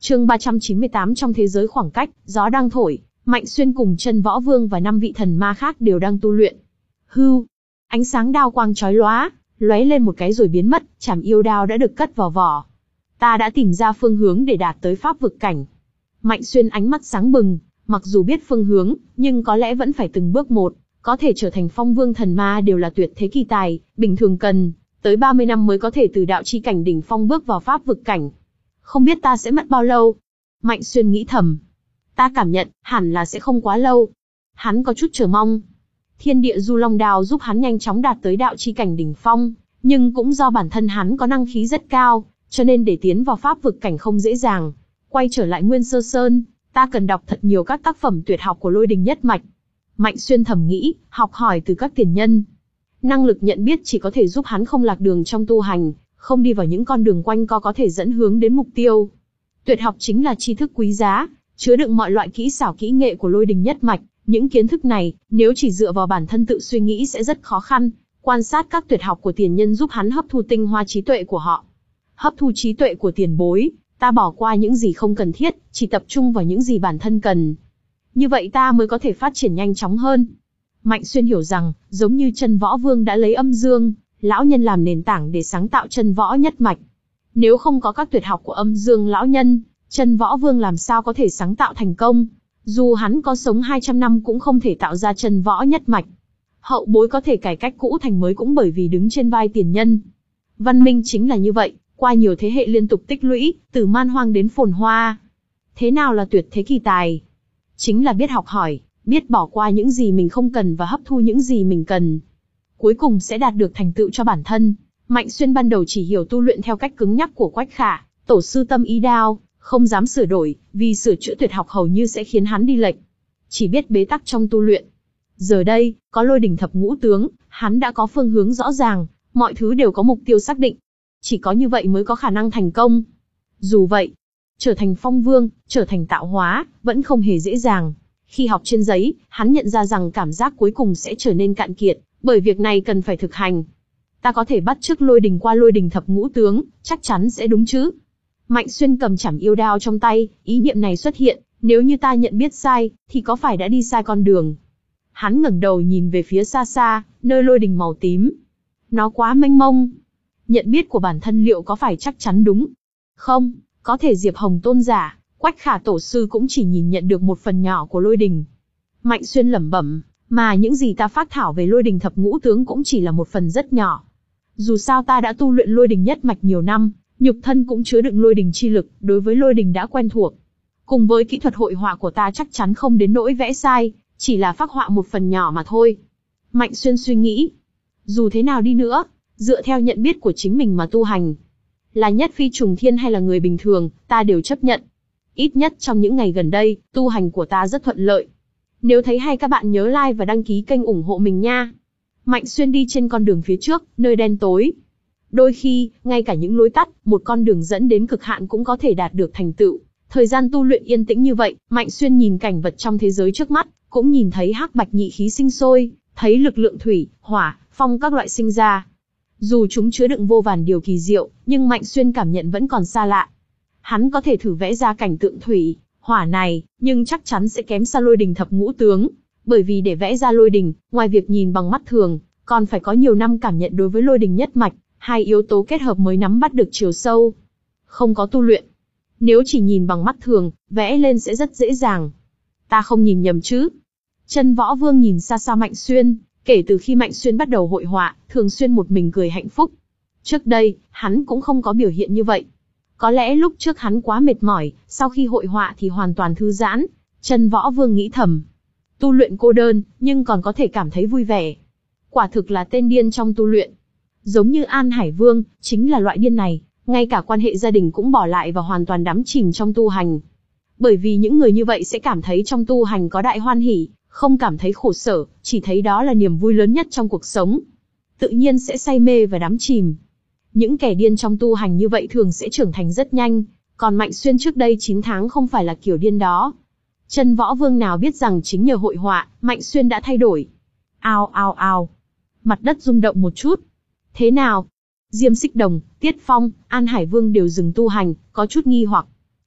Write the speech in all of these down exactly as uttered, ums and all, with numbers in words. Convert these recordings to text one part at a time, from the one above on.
Chương ba trăm chín mươi tám trong thế giới khoảng cách, gió đang thổi, Mạnh Xuyên cùng Chân Võ Vương và năm vị thần ma khác đều đang tu luyện. Hưu, ánh sáng đao quang chói lóa, lóe lên một cái rồi biến mất, chảm yêu đao đã được cất vào vỏ. Ta đã tìm ra phương hướng để đạt tới pháp vực cảnh. Mạnh Xuyên ánh mắt sáng bừng, mặc dù biết phương hướng, nhưng có lẽ vẫn phải từng bước một, có thể trở thành phong vương thần ma đều là tuyệt thế kỳ tài, bình thường cần tới ba mươi năm mới có thể từ đạo chi cảnh đỉnh phong bước vào pháp vực cảnh. Không biết ta sẽ mất bao lâu? Mạnh Xuyên nghĩ thầm. Ta cảm nhận, hẳn là sẽ không quá lâu. Hắn có chút chờ mong. Thiên địa du long đao giúp hắn nhanh chóng đạt tới đạo chi cảnh đỉnh phong, nhưng cũng do bản thân hắn có năng khí rất cao, cho nên để tiến vào pháp vực cảnh không dễ dàng. Quay trở lại Nguyên Sơ Sơn, ta cần đọc thật nhiều các tác phẩm tuyệt học của Lôi Đình Nhất Mạch. Mạnh Xuyên thầm nghĩ, học hỏi từ các tiền nhân. Năng lực nhận biết chỉ có thể giúp hắn không lạc đường trong tu hành, không đi vào những con đường quanh co có thể dẫn hướng đến mục tiêu. Tuyệt học chính là tri thức quý giá, chứa đựng mọi loại kỹ xảo kỹ nghệ của Lôi Đình Nhất Mạch. Những kiến thức này, nếu chỉ dựa vào bản thân tự suy nghĩ sẽ rất khó khăn. Quan sát các tuyệt học của tiền nhân giúp hắn hấp thu tinh hoa trí tuệ của họ. Hấp thu trí tuệ của tiền bối, ta bỏ qua những gì không cần thiết, chỉ tập trung vào những gì bản thân cần. Như vậy ta mới có thể phát triển nhanh chóng hơn. Mạnh Xuyên hiểu rằng, giống như Chân Võ Vương đã lấy âm dương, lão nhân làm nền tảng để sáng tạo Chân Võ Nhất Mạch. Nếu không có các tuyệt học của âm dương lão nhân, Chân Võ Vương làm sao có thể sáng tạo thành công? Dù hắn có sống hai trăm năm cũng không thể tạo ra Chân Võ Nhất Mạch. Hậu bối có thể cải cách cũ thành mới cũng bởi vì đứng trên vai tiền nhân. Văn minh chính là như vậy, qua nhiều thế hệ liên tục tích lũy, từ man hoang đến phồn hoa. Thế nào là tuyệt thế kỳ tài? Chính là biết học hỏi, biết bỏ qua những gì mình không cần và hấp thu những gì mình cần. Cuối cùng sẽ đạt được thành tựu cho bản thân. Mạnh Xuyên ban đầu chỉ hiểu tu luyện theo cách cứng nhắc của Quách Khả, tổ sư tâm ý đao, không dám sửa đổi, vì sửa chữa tuyệt học hầu như sẽ khiến hắn đi lệch. Chỉ biết bế tắc trong tu luyện. Giờ đây, có Lôi Đình thập ngũ tướng, hắn đã có phương hướng rõ ràng, mọi thứ đều có mục tiêu xác định. Chỉ có như vậy mới có khả năng thành công. Dù vậy, trở thành phong vương, trở thành tạo hóa, vẫn không hề dễ dàng. Khi học trên giấy, hắn nhận ra rằng cảm giác cuối cùng sẽ trở nên cạn kiệt, bởi việc này cần phải thực hành. Ta có thể bắt chước Lôi Đình qua Lôi Đình thập ngũ tướng, chắc chắn sẽ đúng chứ. Mạnh Xuyên cầm chảm yêu đao trong tay, ý niệm này xuất hiện, nếu như ta nhận biết sai, thì có phải đã đi sai con đường? Hắn ngẩng đầu nhìn về phía xa xa, nơi Lôi Đình màu tím. Nó quá mênh mông. Nhận biết của bản thân liệu có phải chắc chắn đúng? Không, có thể Diệp Hồng tôn giả, Quách Khả tổ sư cũng chỉ nhìn nhận được một phần nhỏ của Lôi Đình. Mạnh Xuyên lẩm bẩm, mà những gì ta phát thảo về Lôi Đình thập ngũ tướng cũng chỉ là một phần rất nhỏ. Dù sao ta đã tu luyện Lôi Đình Nhất Mạch nhiều năm, nhục thân cũng chứa đựng Lôi Đình chi lực, đối với Lôi Đình đã quen thuộc. Cùng với kỹ thuật hội họa của ta chắc chắn không đến nỗi vẽ sai, chỉ là phác họa một phần nhỏ mà thôi. Mạnh Xuyên suy nghĩ, dù thế nào đi nữa, dựa theo nhận biết của chính mình mà tu hành, là nhất phi trùng thiên hay là người bình thường, ta đều chấp nhận. Ít nhất trong những ngày gần đây, tu hành của ta rất thuận lợi. Nếu thấy hay các bạn nhớ like và đăng ký kênh ủng hộ mình nha. Mạnh Xuyên đi trên con đường phía trước, nơi đen tối. Đôi khi, ngay cả những lối tắt, một con đường dẫn đến cực hạn cũng có thể đạt được thành tựu. Thời gian tu luyện yên tĩnh như vậy, Mạnh Xuyên nhìn cảnh vật trong thế giới trước mắt, cũng nhìn thấy hắc bạch nhị khí sinh sôi, thấy lực lượng thủy, hỏa, phong các loại sinh ra. Dù chúng chứa đựng vô vàn điều kỳ diệu, nhưng Mạnh Xuyên cảm nhận vẫn còn xa lạ. Hắn có thể thử vẽ ra cảnh tượng thủy, hỏa này, nhưng chắc chắn sẽ kém xa Lôi Đình thập ngũ tướng. Bởi vì để vẽ ra Lôi Đình, ngoài việc nhìn bằng mắt thường, còn phải có nhiều năm cảm nhận đối với Lôi Đình Nhất Mạch, hai yếu tố kết hợp mới nắm bắt được chiều sâu. Không có tu luyện, nếu chỉ nhìn bằng mắt thường, vẽ lên sẽ rất dễ dàng. Ta không nhìn nhầm chứ? Chân Võ Vương nhìn xa xa Mạnh Xuyên, kể từ khi Mạnh Xuyên bắt đầu hội họa, thường xuyên một mình cười hạnh phúc. Trước đây, hắn cũng không có biểu hiện như vậy. Có lẽ lúc trước hắn quá mệt mỏi, sau khi hội họa thì hoàn toàn thư giãn. Chân Võ Vương nghĩ thầm, tu luyện cô đơn, nhưng còn có thể cảm thấy vui vẻ. Quả thực là tên điên trong tu luyện. Giống như An Hải Vương, chính là loại điên này, ngay cả quan hệ gia đình cũng bỏ lại và hoàn toàn đắm chìm trong tu hành. Bởi vì những người như vậy sẽ cảm thấy trong tu hành có đại hoan hỉ, không cảm thấy khổ sở, chỉ thấy đó là niềm vui lớn nhất trong cuộc sống. Tự nhiên sẽ say mê và đắm chìm. Những kẻ điên trong tu hành như vậy thường sẽ trưởng thành rất nhanh, còn Mạnh Xuyên trước đây chín tháng không phải là kiểu điên đó. Chân Võ Vương nào biết rằng chính nhờ hội họa, Mạnh Xuyên đã thay đổi. Ao ao ao. Mặt đất rung động một chút. Thế nào? Diêm Xích Đồng, Tiết Phong, An Hải Vương đều dừng tu hành, có chút nghi hoặc.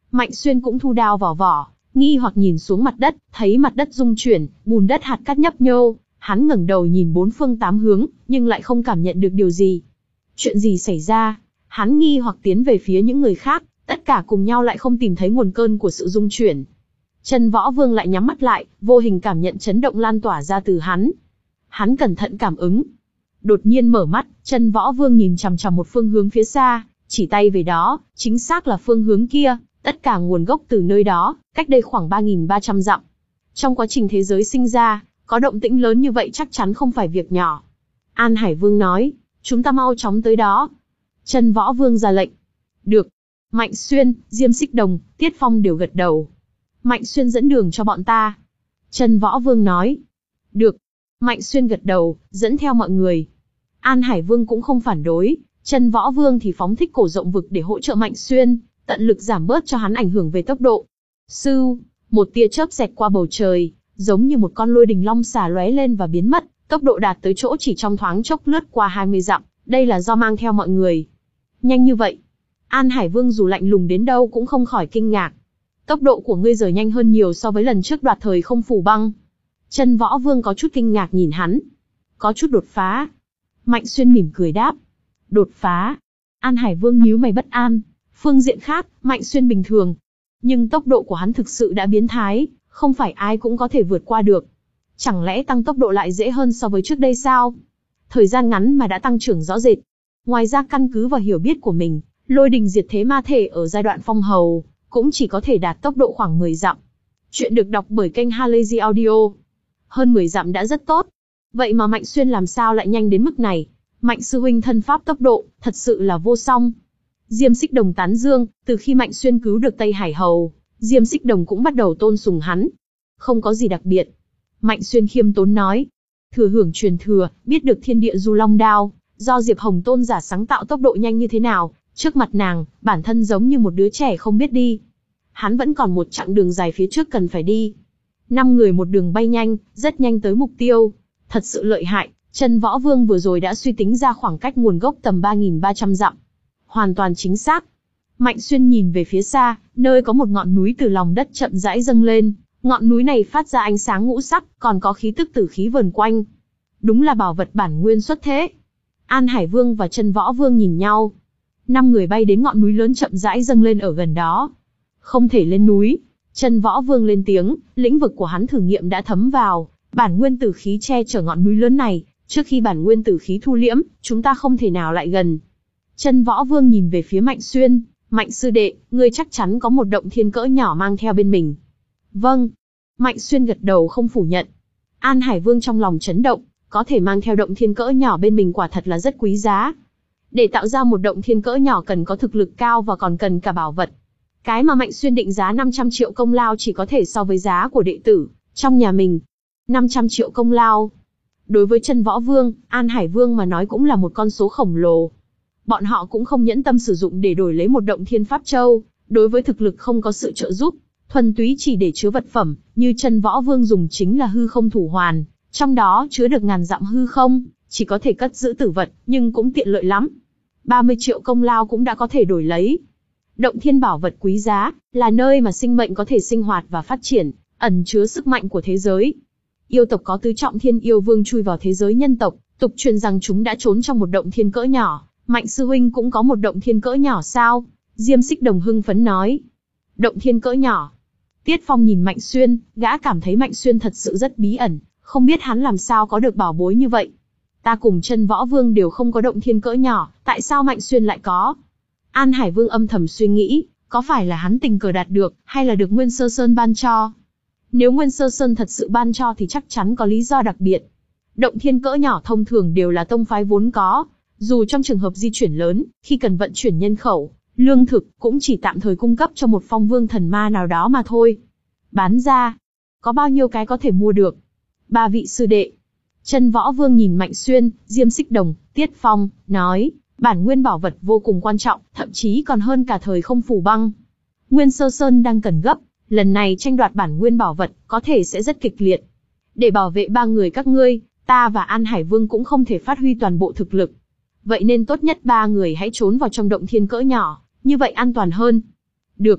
Mạnh Xuyên cũng thu đao vào vỏ, nghi hoặc nhìn xuống mặt đất, thấy mặt đất rung chuyển, bùn đất hạt cát nhấp nhô, hắn ngẩng đầu nhìn bốn phương tám hướng, nhưng lại không cảm nhận được điều gì. Chuyện gì xảy ra? Hắn nghi hoặc tiến về phía những người khác, tất cả cùng nhau lại không tìm thấy nguồn cơn của sự rung chuyển. Chân Võ Vương lại nhắm mắt lại, vô hình cảm nhận chấn động lan tỏa ra từ hắn. Hắn cẩn thận cảm ứng. Đột nhiên mở mắt, Chân Võ Vương nhìn chằm chằm một phương hướng phía xa, chỉ tay về đó, chính xác là phương hướng kia, tất cả nguồn gốc từ nơi đó, cách đây khoảng ba nghìn ba trăm dặm. Trong quá trình thế giới sinh ra, có động tĩnh lớn như vậy chắc chắn không phải việc nhỏ. An Hải Vương nói, chúng ta mau chóng tới đó. Chân Võ Vương ra lệnh. Được. Mạnh Xuyên, Diêm Xích Đồng, Tiết Phong đều gật đầu. Mạnh Xuyên dẫn đường cho bọn ta. Chân Võ Vương nói. Được. Mạnh Xuyên gật đầu, dẫn theo mọi người. An Hải Vương cũng không phản đối, Chân Võ Vương thì phóng thích cổ rộng vực để hỗ trợ Mạnh Xuyên, tận lực giảm bớt cho hắn ảnh hưởng về tốc độ. Sưu, một tia chớp xẹt qua bầu trời, giống như một con lôi đình long xà lóe lên và biến mất, tốc độ đạt tới chỗ chỉ trong thoáng chốc lướt qua hai mươi dặm, đây là do mang theo mọi người. Nhanh như vậy. An Hải Vương dù lạnh lùng đến đâu cũng không khỏi kinh ngạc. Tốc độ của ngươi giờ nhanh hơn nhiều so với lần trước đoạt thời không phủ băng. Chân Võ Vương có chút kinh ngạc nhìn hắn. Có chút đột phá. Mạnh Xuyên mỉm cười đáp. Đột phá. An Hải Vương nhíu mày bất an. Phương diện khác, Mạnh Xuyên bình thường. Nhưng tốc độ của hắn thực sự đã biến thái, không phải ai cũng có thể vượt qua được. Chẳng lẽ tăng tốc độ lại dễ hơn so với trước đây sao? Thời gian ngắn mà đã tăng trưởng rõ rệt. Ngoài ra căn cứ vào hiểu biết của mình, lôi đình diệt thế ma thể ở giai đoạn phong hầu, cũng chỉ có thể đạt tốc độ khoảng mười dặm. Chuyện được đọc bởi kênh Halazy Audio. Hơn mười dặm đã rất tốt. Vậy mà Mạnh Xuyên làm sao lại nhanh đến mức này? Mạnh sư huynh thân pháp tốc độ, thật sự là vô song. Diêm Xích Đồng tán dương, từ khi Mạnh Xuyên cứu được Tây Hải Hầu, Diêm Xích Đồng cũng bắt đầu tôn sùng hắn. Không có gì đặc biệt. Mạnh Xuyên khiêm tốn nói. Thừa hưởng truyền thừa, biết được thiên địa du long đao, do Diệp Hồng tôn giả sáng tạo tốc độ nhanh như thế nào, trước mặt nàng, bản thân giống như một đứa trẻ không biết đi. Hắn vẫn còn một chặng đường dài phía trước cần phải đi. Năm người một đường bay nhanh, rất nhanh tới mục tiêu. Thật sự lợi hại, Chân Võ Vương vừa rồi đã suy tính ra khoảng cách nguồn gốc tầm ba nghìn ba trăm dặm. Hoàn toàn chính xác. Mạnh Xuyên nhìn về phía xa, nơi có một ngọn núi từ lòng đất chậm rãi dâng lên. Ngọn núi này phát ra ánh sáng ngũ sắc, còn có khí tức tử khí vờn quanh. Đúng là bảo vật bản nguyên xuất thế. An Hải Vương và Chân Võ Vương nhìn nhau. Năm người bay đến ngọn núi lớn chậm rãi dâng lên ở gần đó. Không thể lên núi. Chân Võ Vương lên tiếng, lĩnh vực của hắn thử nghiệm đã thấm vào, bản nguyên tử khí che chở ngọn núi lớn này, trước khi bản nguyên tử khí thu liễm, chúng ta không thể nào lại gần. Chân Võ Vương nhìn về phía Mạnh Xuyên, Mạnh sư đệ, ngươi chắc chắn có một động thiên cỡ nhỏ mang theo bên mình. Vâng. Mạnh Xuyên gật đầu không phủ nhận. An Hải Vương trong lòng chấn động, có thể mang theo động thiên cỡ nhỏ bên mình quả thật là rất quý giá. Để tạo ra một động thiên cỡ nhỏ cần có thực lực cao và còn cần cả bảo vật. Cái mà Mạnh Xuyên định giá năm trăm triệu công lao chỉ có thể so với giá của đệ tử trong nhà mình. năm trăm triệu công lao. Đối với Chân Võ Vương, An Hải Vương mà nói cũng là một con số khổng lồ. Bọn họ cũng không nhẫn tâm sử dụng để đổi lấy một động thiên pháp châu, đối với thực lực không có sự trợ giúp, thuần túy chỉ để chứa vật phẩm, như Chân Võ Vương dùng chính là hư không thủ hoàn, trong đó chứa được ngàn dặm hư không, chỉ có thể cất giữ tử vật, nhưng cũng tiện lợi lắm. ba mươi triệu công lao cũng đã có thể đổi lấy. Động thiên bảo vật quý giá, là nơi mà sinh mệnh có thể sinh hoạt và phát triển, ẩn chứa sức mạnh của thế giới. Yêu tộc có tứ trọng thiên yêu vương chui vào thế giới nhân tộc, tục truyền rằng chúng đã trốn trong một động thiên cỡ nhỏ. Mạnh sư huynh cũng có một động thiên cỡ nhỏ sao? Diêm Xích Đồng hưng phấn nói. Động thiên cỡ nhỏ. Tiết Phong nhìn Mạnh Xuyên, gã cảm thấy Mạnh Xuyên thật sự rất bí ẩn, không biết hắn làm sao có được bảo bối như vậy. Ta cùng Chân Võ Vương đều không có động thiên cỡ nhỏ, tại sao Mạnh Xuyên lại có? An Hải Vương âm thầm suy nghĩ, có phải là hắn tình cờ đạt được, hay là được Nguyên Sơ Sơn ban cho? Nếu Nguyên Sơ Sơn thật sự ban cho thì chắc chắn có lý do đặc biệt. Động thiên cỡ nhỏ thông thường đều là tông phái vốn có, dù trong trường hợp di chuyển lớn, khi cần vận chuyển nhân khẩu, lương thực, cũng chỉ tạm thời cung cấp cho một phong vương thần ma nào đó mà thôi. Bán ra, có bao nhiêu cái có thể mua được? Ba vị sư đệ. Chân Võ Vương nhìn Mạnh Xuyên, Diêm Xích Đồng, Tiết Phong, nói, bản nguyên bảo vật vô cùng quan trọng, thậm chí còn hơn cả thời không phủ băng. Nguyên Sơ Sơn đang cần gấp, lần này tranh đoạt bản nguyên bảo vật, có thể sẽ rất kịch liệt. Để bảo vệ ba người các ngươi, ta và An Hải Vương cũng không thể phát huy toàn bộ thực lực. Vậy nên tốt nhất ba người hãy trốn vào trong động thiên cỡ nhỏ, như vậy an toàn hơn. Được.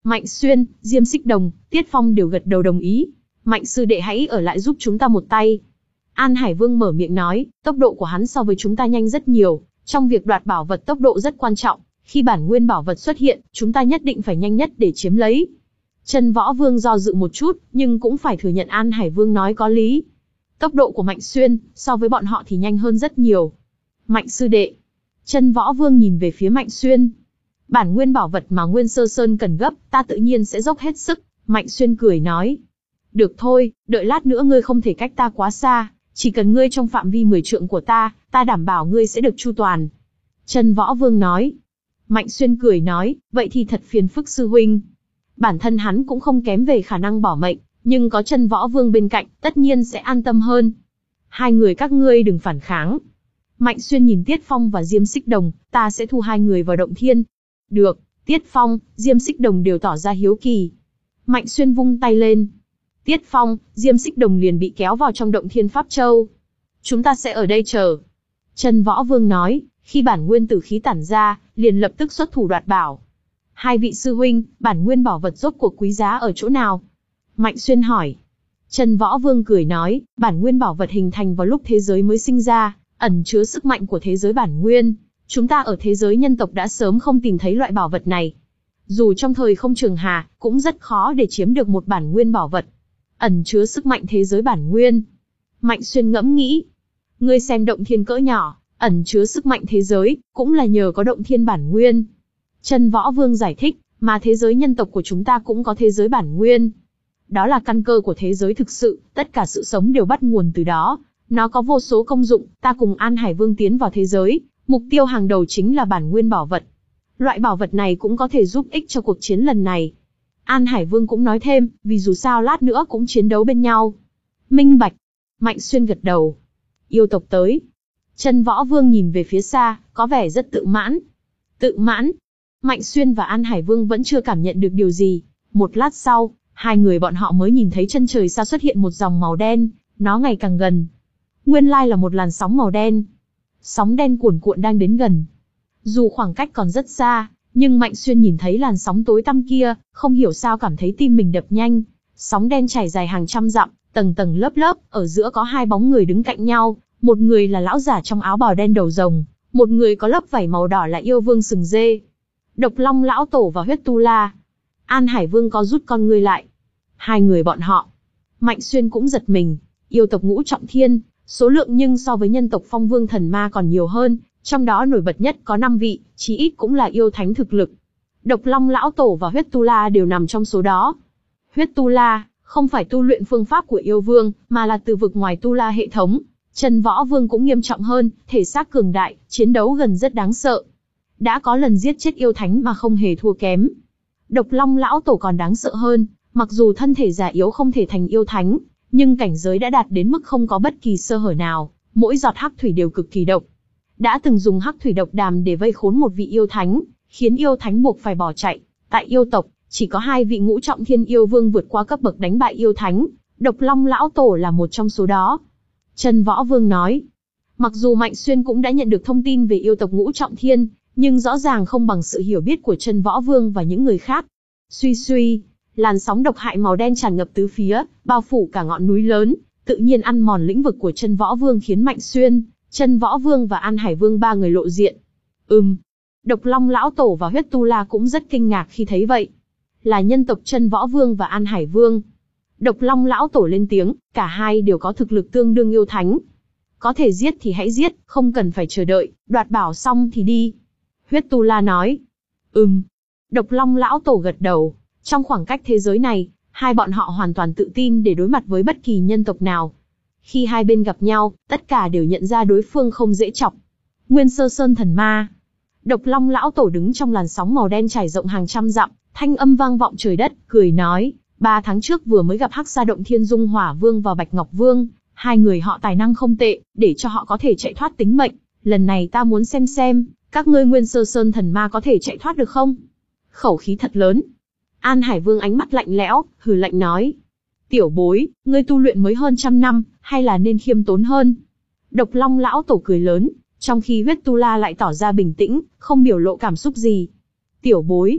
Mạnh Xuyên, Diêm Xích Đồng, Tiết Phong đều gật đầu đồng ý. Mạnh sư đệ hãy ở lại giúp chúng ta một tay. An Hải Vương mở miệng nói, tốc độ của hắn so với chúng ta nhanh rất nhiều, trong việc đoạt bảo vật tốc độ rất quan trọng, khi bản nguyên bảo vật xuất hiện, chúng ta nhất định phải nhanh nhất để chiếm lấy. Chân Võ Vương do dự một chút, nhưng cũng phải thừa nhận An Hải Vương nói có lý. Tốc độ của Mạnh Xuyên, so với bọn họ thì nhanh hơn rất nhiều. Mạnh sư đệ. Chân Võ Vương nhìn về phía Mạnh Xuyên. Bản nguyên bảo vật mà Nguyên Sơ Sơn cần gấp, ta tự nhiên sẽ dốc hết sức. Mạnh Xuyên cười nói. Được thôi, đợi lát nữa ngươi không thể cách ta quá xa, chỉ cần ngươi trong phạm vi mười trượng của ta, ta đảm bảo ngươi sẽ được chu toàn. Chân Võ Vương nói. Mạnh Xuyên cười nói, vậy thì thật phiền phức sư huynh. Bản thân hắn cũng không kém về khả năng bỏ mệnh, nhưng có Chân Võ Vương bên cạnh, tất nhiên sẽ an tâm hơn. Hai người các ngươi đừng phản kháng. Mạnh Xuyên nhìn Tiết Phong và Diêm Xích Đồng, ta sẽ thu hai người vào động thiên. Được, Tiết Phong, Diêm Xích Đồng đều tỏ ra hiếu kỳ. Mạnh Xuyên vung tay lên. Tiết Phong, Diêm Xích Đồng liền bị kéo vào trong động thiên Pháp Châu. Chúng ta sẽ ở đây chờ. Chân Võ Vương nói, khi bản nguyên tử khí tản ra, liền lập tức xuất thủ đoạt bảo. Hai vị sư huynh, bản nguyên bảo vật rốt cuộc quý giá ở chỗ nào? Mạnh Xuyên hỏi. Chân Võ Vương cười nói, bản nguyên bảo vật hình thành vào lúc thế giới mới sinh ra, ẩn chứa sức mạnh của thế giới bản nguyên. Chúng ta ở thế giới nhân tộc đã sớm không tìm thấy loại bảo vật này. Dù trong thời không trường hà, cũng rất khó để chiếm được một bản nguyên bảo vật. Ẩn chứa sức mạnh thế giới bản nguyên. Mạnh Xuyên ngẫm nghĩ. Ngươi xem động thiên cỡ nhỏ, ẩn chứa sức mạnh thế giới, cũng là nhờ có động thiên bản nguyên. Chân Võ Vương giải thích, mà thế giới nhân tộc của chúng ta cũng có thế giới bản nguyên. Đó là căn cơ của thế giới thực sự, tất cả sự sống đều bắt nguồn từ đó. Nó có vô số công dụng, ta cùng An Hải Vương tiến vào thế giới, mục tiêu hàng đầu chính là bản nguyên bảo vật. Loại bảo vật này cũng có thể giúp ích cho cuộc chiến lần này. An Hải Vương cũng nói thêm, vì dù sao lát nữa cũng chiến đấu bên nhau. Minh bạch. Mạnh Xuyên gật đầu. Yêu tộc tới. Chân Võ Vương nhìn về phía xa, có vẻ rất tự mãn. Tự mãn. Mạnh Xuyên và An Hải Vương vẫn chưa cảm nhận được điều gì. Một lát sau, hai người bọn họ mới nhìn thấy chân trời xa xuất hiện một dòng màu đen, nó ngày càng gần. Nguyên lai là một làn sóng màu đen. Sóng đen cuồn cuộn đang đến gần. Dù khoảng cách còn rất xa, nhưng Mạnh Xuyên nhìn thấy làn sóng tối tăm kia, không hiểu sao cảm thấy tim mình đập nhanh. Sóng đen trải dài hàng trăm dặm, tầng tầng lớp lớp, ở giữa có hai bóng người đứng cạnh nhau, một người là lão giả trong áo bào đen đầu rồng, một người có lớp vảy màu đỏ là yêu vương sừng dê. Độc Long lão tổ và Huyết Tu La. An Hải Vương có rút con ngươi lại. Hai người bọn họ. Mạnh Xuyên cũng giật mình, yêu tộc ngũ trọng thiên, số lượng nhưng so với nhân tộc Phong Vương Thần Ma còn nhiều hơn, trong đó nổi bật nhất có năm vị, chí ít cũng là yêu thánh thực lực. Độc Long lão tổ và Huyết Tu La đều nằm trong số đó. Huyết Tu La không phải tu luyện phương pháp của yêu vương, mà là từ vực ngoài Tu La hệ thống. Chân Võ Vương cũng nghiêm trọng hơn, thể xác cường đại, chiến đấu gần rất đáng sợ. Đã có lần giết chết yêu thánh mà không hề thua kém. Độc Long lão tổ còn đáng sợ hơn, mặc dù thân thể già yếu không thể thành yêu thánh, nhưng cảnh giới đã đạt đến mức không có bất kỳ sơ hở nào, mỗi giọt hắc thủy đều cực kỳ độc. Đã từng dùng hắc thủy độc đàm để vây khốn một vị yêu thánh, khiến yêu thánh buộc phải bỏ chạy. Tại yêu tộc, chỉ có hai vị ngũ trọng thiên yêu vương vượt qua cấp bậc đánh bại yêu thánh, Độc Long lão tổ là một trong số đó. Chân Võ Vương nói, mặc dù Mạnh Xuyên cũng đã nhận được thông tin về yêu tộc ngũ trọng thiên, nhưng rõ ràng không bằng sự hiểu biết của Chân Võ Vương và những người khác. Suy suy, làn sóng độc hại màu đen tràn ngập tứ phía, bao phủ cả ngọn núi lớn, tự nhiên ăn mòn lĩnh vực của Chân Võ Vương khiến Mạnh Xuyên, Chân Võ Vương và An Hải Vương ba người lộ diện. Ừm. Độc Long lão tổ và Huyết Tu La cũng rất kinh ngạc khi thấy vậy. Là nhân tộc Chân Võ Vương và An Hải Vương. Độc Long lão tổ lên tiếng, cả hai đều có thực lực tương đương yêu thánh. Có thể giết thì hãy giết, không cần phải chờ đợi, đoạt bảo xong thì đi. Huyết Tu La nói. Ừm. Độc Long lão tổ gật đầu. Trong khoảng cách thế giới này, hai bọn họ hoàn toàn tự tin để đối mặt với bất kỳ nhân tộc nào. Khi hai bên gặp nhau, tất cả đều nhận ra đối phương không dễ chọc. Nguyên Sơ Sơn thần ma. Độc Long lão tổ đứng trong làn sóng màu đen trải rộng hàng trăm dặm, thanh âm vang vọng trời đất, cười nói, ba tháng trước vừa mới gặp Hắc Sa Động Thiên Dung Hỏa Vương và Bạch Ngọc Vương, hai người họ tài năng không tệ, để cho họ có thể chạy thoát tính mệnh. Lần này ta muốn xem xem, các ngươi Nguyên Sơ Sơn thần ma có thể chạy thoát được không? Khẩu khí thật lớn. An Hải Vương ánh mắt lạnh lẽo, hừ lạnh nói, tiểu bối, ngươi tu luyện mới hơn trăm năm, hay là nên khiêm tốn hơn? Độc Long lão tổ cười lớn, trong khi Huyết Tu La lại tỏ ra bình tĩnh, không biểu lộ cảm xúc gì. Tiểu bối.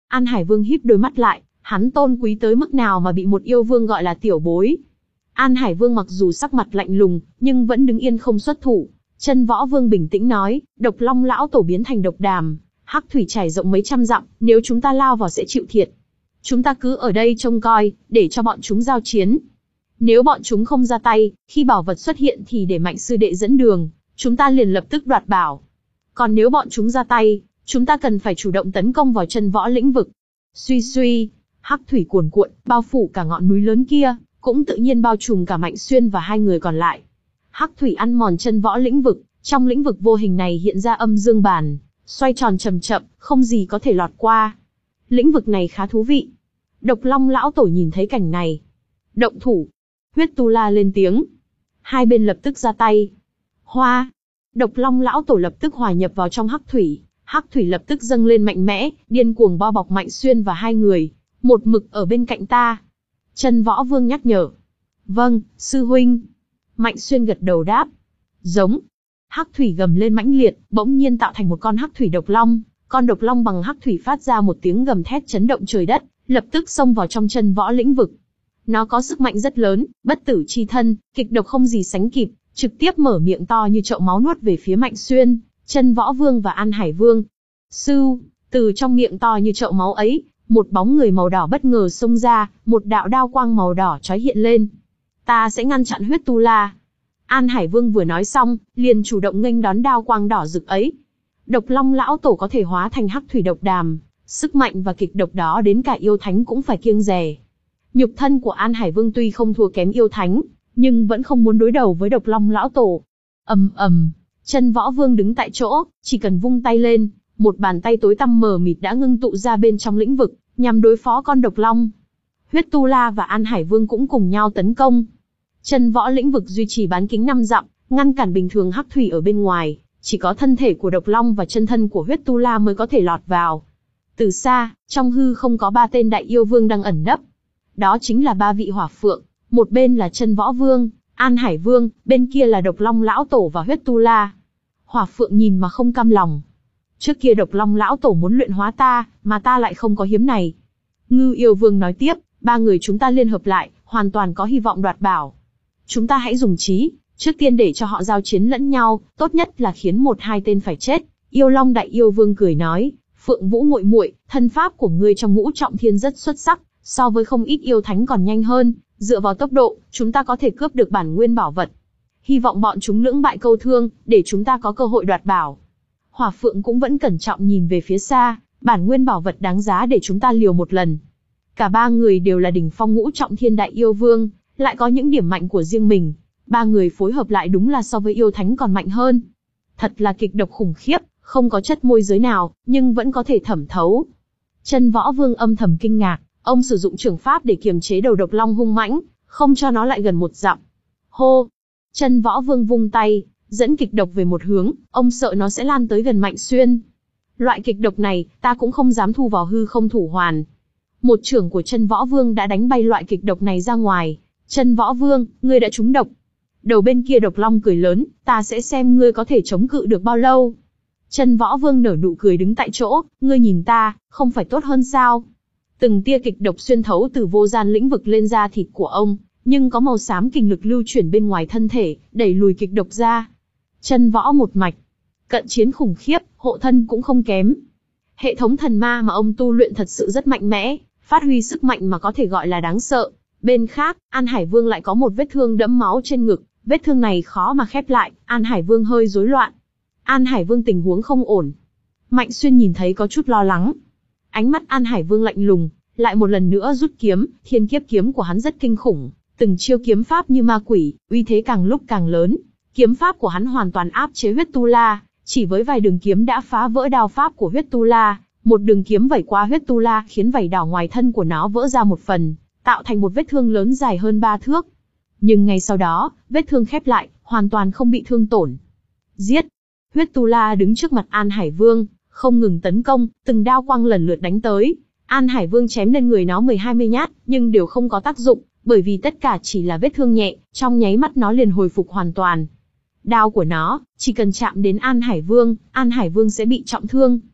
An Hải Vương híp đôi mắt lại, hắn tôn quý tới mức nào mà bị một yêu vương gọi là tiểu bối. An Hải Vương mặc dù sắc mặt lạnh lùng, nhưng vẫn đứng yên không xuất thủ. Chân Võ Vương bình tĩnh nói, Độc Long lão tổ biến thành độc đàm, hắc thủy trải rộng mấy trăm dặm, nếu chúng ta lao vào sẽ chịu thiệt. Chúng ta cứ ở đây trông coi, để cho bọn chúng giao chiến. Nếu bọn chúng không ra tay, khi bảo vật xuất hiện thì để Mạnh sư đệ dẫn đường, chúng ta liền lập tức đoạt bảo. Còn nếu bọn chúng ra tay, chúng ta cần phải chủ động tấn công vào chân võ lĩnh vực. Suy suy, hắc thủy cuồn cuộn, bao phủ cả ngọn núi lớn kia, cũng tự nhiên bao trùm cả Mạnh Xuyên và hai người còn lại. Hắc thủy ăn mòn chân võ lĩnh vực, trong lĩnh vực vô hình này hiện ra âm dương bàn, xoay tròn chậm chậm, không gì có thể lọt qua. Lĩnh vực này khá thú vị. Độc Long lão tổ nhìn thấy cảnh này. Động thủ. Huyết Tu La lên tiếng. Hai bên lập tức ra tay. Hoa. Độc Long lão tổ lập tức hòa nhập vào trong hắc thủy. Hắc thủy lập tức dâng lên mạnh mẽ, điên cuồng bao bọc Mạnh Xuyên và hai người. Một mực ở bên cạnh ta. Chân Võ Vương nhắc nhở. Vâng, sư huynh. Mạnh Xuyên gật đầu đáp. Giống. Hắc thủy gầm lên mãnh liệt, bỗng nhiên tạo thành một con hắc thủy độc long. Con độc long bằng hắc thủy phát ra một tiếng gầm thét chấn động trời đất, lập tức xông vào trong chân võ lĩnh vực. Nó có sức mạnh rất lớn, bất tử chi thân, kịch độc không gì sánh kịp, trực tiếp mở miệng to như chậu máu nuốt về phía Mạnh Xuyên, Chân Võ Vương và An Hải Vương. Sưu, từ trong miệng to như chậu máu ấy, một bóng người màu đỏ bất ngờ xông ra, một đạo đao quang màu đỏ chói hiện lên. Ta sẽ ngăn chặn Huyết Tu La. An Hải Vương vừa nói xong, liền chủ động nghênh đón đao quang đỏ rực ấy. Độc Long lão tổ có thể hóa thành hắc thủy độc đàm, sức mạnh và kịch độc đó đến cả yêu thánh cũng phải kiêng dè. Nhục thân của An Hải Vương tuy không thua kém yêu thánh, nhưng vẫn không muốn đối đầu với Độc Long lão tổ. Ầm ầm, Chân Võ Vương đứng tại chỗ, chỉ cần vung tay lên, một bàn tay tối tăm mờ mịt đã ngưng tụ ra bên trong lĩnh vực, nhằm đối phó con độc long. Huyết Tu La và An Hải Vương cũng cùng nhau tấn công. Chân võ lĩnh vực duy trì bán kính năm dặm, ngăn cản bình thường hắc thủy ở bên ngoài, chỉ có thân thể của độc long và chân thân của Huyết Tu La mới có thể lọt vào. Từ xa, trong hư không có ba tên đại yêu vương đang ẩn nấp. Đó chính là ba vị hỏa phượng, một bên là Chân Võ Vương, An Hải Vương, bên kia là Độc Long lão tổ và Huyết Tu La. Hỏa phượng nhìn mà không cam lòng. Trước kia Độc Long lão tổ muốn luyện hóa ta, mà ta lại không có hiếm này. Ngưu yêu vương nói tiếp, ba người chúng ta liên hợp lại, hoàn toàn có hy vọng đoạt bảo. Chúng ta hãy dùng trí, trước tiên để cho họ giao chiến lẫn nhau, tốt nhất là khiến một hai tên phải chết. Yêu Long đại yêu vương cười nói, Phượng Vũ muội muội, thân pháp của ngươi trong ngũ trọng thiên rất xuất sắc, so với không ít yêu thánh còn nhanh hơn, dựa vào tốc độ, chúng ta có thể cướp được bản nguyên bảo vật. Hy vọng bọn chúng lưỡng bại câu thương, để chúng ta có cơ hội đoạt bảo. Hỏa Phượng cũng vẫn cẩn trọng nhìn về phía xa, bản nguyên bảo vật đáng giá để chúng ta liều một lần. Cả ba người đều là đỉnh phong ngũ trọng thiên đại yêu vương, lại có những điểm mạnh của riêng mình. Ba người phối hợp lại đúng là so với yêu thánh còn mạnh hơn. Thật là kịch độc khủng khiếp, không có chất môi giới nào, nhưng vẫn có thể thẩm thấu. Chân Võ Vương âm thầm kinh ngạc, ông sử dụng trường pháp để kiềm chế đầu độc long hung mãnh, không cho nó lại gần một dặm. Hô! Chân Võ Vương vung tay, dẫn kịch độc về một hướng, ông sợ nó sẽ lan tới gần Mạnh Xuyên. Loại kịch độc này, ta cũng không dám thu vào hư không thủ hoàn. Một chưởng của Chân Võ Vương đã đánh bay loại kịch độc này ra ngoài. Chân Võ Vương, ngươi đã trúng độc. Đầu bên kia độc long cười lớn, ta sẽ xem ngươi có thể chống cự được bao lâu. Chân Võ Vương nở nụ cười đứng tại chỗ, ngươi nhìn ta, không phải tốt hơn sao? Từng tia kịch độc xuyên thấu từ vô gian lĩnh vực lên da thịt của ông, nhưng có màu xám kình lực lưu chuyển bên ngoài thân thể, đẩy lùi kịch độc ra. Chân võ một mạch, cận chiến khủng khiếp, hộ thân cũng không kém. Hệ thống thần ma mà ông tu luyện thật sự rất mạnh mẽ, phát huy sức mạnh mà có thể gọi là đáng sợ. Bên khác, An Hải Vương lại có một vết thương đẫm máu trên ngực, vết thương này khó mà khép lại, An Hải Vương hơi rối loạn. An Hải Vương tình huống không ổn. Mạnh Xuyên nhìn thấy có chút lo lắng. Ánh mắt An Hải Vương lạnh lùng, lại một lần nữa rút kiếm, thiên kiếp kiếm của hắn rất kinh khủng, từng chiêu kiếm pháp như ma quỷ, uy thế càng lúc càng lớn. Kiếm pháp của hắn hoàn toàn áp chế Huyết Tu La, chỉ với vài đường kiếm đã phá vỡ đao pháp của Huyết Tu La, một đường kiếm vẩy qua Huyết Tu La khiến vảy đỏ ngoài thân của nó vỡ ra một phần, tạo thành một vết thương lớn dài hơn ba thước. Nhưng ngay sau đó, vết thương khép lại, hoàn toàn không bị thương tổn. Giết! Huyết Tu La đứng trước mặt An Hải Vương, không ngừng tấn công, từng đao quang lần lượt đánh tới. An Hải Vương chém lên người nó mười hai mươi nhát, nhưng đều không có tác dụng, bởi vì tất cả chỉ là vết thương nhẹ, trong nháy mắt nó liền hồi phục hoàn toàn. Đao của nó, chỉ cần chạm đến An Hải Vương, An Hải Vương sẽ bị trọng thương.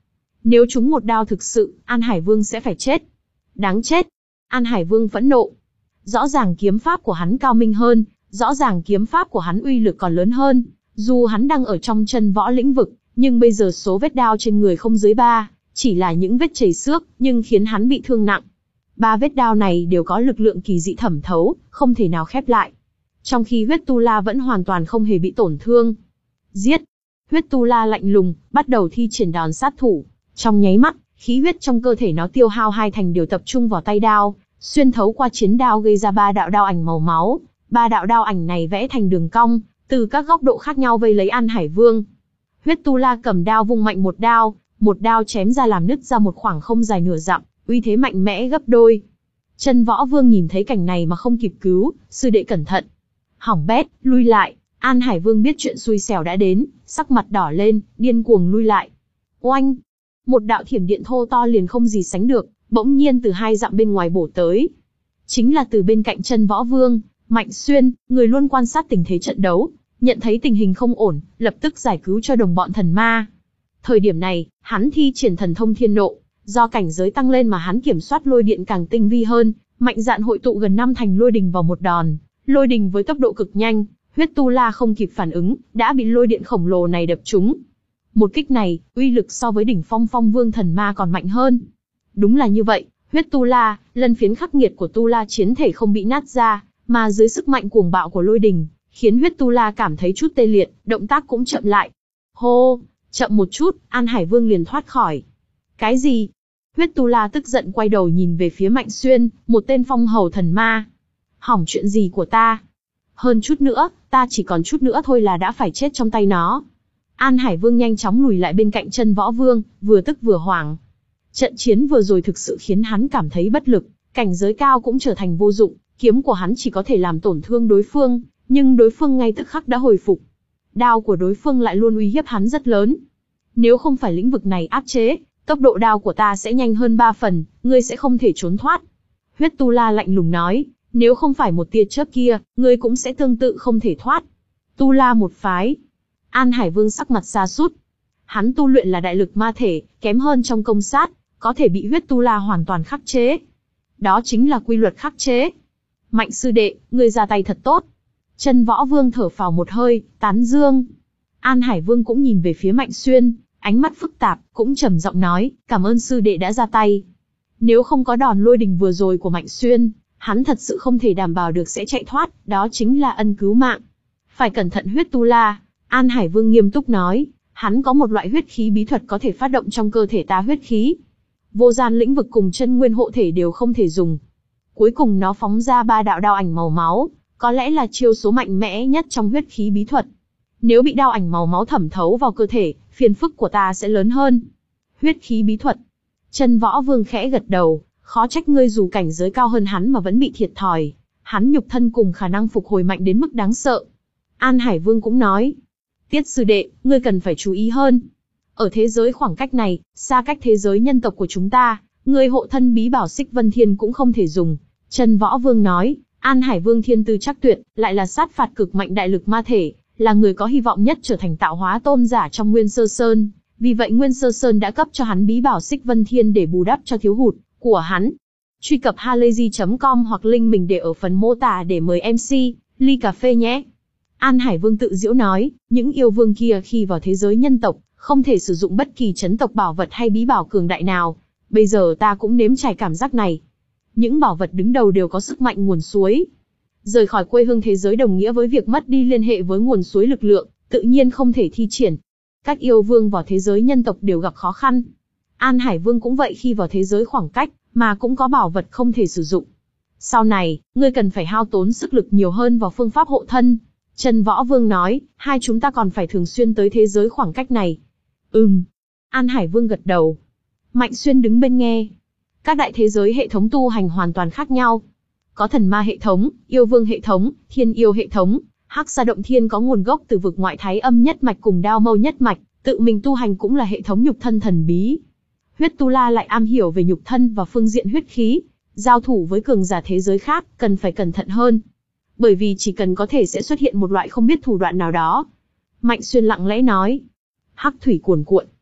Nếu trúng một đao thực sự, An Hải Vương sẽ phải chết. Đáng chết! An Hải Vương phẫn nộ. Rõ ràng kiếm pháp của hắn cao minh hơn, rõ ràng kiếm pháp của hắn uy lực còn lớn hơn. Dù hắn đang ở trong chân võ lĩnh vực, nhưng bây giờ số vết đao trên người không dưới ba, chỉ là những vết chảy xước, nhưng khiến hắn bị thương nặng. Ba vết đao này đều có lực lượng kỳ dị thẩm thấu, không thể nào khép lại. Trong khi huyết tu la vẫn hoàn toàn không hề bị tổn thương. Giết! Huyết tu la lạnh lùng, bắt đầu thi triển đòn sát thủ. Trong nháy mắt, khí huyết trong cơ thể nó tiêu hao hai thành đều tập trung vào tay đao, xuyên thấu qua chiến đao gây ra ba đạo đao ảnh màu máu. Ba đạo đao ảnh này vẽ thành đường cong, từ các góc độ khác nhau vây lấy An Hải Vương. Huyết tu la cầm đao vung mạnh một đao, một đao chém ra làm nứt ra một khoảng không dài nửa dặm, uy thế mạnh mẽ gấp đôi. Chân Võ Vương nhìn thấy cảnh này mà không kịp cứu, sư đệ cẩn thận. Hỏng bét, lui lại. An Hải Vương biết chuyện xui xẻo đã đến, sắc mặt đỏ lên, điên cuồng lui lại. Oanh! Một đạo thiểm điện thô to liền không gì sánh được, bỗng nhiên từ hai dặm bên ngoài bổ tới. Chính là từ bên cạnh Chân Võ Vương, Mạnh Xuyên, người luôn quan sát tình thế trận đấu, nhận thấy tình hình không ổn, lập tức giải cứu cho đồng bọn thần ma. Thời điểm này, hắn thi triển thần thông thiên nộ, do cảnh giới tăng lên mà hắn kiểm soát lôi điện càng tinh vi hơn, mạnh dạn hội tụ gần năm thành lôi đình vào một đòn. Lôi đình với tốc độ cực nhanh, huyết tu la không kịp phản ứng, đã bị lôi điện khổng lồ này đập trúng. Một kích này, uy lực so với đỉnh phong phong vương thần ma còn mạnh hơn. Đúng là như vậy, huyết tu la, lân phiến khắc nghiệt của tu la chiến thể không bị nát ra, mà dưới sức mạnh cuồng bạo của lôi đình, khiến huyết tu la cảm thấy chút tê liệt, động tác cũng chậm lại. Hô, chậm một chút, An Hải Vương liền thoát khỏi. Cái gì? Huyết tu la tức giận quay đầu nhìn về phía Mạnh Xuyên, một tên phong hầu thần ma. Hỏng chuyện gì của ta? Hơn chút nữa, ta chỉ còn chút nữa thôi là đã phải chết trong tay nó. An Hải Vương nhanh chóng lùi lại bên cạnh Chân Võ Vương, vừa tức vừa hoảng. Trận chiến vừa rồi thực sự khiến hắn cảm thấy bất lực, cảnh giới cao cũng trở thành vô dụng, kiếm của hắn chỉ có thể làm tổn thương đối phương, nhưng đối phương ngay tức khắc đã hồi phục. Đao của đối phương lại luôn uy hiếp hắn rất lớn. Nếu không phải lĩnh vực này áp chế, tốc độ đao của ta sẽ nhanh hơn ba phần, ngươi sẽ không thể trốn thoát. Huyết tu la lạnh lùng nói, nếu không phải một tia chớp kia, ngươi cũng sẽ tương tự không thể thoát. Tu la một phái. An Hải Vương sắc mặt sa sút. Hắn tu luyện là đại lực ma thể, kém hơn trong công sát, có thể bị huyết tu la hoàn toàn khắc chế. Đó chính là quy luật khắc chế. Mạnh sư đệ, ngươi ra tay thật tốt. Chân Võ Vương thở phào một hơi, tán dương. An Hải Vương cũng nhìn về phía Mạnh Xuyên, ánh mắt phức tạp, cũng trầm giọng nói, cảm ơn sư đệ đã ra tay. Nếu không có đòn lôi đình vừa rồi của Mạnh Xuyên, hắn thật sự không thể đảm bảo được sẽ chạy thoát, đó chính là ân cứu mạng. Phải cẩn thận huyết tu la, An Hải Vương nghiêm túc nói, hắn có một loại huyết khí bí thuật có thể phát động trong cơ thể ta huyết khí. Vô gian lĩnh vực cùng chân nguyên hộ thể đều không thể dùng. Cuối cùng nó phóng ra ba đạo đao ảnh màu máu, có lẽ là chiêu số mạnh mẽ nhất trong huyết khí bí thuật. Nếu bị đao ảnh màu máu thẩm thấu vào cơ thể, phiền phức của ta sẽ lớn hơn. Huyết khí bí thuật. Chân Võ Vương khẽ gật đầu, khó trách ngươi dù cảnh giới cao hơn hắn mà vẫn bị thiệt thòi. Hắn nhục thân cùng khả năng phục hồi mạnh đến mức đáng sợ. An Hải Vương cũng nói, Tiết sư đệ, ngươi cần phải chú ý hơn. Ở thế giới khoảng cách này, xa cách thế giới nhân tộc của chúng ta, ngươi hộ thân bí bảo Xích Vân Thiên cũng không thể dùng. Chân Võ Vương nói, An Hải Vương thiên tư chắc tuyệt, lại là sát phạt cực mạnh đại lực ma thể, là người có hy vọng nhất trở thành tạo hóa tôn giả trong Nguyên Sơ Sơn. Vì vậy Nguyên Sơ Sơn đã cấp cho hắn bí bảo Xích Vân Thiên để bù đắp cho thiếu hụt của hắn. Truy cập halayzi chấm com hoặc link mình để ở phần mô tả để mời em xê, ly cà phê nhé. An Hải Vương tự giễu nói, những yêu vương kia khi vào thế giới nhân tộc, không thể sử dụng bất kỳ chấn tộc bảo vật hay bí bảo cường đại nào. Bây giờ ta cũng nếm trải cảm giác này. Những bảo vật đứng đầu đều có sức mạnh nguồn suối. Rời khỏi quê hương thế giới đồng nghĩa với việc mất đi liên hệ với nguồn suối lực lượng, tự nhiên không thể thi triển. Các yêu vương vào thế giới nhân tộc đều gặp khó khăn. An Hải Vương cũng vậy, khi vào thế giới khoảng cách, mà cũng có bảo vật không thể sử dụng. Sau này, ngươi cần phải hao tốn sức lực nhiều hơn vào phương pháp hộ thân. Chân Võ Vương nói, hai chúng ta còn phải thường xuyên tới thế giới khoảng cách này. Ừm. An Hải Vương gật đầu. Mạnh Xuyên đứng bên nghe. Các đại thế giới hệ thống tu hành hoàn toàn khác nhau. Có thần ma hệ thống, yêu vương hệ thống, thiên yêu hệ thống. Hắc Sa Động Thiên có nguồn gốc từ vực ngoại Thái Âm nhất mạch cùng Đao Mâu nhất mạch, tự mình tu hành cũng là hệ thống nhục thân thần bí. Huyết tu la lại am hiểu về nhục thân và phương diện huyết khí, giao thủ với cường giả thế giới khác, cần phải cẩn thận hơn. Bởi vì chỉ cần có thể sẽ xuất hiện một loại không biết thủ đoạn nào đó. Mạnh Xuyên lặng lẽ nói. Hắc thủy cuồn cuộn.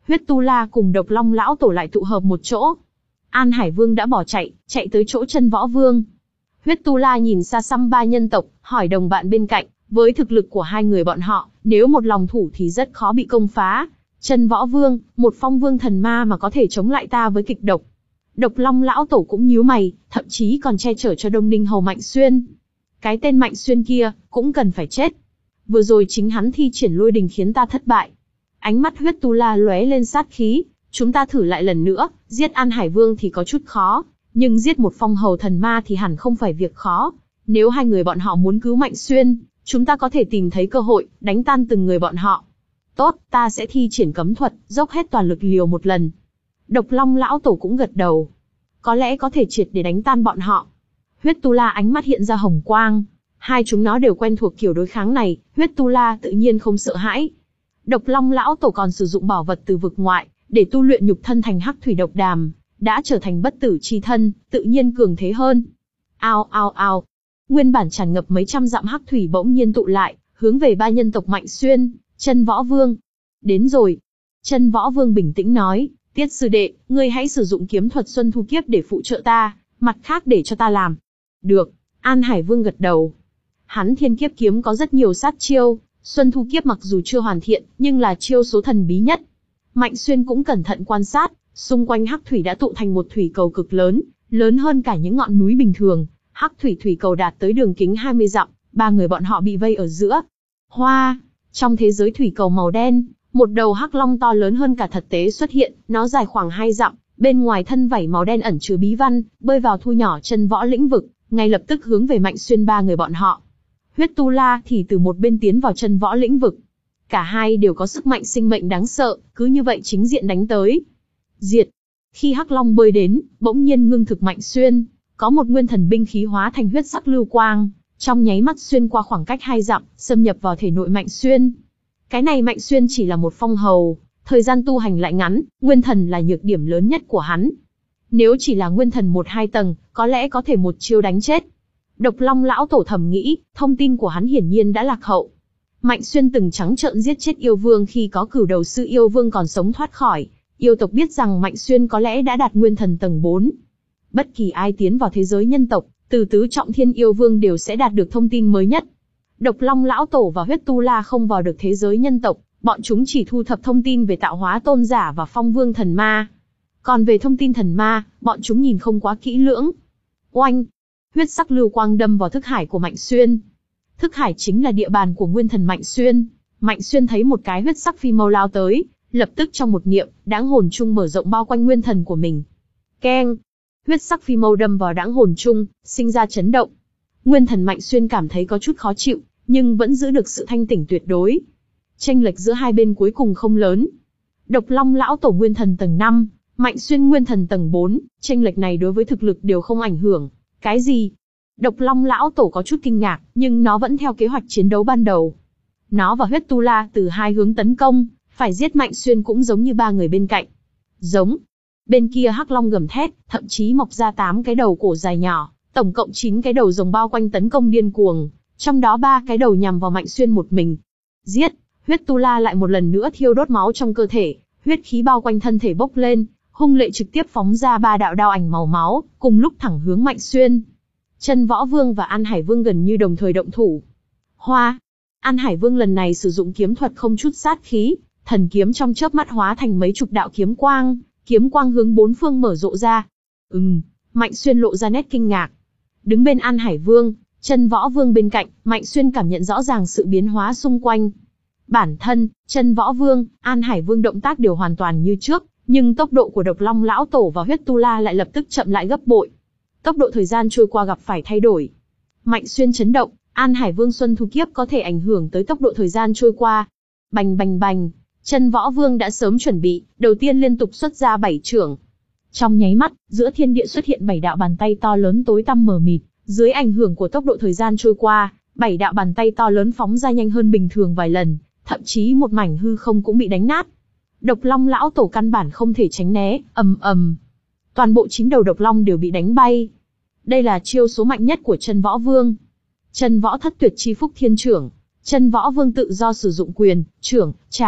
Huyết Tu La cùng Độc Long lão tổ lại tụ hợp một chỗ. An Hải Vương đã bỏ chạy, chạy tới chỗ Chân Võ Vương. Huyết Tu La nhìn xa xăm ba nhân tộc, hỏi đồng bạn bên cạnh, với thực lực của hai người bọn họ, nếu một lòng thủ thì rất khó bị công phá. Chân Võ Vương, một phong vương thần ma mà có thể chống lại ta với kịch độc. Độc Long lão tổ cũng nhíu mày, thậm chí còn che chở cho Đông Ninh hầu Mạnh Xuyên. Cái tên Mạnh Xuyên kia, cũng cần phải chết. Vừa rồi chính hắn thi triển lôi đình khiến ta thất bại. Ánh mắt Huyết Tu La lóe lên sát khí, chúng ta thử lại lần nữa, giết An Hải Vương thì có chút khó, nhưng giết một phong hầu thần ma thì hẳn không phải việc khó. Nếu hai người bọn họ muốn cứu Mạnh Xuyên, chúng ta có thể tìm thấy cơ hội, đánh tan từng người bọn họ. Tốt, ta sẽ thi triển cấm thuật, dốc hết toàn lực liều một lần. Độc Long lão tổ cũng gật đầu. Có lẽ có thể triệt để đánh tan bọn họ. Huyết Tu La ánh mắt hiện ra hồng quang. Hai chúng nó đều quen thuộc kiểu đối kháng này, Huyết Tu La tự nhiên không sợ hãi. Độc Long lão tổ còn sử dụng bảo vật từ vực ngoại, để tu luyện nhục thân thành hắc thủy độc đàm, đã trở thành bất tử chi thân, tự nhiên cường thế hơn. Ao ao ao. Nguyên bản tràn ngập mấy trăm dặm hắc thủy bỗng nhiên tụ lại, hướng về ba nhân tộc Mạnh Xuyên, Chân Võ Vương. Đến rồi. Chân Võ Vương bình tĩnh nói, Tiết sư đệ, ngươi hãy sử dụng kiếm thuật Xuân Thu Kiếp để phụ trợ ta, mặt khác để cho ta làm. Được. An Hải Vương gật đầu. Hắn Thiên Kiếp kiếm có rất nhiều sát chiêu, Xuân Thu Kiếp mặc dù chưa hoàn thiện, nhưng là chiêu số thần bí nhất. Mạnh Xuyên cũng cẩn thận quan sát, xung quanh hắc thủy đã tụ thành một thủy cầu cực lớn, lớn hơn cả những ngọn núi bình thường. Hắc thủy thủy cầu đạt tới đường kính hai mươi dặm, ba người bọn họ bị vây ở giữa. Hoa, trong thế giới thủy cầu màu đen, một đầu hắc long to lớn hơn cả thật tế xuất hiện, nó dài khoảng hai dặm, bên ngoài thân vảy màu đen ẩn chứa bí văn, bơi vào thu nhỏ Chân Võ lĩnh vực, ngay lập tức hướng về Mạnh Xuyên ba người bọn họ. Huyết Tu La thì từ một bên tiến vào Chân Võ lĩnh vực. Cả hai đều có sức mạnh sinh mệnh đáng sợ, cứ như vậy chính diện đánh tới. Diệt. Khi hắc long bơi đến, bỗng nhiên ngưng thực Mạnh Xuyên, có một nguyên thần binh khí hóa thành huyết sắc lưu quang, trong nháy mắt xuyên qua khoảng cách hai dặm, xâm nhập vào thể nội Mạnh Xuyên. Cái này Mạnh Xuyên chỉ là một phong hầu, thời gian tu hành lại ngắn, nguyên thần là nhược điểm lớn nhất của hắn. Nếu chỉ là nguyên thần một hai tầng, có lẽ có thể một chiêu đánh chết. Độc Long lão tổ thầm nghĩ, thông tin của hắn hiển nhiên đã lạc hậu. Mạnh Xuyên từng trắng trợn giết chết yêu vương khi có cửu đầu sư yêu vương còn sống thoát khỏi. Yêu tộc biết rằng Mạnh Xuyên có lẽ đã đạt nguyên thần tầng bốn. Bất kỳ ai tiến vào thế giới nhân tộc, từ tứ trọng thiên yêu vương đều sẽ đạt được thông tin mới nhất. Độc Long lão tổ và Huyết Tu La không vào được thế giới nhân tộc, bọn chúng chỉ thu thập thông tin về tạo hóa tôn giả và phong vương thần ma. Còn về thông tin thần ma, bọn chúng nhìn không quá kỹ lưỡng. Oanh! Huyết sắc lưu quang đâm vào thức hải của Mạnh Xuyên. Thức hải chính là địa bàn của nguyên thần Mạnh Xuyên. Mạnh Xuyên thấy một cái huyết sắc phi mâu lao tới, lập tức trong một niệm, đãng hồn chung mở rộng bao quanh nguyên thần của mình. Keng! Huyết sắc phi mâu đâm vào đãng hồn chung, sinh ra chấn động. Nguyên thần Mạnh Xuyên cảm thấy có chút khó chịu, nhưng vẫn giữ được sự thanh tỉnh tuyệt đối. Chênh lệch giữa hai bên cuối cùng không lớn. Độc Long lão tổ nguyên thần tầng năm, Mạnh Xuyên nguyên thần tầng bốn, chênh lệch này đối với thực lực đều không ảnh hưởng. Cái gì? Độc Long lão tổ có chút kinh ngạc, nhưng nó vẫn theo kế hoạch chiến đấu ban đầu. Nó và Huyết Tu La từ hai hướng tấn công, phải giết Mạnh Xuyên cũng giống như ba người bên cạnh. Giống. Bên kia hắc long gầm thét, thậm chí mọc ra tám cái đầu cổ dài nhỏ, tổng cộng chín cái đầu rồng bao quanh tấn công điên cuồng, trong đó ba cái đầu nhằm vào Mạnh Xuyên một mình. Giết. Huyết Tu La lại một lần nữa thiêu đốt máu trong cơ thể, huyết khí bao quanh thân thể bốc lên, hung lệ trực tiếp phóng ra ba đạo đao ảnh màu máu, cùng lúc thẳng hướng Mạnh Xuyên. Chân Võ Vương và An Hải Vương gần như đồng thời động thủ. Hoa. An Hải Vương lần này sử dụng kiếm thuật không chút sát khí, thần kiếm trong chớp mắt hóa thành mấy chục đạo kiếm quang, kiếm quang hướng bốn phương mở rộ ra. Ừm, Mạnh Xuyên lộ ra nét kinh ngạc. Đứng bên An Hải Vương, Chân Võ Vương bên cạnh, Mạnh Xuyên cảm nhận rõ ràng sự biến hóa xung quanh. Bản thân, Chân Võ Vương, An Hải Vương động tác đều hoàn toàn như trước, nhưng tốc độ của Độc Long lão tổ và Huyết Tu La lại lập tức chậm lại gấp bội. Tốc độ thời gian trôi qua gặp phải thay đổi. Mạnh Xuyên chấn động, An Hải Vương Xuân Thu Kiếp có thể ảnh hưởng tới tốc độ thời gian trôi qua. Bành bành bành, Chân Võ Vương đã sớm chuẩn bị, đầu tiên liên tục xuất ra bảy chưởng. Trong nháy mắt, giữa thiên địa xuất hiện bảy đạo bàn tay to lớn tối tăm mờ mịt, dưới ảnh hưởng của tốc độ thời gian trôi qua, bảy đạo bàn tay to lớn phóng ra nhanh hơn bình thường vài lần, thậm chí một mảnh hư không cũng bị đánh nát. Độc Long lão tổ căn bản không thể tránh né, ầm ầm. Toàn bộ chín đầu độc long đều bị đánh bay. Đây là chiêu số mạnh nhất của Chân Võ Vương. Chân Võ Thất Tuyệt Chi Phúc Thiên Chưởng. Chân Võ Vương tự do sử dụng quyền, chưởng, chảo,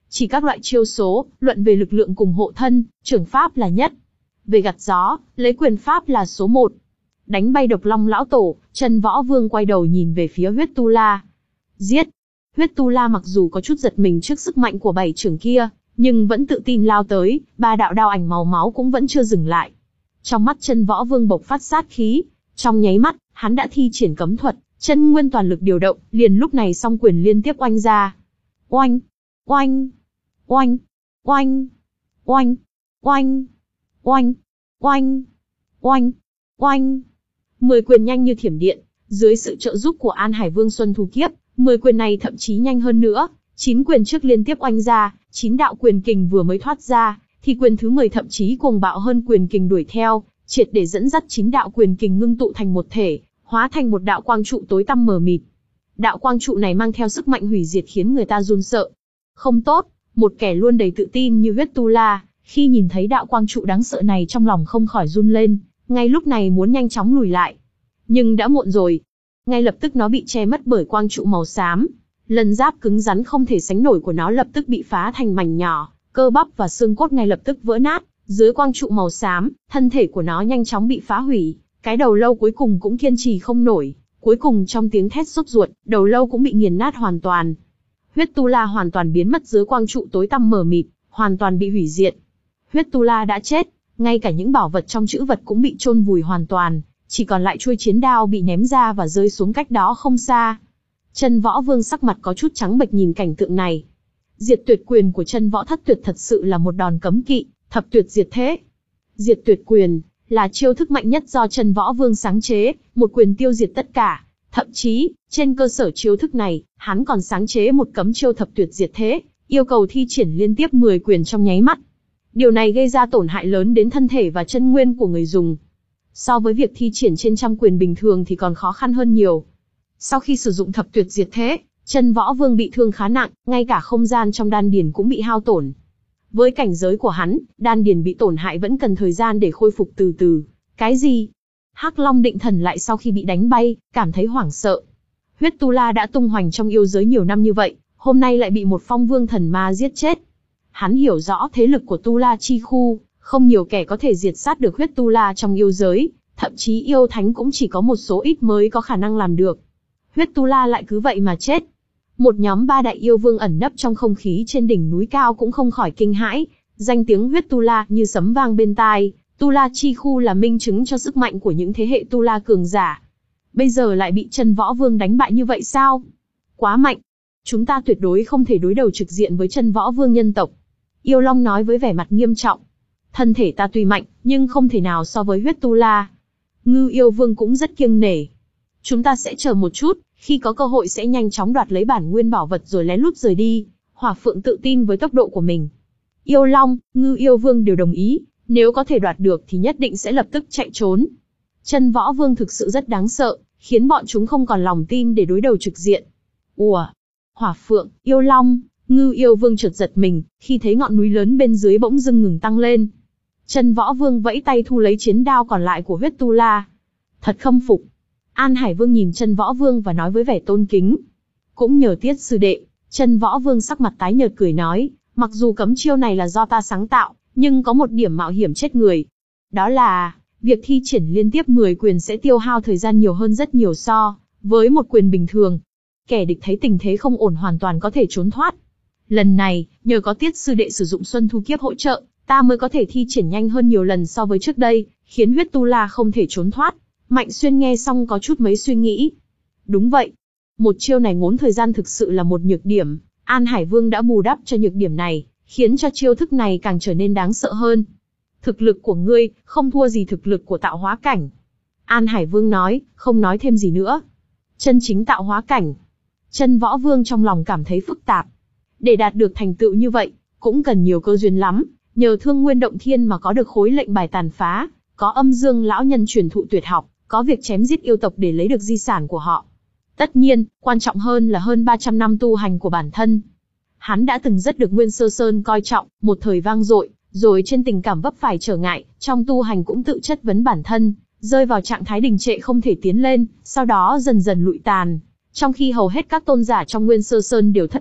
Chỉ các loại chiêu số, luận về lực lượng cùng hộ thân, trưởng pháp là nhất. Về gặt gió, lấy quyền pháp là số một. Đánh bay Độc Long lão tổ, Chân Võ Vương quay đầu nhìn về phía Huyết Tu La. Giết! Huyết Tu La mặc dù có chút giật mình trước sức mạnh của bảy trưởng kia, nhưng vẫn tự tin lao tới, ba đạo đao ảnh màu máu cũng vẫn chưa dừng lại. Trong mắt Chân Võ Vương bộc phát sát khí, trong nháy mắt, hắn đã thi triển cấm thuật, chân nguyên toàn lực điều động, liền lúc này song quyền liên tiếp oanh ra. Oanh! Oanh! Oanh! Oanh! Oanh! Oanh! Oanh! Oanh! Oanh! Oanh! Mười quyền nhanh như thiểm điện, dưới sự trợ giúp của An Hải Vương Xuân Thu Kiếp, mười quyền này thậm chí nhanh hơn nữa, chín quyền trước liên tiếp oanh ra, chín đạo quyền kình vừa mới thoát ra, thì quyền thứ mười thậm chí cuồng bạo hơn quyền kình đuổi theo, triệt để dẫn dắt chín đạo quyền kình ngưng tụ thành một thể, hóa thành một đạo quang trụ tối tăm mờ mịt. Đạo quang trụ này mang theo sức mạnh hủy diệt khiến người ta run sợ. Không tốt, một kẻ luôn đầy tự tin như Huyết Tu La, khi nhìn thấy đạo quang trụ đáng sợ này trong lòng không khỏi run lên, ngay lúc này muốn nhanh chóng lùi lại. Nhưng đã muộn rồi. Ngay lập tức nó bị che mất bởi quang trụ màu xám. Lân giáp cứng rắn không thể sánh nổi của nó lập tức bị phá thành mảnh nhỏ, cơ bắp và xương cốt ngay lập tức vỡ nát. Dưới quang trụ màu xám, thân thể của nó nhanh chóng bị phá hủy, cái đầu lâu cuối cùng cũng kiên trì không nổi. Cuối cùng trong tiếng thét sốt ruột, đầu lâu cũng bị nghiền nát hoàn toàn. Huyết Tu La hoàn toàn biến mất dưới quang trụ tối tăm mờ mịt, hoàn toàn bị hủy diệt. Huyết Tu La đã chết, ngay cả những bảo vật trong trữ vật cũng bị chôn vùi hoàn toàn, chỉ còn lại chuôi chiến đao bị ném ra và rơi xuống cách đó không xa. Chân Võ Vương sắc mặt có chút trắng bệch nhìn cảnh tượng này. Diệt tuyệt quyền của Chân Võ Thất Tuyệt thật sự là một đòn cấm kỵ, thập tuyệt diệt thế. Diệt tuyệt quyền là chiêu thức mạnh nhất do Chân Võ Vương sáng chế, một quyền tiêu diệt tất cả. Thậm chí, trên cơ sở chiêu thức này, hắn còn sáng chế một cấm chiêu thập tuyệt diệt thế, yêu cầu thi triển liên tiếp mười quyền trong nháy mắt. Điều này gây ra tổn hại lớn đến thân thể và chân nguyên của người dùng. So với việc thi triển trên trăm quyền bình thường thì còn khó khăn hơn nhiều. Sau khi sử dụng thập tuyệt diệt thế, Chân Võ Vương bị thương khá nặng, ngay cả không gian trong đan điền cũng bị hao tổn. Với cảnh giới của hắn, đan điền bị tổn hại vẫn cần thời gian để khôi phục từ từ. Cái gì? Hắc Long Định Thần lại sau khi bị đánh bay, cảm thấy hoảng sợ. Huyết Tu La đã tung hoành trong yêu giới nhiều năm như vậy, hôm nay lại bị một phong vương thần ma giết chết. Hắn hiểu rõ thế lực của Tu La Chi Khu, không nhiều kẻ có thể diệt sát được Huyết Tu La trong yêu giới, thậm chí yêu thánh cũng chỉ có một số ít mới có khả năng làm được. Huyết Tu La lại cứ vậy mà chết. Một nhóm ba đại yêu vương ẩn nấp trong không khí trên đỉnh núi cao cũng không khỏi kinh hãi, danh tiếng Huyết Tu La như sấm vang bên tai. Tu La Chi Khu là minh chứng cho sức mạnh của những thế hệ Tu La cường giả. Bây giờ lại bị Chân Võ Vương đánh bại như vậy sao? Quá mạnh. Chúng ta tuyệt đối không thể đối đầu trực diện với Chân Võ Vương nhân tộc. Yêu Long nói với vẻ mặt nghiêm trọng. Thân thể ta tuy mạnh, nhưng không thể nào so với Huyết Tu La. Ngưu Yêu Vương cũng rất kiêng nể. Chúng ta sẽ chờ một chút, khi có cơ hội sẽ nhanh chóng đoạt lấy bản nguyên bảo vật rồi lén lút rời đi. Hỏa Phượng tự tin với tốc độ của mình. Yêu Long, Ngưu Yêu Vương đều đồng ý. Nếu có thể đoạt được thì nhất định sẽ lập tức chạy trốn. Chân Võ Vương thực sự rất đáng sợ, khiến bọn chúng không còn lòng tin để đối đầu trực diện. Ùa! Hỏa Phượng, Yêu Long, Ngưu Yêu Vương chợt giật mình, khi thấy ngọn núi lớn bên dưới bỗng dưng ngừng tăng lên. Chân Võ Vương vẫy tay thu lấy chiến đao còn lại của Huyết Tu La. Thật khâm phục. An Hải Vương nhìn Chân Võ Vương và nói với vẻ tôn kính. Cũng nhờ Tiết sư đệ. Chân Võ Vương sắc mặt tái nhợt cười nói, mặc dù cấm chiêu này là do ta sáng tạo, nhưng có một điểm mạo hiểm chết người. Đó là, việc thi triển liên tiếp mười quyền sẽ tiêu hao thời gian nhiều hơn rất nhiều so với một quyền bình thường. Kẻ địch thấy tình thế không ổn hoàn toàn có thể trốn thoát. Lần này, nhờ có Tiết sư đệ sử dụng Xuân Thu Kiếp hỗ trợ, ta mới có thể thi triển nhanh hơn nhiều lần so với trước đây, khiến Huyết Tu La không thể trốn thoát. Mạnh Xuyên nghe xong có chút mấy suy nghĩ. Đúng vậy. Một chiêu này ngốn thời gian thực sự là một nhược điểm. An Hải Vương đã bù đắp cho nhược điểm này, khiến cho chiêu thức này càng trở nên đáng sợ hơn. Thực lực của ngươi, không thua gì thực lực của tạo hóa cảnh. An Hải Vương nói, không nói thêm gì nữa. Chân chính tạo hóa cảnh. Chân Võ Vương trong lòng cảm thấy phức tạp. Để đạt được thành tựu như vậy, cũng cần nhiều cơ duyên lắm. Nhờ Thương Nguyên Động Thiên mà có được khối lệnh bài tàn phá, có Âm Dương lão nhân truyền thụ tuyệt học, có việc chém giết yêu tộc để lấy được di sản của họ. Tất nhiên, quan trọng hơn là hơn ba trăm năm tu hành của bản thân. Hắn đã từng rất được Nguyên Sơ Sơn coi trọng, một thời vang dội, rồi trên tình cảm vấp phải trở ngại, trong tu hành cũng tự chất vấn bản thân, rơi vào trạng thái đình trệ không thể tiến lên, sau đó dần dần lụi tàn. Trong khi hầu hết các tôn giả trong Nguyên Sơ Sơn đều thất vọng,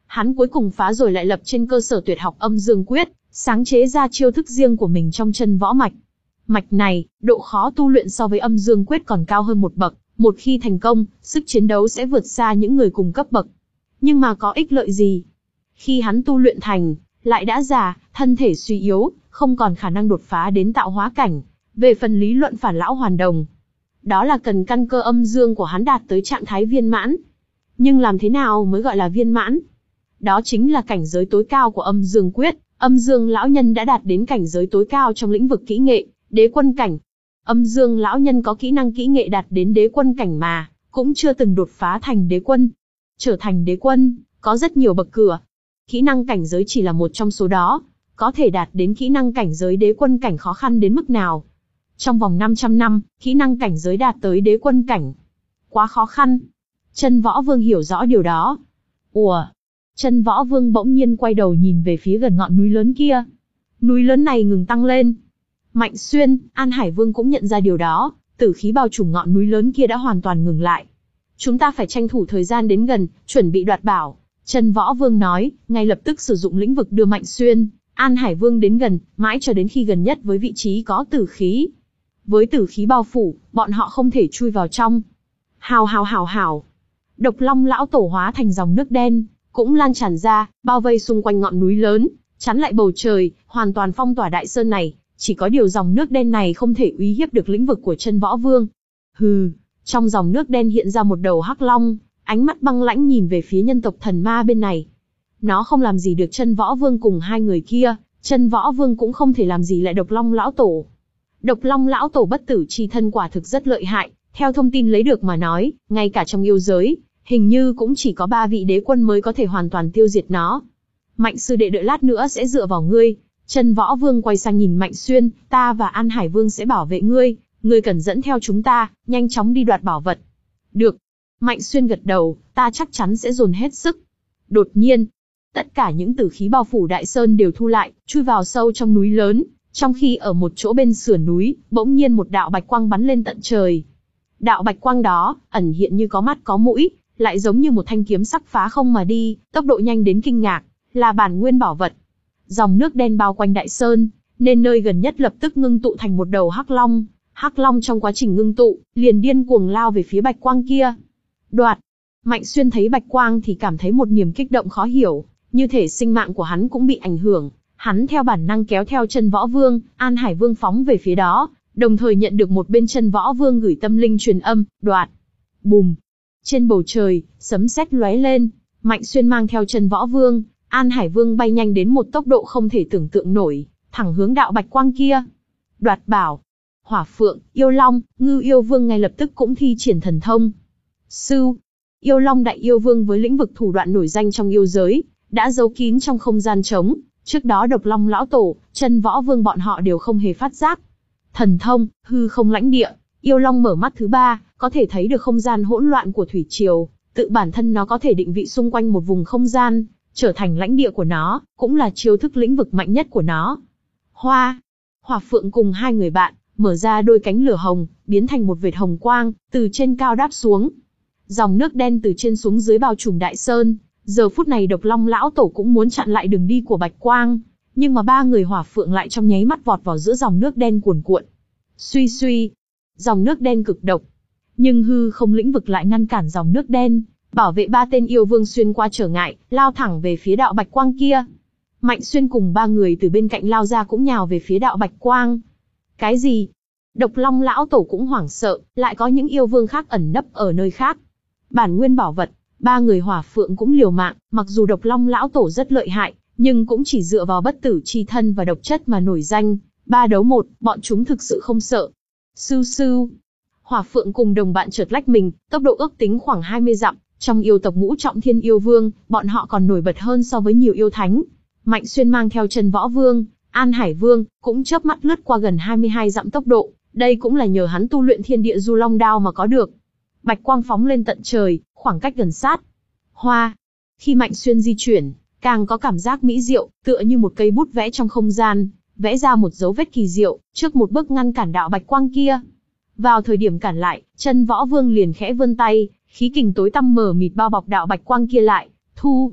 Hắn cuối cùng phá rồi lại lập trên cơ sở tuyệt học âm dương quyết, sáng chế ra chiêu thức riêng của mình trong chân võ mạch. Mạch này, độ khó tu luyện so với âm dương quyết còn cao hơn một bậc, một khi thành công, sức chiến đấu sẽ vượt xa những người cùng cấp bậc. Nhưng mà có ích lợi gì? Khi hắn tu luyện thành, lại đã già, thân thể suy yếu, không còn khả năng đột phá đến tạo hóa cảnh. Về phần lý luận phản lão hoàn đồng, đó là cần căn cơ âm dương của hắn đạt tới trạng thái viên mãn. Nhưng làm thế nào mới gọi là viên mãn? Đó chính là cảnh giới tối cao của âm dương quyết. Âm dương lão nhân đã đạt đến cảnh giới tối cao trong lĩnh vực kỹ nghệ, đế quân cảnh. Âm dương lão nhân có kỹ năng kỹ nghệ đạt đến đế quân cảnh mà, cũng chưa từng đột phá thành đế quân. Trở thành đế quân, có rất nhiều bậc cửa. Kỹ năng cảnh giới chỉ là một trong số đó. Có thể đạt đến kỹ năng cảnh giới đế quân cảnh khó khăn đến mức nào? Trong vòng năm trăm năm, kỹ năng cảnh giới đạt tới đế quân cảnh. Quá khó khăn. Chân Võ Vương hiểu rõ điều đó. Ủa? Chân Võ Vương bỗng nhiên quay đầu nhìn về phía gần ngọn núi lớn kia. Núi lớn này ngừng tăng lên. Mạnh Xuyên, An Hải Vương cũng nhận ra điều đó, tử khí bao trùm ngọn núi lớn kia đã hoàn toàn ngừng lại. Chúng ta phải tranh thủ thời gian đến gần, chuẩn bị đoạt bảo. Chân Võ Vương nói, ngay lập tức sử dụng lĩnh vực đưa Mạnh Xuyên, An Hải Vương đến gần, mãi cho đến khi gần nhất với vị trí có tử khí. Với tử khí bao phủ, bọn họ không thể chui vào trong. Hào hào hào hào. Độc Long lão tổ hóa thành dòng nước đen, cũng lan tràn ra, bao vây xung quanh ngọn núi lớn, chắn lại bầu trời, hoàn toàn phong tỏa đại sơn này. Chỉ có điều dòng nước đen này không thể uy hiếp được lĩnh vực của Chân Võ Vương. Hừ, trong dòng nước đen hiện ra một đầu hắc long, ánh mắt băng lãnh nhìn về phía nhân tộc thần ma bên này. Nó không làm gì được Chân Võ Vương cùng hai người kia, Chân Võ Vương cũng không thể làm gì lại Độc Long lão tổ. Độc Long lão tổ bất tử chi thân quả thực rất lợi hại, theo thông tin lấy được mà nói, ngay cả trong yêu giới, hình như cũng chỉ có ba vị đế quân mới có thể hoàn toàn tiêu diệt nó. Mạnh sư đệ đợi lát nữa sẽ dựa vào ngươi. Chân Võ Vương quay sang nhìn Mạnh Xuyên, ta và An Hải Vương sẽ bảo vệ ngươi, ngươi cần dẫn theo chúng ta, nhanh chóng đi đoạt bảo vật. Được. Mạnh Xuyên gật đầu, ta chắc chắn sẽ dồn hết sức. Đột nhiên, tất cả những tử khí bao phủ đại sơn đều thu lại, chui vào sâu trong núi lớn, trong khi ở một chỗ bên sườn núi, bỗng nhiên một đạo bạch quang bắn lên tận trời. Đạo bạch quang đó, ẩn hiện như có mắt có mũi, lại giống như một thanh kiếm sắc phá không mà đi, tốc độ nhanh đến kinh ngạc, là bản nguyên bảo vật. Dòng nước đen bao quanh đại sơn, nên nơi gần nhất lập tức ngưng tụ thành một đầu hắc long. Hắc long trong quá trình ngưng tụ, liền điên cuồng lao về phía bạch quang kia. Đoạt. Mạnh Xuyên thấy bạch quang thì cảm thấy một niềm kích động khó hiểu, như thể sinh mạng của hắn cũng bị ảnh hưởng. Hắn theo bản năng kéo theo Chân Võ Vương, An Hải Vương phóng về phía đó, đồng thời nhận được một bên Chân Võ Vương gửi tâm linh truyền âm, đoạt. Bùm. Trên bầu trời, sấm sét lóe lên, Mạnh Xuyên mang theo Chân Võ Vương, An Hải Vương bay nhanh đến một tốc độ không thể tưởng tượng nổi, thẳng hướng đạo bạch quang kia. Đoạt bảo. Hỏa Phượng, Yêu Long, Ngưu Yêu Vương ngay lập tức cũng thi triển thần thông. Sưu. Yêu Long đại yêu vương với lĩnh vực thủ đoạn nổi danh trong yêu giới, đã giấu kín trong không gian trống, trước đó Độc Long lão tổ, Chân Võ Vương bọn họ đều không hề phát giác. Thần thông, hư không lãnh địa, Yêu Long mở mắt thứ ba, có thể thấy được không gian hỗn loạn của thủy triều, tự bản thân nó có thể định vị xung quanh một vùng không gian, trở thành lãnh địa của nó, cũng là chiêu thức lĩnh vực mạnh nhất của nó. Hoa. Hỏa Phượng cùng hai người bạn, mở ra đôi cánh lửa hồng, biến thành một vệt hồng quang, từ trên cao đáp xuống. Dòng nước đen từ trên xuống dưới bao trùm đại sơn, giờ phút này Độc Long lão tổ cũng muốn chặn lại đường đi của bạch quang, nhưng mà ba người Hỏa Phượng lại trong nháy mắt vọt vào giữa dòng nước đen cuồn cuộn. Suy suy, dòng nước đen cực độc, nhưng hư không lĩnh vực lại ngăn cản dòng nước đen, bảo vệ ba tên yêu vương xuyên qua trở ngại, lao thẳng về phía đạo bạch quang kia. Mạnh Xuyên cùng ba người từ bên cạnh lao ra cũng nhào về phía đạo bạch quang. Cái gì? Độc Long lão tổ cũng hoảng sợ, lại có những yêu vương khác ẩn nấp ở nơi khác. Bản nguyên bảo vật, ba người Hỏa Phượng cũng liều mạng, mặc dù Độc Long lão tổ rất lợi hại, nhưng cũng chỉ dựa vào bất tử chi thân và độc chất mà nổi danh. Ba đấu một, bọn chúng thực sự không sợ. Sưu sưu. Hỏa Phượng cùng đồng bạn chợt lách mình, tốc độ ước tính khoảng hai mươi dặm. Trong yêu tộc ngũ trọng thiên yêu vương, bọn họ còn nổi bật hơn so với nhiều yêu thánh. Mạnh Xuyên mang theo Chân Võ Vương, An Hải Vương, cũng chớp mắt lướt qua gần hai mươi hai dặm tốc độ, đây cũng là nhờ hắn tu luyện Thiên Địa Du Long Đao mà có được. Bạch quang phóng lên tận trời, khoảng cách gần sát. Hoa. Khi Mạnh Xuyên di chuyển, càng có cảm giác mỹ diệu, tựa như một cây bút vẽ trong không gian, vẽ ra một dấu vết kỳ diệu, trước một bước ngăn cản đạo bạch quang kia. Vào thời điểm cản lại, Chân Võ Vương liền khẽ vươn tay, khí kình tối tăm mờ mịt bao bọc đạo bạch quang kia lại, thu.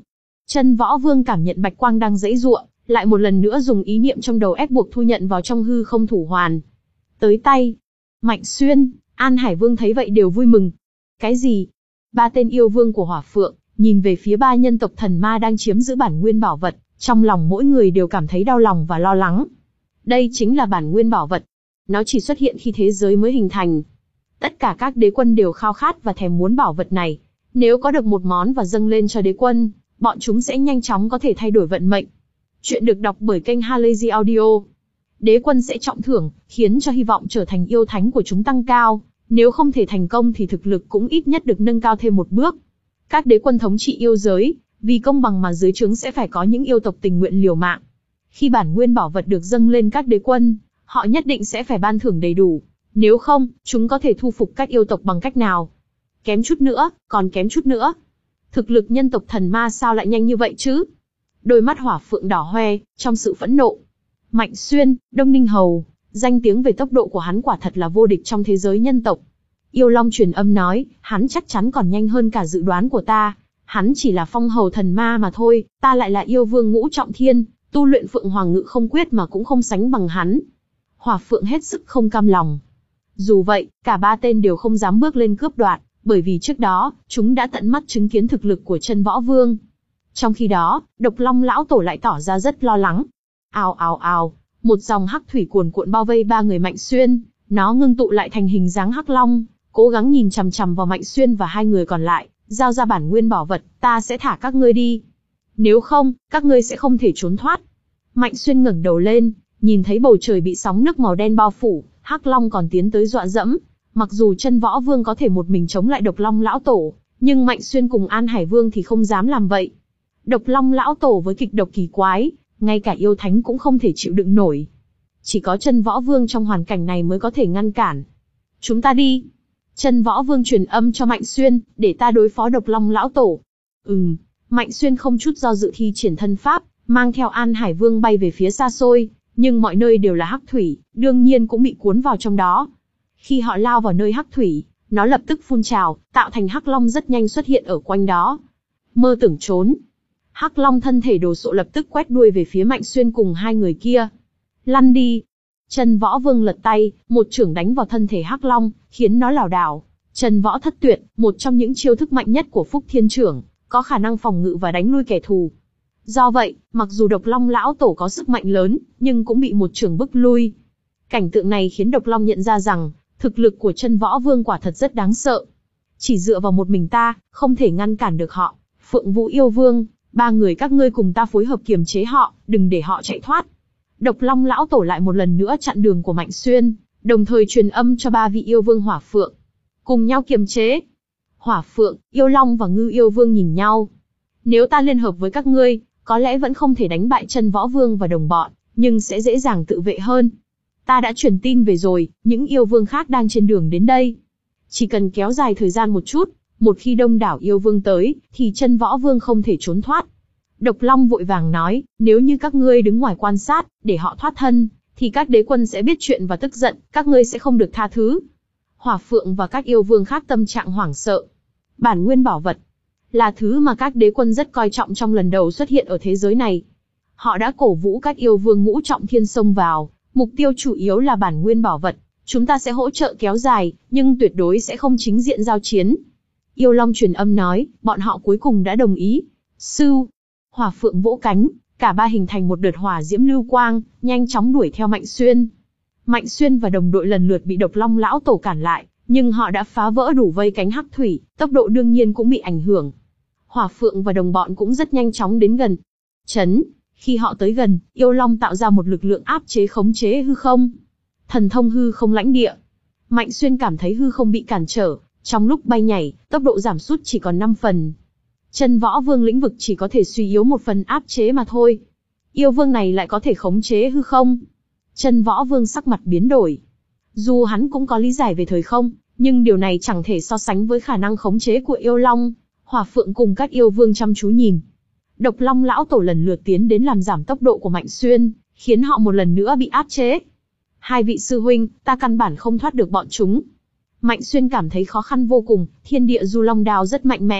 Chân Võ Vương cảm nhận bạch quang đang giãy giụa, lại một lần nữa dùng ý niệm trong đầu ép buộc thu nhận vào trong hư không thủ hoàn. Tới tay. Mạnh Xuyên, An Hải Vương thấy vậy đều vui mừng. Cái gì? Ba tên yêu vương của Hỏa Phượng, nhìn về phía ba nhân tộc thần ma đang chiếm giữ bản nguyên bảo vật, trong lòng mỗi người đều cảm thấy đau lòng và lo lắng. Đây chính là bản nguyên bảo vật. Nó chỉ xuất hiện khi thế giới mới hình thành. Tất cả các đế quân đều khao khát và thèm muốn bảo vật này. Nếu có được một món và dâng lên cho đế quân, bọn chúng sẽ nhanh chóng có thể thay đổi vận mệnh. Chuyện được đọc bởi kênh Halazy Audio. Đế quân sẽ trọng thưởng, khiến cho hy vọng trở thành yêu thánh của chúng tăng cao. Nếu không thể thành công thì thực lực cũng ít nhất được nâng cao thêm một bước. Các đế quân thống trị yêu giới, vì công bằng mà dưới trướng sẽ phải có những yêu tộc tình nguyện liều mạng. Khi bản nguyên bảo vật được dâng lên các đế quân, họ nhất định sẽ phải ban thưởng đầy đủ. Nếu không, chúng có thể thu phục các yêu tộc bằng cách nào? Kém chút nữa, còn kém chút nữa. Thực lực nhân tộc thần ma sao lại nhanh như vậy chứ? Đôi mắt Hỏa Phượng đỏ hoe, trong sự phẫn nộ. Mạnh Xuyên, Đông Ninh Hầu, danh tiếng về tốc độ của hắn quả thật là vô địch trong thế giới nhân tộc. Yêu Long truyền âm nói, hắn chắc chắn còn nhanh hơn cả dự đoán của ta. Hắn chỉ là phong hầu thần ma mà thôi, ta lại là yêu vương ngũ trọng thiên, tu luyện Phượng Hoàng Ngự Không Quyết mà cũng không sánh bằng hắn. Hỏa Phượng hết sức không cam lòng. Dù vậy, cả ba tên đều không dám bước lên cướp đoạt, bởi vì trước đó, chúng đã tận mắt chứng kiến thực lực của Chân Võ Vương. Trong khi đó, Độc Long lão tổ lại tỏ ra rất lo lắng. Ào ào ào, một dòng hắc thủy cuồn cuộn bao vây ba người Mạnh Xuyên, nó ngưng tụ lại thành hình dáng hắc long, cố gắng nhìn chằm chằm vào Mạnh Xuyên và hai người còn lại, giao ra bản nguyên bảo vật, ta sẽ thả các ngươi đi. Nếu không, các ngươi sẽ không thể trốn thoát. Mạnh Xuyên ngẩng đầu lên, nhìn thấy bầu trời bị sóng nước màu đen bao phủ, hắc long còn tiến tới dọa dẫm. Mặc dù Chân Võ Vương có thể một mình chống lại Độc Long lão tổ, nhưng Mạnh Xuyên cùng An Hải Vương thì không dám làm vậy. Độc Long lão tổ với kịch độc kỳ quái, ngay cả yêu thánh cũng không thể chịu đựng nổi. Chỉ có Chân Võ Vương trong hoàn cảnh này mới có thể ngăn cản. Chúng ta đi. Chân Võ Vương truyền âm cho Mạnh Xuyên, để ta đối phó Độc Long lão tổ. Ừm, Mạnh Xuyên không chút do dự thi triển thân pháp, mang theo An Hải Vương bay về phía xa xôi, nhưng mọi nơi đều là hắc thủy, đương nhiên cũng bị cuốn vào trong đó. Khi họ lao vào nơi hắc thủy, nó lập tức phun trào, tạo thành hắc long rất nhanh xuất hiện ở quanh đó. Mơ tưởng trốn. Hắc long thân thể đồ sộ lập tức quét đuôi về phía Mạnh Xuyên cùng hai người kia. Lăn đi. Chân Võ Vương lật tay, một chưởng đánh vào thân thể hắc long, khiến nó lảo đảo. Chân Võ Thất Tuyệt, một trong những chiêu thức mạnh nhất của Phúc Thiên Chưởng, có khả năng phòng ngự và đánh lui kẻ thù. Do vậy, mặc dù Độc Long lão tổ có sức mạnh lớn, nhưng cũng bị một chưởng bức lui. Cảnh tượng này khiến Độc Long nhận ra rằng, thực lực của Chân Võ Vương quả thật rất đáng sợ. Chỉ dựa vào một mình ta, không thể ngăn cản được họ. Phượng Vũ Yêu Vương, ba người các ngươi cùng ta phối hợp kiềm chế họ, đừng để họ chạy thoát. Độc Long lão tổ lại một lần nữa chặn đường của Mạnh Xuyên, đồng thời truyền âm cho ba vị yêu vương Hỏa Phượng. Cùng nhau kiềm chế. Hỏa Phượng, Yêu Long và Ngư Yêu Vương nhìn nhau. Nếu ta liên hợp với các ngươi, có lẽ vẫn không thể đánh bại Chân Võ Vương và đồng bọn, nhưng sẽ dễ dàng tự vệ hơn. Ta đã truyền tin về rồi, những yêu vương khác đang trên đường đến đây. Chỉ cần kéo dài thời gian một chút, một khi đông đảo yêu vương tới, thì Chân Võ Vương không thể trốn thoát. Độc Long vội vàng nói, nếu như các ngươi đứng ngoài quan sát, để họ thoát thân, thì các đế quân sẽ biết chuyện và tức giận, các ngươi sẽ không được tha thứ. Hỏa Phượng và các yêu vương khác tâm trạng hoảng sợ. Bản nguyên bảo vật là thứ mà các đế quân rất coi trọng trong lần đầu xuất hiện ở thế giới này. Họ đã cổ vũ các yêu vương ngũ trọng thiên xông vào, mục tiêu chủ yếu là bản nguyên bảo vật. Chúng ta sẽ hỗ trợ kéo dài, nhưng tuyệt đối sẽ không chính diện giao chiến. Yêu Long truyền âm nói, bọn họ cuối cùng đã đồng ý. Sưu, Hỏa Phượng vỗ cánh, cả ba hình thành một đợt hỏa diễm lưu quang, nhanh chóng đuổi theo Mạnh Xuyên. Mạnh Xuyên và đồng đội lần lượt bị Độc Long lão tổ cản lại, nhưng họ đã phá vỡ đủ vây cánh hắc thủy, tốc độ đương nhiên cũng bị ảnh hưởng. Hỏa Phượng và đồng bọn cũng rất nhanh chóng đến gần. Chấn, khi họ tới gần, Yêu Long tạo ra một lực lượng áp chế khống chế hư không. Thần thông hư không lãnh địa. Mạnh Xuyên cảm thấy hư không bị cản trở, trong lúc bay nhảy, tốc độ giảm sút chỉ còn năm phần. Chân Võ Vương lĩnh vực chỉ có thể suy yếu một phần áp chế mà thôi. Yêu vương này lại có thể khống chế hư không. Chân Võ Vương sắc mặt biến đổi. Dù hắn cũng có lý giải về thời không, nhưng điều này chẳng thể so sánh với khả năng khống chế của Yêu Long. Hỏa Phượng cùng các yêu vương chăm chú nhìn. Độc Long lão tổ lần lượt tiến đến làm giảm tốc độ của Mạnh Xuyên, khiến họ một lần nữa bị áp chế. Hai vị sư huynh, ta căn bản không thoát được bọn chúng. Mạnh Xuyên cảm thấy khó khăn vô cùng, thiên địa du long đao rất mạnh mẽ,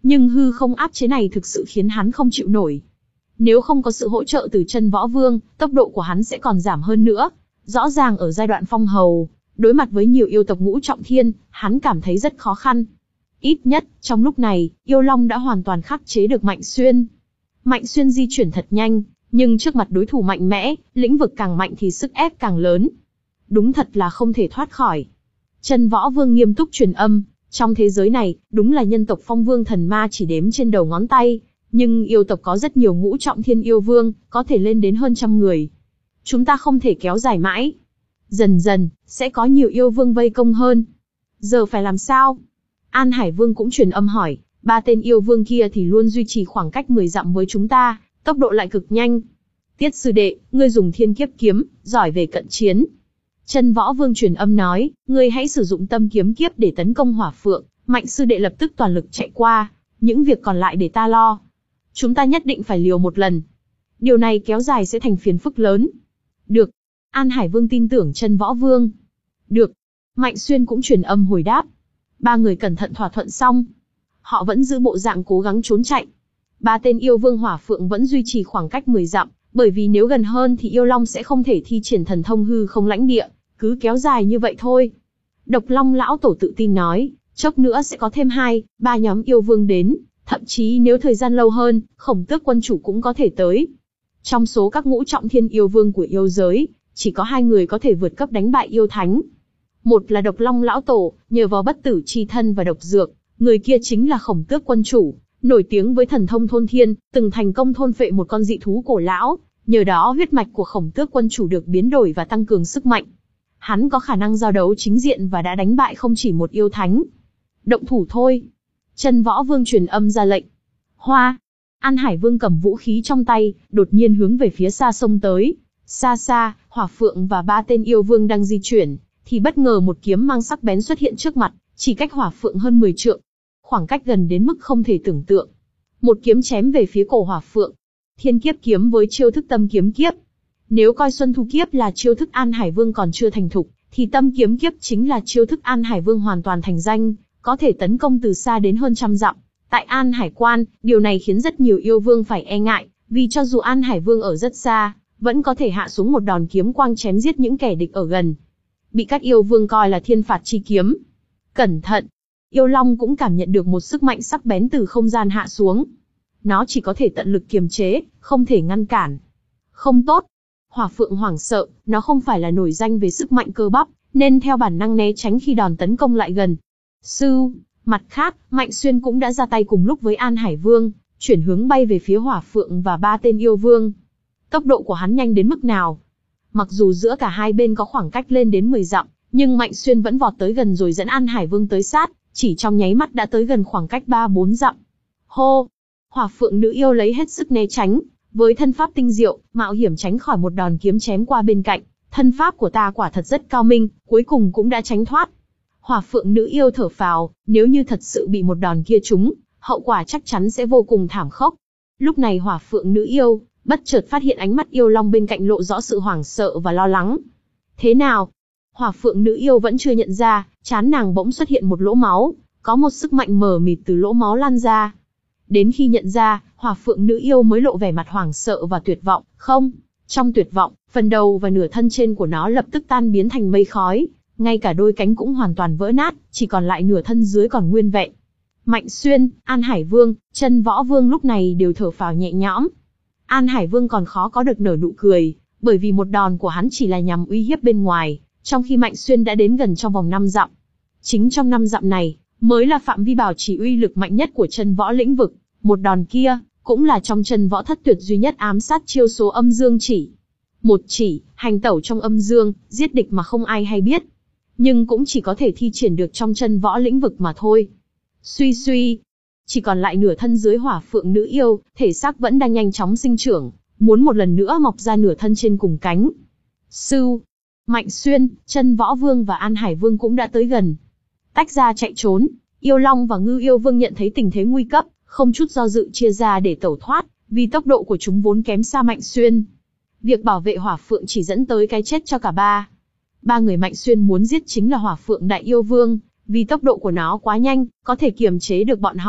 Nhưng hư không áp chế này thực sự khiến hắn không chịu nổi. Nếu không có sự hỗ trợ từ chân võ vương, tốc độ của hắn sẽ còn giảm hơn nữa. Rõ ràng ở giai đoạn phong hầu, đối mặt với nhiều yêu tộc ngũ trọng thiên, hắn cảm thấy rất khó khăn. Ít nhất, trong lúc này, yêu long đã hoàn toàn khắc chế được Mạnh Xuyên. Mạnh Xuyên di chuyển thật nhanh, nhưng trước mặt đối thủ mạnh mẽ, lĩnh vực càng mạnh thì sức ép càng lớn. Đúng thật là không thể thoát khỏi. Chân võ vương nghiêm túc truyền âm, trong thế giới này, đúng là nhân tộc phong vương thần ma chỉ đếm trên đầu ngón tay, nhưng yêu tộc có rất nhiều ngũ trọng thiên yêu vương, có thể lên đến hơn trăm người. Chúng ta không thể kéo dài mãi. Dần dần, sẽ có nhiều yêu vương vây công hơn. Giờ phải làm sao? An Hải Vương cũng truyền âm hỏi, ba tên yêu vương kia thì luôn duy trì khoảng cách mười dặm với chúng ta, tốc độ lại cực nhanh. Tiết sư đệ, ngươi dùng thiên kiếp kiếm, giỏi về cận chiến. Chân võ vương truyền âm nói, ngươi hãy sử dụng tâm kiếm kiếp để tấn công hỏa phượng, Mạnh sư đệ lập tức toàn lực chạy qua, những việc còn lại để ta lo. Chúng ta nhất định phải liều một lần. Điều này kéo dài sẽ thành phiền phức lớn. Được. An Hải Vương tin tưởng chân võ vương. Được. Mạnh Xuyên cũng truyền âm hồi đáp. Ba người cẩn thận thỏa thuận xong. Họ vẫn giữ bộ dạng cố gắng trốn chạy. Ba tên yêu vương hỏa phượng vẫn duy trì khoảng cách mười dặm, bởi vì nếu gần hơn thì yêu long sẽ không thể thi triển thần thông hư không lãnh địa, cứ kéo dài như vậy thôi. Độc Long lão tổ tự tin nói, chốc nữa sẽ có thêm hai, ba nhóm yêu vương đến, thậm chí nếu thời gian lâu hơn, Khổng Tước quân chủ cũng có thể tới. Trong số các ngũ trọng thiên yêu vương của yêu giới, chỉ có hai người có thể vượt cấp đánh bại yêu thánh. Một là Độc Long lão tổ, nhờ vào bất tử chi thân và độc dược, người kia chính là Khổng Tước quân chủ, nổi tiếng với thần thông thôn thiên, từng thành công thôn phệ một con dị thú cổ lão, nhờ đó huyết mạch của Khổng Tước quân chủ được biến đổi và tăng cường sức mạnh. Hắn có khả năng giao đấu chính diện và đã đánh bại không chỉ một yêu thánh. Động thủ thôi. Chân võ vương truyền âm ra lệnh. Hoa. An Hải Vương cầm vũ khí trong tay, đột nhiên hướng về phía xa sông tới. Xa xa, Hỏa Phượng và ba tên yêu vương đang di chuyển, thì bất ngờ một kiếm mang sắc bén xuất hiện trước mặt, chỉ cách Hỏa Phượng hơn mười trượng. Khoảng cách gần đến mức không thể tưởng tượng. Một kiếm chém về phía cổ Hỏa Phượng. Thiên kiếp kiếm với chiêu thức tâm kiếm kiếp. Nếu coi Xuân Thu kiếp là chiêu thức An Hải Vương còn chưa thành thục, thì tâm kiếm kiếp chính là chiêu thức An Hải Vương hoàn toàn thành danh, có thể tấn công từ xa đến hơn trăm dặm. Tại An Hải Quan, điều này khiến rất nhiều yêu vương phải e ngại, vì cho dù An Hải Vương ở rất xa, vẫn có thể hạ xuống một đòn kiếm quang chém giết những kẻ địch ở gần. Bị các yêu vương coi là thiên phạt chi kiếm. Cẩn thận! Yêu Long cũng cảm nhận được một sức mạnh sắc bén từ không gian hạ xuống. Nó chỉ có thể tận lực kiềm chế, không thể ngăn cản. Không tốt! Hỏa Phượng hoảng sợ, nó không phải là nổi danh về sức mạnh cơ bắp, nên theo bản năng né tránh khi đòn tấn công lại gần. Sư! Mặt khác, Mạnh Xuyên cũng đã ra tay cùng lúc với An Hải Vương, chuyển hướng bay về phía Hỏa Phượng và ba tên yêu vương. Tốc độ của hắn nhanh đến mức nào? Mặc dù giữa cả hai bên có khoảng cách lên đến mười dặm, nhưng Mạnh Xuyên vẫn vọt tới gần rồi dẫn An Hải Vương tới sát, chỉ trong nháy mắt đã tới gần khoảng cách ba bốn dặm. Hô! Hỏa Phượng nữ yêu lấy hết sức né tránh, với thân pháp tinh diệu, mạo hiểm tránh khỏi một đòn kiếm chém qua bên cạnh. Thân pháp của ta quả thật rất cao minh, cuối cùng cũng đã tránh thoát. Hỏa Phượng nữ yêu thở phào, nếu như thật sự bị một đòn kia trúng, hậu quả chắc chắn sẽ vô cùng thảm khốc. Lúc này Hỏa Phượng nữ yêu, bất chợt phát hiện ánh mắt yêu long bên cạnh lộ rõ sự hoảng sợ và lo lắng. Thế nào? Hỏa Phượng nữ yêu vẫn chưa nhận ra, trán nàng bỗng xuất hiện một lỗ máu, có một sức mạnh mờ mịt từ lỗ máu lan ra. Đến khi nhận ra, Hỏa Phượng nữ yêu mới lộ vẻ mặt hoảng sợ và tuyệt vọng. Không, trong tuyệt vọng, phần đầu và nửa thân trên của nó lập tức tan biến thành mây khói, ngay cả đôi cánh cũng hoàn toàn vỡ nát, chỉ còn lại nửa thân dưới còn nguyên vẹn. Mạnh Xuyên, An Hải Vương, Chân Võ Vương lúc này đều thở phào nhẹ nhõm. An Hải Vương còn khó có được nở nụ cười, bởi vì một đòn của hắn chỉ là nhằm uy hiếp bên ngoài, trong khi Mạnh Xuyên đã đến gần trong vòng năm dặm. Chính trong năm dặm này, mới là phạm vi bảo trì uy lực mạnh nhất của chân võ lĩnh vực. Một đòn kia, cũng là trong chân võ thất tuyệt duy nhất ám sát chiêu số âm dương chỉ. Một chỉ, hành tẩu trong âm dương, giết địch mà không ai hay biết. Nhưng cũng chỉ có thể thi triển được trong chân võ lĩnh vực mà thôi. Suy suy, chỉ còn lại nửa thân dưới Hỏa Phượng nữ yêu, thể xác vẫn đang nhanh chóng sinh trưởng, muốn một lần nữa mọc ra nửa thân trên cùng cánh. Sư, Mạnh Xuyên, Chân Võ Vương và An Hải Vương cũng đã tới gần. Tách ra chạy trốn, Yêu Long và Ngư Yêu Vương nhận thấy tình thế nguy cấp, không chút do dự chia ra để tẩu thoát, vì tốc độ của chúng vốn kém xa Mạnh Xuyên. Việc bảo vệ Hỏa Phượng chỉ dẫn tới cái chết cho cả ba. Ba người Mạnh Xuyên muốn giết chính là Hỏa Phượng Đại Yêu Vương, vì tốc độ của nó quá nhanh, có thể kiềm chế được bọn họ.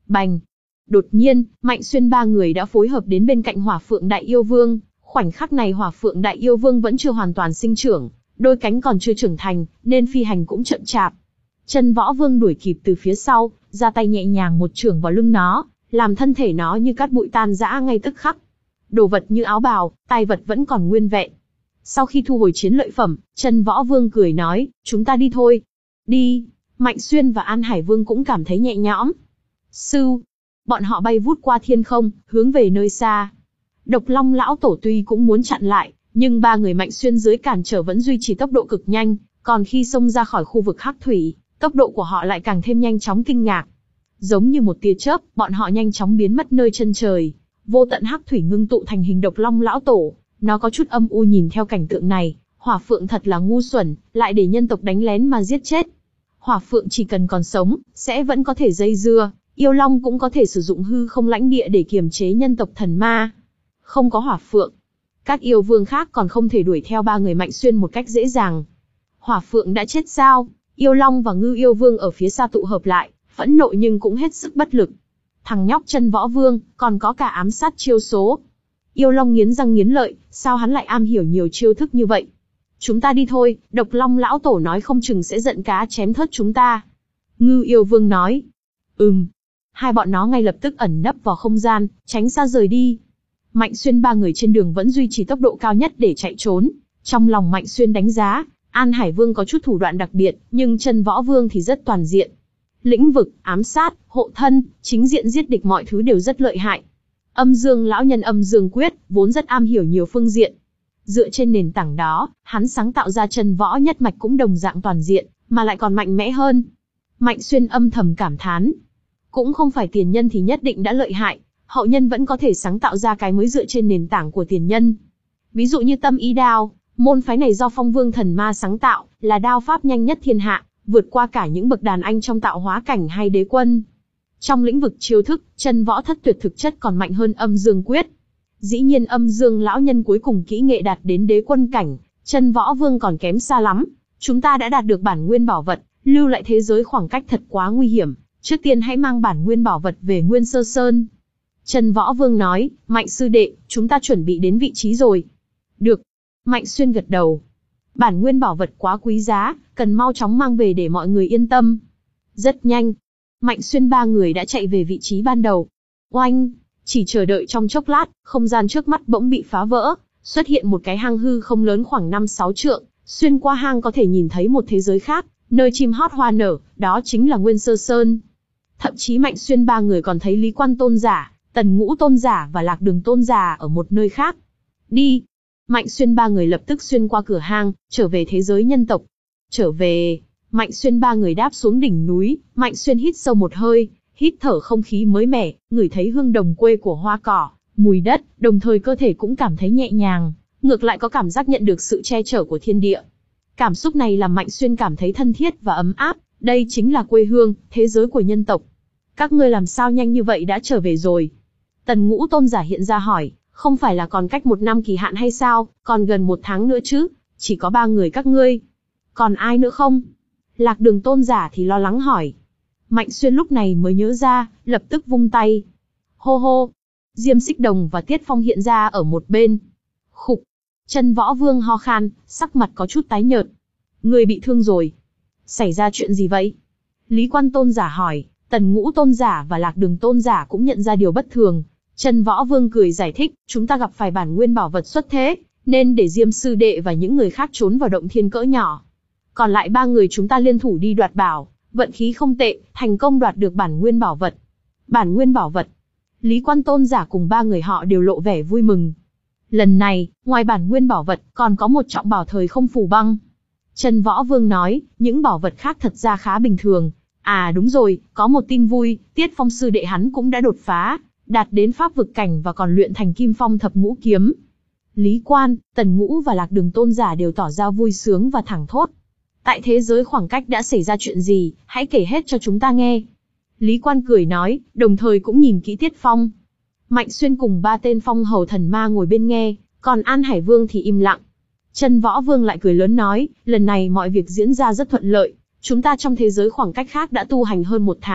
Bành! Đột nhiên, Mạnh Xuyên ba người đã phối hợp đến bên cạnh Hỏa Phượng Đại Yêu Vương. Khoảnh khắc này Hỏa Phượng Đại Yêu Vương vẫn chưa hoàn toàn sinh trưởng, đôi cánh còn chưa trưởng thành, nên phi hành cũng chậm chạp. Chân Võ Vương đuổi kịp từ phía sau, ra tay nhẹ nhàng một chưởng vào lưng nó, làm thân thể nó như cát bụi tan rã ngay tức khắc. Đồ vật như áo bào, tài vật vẫn còn nguyên vẹn. Sau khi thu hồi chiến lợi phẩm, Chân Võ Vương cười nói, chúng ta đi thôi. Đi! Mạnh Xuyên và An Hải Vương cũng cảm thấy nhẹ nhõm. Sưu! Bọn họ bay vút qua thiên không, hướng về nơi xa. Độc Long lão tổ tuy cũng muốn chặn lại, nhưng ba người Mạnh Xuyên dưới cản trở vẫn duy trì tốc độ cực nhanh, còn khi xông ra khỏi khu vực hắc thủy, tốc độ của họ lại càng thêm nhanh chóng kinh ngạc. Giống như một tia chớp, bọn họ nhanh chóng biến mất nơi chân trời. Vô tận hắc thủy ngưng tụ thành hình Độc Long lão tổ, nó có chút âm u nhìn theo cảnh tượng này, Hỏa Phượng thật là ngu xuẩn, lại để nhân tộc đánh lén mà giết chết. Hỏa Phượng chỉ cần còn sống, sẽ vẫn có thể dây dưa, Yêu Long cũng có thể sử dụng hư không lãnh địa để kiềm chế nhân tộc thần ma. Không có Hỏa Phượng, các yêu vương khác còn không thể đuổi theo ba người Mạnh Xuyên một cách dễ dàng. Hỏa Phượng đã chết sao? Yêu Long và Ngư Yêu Vương ở phía xa tụ hợp lại, phẫn nộ nhưng cũng hết sức bất lực. Thằng nhóc Chân Võ Vương, còn có cả ám sát chiêu số. Yêu Long nghiến răng nghiến lợi, sao hắn lại am hiểu nhiều chiêu thức như vậy? Chúng ta đi thôi, Độc Long lão tổ nói không chừng sẽ giận cá chém thớt chúng ta. Ngư Yêu Vương nói. Ừm. Hai bọn nó ngay lập tức ẩn nấp vào không gian, tránh xa rời đi. Mạnh Xuyên ba người trên đường vẫn duy trì tốc độ cao nhất để chạy trốn. Trong lòng Mạnh Xuyên đánh giá, An Hải Vương có chút thủ đoạn đặc biệt, nhưng Chân Võ Vương thì rất toàn diện. Lĩnh vực, ám sát, hộ thân, chính diện giết địch mọi thứ đều rất lợi hại. Âm Dương lão nhân Âm Dương Quyết, vốn rất am hiểu nhiều phương diện. Dựa trên nền tảng đó, hắn sáng tạo ra Chân Võ nhất mạch cũng đồng dạng toàn diện, mà lại còn mạnh mẽ hơn. Mạnh Xuyên âm thầm cảm thán. Cũng không phải tiền nhân thì nhất định đã lợi hại, hậu nhân vẫn có thể sáng tạo ra cái mới dựa trên nền tảng của tiền nhân. Ví dụ như Tâm Ý Đao, môn phái này do Phong Vương Thần Ma sáng tạo, là đao pháp nhanh nhất thiên hạ, vượt qua cả những bậc đàn anh trong tạo hóa cảnh hay đế quân. Trong lĩnh vực chiêu thức, Chân Võ Thất Tuyệt thực chất còn mạnh hơn Âm Dương Quyết. Dĩ nhiên Âm Dương lão nhân cuối cùng kỹ nghệ đạt đến đế quân cảnh, Chân Võ Vương còn kém xa lắm. Chúng ta đã đạt được bản nguyên bảo vật, lưu lại thế giới khoảng cách thật quá nguy hiểm, trước tiên hãy mang bản nguyên bảo vật về Nguyên Sơ Sơn. Chân Võ Vương nói, Mạnh sư đệ, chúng ta chuẩn bị đến vị trí rồi. Được. Mạnh Xuyên gật đầu. Bản nguyên bảo vật quá quý giá, cần mau chóng mang về để mọi người yên tâm. Rất nhanh, Mạnh Xuyên ba người đã chạy về vị trí ban đầu. Oanh! Chỉ chờ đợi trong chốc lát, không gian trước mắt bỗng bị phá vỡ, xuất hiện một cái hang hư không lớn khoảng năm sáu trượng, xuyên qua hang có thể nhìn thấy một thế giới khác, nơi chim hót hoa nở, đó chính là Nguyên Sơ Sơn. Thậm chí Mạnh Xuyên ba người còn thấy Lý Quan Tôn giả, Tần Ngũ Tôn giả và Lạc Đường Tôn giả ở một nơi khác. Đi! Mạnh Xuyên ba người lập tức xuyên qua cửa hang, trở về thế giới nhân tộc. Trở về, Mạnh Xuyên ba người đáp xuống đỉnh núi, Mạnh Xuyên hít sâu một hơi, hít thở không khí mới mẻ, ngửi thấy hương đồng quê của hoa cỏ, mùi đất, đồng thời cơ thể cũng cảm thấy nhẹ nhàng, ngược lại có cảm giác nhận được sự che chở của thiên địa. Cảm xúc này làm Mạnh Xuyên cảm thấy thân thiết và ấm áp, đây chính là quê hương, thế giới của nhân tộc. Các ngươi làm sao nhanh như vậy đã trở về rồi? Tần Ngũ Tôn giả hiện ra hỏi, không phải là còn cách một năm kỳ hạn hay sao, còn gần một tháng nữa chứ, chỉ có ba người các ngươi. Còn ai nữa không? Lạc Đường Tôn giả thì lo lắng hỏi. Mạnh Xuyên lúc này mới nhớ ra, lập tức vung tay. Hô hô! Diêm Xích Đồng và Tiết Phong hiện ra ở một bên. Khục! Chân Võ Vương ho khan, sắc mặt có chút tái nhợt. Người bị thương rồi. Xảy ra chuyện gì vậy? Lý Quan Tôn giả hỏi. Tần Ngũ Tôn giả và Lạc Đường Tôn giả cũng nhận ra điều bất thường. Chân Võ Vương cười giải thích, chúng ta gặp phải bản nguyên bảo vật xuất thế, nên để Diêm sư đệ và những người khác trốn vào động thiên cỡ nhỏ. Còn lại ba người chúng ta liên thủ đi đoạt bảo, vận khí không tệ, thành công đoạt được bản nguyên bảo vật. Bản nguyên bảo vật? Lý Quan Tôn giả cùng ba người họ đều lộ vẻ vui mừng. Lần này, ngoài bản nguyên bảo vật, còn có một trọng bảo thời không phù băng. Chân Võ Vương nói, những bảo vật khác thật ra khá bình thường. À đúng rồi, có một tin vui, Tiết Phong sư đệ hắn cũng đã đột phá, đạt đến pháp vực cảnh và còn luyện thành Kim Phong thập ngũ kiếm. Lý Quan, Tần Ngũ và Lạc Đường Tôn giả đều tỏ ra vui sướng và thẳng thốt. Tại thế giới khoảng cách đã xảy ra chuyện gì, hãy kể hết cho chúng ta nghe. Lý Quan cười nói, đồng thời cũng nhìn kỹ Tiết Phong. Mạnh Xuyên cùng ba tên phong hầu thần ma ngồi bên nghe, còn An Hải Vương thì im lặng. Chân Võ Vương lại cười lớn nói, lần này mọi việc diễn ra rất thuận lợi. Chúng ta trong thế giới khoảng cách khác đã tu hành hơn một tháng,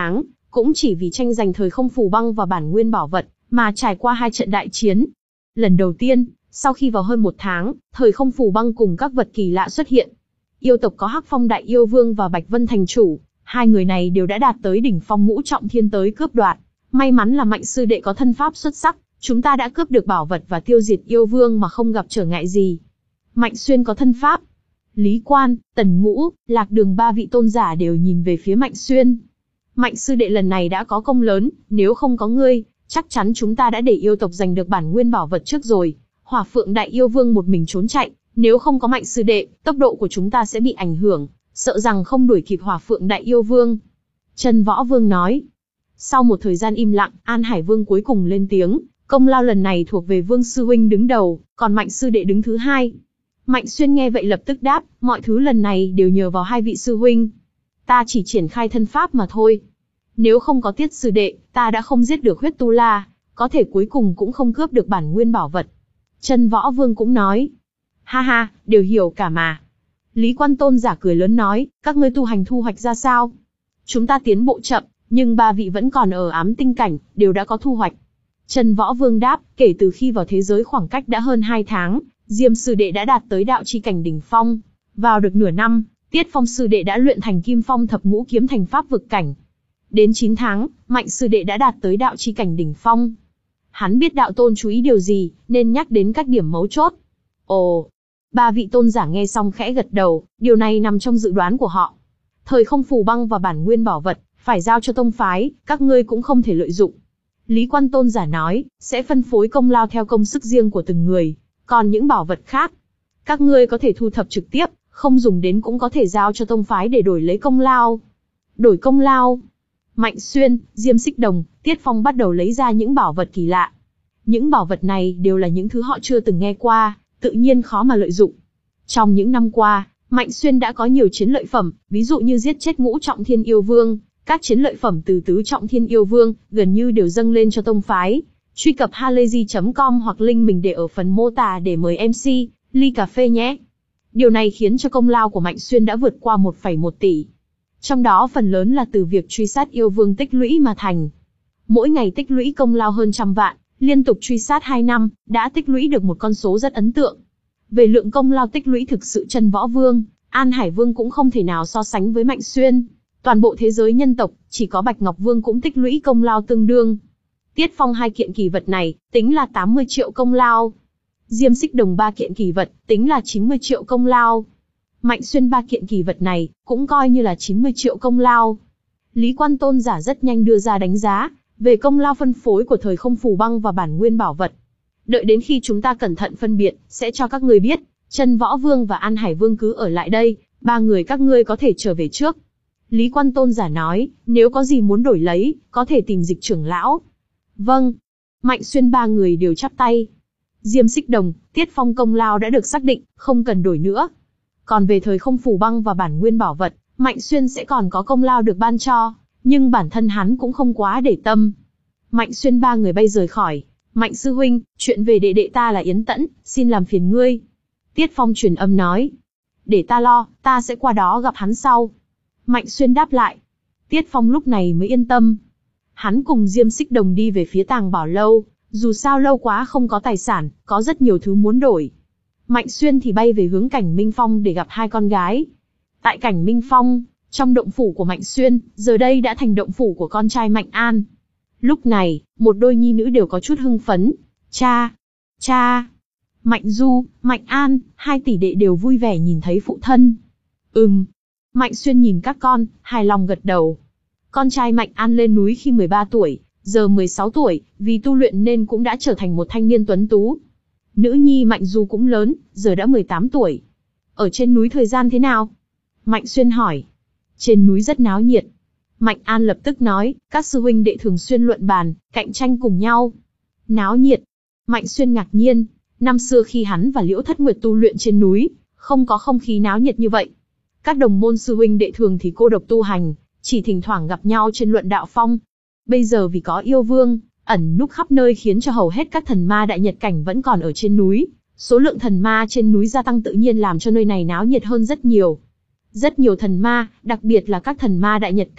cũng chỉ vì tranh giành thời không phù băng và bản nguyên bảo vật, mà trải qua hai trận đại chiến. Lần đầu tiên, sau khi vào hơn một tháng, thời không phù băng cùng các vật kỳ lạ xuất hiện. Yêu tộc có Hắc Phong Đại Yêu Vương và Bạch Vân Thành Chủ, hai người này đều đã đạt tới đỉnh phong ngũ trọng thiên tới cướp đoạt. May mắn là Mạnh sư đệ có thân pháp xuất sắc, chúng ta đã cướp được bảo vật và tiêu diệt yêu vương mà không gặp trở ngại gì. Mạnh Xuyên có thân pháp. Lý Quan, Tần Ngũ, Lạc Đường ba vị tôn giả đều nhìn về phía Mạnh Xuyên. Mạnh sư đệ lần này đã có công lớn, nếu không có ngươi, chắc chắn chúng ta đã để yêu tộc giành được bản nguyên bảo vật trước rồi. Hỏa Phượng Đại Yêu Vương một mình trốn chạy, nếu không có Mạnh sư đệ, tốc độ của chúng ta sẽ bị ảnh hưởng, sợ rằng không đuổi kịp Hỏa Phượng Đại Yêu Vương. Chân Võ Vương nói. Sau một thời gian im lặng, An Hải Vương cuối cùng lên tiếng, công lao lần này thuộc về Vương sư huynh đứng đầu, còn Mạnh sư đệ đứng thứ hai. Mạnh Xuyên nghe vậy lập tức đáp, mọi thứ lần này đều nhờ vào hai vị sư huynh. Ta chỉ triển khai thân pháp mà thôi. Nếu không có Tiết sư đệ, ta đã không giết được huyết tu la, có thể cuối cùng cũng không cướp được bản nguyên bảo vật. Chân Võ Vương cũng nói. Ha ha, đều hiểu cả mà. Lý Quan tôn giả cười lớn nói, các ngươi tu hành thu hoạch ra sao? Chúng ta tiến bộ chậm, nhưng ba vị vẫn còn ở ám tinh cảnh, đều đã có thu hoạch. Chân Võ Vương đáp, kể từ khi vào thế giới khoảng cách đã hơn hai tháng, Diêm sư đệ đã đạt tới đạo chi cảnh đỉnh phong. Vào được nửa năm, Tiết Phong sư đệ đã luyện thành Kim Phong thập ngũ kiếm thành pháp vực cảnh. Đến chín tháng, Mạnh sư đệ đã đạt tới đạo chi cảnh đỉnh phong. Hắn biết đạo tôn chú ý điều gì, nên nhắc đến các điểm mấu chốt. Ồ, ba vị tôn giả nghe xong khẽ gật đầu, điều này nằm trong dự đoán của họ. Thời không phù băng và bản nguyên bảo vật, phải giao cho tông phái, các ngươi cũng không thể lợi dụng. Lý Quan tôn giả nói, sẽ phân phối công lao theo công sức riêng của từng người, còn những bảo vật khác, các ngươi có thể thu thập trực tiếp, không dùng đến cũng có thể giao cho tông phái để đổi lấy công lao. Đổi công lao. Mạnh Xuyên, Diêm Xích Đồng, Tiết Phong bắt đầu lấy ra những bảo vật kỳ lạ. Những bảo vật này đều là những thứ họ chưa từng nghe qua, tự nhiên khó mà lợi dụng. Trong những năm qua, Mạnh Xuyên đã có nhiều chiến lợi phẩm, ví dụ như giết chết ngũ trọng thiên yêu vương, các chiến lợi phẩm từ tứ trọng thiên yêu vương, gần như đều dâng lên cho tông phái. Truy cập halayzi chấm com hoặc link mình để ở phần mô tả để mời em xê, ly cà phê nhé. Điều này khiến cho công lao của Mạnh Xuyên đã vượt qua một phẩy một tỷ. Trong đó phần lớn là từ việc truy sát yêu vương tích lũy mà thành. Mỗi ngày tích lũy công lao hơn trăm vạn, liên tục truy sát hai năm, đã tích lũy được một con số rất ấn tượng. Về lượng công lao tích lũy thực sự Chân Võ Vương, An Hải Vương cũng không thể nào so sánh với Mạnh Xuyên. Toàn bộ thế giới nhân tộc, chỉ có Bạch Ngọc Vương cũng tích lũy công lao tương đương. Tiết Phong hai kiện kỳ vật này, tính là tám mươi triệu công lao. Diêm Xích Đồng ba kiện kỳ vật, tính là chín mươi triệu công lao. Mạnh Xuyên ba kiện kỳ vật này, cũng coi như là chín mươi triệu công lao. Lý Quan tôn giả rất nhanh đưa ra đánh giá, về công lao phân phối của thời không phù băng và bản nguyên bảo vật. Đợi đến khi chúng ta cẩn thận phân biệt, sẽ cho các ngươi biết. Chân Võ Vương và An Hải Vương cứ ở lại đây, ba người các ngươi có thể trở về trước. Lý Quan tôn giả nói, nếu có gì muốn đổi lấy, có thể tìm Dịch trưởng lão. Vâng. Mạnh Xuyên ba người đều chắp tay. Diêm Xích Đồng, Tiết Phong công lao đã được xác định, không cần đổi nữa. Còn về thời không phù băng và bản nguyên bảo vật, Mạnh Xuyên sẽ còn có công lao được ban cho, nhưng bản thân hắn cũng không quá để tâm. Mạnh Xuyên ba người bay rời khỏi. Mạnh sư huynh, chuyện về đệ đệ ta là Yến Tẫn, xin làm phiền ngươi. Tiết Phong truyền âm nói. Để ta lo, ta sẽ qua đó gặp hắn sau. Mạnh Xuyên đáp lại. Tiết Phong lúc này mới yên tâm. Hắn cùng Diêm Xích Đồng đi về phía Tàng Bảo Lâu, dù sao lâu quá không có tài sản, có rất nhiều thứ muốn đổi. Mạnh Xuyên thì bay về hướng Cảnh Minh Phong để gặp hai con gái. Tại Cảnh Minh Phong, trong động phủ của Mạnh Xuyên, giờ đây đã thành động phủ của con trai Mạnh An. Lúc này, một đôi nhi nữ đều có chút hưng phấn. Cha! Cha! Mạnh Du, Mạnh An, hai tỷ đệ đều vui vẻ nhìn thấy phụ thân. Ừm. Mạnh Xuyên nhìn các con, hài lòng gật đầu. Con trai Mạnh An lên núi khi mười ba tuổi, giờ mười sáu tuổi, vì tu luyện nên cũng đã trở thành một thanh niên tuấn tú. Nữ nhi Mạnh Du cũng lớn, giờ đã mười tám tuổi. Ở trên núi thời gian thế nào? Mạnh Xuyên hỏi. Trên núi rất náo nhiệt. Mạnh An lập tức nói, các sư huynh đệ thường xuyên luận bàn, cạnh tranh cùng nhau. Náo nhiệt. Mạnh Xuyên ngạc nhiên, năm xưa khi hắn và Liễu Thất Nguyệt tu luyện trên núi, không có không khí náo nhiệt như vậy. Các đồng môn sư huynh đệ thường thì cô độc tu hành, chỉ thỉnh thoảng gặp nhau trên luận đạo phong. Bây giờ vì có yêu vương, ẩn núp khắp nơi khiến cho hầu hết các thần ma đại nhật cảnh vẫn còn ở trên núi. Số lượng thần ma trên núi gia tăng tự nhiên làm cho nơi này náo nhiệt hơn rất nhiều. Rất nhiều thần ma, đặc biệt là các thần ma đại nhật cảnh,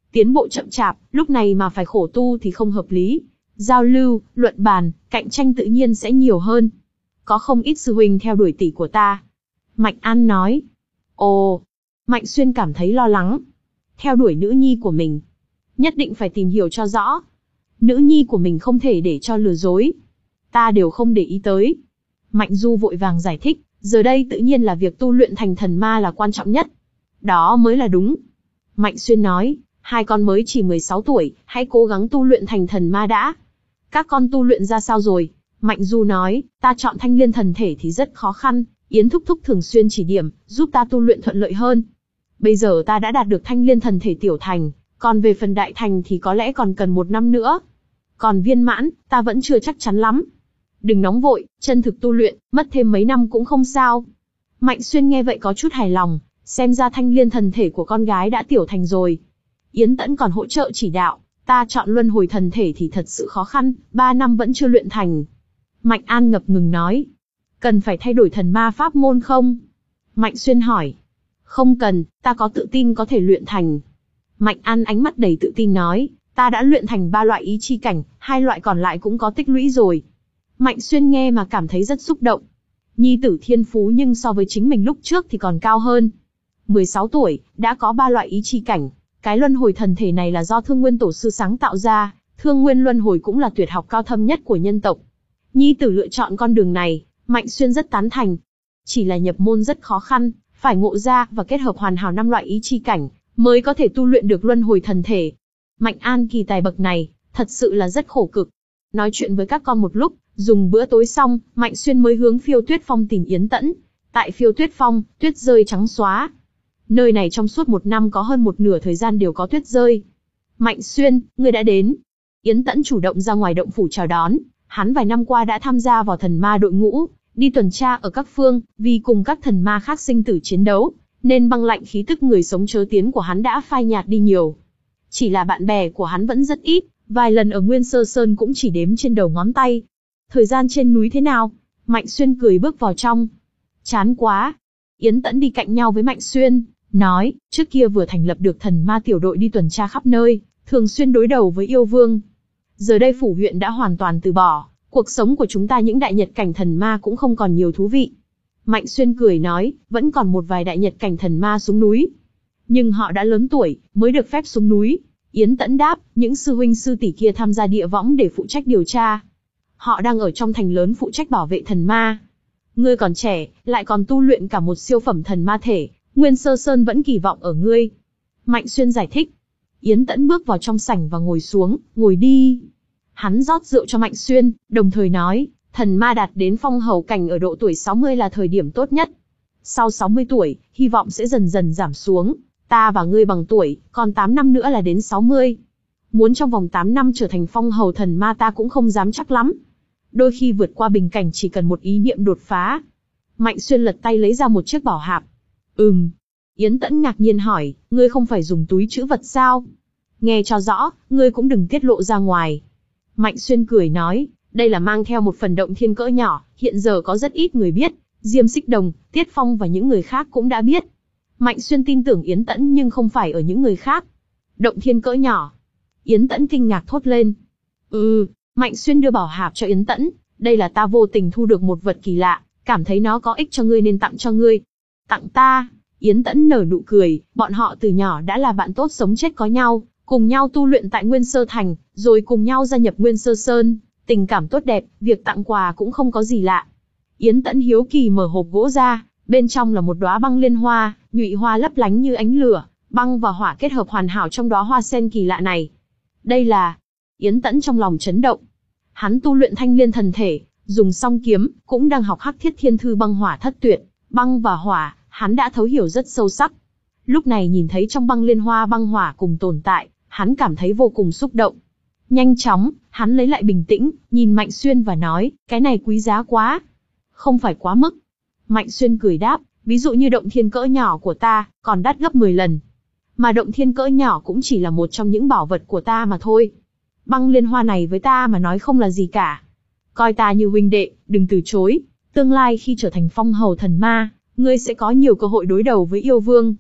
Tiến bộ chậm chạp, lúc này mà phải khổ tu thì không hợp lý. Giao lưu, luận bàn, cạnh tranh tự nhiên sẽ nhiều hơn. Có không ít sư huynh theo đuổi tỷ của ta. Mạnh An nói. Ồ, Mạnh Xuyên cảm thấy lo lắng. Theo đuổi nữ nhi của mình. Nhất định phải tìm hiểu cho rõ. Nữ nhi của mình không thể để cho lừa dối. Ta đều không để ý tới. Mạnh Du vội vàng giải thích, giờ đây tự nhiên là việc tu luyện thành thần ma là quan trọng nhất. Đó mới là đúng. Mạnh Xuyên nói, hai con mới chỉ mười sáu tuổi, hãy cố gắng tu luyện thành thần ma đã. Các con tu luyện ra sao rồi? Mạnh Du nói, ta chọn thanh liên thần thể thì rất khó khăn, Yến thúc thúc thường xuyên chỉ điểm, giúp ta tu luyện thuận lợi hơn. Bây giờ ta đã đạt được thanh liên thần thể tiểu thành, còn về phần đại thành thì có lẽ còn cần một năm nữa. Còn viên mãn, ta vẫn chưa chắc chắn lắm. Đừng nóng vội, chân thực tu luyện, mất thêm mấy năm cũng không sao. Mạnh Xuyên nghe vậy có chút hài lòng, xem ra thanh liên thần thể của con gái đã tiểu thành rồi. Yến Tẫn còn hỗ trợ chỉ đạo, ta chọn luân hồi thần thể thì thật sự khó khăn, ba năm vẫn chưa luyện thành. Mạnh An ngập ngừng nói, cần phải thay đổi thần ma pháp môn không? Mạnh Xuyên hỏi, không cần, ta có tự tin có thể luyện thành. Mạnh An ánh mắt đầy tự tin nói, ta đã luyện thành ba loại ý chi cảnh, hai loại còn lại cũng có tích lũy rồi. Mạnh Xuyên nghe mà cảm thấy rất xúc động. Nhi tử thiên phú nhưng so với chính mình lúc trước thì còn cao hơn. mười sáu tuổi, đã có ba loại ý chi cảnh. Cái luân hồi thần thể này là do Thương Nguyên Tổ sư sáng tạo ra, Thương Nguyên luân hồi cũng là tuyệt học cao thâm nhất của nhân tộc. Nhi tử lựa chọn con đường này, Mạnh Xuyên rất tán thành. Chỉ là nhập môn rất khó khăn, phải ngộ ra và kết hợp hoàn hảo năm loại ý chi cảnh, mới có thể tu luyện được luân hồi thần thể. Mạnh An kỳ tài bậc này, thật sự là rất khổ cực. Nói chuyện với các con một lúc, dùng bữa tối xong, Mạnh Xuyên mới hướng Phiêu Tuyết Phong tìm Yến Tẫn. Tại Phiêu Tuyết Phong, tuyết rơi trắng xóa. Nơi này trong suốt một năm có hơn một nửa thời gian đều có tuyết rơi. Mạnh Xuyên, ngươi đã đến. Yến Tẫn chủ động ra ngoài động phủ chào đón. Hắn vài năm qua đã tham gia vào thần ma đội ngũ, đi tuần tra ở các phương, vì cùng các thần ma khác sinh tử chiến đấu, nên băng lạnh khí tức người sống chớ tiến của hắn đã phai nhạt đi nhiều. Chỉ là bạn bè của hắn vẫn rất ít, vài lần ở Nguyên Sơ Sơn cũng chỉ đếm trên đầu ngón tay. Thời gian trên núi thế nào? Mạnh Xuyên cười bước vào trong. Chán quá. Yến Tẫn đi cạnh nhau với Mạnh Xuyên, nói, trước kia vừa thành lập được thần ma tiểu đội đi tuần tra khắp nơi, thường xuyên đối đầu với yêu vương. Giờ đây phủ huyện đã hoàn toàn từ bỏ, cuộc sống của chúng ta những đại nhật cảnh thần ma cũng không còn nhiều thú vị. Mạnh Xuyên cười nói, vẫn còn một vài đại nhật cảnh thần ma xuống núi. Nhưng họ đã lớn tuổi, mới được phép xuống núi. Yến Tẫn đáp, những sư huynh sư tỷ kia tham gia địa võng để phụ trách điều tra. Họ đang ở trong thành lớn phụ trách bảo vệ thần ma. Ngươi còn trẻ, lại còn tu luyện cả một siêu phẩm thần ma thể, Nguyên Sơ Sơn vẫn kỳ vọng ở ngươi. Mạnh Xuyên giải thích. Yến Tẫn bước vào trong sảnh và ngồi xuống, ngồi đi. Hắn rót rượu cho Mạnh Xuyên, đồng thời nói, thần ma đạt đến phong hầu cảnh ở độ tuổi sáu mươi là thời điểm tốt nhất. Sau sáu mươi tuổi, hy vọng sẽ dần dần giảm xuống. Ta và ngươi bằng tuổi, còn tám năm nữa là đến sáu mươi. Muốn trong vòng tám năm trở thành phong hầu thần ma ta cũng không dám chắc lắm. Đôi khi vượt qua bình cảnh chỉ cần một ý niệm đột phá. Mạnh Xuyên lật tay lấy ra một chiếc bảo hạp. Ừm. Yến Tẫn ngạc nhiên hỏi, ngươi không phải dùng túi trữ vật sao? Nghe cho rõ, ngươi cũng đừng tiết lộ ra ngoài. Mạnh Xuyên cười nói, đây là mang theo một phần động thiên cỡ nhỏ, hiện giờ có rất ít người biết. Diêm Xích Đồng, Tiết Phong và những người khác cũng đã biết. Mạnh Xuyên tin tưởng Yến Tẫn nhưng không phải ở những người khác. Động thiên cỡ nhỏ. Yến Tẫn kinh ngạc thốt lên. Ừ, Mạnh Xuyên đưa bảo hạp cho Yến Tẫn, đây là ta vô tình thu được một vật kỳ lạ, cảm thấy nó có ích cho ngươi nên tặng cho ngươi. Tặng ta? Yến Tẫn nở nụ cười, bọn họ từ nhỏ đã là bạn tốt sống chết có nhau, cùng nhau tu luyện tại Nguyên Sơ Thành, rồi cùng nhau gia nhập Nguyên Sơ Sơn, tình cảm tốt đẹp, việc tặng quà cũng không có gì lạ. Yến Tẫn hiếu kỳ mở hộp gỗ ra, bên trong là một đóa băng liên hoa, nhụy hoa lấp lánh như ánh lửa, băng và hỏa kết hợp hoàn hảo trong đóa hoa sen kỳ lạ này. Đây là... Yến Tẫn trong lòng chấn động. Hắn tu luyện thanh liên thần thể, dùng song kiếm, cũng đang học Hắc Thiết Thiên Thư băng hỏa thất tuyệt, băng và hỏa, hắn đã thấu hiểu rất sâu sắc. Lúc này nhìn thấy trong băng liên hoa băng hỏa cùng tồn tại, hắn cảm thấy vô cùng xúc động. Nhanh chóng, hắn lấy lại bình tĩnh, nhìn Mạnh Xuyên và nói, cái này quý giá quá. Không phải quá mức. Mạnh Xuyên cười đáp, ví dụ như động thiên cỡ nhỏ của ta, còn đắt gấp mười lần. Mà động thiên cỡ nhỏ cũng chỉ là một trong những bảo vật của ta mà thôi. Băng liên hoa này với ta mà nói không là gì cả. Coi ta như huynh đệ, đừng từ chối. Tương lai khi trở thành phong hầu thần ma, ngươi sẽ có nhiều cơ hội đối đầu với yêu vương.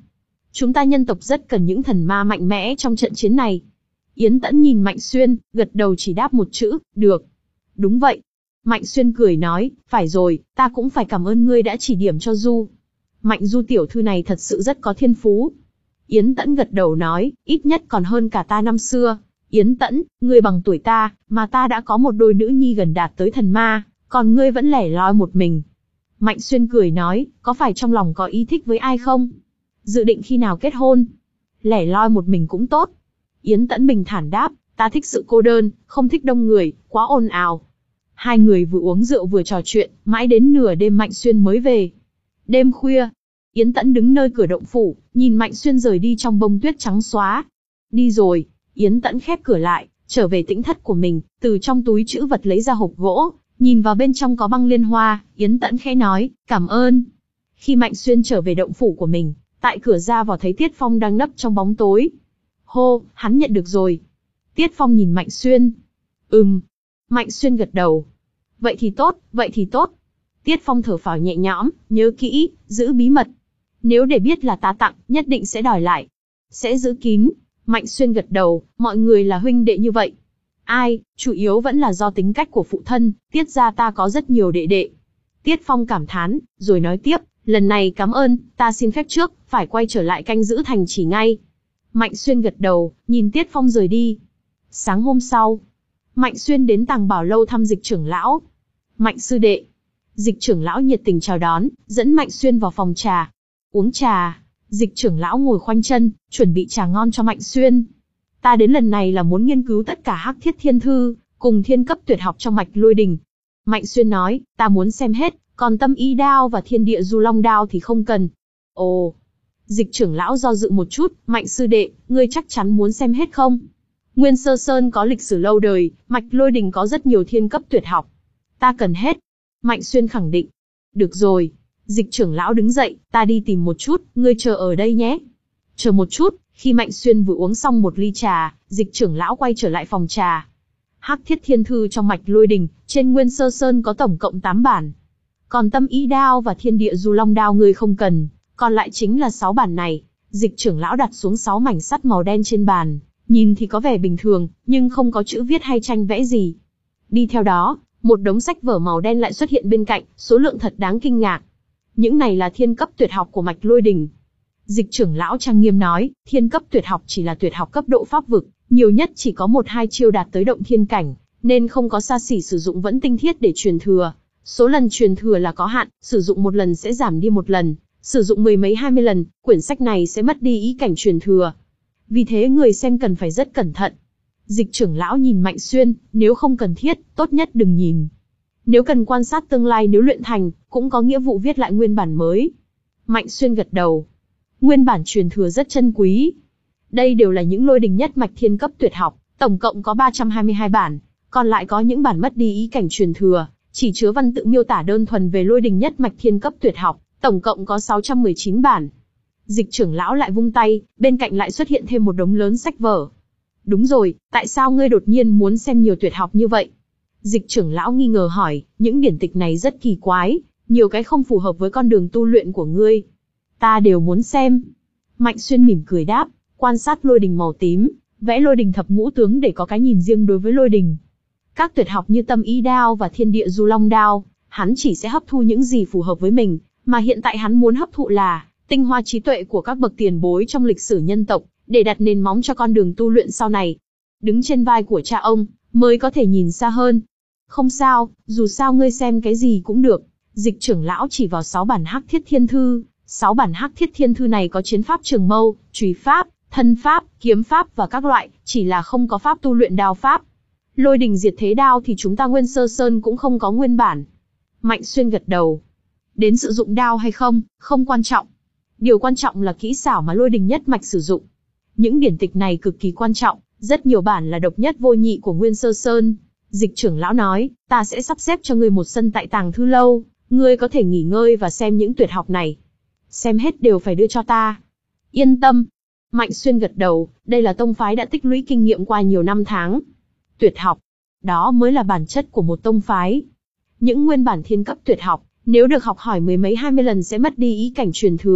Chúng ta nhân tộc rất cần những thần ma mạnh mẽ trong trận chiến này. Yến Tẫn nhìn Mạnh Xuyên, gật đầu chỉ đáp một chữ, được. Đúng vậy. Mạnh Xuyên cười nói, phải rồi, ta cũng phải cảm ơn ngươi đã chỉ điểm cho Du. Mạnh Du tiểu thư này thật sự rất có thiên phú. Yến Tẫn gật đầu nói, ít nhất còn hơn cả ta năm xưa. Yến Tẫn, ngươi bằng tuổi ta, mà ta đã có một đôi nữ nhi gần đạt tới thần ma, còn ngươi vẫn lẻ loi một mình. Mạnh Xuyên cười nói, có phải trong lòng có ý thích với ai không? Dự định khi nào kết hôn? Lẻ loi một mình cũng tốt. Yến Tẫn bình thản đáp, ta thích sự cô đơn, không thích đông người, quá ồn ào. Hai người vừa uống rượu vừa trò chuyện, mãi đến nửa đêm Mạnh Xuyên mới về. Đêm khuya, Yến Tẫn đứng nơi cửa động phủ, nhìn Mạnh Xuyên rời đi trong bông tuyết trắng xóa. Đi rồi, Yến Tẫn khép cửa lại, trở về tĩnh thất của mình, từ trong túi trữ vật lấy ra hộp gỗ, nhìn vào bên trong có băng liên hoa, Yến Tẫn khẽ nói, cảm ơn. Khi Mạnh Xuyên trở về động phủ của mình, tại cửa ra vào thấy Tiết Phong đang nấp trong bóng tối. Hô, hắn nhận được rồi. Tiết Phong nhìn Mạnh Xuyên. Ừm. Mạnh Xuyên gật đầu. Vậy thì tốt, vậy thì tốt. Tiết Phong thở phào nhẹ nhõm, nhớ kỹ, giữ bí mật. Nếu để biết là ta tặng, nhất định sẽ đòi lại. Sẽ giữ kín. Mạnh Xuyên gật đầu, mọi người là huynh đệ như vậy. Ai, chủ yếu vẫn là do tính cách của phụ thân, Tiết gia ta có rất nhiều đệ đệ. Tiết Phong cảm thán, rồi nói tiếp, lần này cảm ơn, ta xin phép trước, phải quay trở lại canh giữ thành chỉ ngay. Mạnh Xuyên gật đầu, nhìn Tiết Phong rời đi. Sáng hôm sau, Mạnh Xuyên đến Tàng Bảo Lâu thăm Dịch trưởng lão. Mạnh sư đệ. Dịch trưởng lão nhiệt tình chào đón, dẫn Mạnh Xuyên vào phòng trà. Uống trà, Dịch trưởng lão ngồi khoanh chân, chuẩn bị trà ngon cho Mạnh Xuyên. Ta đến lần này là muốn nghiên cứu tất cả Hắc Thiết Thiên Thư, cùng thiên cấp tuyệt học trong mạch Lôi Đình. Mạnh Xuyên nói, ta muốn xem hết, còn Tâm Ý Đao và Thiên Địa Du Long Đao thì không cần. Ồ. Dịch trưởng lão do dự một chút, Mạnh sư đệ, ngươi chắc chắn muốn xem hết không? Nguyên Sơ Sơn có lịch sử lâu đời, mạch Lôi Đình có rất nhiều thiên cấp tuyệt học. Ta cần hết. Mạnh Xuyên khẳng định. Được rồi. Dịch trưởng lão đứng dậy, ta đi tìm một chút, ngươi chờ ở đây nhé. Chờ một chút, khi Mạnh Xuyên vừa uống xong một ly trà, dịch trưởng lão quay trở lại phòng trà. Hắc Thiết Thiên Thư trong mạch Lôi Đình, trên Nguyên Sơ Sơn có tổng cộng tám bản. Còn Tâm Ý Đao và Thiên Địa Du Long Đao ngươi không cần, còn lại chính là sáu bản này. Dịch trưởng lão đặt xuống sáu mảnh sắt màu đen trên bàn, nhìn thì có vẻ bình thường, nhưng không có chữ viết hay tranh vẽ gì. Đi theo đó, một đống sách vở màu đen lại xuất hiện bên cạnh, số lượng thật đáng kinh ngạc. Những này là thiên cấp tuyệt học của mạch Lôi Đình. Dịch trưởng lão trang nghiêm nói, thiên cấp tuyệt học chỉ là tuyệt học cấp độ pháp vực, nhiều nhất chỉ có một hai chiêu đạt tới động thiên cảnh, nên không có xa xỉ sử dụng vẫn tinh thiết để truyền thừa. Số lần truyền thừa là có hạn, sử dụng một lần sẽ giảm đi một lần, sử dụng mười mấy hai mươi lần, quyển sách này sẽ mất đi ý cảnh truyền thừa. Vì thế người xem cần phải rất cẩn thận. Dịch trưởng lão nhìn Mạnh Xuyên, nếu không cần thiết, tốt nhất đừng nhìn. Nếu cần quan sát tương lai nếu luyện thành, cũng có nghĩa vụ viết lại nguyên bản mới. Mạnh Xuyên gật đầu. Nguyên bản truyền thừa rất chân quý. Đây đều là những Lôi Đình nhất mạch thiên cấp tuyệt học, tổng cộng có ba trăm hai mươi hai bản, còn lại có những bản mất đi ý cảnh truyền thừa, chỉ chứa văn tự miêu tả đơn thuần về Lôi Đình nhất mạch thiên cấp tuyệt học, tổng cộng có sáu trăm mười chín bản. Dịch trưởng lão lại vung tay, bên cạnh lại xuất hiện thêm một đống lớn sách vở. Đúng rồi, tại sao ngươi đột nhiên muốn xem nhiều tuyệt học như vậy? Dịch trưởng lão nghi ngờ hỏi, những điển tịch này rất kỳ quái, nhiều cái không phù hợp với con đường tu luyện của ngươi. Ta đều muốn xem. Mạnh Xuyên mỉm cười đáp, quan sát Lôi Đình màu tím, vẽ Lôi Đình thập ngũ tướng để có cái nhìn riêng đối với Lôi Đình. Các tuyệt học như Tâm Ý Đao và Thiên Địa Du Long Đao, hắn chỉ sẽ hấp thu những gì phù hợp với mình, mà hiện tại hắn muốn hấp thụ là tinh hoa trí tuệ của các bậc tiền bối trong lịch sử nhân tộc, để đặt nền móng cho con đường tu luyện sau này. Đứng trên vai của cha ông, mới có thể nhìn xa hơn. Không sao, dù sao ngươi xem cái gì cũng được. Dịch trưởng lão chỉ vào sáu bản Hắc Thiết Thiên Thư. Sáu bản Hắc Thiết Thiên Thư này có chiến pháp trường mâu, chùy pháp, thân pháp, kiếm pháp và các loại, chỉ là không có pháp tu luyện đao pháp. Lôi Đình diệt thế đao thì chúng ta Nguyên Sơ Sơn cũng không có nguyên bản. Mạnh Xuyên gật đầu. Đến sử dụng đao hay không, không quan trọng. Điều quan trọng là kỹ xảo mà Lôi Đình nhất mạch sử dụng. Những điển tịch này cực kỳ quan trọng, rất nhiều bản là độc nhất vô nhị của Nguyên Sơ Sơn. Dịch trưởng lão nói, ta sẽ sắp xếp cho ngươi một sân tại Tàng Thư Lâu, ngươi có thể nghỉ ngơi và xem những tuyệt học này. Xem hết đều phải đưa cho ta. Yên tâm. Mạnh Xuyên gật đầu, đây là tông phái đã tích lũy kinh nghiệm qua nhiều năm tháng. Tuyệt học, đó mới là bản chất của một tông phái. Những nguyên bản thiên cấp tuyệt học, nếu được học hỏi mười mấy hai mươi lần sẽ mất đi ý cảnh truyền thừa.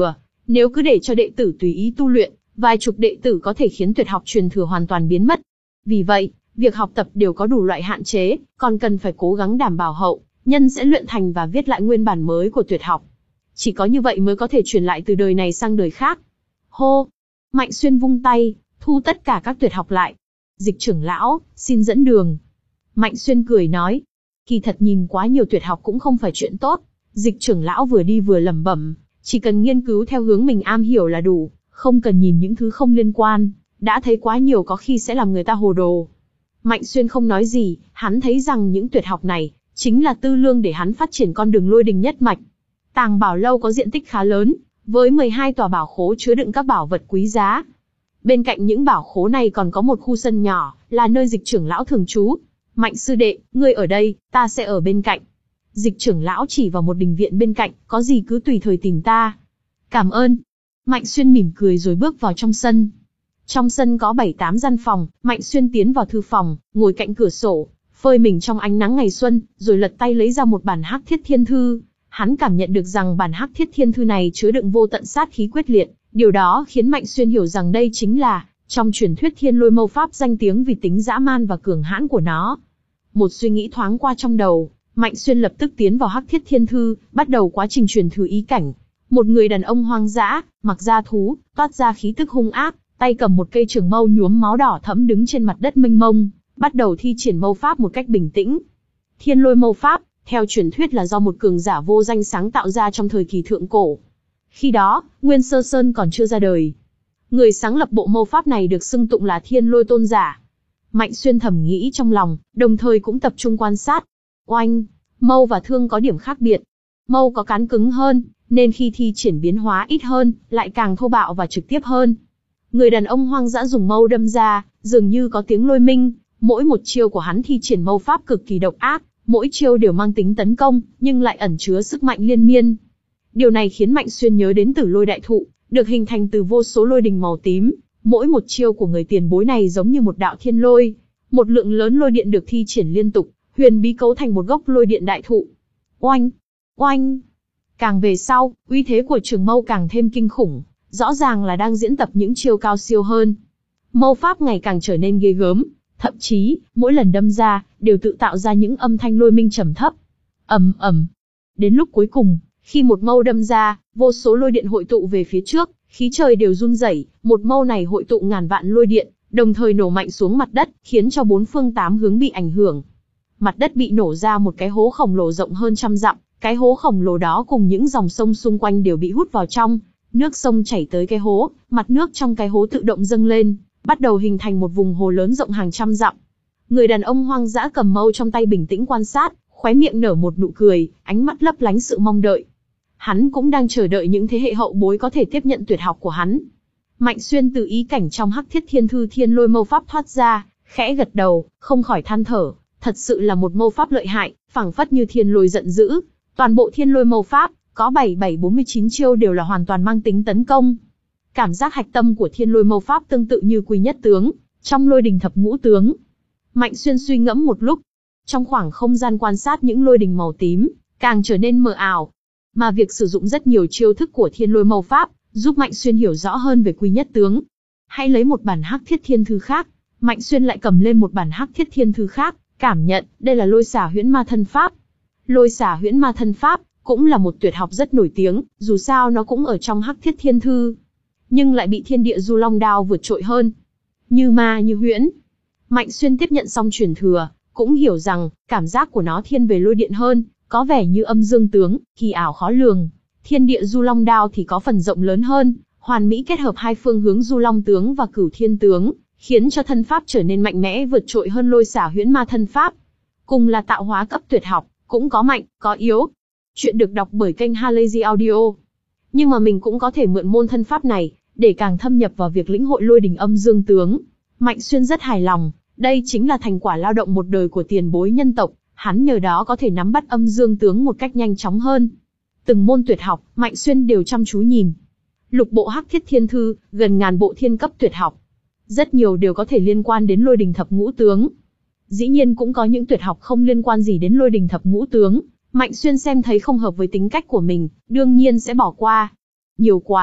Nếu cứ để cho đệ tử tùy ý tu luyện, vài chục đệ tử có thể khiến tuyệt học truyền thừa hoàn toàn biến mất. Vì vậy, việc học tập đều có đủ loại hạn chế, còn cần phải cố gắng đảm bảo hậu nhân sẽ luyện thành và viết lại nguyên bản mới của tuyệt học. Chỉ có như vậy mới có thể truyền lại từ đời này sang đời khác. Hô! Mạnh Xuyên vung tay, thu tất cả các tuyệt học lại. Dịch trưởng lão, xin dẫn đường. Mạnh Xuyên cười nói. Kỳ thật nhìn quá nhiều tuyệt học cũng không phải chuyện tốt. Dịch trưởng lão vừa đi vừa lẩm bẩm, chỉ cần nghiên cứu theo hướng mình am hiểu là đủ, không cần nhìn những thứ không liên quan, đã thấy quá nhiều có khi sẽ làm người ta hồ đồ. Mạnh Xuyên không nói gì, hắn thấy rằng những tuyệt học này chính là tư lương để hắn phát triển con đường lôi đình nhất mạch. Tàng Bảo Lâu có diện tích khá lớn, với mười hai tòa bảo khố chứa đựng các bảo vật quý giá. Bên cạnh những bảo khố này còn có một khu sân nhỏ, là nơi dịch trưởng lão thường trú. Mạnh sư đệ, ngươi ở đây, ta sẽ ở bên cạnh. Dịch trưởng lão chỉ vào một đình viện bên cạnh, có gì cứ tùy thời tìm ta. Cảm ơn. Mạnh Xuyên mỉm cười rồi bước vào trong sân. Trong sân có bảy tám gian phòng, Mạnh Xuyên tiến vào thư phòng, ngồi cạnh cửa sổ, phơi mình trong ánh nắng ngày xuân, rồi lật tay lấy ra một bản Hắc Thiết Thiên Thư. Hắn cảm nhận được rằng bản Hắc Thiết Thiên Thư này chứa đựng vô tận sát khí quyết liệt, điều đó khiến Mạnh Xuyên hiểu rằng đây chính là, trong truyền thuyết Thiên Lôi Mâu Pháp danh tiếng vì tính dã man và cường hãn của nó. Một suy nghĩ thoáng qua trong đầu, Mạnh Xuyên lập tức tiến vào Hắc Thiết Thiên Thư, bắt đầu quá trình truyền thừa ý cảnh. Một người đàn ông hoang dã, mặc da thú, toát ra khí tức hung ác, tay cầm một cây trường mâu nhuốm máu đỏ thẫm đứng trên mặt đất mênh mông, bắt đầu thi triển mâu pháp một cách bình tĩnh. Thiên Lôi Mâu Pháp, theo truyền thuyết là do một cường giả vô danh sáng tạo ra trong thời kỳ thượng cổ. Khi đó, Nguyên Sơ Sơn còn chưa ra đời. Người sáng lập bộ mâu pháp này được xưng tụng là Thiên Lôi Tôn giả. Mạnh Xuyên thầm nghĩ trong lòng, đồng thời cũng tập trung quan sát. Oanh, mâu và thương có điểm khác biệt. Mâu có cán cứng hơn, nên khi thi triển biến hóa ít hơn, lại càng thô bạo và trực tiếp hơn. Người đàn ông hoang dã dùng mâu đâm ra, dường như có tiếng lôi minh. Mỗi một chiêu của hắn thi triển mâu pháp cực kỳ độc ác, mỗi chiêu đều mang tính tấn công, nhưng lại ẩn chứa sức mạnh liên miên. Điều này khiến Mạnh Xuyên nhớ đến Tử Lôi Đại Thụ, được hình thành từ vô số lôi đình màu tím. Mỗi một chiêu của người tiền bối này giống như một đạo thiên lôi, một lượng lớn lôi điện được thi triển liên tục, huyền bí cấu thành một gốc lôi điện đại thụ. Oanh, oanh. Càng về sau, uy thế của trường mâu càng thêm kinh khủng, rõ ràng là đang diễn tập những chiêu cao siêu hơn. Mâu pháp ngày càng trở nên ghê gớm, thậm chí, mỗi lần đâm ra, đều tự tạo ra những âm thanh lôi minh trầm thấp. Ầm ầm. Đến lúc cuối cùng, khi một mâu đâm ra, vô số lôi điện hội tụ về phía trước, khí trời đều run rẩy, một mâu này hội tụ ngàn vạn lôi điện, đồng thời nổ mạnh xuống mặt đất, khiến cho bốn phương tám hướng bị ảnh hưởng. Mặt đất bị nổ ra một cái hố khổng lồ rộng hơn trăm dặm, cái hố khổng lồ đó cùng những dòng sông xung quanh đều bị hút vào trong, nước sông chảy tới cái hố, mặt nước trong cái hố tự động dâng lên, bắt đầu hình thành một vùng hồ lớn rộng hàng trăm dặm. Người đàn ông hoang dã cầm mâu trong tay bình tĩnh quan sát, khóe miệng nở một nụ cười, ánh mắt lấp lánh sự mong đợi. Hắn cũng đang chờ đợi những thế hệ hậu bối có thể tiếp nhận tuyệt học của hắn. Mạnh Xuyên từ ý cảnh trong Hắc Thiết Thiên Thư Thiên Lôi Mâu Pháp thoát ra, khẽ gật đầu, không khỏi than thở, thật sự là một mâu pháp lợi hại, phảng phất như thiên lôi giận dữ. Toàn bộ Thiên Lôi Mâu Pháp, có bảy bảy bốn mươi chín chiêu đều là hoàn toàn mang tính tấn công. Cảm giác hạch tâm của Thiên Lôi Mâu Pháp tương tự như Quy Nhất Tướng, trong Lôi Đình Thập Ngũ Tướng. Mạnh Xuyên suy ngẫm một lúc, trong khoảng không gian quan sát những lôi đình màu tím, càng trở nên mờ ảo. Mà việc sử dụng rất nhiều chiêu thức của Thiên Lôi Mâu Pháp, giúp Mạnh Xuyên hiểu rõ hơn về Quy Nhất Tướng. Hãy lấy một bản Hắc Thiết Thiên Thư khác. Mạnh Xuyên lại cầm lên một bản Hắc Thiết Thiên Thư khác, cảm nhận, đây là Lôi Xả Huyễn Ma Thân Pháp. Lôi Xả Huyễn Ma Thân Pháp cũng là một tuyệt học rất nổi tiếng, dù sao nó cũng ở trong Hắc Thiết Thiên Thư, nhưng lại bị Thiên Địa Du Long Đao vượt trội hơn. Như ma như huyễn. Mạnh Xuyên tiếp nhận xong truyền thừa, cũng hiểu rằng, cảm giác của nó thiên về lôi điện hơn, có vẻ như âm dương tướng, kỳ ảo khó lường. Thiên Địa Du Long Đao thì có phần rộng lớn hơn, hoàn mỹ kết hợp hai phương hướng Du Long Tướng và Cửu Thiên Tướng, khiến cho thân pháp trở nên mạnh mẽ vượt trội hơn Lôi Xả Huyễn Ma Thân Pháp. Cùng là tạo hóa cấp tuyệt học, cũng có mạnh, có yếu. Chuyện được đọc bởi kênh Halazy Audio. Nhưng mà mình cũng có thể mượn môn thân pháp này, để càng thâm nhập vào việc lĩnh hội lôi đình âm dương tướng. Mạnh Xuyên rất hài lòng, đây chính là thành quả lao động một đời của tiền bối nhân tộc, hắn nhờ đó có thể nắm bắt âm dương tướng một cách nhanh chóng hơn. Từng môn tuyệt học, Mạnh Xuyên đều chăm chú nhìn. Lục bộ Hắc Thiết Thiên Thư, gần ngàn bộ thiên cấp tuyệt học. Rất nhiều đều có thể liên quan đến lôi đình thập ngũ tướng. Dĩ nhiên cũng có những tuyệt học không liên quan gì đến lôi đình thập ngũ tướng. Mạnh Xuyên xem thấy không hợp với tính cách của mình, đương nhiên sẽ bỏ qua. Nhiều quá,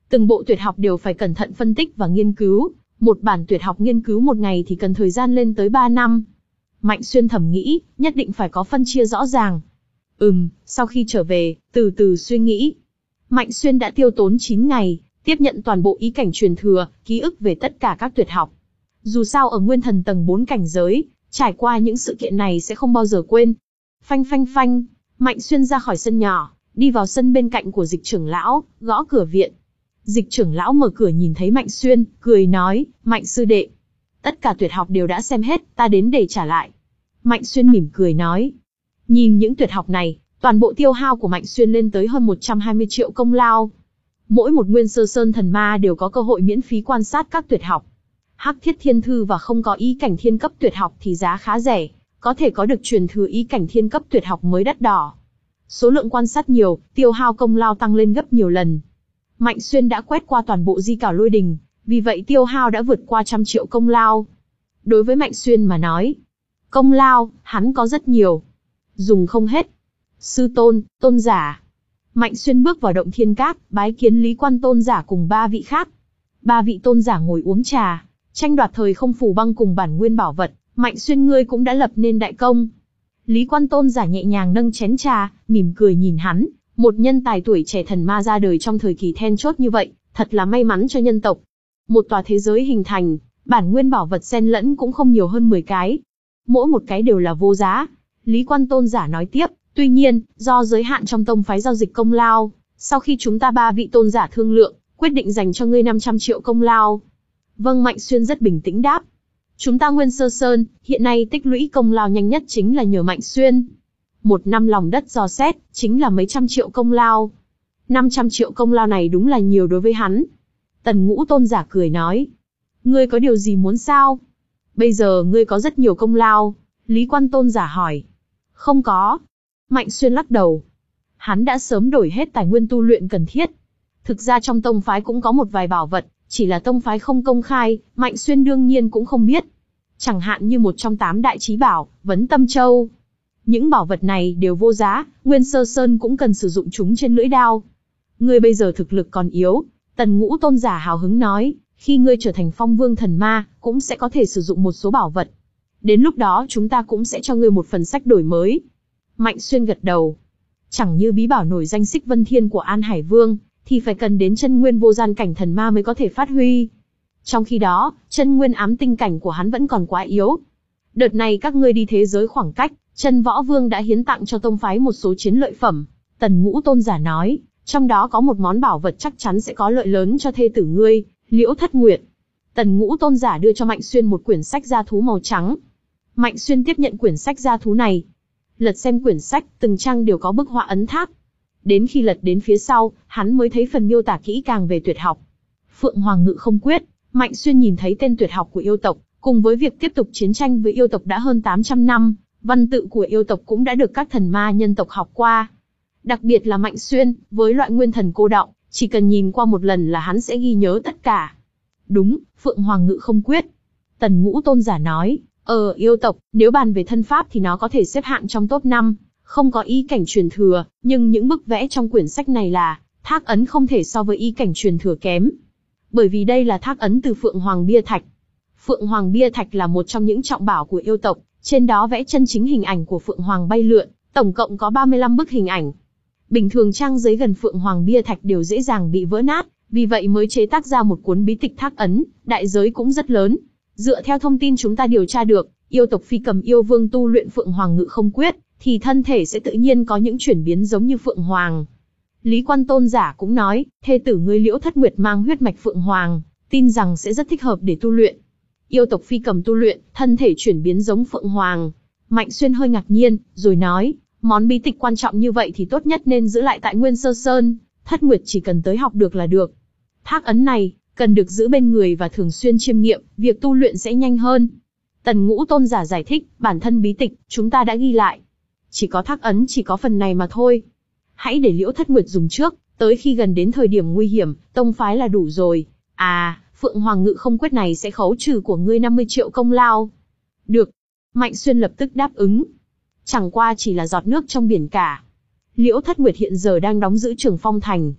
Từng bộ tuyệt học đều phải cẩn thận phân tích và nghiên cứu, một bản tuyệt học nghiên cứu một ngày thì cần thời gian lên tới ba năm. Mạnh Xuyên thầm nghĩ, nhất định phải có phân chia rõ ràng. Ừm, sau khi trở về, từ từ suy nghĩ. Mạnh Xuyên đã tiêu tốn chín ngày, tiếp nhận toàn bộ ý cảnh truyền thừa, ký ức về tất cả các tuyệt học. Dù sao ở nguyên thần tầng bốn cảnh giới, trải qua những sự kiện này sẽ không bao giờ quên. Phanh phanh phanh, Mạnh Xuyên ra khỏi sân nhỏ, đi vào sân bên cạnh của Dịch trưởng lão, gõ cửa viện. Dịch trưởng lão mở cửa nhìn thấy Mạnh Xuyên, cười nói, Mạnh sư đệ. Tất cả tuyệt học đều đã xem hết, ta đến để trả lại. Mạnh Xuyên mỉm cười nói. Nhìn những tuyệt học này, toàn bộ tiêu hao của Mạnh Xuyên lên tới hơn một trăm hai mươi triệu công lao. Mỗi một nguyên sơ sơn thần ma đều có cơ hội miễn phí quan sát các tuyệt học. Hắc thiết thiên thư và không có ý cảnh thiên cấp tuyệt học thì giá khá rẻ, có thể có được truyền thừa ý cảnh thiên cấp tuyệt học mới đắt đỏ. Số lượng quan sát nhiều, tiêu hao công lao tăng lên gấp nhiều lần. Mạnh Xuyên đã quét qua toàn bộ di cảo lôi đình, vì vậy tiêu hao đã vượt qua trăm triệu công lao. Đối với Mạnh Xuyên mà nói, công lao, hắn có rất nhiều. Dùng không hết. Sư tôn, tôn giả. Mạnh Xuyên bước vào động thiên các, bái kiến Lý Quan tôn giả cùng ba vị khác. Ba vị tôn giả ngồi uống trà, tranh đoạt thời không phù băng cùng bản nguyên bảo vật. Mạnh Xuyên ngươi cũng đã lập nên đại công. Lý Quan tôn giả nhẹ nhàng nâng chén trà, mỉm cười nhìn hắn. Một nhân tài tuổi trẻ thần ma ra đời trong thời kỳ then chốt như vậy, thật là may mắn cho nhân tộc. Một tòa thế giới hình thành, bản nguyên bảo vật xen lẫn cũng không nhiều hơn mười cái. Mỗi một cái đều là vô giá. Lý Quan tôn giả nói tiếp, tuy nhiên, do giới hạn trong tông phái giao dịch công lao, sau khi chúng ta ba vị tôn giả thương lượng, quyết định dành cho ngươi năm trăm triệu công lao. Vâng, Mạnh Xuyên rất bình tĩnh đáp. Chúng ta Nguyên Sơ Sơn, hiện nay tích lũy công lao nhanh nhất chính là nhờ Mạnh Xuyên. Một năm lòng đất dò xét, chính là mấy trăm triệu công lao. năm trăm triệu công lao này đúng là nhiều đối với hắn. Tần Ngũ tôn giả cười nói. Ngươi có điều gì muốn sao? Bây giờ ngươi có rất nhiều công lao. Lý Quan tôn giả hỏi. Không có. Mạnh Xuyên lắc đầu. Hắn đã sớm đổi hết tài nguyên tu luyện cần thiết. Thực ra trong tông phái cũng có một vài bảo vật, chỉ là tông phái không công khai, Mạnh Xuyên đương nhiên cũng không biết. Chẳng hạn như một trong tám đại chí bảo, Vấn Tâm Châu. Những bảo vật này đều vô giá, Nguyên Sơ Sơn cũng cần sử dụng chúng trên lưỡi đao. Ngươi bây giờ thực lực còn yếu, Tần Ngũ tôn giả hào hứng nói, khi ngươi trở thành phong vương thần ma, cũng sẽ có thể sử dụng một số bảo vật. Đến lúc đó chúng ta cũng sẽ cho ngươi một phần sách đổi mới. Mạnh Xuyên gật đầu. Chẳng như bí bảo nổi danh Xích Vân Thiên của An Hải Vương, thì phải cần đến chân nguyên vô gian cảnh thần ma mới có thể phát huy. Trong khi đó, chân nguyên ám tinh cảnh của hắn vẫn còn quá yếu. Đợt này các ngươi đi thế giới khoảng cách, Chân Võ Vương đã hiến tặng cho tông phái một số chiến lợi phẩm. Tần Ngũ tôn giả nói, trong đó có một món bảo vật chắc chắn sẽ có lợi lớn cho thê tử ngươi, Liễu Thất Nguyệt. Tần Ngũ tôn giả đưa cho Mạnh Xuyên một quyển sách gia thú màu trắng. Mạnh Xuyên tiếp nhận quyển sách gia thú này. Lật xem quyển sách, từng trang đều có bức họa ấn thác. Đến khi lật đến phía sau, hắn mới thấy phần miêu tả kỹ càng về tuyệt học. Phượng Hoàng Ngự Không Quyết. Mạnh Xuyên nhìn thấy tên tuyệt học của yêu tộc, cùng với việc tiếp tục chiến tranh với yêu tộc đã hơn tám trăm năm, văn tự của yêu tộc cũng đã được các thần ma nhân tộc học qua. Đặc biệt là Mạnh Xuyên, với loại nguyên thần cô đọng, chỉ cần nhìn qua một lần là hắn sẽ ghi nhớ tất cả. Đúng, Phượng Hoàng Ngự Không Quyết. Tần Ngũ tôn giả nói, ở yêu tộc, nếu bàn về thân pháp thì nó có thể xếp hạng trong top năm, không có ý cảnh truyền thừa, nhưng những bức vẽ trong quyển sách này là thác ấn không thể so với ý cảnh truyền thừa kém. Bởi vì đây là thác ấn từ Phượng Hoàng Bia Thạch. Phượng Hoàng Bia Thạch là một trong những trọng bảo của yêu tộc, trên đó vẽ chân chính hình ảnh của Phượng Hoàng bay lượn, tổng cộng có ba mươi lăm bức hình ảnh. Bình thường trang giấy gần Phượng Hoàng Bia Thạch đều dễ dàng bị vỡ nát, vì vậy mới chế tác ra một cuốn bí tịch thác ấn, đại giới cũng rất lớn. Dựa theo thông tin chúng ta điều tra được, yêu tộc Phi Cầm yêu vương tu luyện Phượng Hoàng Ngự Không Quyết, thì thân thể sẽ tự nhiên có những chuyển biến giống như Phượng Hoàng. Lý Quan tôn giả cũng nói, thê tử ngươi Liễu Thất Nguyệt mang huyết mạch Phượng Hoàng, tin rằng sẽ rất thích hợp để tu luyện. Yêu tộc Phi Cầm tu luyện, thân thể chuyển biến giống Phượng Hoàng. Mạnh Xuyên hơi ngạc nhiên, rồi nói, món bí tịch quan trọng như vậy thì tốt nhất nên giữ lại tại Nguyên Sơ Sơn, Thất Nguyệt chỉ cần tới học được là được. Thác ấn này, cần được giữ bên người và thường xuyên chiêm nghiệm, việc tu luyện sẽ nhanh hơn. Tần Ngũ tôn giả giải thích, bản thân bí tịch, chúng ta đã ghi lại. Chỉ có thác ấn chỉ có phần này mà thôi. Hãy để Liễu Thất Nguyệt dùng trước, tới khi gần đến thời điểm nguy hiểm, tông phái là đủ rồi. À, Phượng Hoàng Ngự Không Quyết này sẽ khấu trừ của ngươi năm mươi triệu công lao. Được. Mạnh Xuyên lập tức đáp ứng. Chẳng qua chỉ là giọt nước trong biển cả. Liễu Thất Nguyệt hiện giờ đang đóng giữ Trường Phong Thành.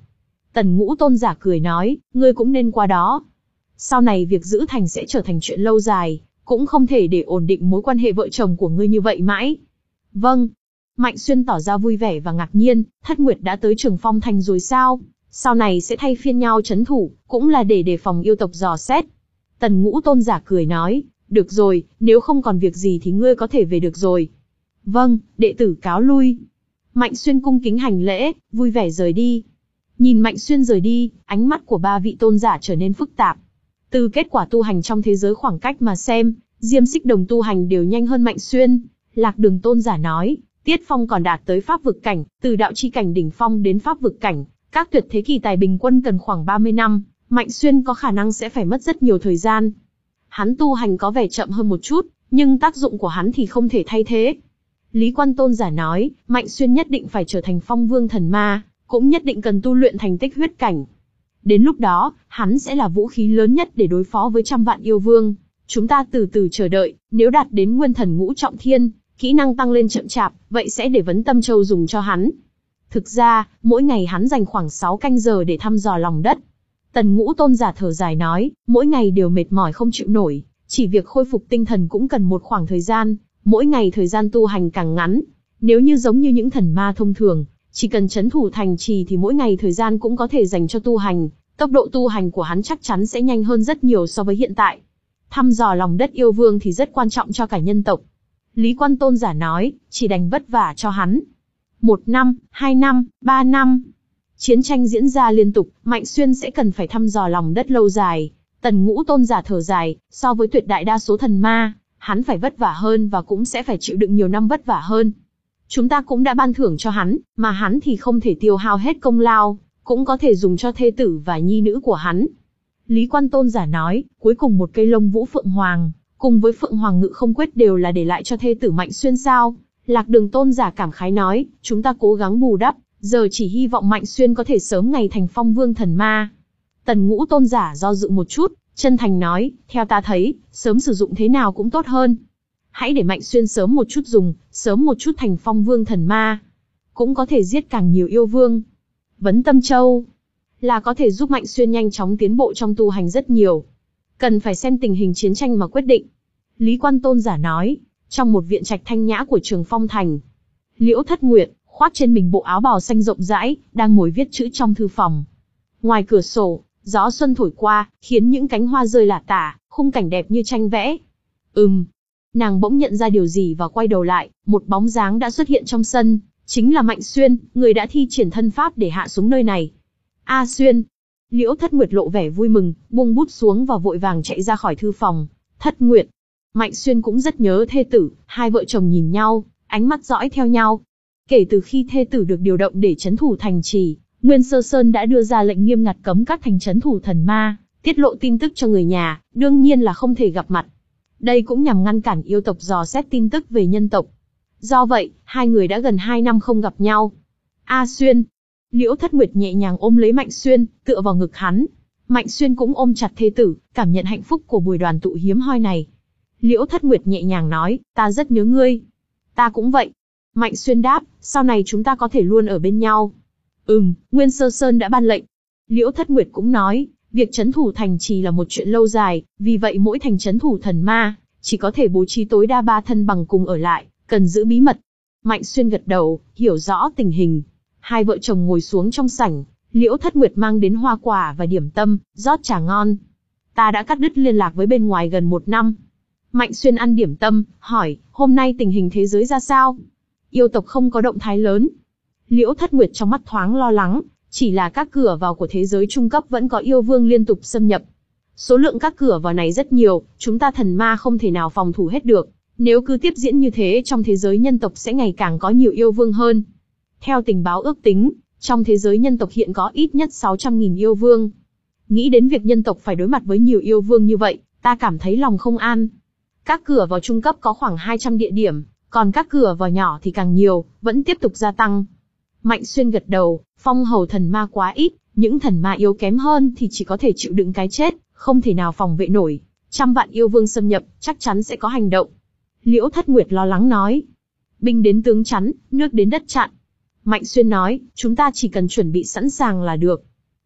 Tần Ngũ Tôn giả cười nói, ngươi cũng nên qua đó. Sau này việc giữ thành sẽ trở thành chuyện lâu dài, cũng không thể để ổn định mối quan hệ vợ chồng của ngươi như vậy mãi. Vâng. Mạnh Xuyên tỏ ra vui vẻ và ngạc nhiên, Thất Nguyệt đã tới Trường Phong Thành rồi sao? Sau này sẽ thay phiên nhau trấn thủ, cũng là để đề phòng yêu tộc dò xét. Tần Ngũ Tôn giả cười nói, được rồi, nếu không còn việc gì thì ngươi có thể về được rồi. Vâng, đệ tử cáo lui. Mạnh Xuyên cung kính hành lễ, vui vẻ rời đi. Nhìn Mạnh Xuyên rời đi, ánh mắt của ba vị tôn giả trở nên phức tạp. Từ kết quả tu hành trong thế giới khoảng cách mà xem, Diêm Xích Đồng tu hành đều nhanh hơn Mạnh Xuyên. Lạc Đường tôn giả nói, Tiết Phong còn đạt tới pháp vực cảnh, từ đạo chi cảnh đỉnh phong đến pháp vực cảnh, các tuyệt thế kỳ tài bình quân cần khoảng ba mươi năm, Mạnh Xuyên có khả năng sẽ phải mất rất nhiều thời gian. Hắn tu hành có vẻ chậm hơn một chút, nhưng tác dụng của hắn thì không thể thay thế. Lý Quan tôn giả nói, Mạnh Xuyên nhất định phải trở thành Phong Vương thần ma, cũng nhất định cần tu luyện thành tích huyết cảnh. Đến lúc đó, hắn sẽ là vũ khí lớn nhất để đối phó với trăm vạn yêu vương. Chúng ta từ từ chờ đợi, nếu đạt đến nguyên thần ngũ trọng thiên, kỹ năng tăng lên chậm chạp, vậy sẽ để Vấn Tâm Châu dùng cho hắn. Thực ra, mỗi ngày hắn dành khoảng sáu canh giờ để thăm dò lòng đất. Tần Ngũ tôn giả thở dài nói, mỗi ngày đều mệt mỏi không chịu nổi, chỉ việc khôi phục tinh thần cũng cần một khoảng thời gian, mỗi ngày thời gian tu hành càng ngắn. Nếu như giống như những thần ma thông thường, chỉ cần trấn thủ thành trì thì mỗi ngày thời gian cũng có thể dành cho tu hành, tốc độ tu hành của hắn chắc chắn sẽ nhanh hơn rất nhiều so với hiện tại. Thăm dò lòng đất yêu vương thì rất quan trọng cho cả nhân tộc. Lý Quan tôn giả nói, chỉ đành vất vả cho hắn. Một năm, hai năm, ba năm. Chiến tranh diễn ra liên tục, Mạnh Xuyên sẽ cần phải thăm dò lòng đất lâu dài. Tần Ngũ tôn giả thở dài, so với tuyệt đại đa số thần ma, hắn phải vất vả hơn và cũng sẽ phải chịu đựng nhiều năm vất vả hơn. Chúng ta cũng đã ban thưởng cho hắn, mà hắn thì không thể tiêu hao hết công lao, cũng có thể dùng cho thê tử và nhi nữ của hắn. Lý Quan tôn giả nói, cuối cùng một cây lông vũ phượng hoàng, cùng với phượng hoàng ngự không quyết đều là để lại cho thê tử Mạnh Xuyên sao? Lạc Đường tôn giả cảm khái nói, chúng ta cố gắng bù đắp, giờ chỉ hy vọng Mạnh Xuyên có thể sớm ngày thành Phong Vương thần ma. Tần Ngũ tôn giả do dự một chút, chân thành nói, theo ta thấy, sớm sử dụng thế nào cũng tốt hơn. Hãy để Mạnh Xuyên sớm một chút dùng, sớm một chút thành Phong Vương thần ma. Cũng có thể giết càng nhiều yêu vương. Vấn Tâm Châu là có thể giúp Mạnh Xuyên nhanh chóng tiến bộ trong tu hành rất nhiều. Cần phải xem tình hình chiến tranh mà quyết định. Lý Quan tôn giả nói, trong một viện trạch thanh nhã của Trường Phong Thành, Liễu Thất Nguyệt, khoác trên mình bộ áo bào xanh rộng rãi, đang ngồi viết chữ trong thư phòng. Ngoài cửa sổ, gió xuân thổi qua, khiến những cánh hoa rơi lả tả, khung cảnh đẹp như tranh vẽ. Ừm. Nàng bỗng nhận ra điều gì và quay đầu lại, một bóng dáng đã xuất hiện trong sân, chính là Mạnh Xuyên, người đã thi triển thân pháp để hạ xuống nơi này. A Xuyên. Liễu Thất Nguyệt lộ vẻ vui mừng, buông bút xuống và vội vàng chạy ra khỏi thư phòng. Thất Nguyệt. Mạnh Xuyên cũng rất nhớ thê tử, hai vợ chồng nhìn nhau, ánh mắt dõi theo nhau. Kể từ khi thê tử được điều động để trấn thủ thành trì, Nguyên Sơ Sơn đã đưa ra lệnh nghiêm ngặt cấm các thành trấn thủ thần ma, tiết lộ tin tức cho người nhà, đương nhiên là không thể gặp mặt. Đây cũng nhằm ngăn cản yêu tộc dò xét tin tức về nhân tộc. Do vậy, hai người đã gần hai năm không gặp nhau. A Xuyên. Liễu Thất Nguyệt nhẹ nhàng ôm lấy Mạnh Xuyên, tựa vào ngực hắn. Mạnh Xuyên cũng ôm chặt thê tử, cảm nhận hạnh phúc của buổi đoàn tụ hiếm hoi này. Liễu Thất Nguyệt nhẹ nhàng nói, ta rất nhớ ngươi. Ta cũng vậy. Mạnh Xuyên đáp, sau này chúng ta có thể luôn ở bên nhau. Ừm, Nguyên Sơ Sơn đã ban lệnh. Liễu Thất Nguyệt cũng nói, việc trấn thủ thành trì là một chuyện lâu dài, vì vậy mỗi thành trấn thủ thần ma, chỉ có thể bố trí tối đa ba thân bằng cùng ở lại, cần giữ bí mật. Mạnh Xuyên gật đầu, hiểu rõ tình hình. Hai vợ chồng ngồi xuống trong sảnh, Liễu Thất Nguyệt mang đến hoa quả và điểm tâm, rót trà ngon. Ta đã cắt đứt liên lạc với bên ngoài gần một năm. Mạnh Xuyên ăn điểm tâm, hỏi, hôm nay tình hình thế giới ra sao? Yêu tộc không có động thái lớn. Liễu Thất Nguyệt trong mắt thoáng lo lắng, chỉ là các cửa vào của thế giới trung cấp vẫn có yêu vương liên tục xâm nhập. Số lượng các cửa vào này rất nhiều, chúng ta thần ma không thể nào phòng thủ hết được. Nếu cứ tiếp diễn như thế trong thế giới nhân tộc sẽ ngày càng có nhiều yêu vương hơn. Theo tình báo ước tính, trong thế giới nhân tộc hiện có ít nhất sáu trăm nghìn yêu vương. Nghĩ đến việc nhân tộc phải đối mặt với nhiều yêu vương như vậy, ta cảm thấy lòng không an. Các cửa vào trung cấp có khoảng hai trăm địa điểm, còn các cửa vào nhỏ thì càng nhiều, vẫn tiếp tục gia tăng. Mạnh Xuyên gật đầu, phong hầu thần ma quá ít, những thần ma yếu kém hơn thì chỉ có thể chịu đựng cái chết, không thể nào phòng vệ nổi. Trăm vạn yêu vương xâm nhập, chắc chắn sẽ có hành động. Liễu Thất Nguyệt lo lắng nói. Binh đến tướng chắn, nước đến đất chặn. Mạnh Xuyên nói, chúng ta chỉ cần chuẩn bị sẵn sàng là được.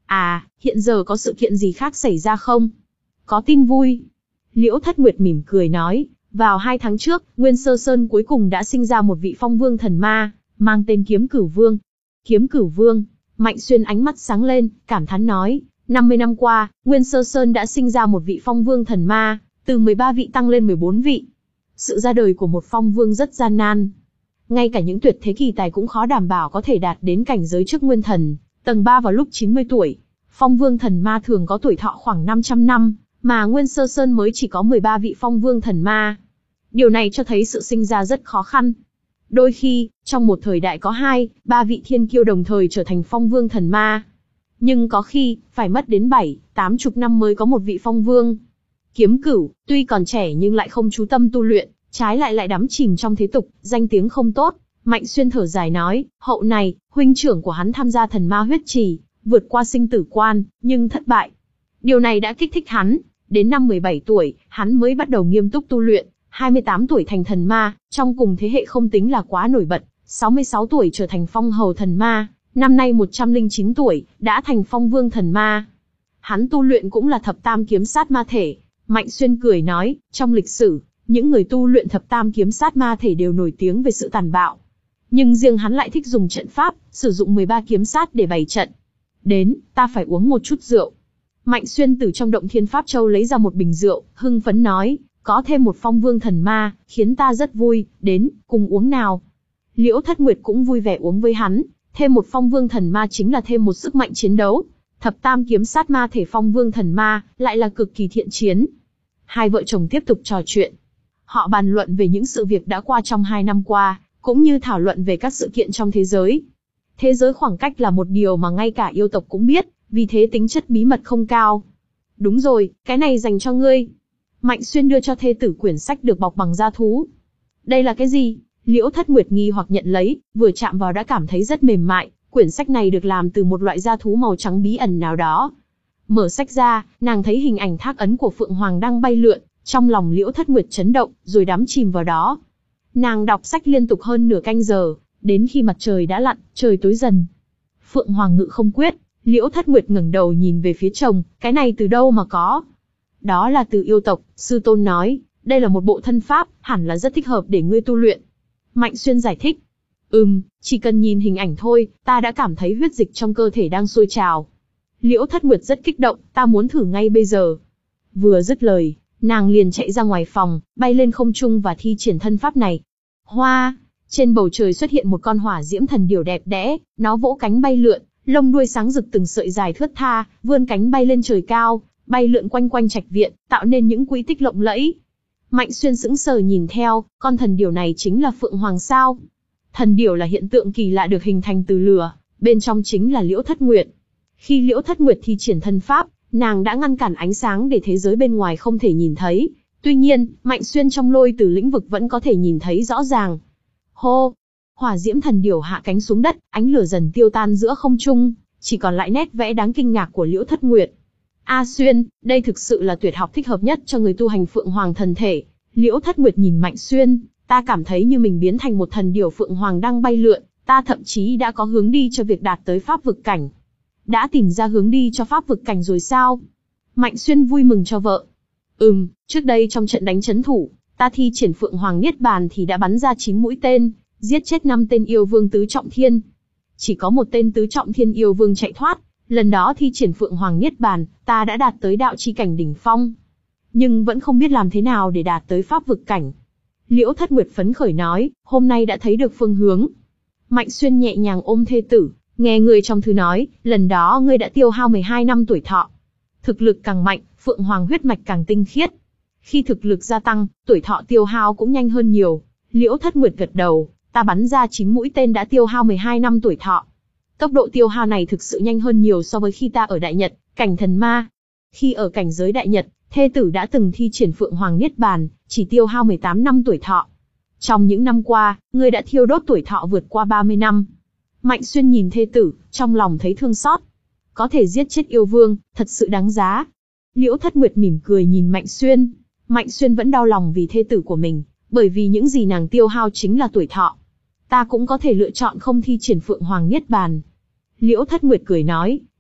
À, hiện giờ có sự kiện gì khác xảy ra không? Có tin vui. Liễu Thất Nguyệt mỉm cười nói, vào hai tháng trước, Nguyên Sơ Sơn cuối cùng đã sinh ra một vị phong vương thần ma, mang tên Kiếm Cửu Vương. Kiếm Cửu Vương, Mạnh Xuyên ánh mắt sáng lên, cảm thán nói, năm mươi năm qua, Nguyên Sơ Sơn đã sinh ra một vị phong vương thần ma, từ mười ba vị tăng lên mười bốn vị. Sự ra đời của một phong vương rất gian nan. Ngay cả những tuyệt thế kỳ tài cũng khó đảm bảo có thể đạt đến cảnh giới trước nguyên thần, tầng ba vào lúc chín mươi tuổi. Phong vương thần ma thường có tuổi thọ khoảng năm trăm năm, mà Nguyên Sơ Sơn mới chỉ có mười ba vị phong vương thần ma. Điều này cho thấy sự sinh ra rất khó khăn. Đôi khi, trong một thời đại có hai, ba vị thiên kiêu đồng thời trở thành phong vương thần ma. Nhưng có khi, phải mất đến bảy, tám chục năm mới có một vị phong vương. Kiếm Cửu, tuy còn trẻ nhưng lại không chú tâm tu luyện, trái lại lại đắm chìm trong thế tục, danh tiếng không tốt. Mạnh Xuyên thở dài nói, hậu này, huynh trưởng của hắn tham gia thần ma huyết trì, vượt qua sinh tử quan, nhưng thất bại. Điều này đã kích thích hắn, đến năm mười bảy tuổi, hắn mới bắt đầu nghiêm túc tu luyện, hai mươi tám tuổi thành thần ma, trong cùng thế hệ không tính là quá nổi bật, sáu mươi sáu tuổi trở thành phong hầu thần ma, năm nay một trăm lẻ chín tuổi, đã thành phong vương thần ma. Hắn tu luyện cũng là thập tam kiếm sát ma thể. Mạnh Xuyên cười nói, trong lịch sử, những người tu luyện thập tam kiếm sát ma thể đều nổi tiếng về sự tàn bạo. Nhưng riêng hắn lại thích dùng trận pháp, sử dụng mười ba kiếm sát để bày trận. Đến, ta phải uống một chút rượu. Mạnh Xuyên từ trong động Thiên Pháp Châu lấy ra một bình rượu, hưng phấn nói, có thêm một phong vương thần ma, khiến ta rất vui, đến, cùng uống nào. Liễu Thất Nguyệt cũng vui vẻ uống với hắn, thêm một phong vương thần ma chính là thêm một sức mạnh chiến đấu. Thập tam kiếm sát ma thể phong vương thần ma, lại là cực kỳ thiện chiến. Hai vợ chồng tiếp tục trò chuyện. Họ bàn luận về những sự việc đã qua trong hai năm qua, cũng như thảo luận về các sự kiện trong thế giới. Thế giới khoảng cách là một điều mà ngay cả yêu tộc cũng biết, vì thế tính chất bí mật không cao. Đúng rồi, cái này dành cho ngươi. Mạnh Xuyên đưa cho thê tử quyển sách được bọc bằng da thú. Đây là cái gì? Liễu Thất Nguyệt nghi hoặc nhận lấy, vừa chạm vào đã cảm thấy rất mềm mại. Quyển sách này được làm từ một loại da thú màu trắng bí ẩn nào đó. Mở sách ra, nàng thấy hình ảnh thác ấn của Phượng Hoàng đang bay lượn, trong lòng Liễu Thất Nguyệt chấn động, rồi đắm chìm vào đó. Nàng đọc sách liên tục hơn nửa canh giờ, đến khi mặt trời đã lặn, trời tối dần. Phượng Hoàng ngự không quyết, Liễu Thất Nguyệt ngẩng đầu nhìn về phía chồng, cái này từ đâu mà có? Đó là từ yêu tộc, sư tôn nói, đây là một bộ thân pháp, hẳn là rất thích hợp để ngươi tu luyện. Mạnh Xuyên giải thích. Ừm, chỉ cần nhìn hình ảnh thôi, ta đã cảm thấy huyết dịch trong cơ thể đang sôi trào. Liễu Thất Nguyệt rất kích động, ta muốn thử ngay bây giờ. Vừa dứt lời, nàng liền chạy ra ngoài phòng, bay lên không trung và thi triển thân pháp này. Hoa, trên bầu trời xuất hiện một con hỏa diễm thần điểu đẹp đẽ, nó vỗ cánh bay lượn, lông đuôi sáng rực từng sợi dài thướt tha, vươn cánh bay lên trời cao, bay lượn quanh quanh trạch viện, tạo nên những quỹ tích lộng lẫy. Mạnh Xuyên sững sờ nhìn theo, con thần điểu này chính là Phượng Hoàng sao? Thần điểu là hiện tượng kỳ lạ được hình thành từ lửa, bên trong chính là Liễu Thất Nguyệt. Khi Liễu Thất Nguyệt thi triển thân pháp, nàng đã ngăn cản ánh sáng để thế giới bên ngoài không thể nhìn thấy. Tuy nhiên, Mạnh Xuyên trong lôi từ lĩnh vực vẫn có thể nhìn thấy rõ ràng. Hô! Hỏa diễm thần điểu hạ cánh xuống đất, ánh lửa dần tiêu tan giữa không trung, chỉ còn lại nét vẽ đáng kinh ngạc của Liễu Thất Nguyệt. A Xuyên, đây thực sự là tuyệt học thích hợp nhất cho người tu hành Phượng Hoàng thần thể. Liễu Thất Nguyệt nhìn Mạnh Xuyên, ta cảm thấy như mình biến thành một thần điểu Phượng Hoàng đang bay lượn, ta thậm chí đã có hướng đi cho việc đạt tới pháp vực cảnh. Đã tìm ra hướng đi cho pháp vực cảnh rồi sao? Mạnh Xuyên vui mừng cho vợ. Ừm, trước đây trong trận đánh chấn thủ, ta thi triển Phượng Hoàng Niết Bàn thì đã bắn ra chín mũi tên, giết chết năm tên yêu vương tứ trọng thiên. Chỉ có một tên tứ trọng thiên yêu vương chạy thoát, lần đó thi triển Phượng Hoàng Niết Bàn, ta đã đạt tới đạo chi cảnh đỉnh phong. Nhưng vẫn không biết làm thế nào để đạt tới pháp vực cảnh. Liễu Thất Nguyệt phấn khởi nói, hôm nay đã thấy được phương hướng. Mạnh Xuyên nhẹ nhàng ôm thê tử, nghe người trong thư nói, lần đó ngươi đã tiêu hao mười hai năm tuổi thọ. Thực lực càng mạnh, Phượng Hoàng huyết mạch càng tinh khiết. Khi thực lực gia tăng, tuổi thọ tiêu hao cũng nhanh hơn nhiều. Liễu Thất Nguyệt gật đầu, ta bắn ra chín mũi tên đã tiêu hao mười hai năm tuổi thọ. Tốc độ tiêu hao này thực sự nhanh hơn nhiều so với khi ta ở Đại Nhật, cảnh thần ma. Khi ở cảnh giới Đại Nhật, thê tử đã từng thi triển Phượng Hoàng Niết Bàn, chỉ tiêu hao mười tám năm tuổi thọ. Trong những năm qua, ngươi đã thiêu đốt tuổi thọ vượt qua ba mươi năm. Mạnh Xuyên nhìn thê tử, trong lòng thấy thương xót. Có thể giết chết yêu vương, thật sự đáng giá. Liễu Thất Nguyệt mỉm cười nhìn Mạnh Xuyên. Mạnh Xuyên vẫn đau lòng vì thê tử của mình, bởi vì những gì nàng tiêu hao chính là tuổi thọ. Ta cũng có thể lựa chọn không thi triển Phượng Hoàng Niết Bàn. Liễu Thất Nguyệt cười nói,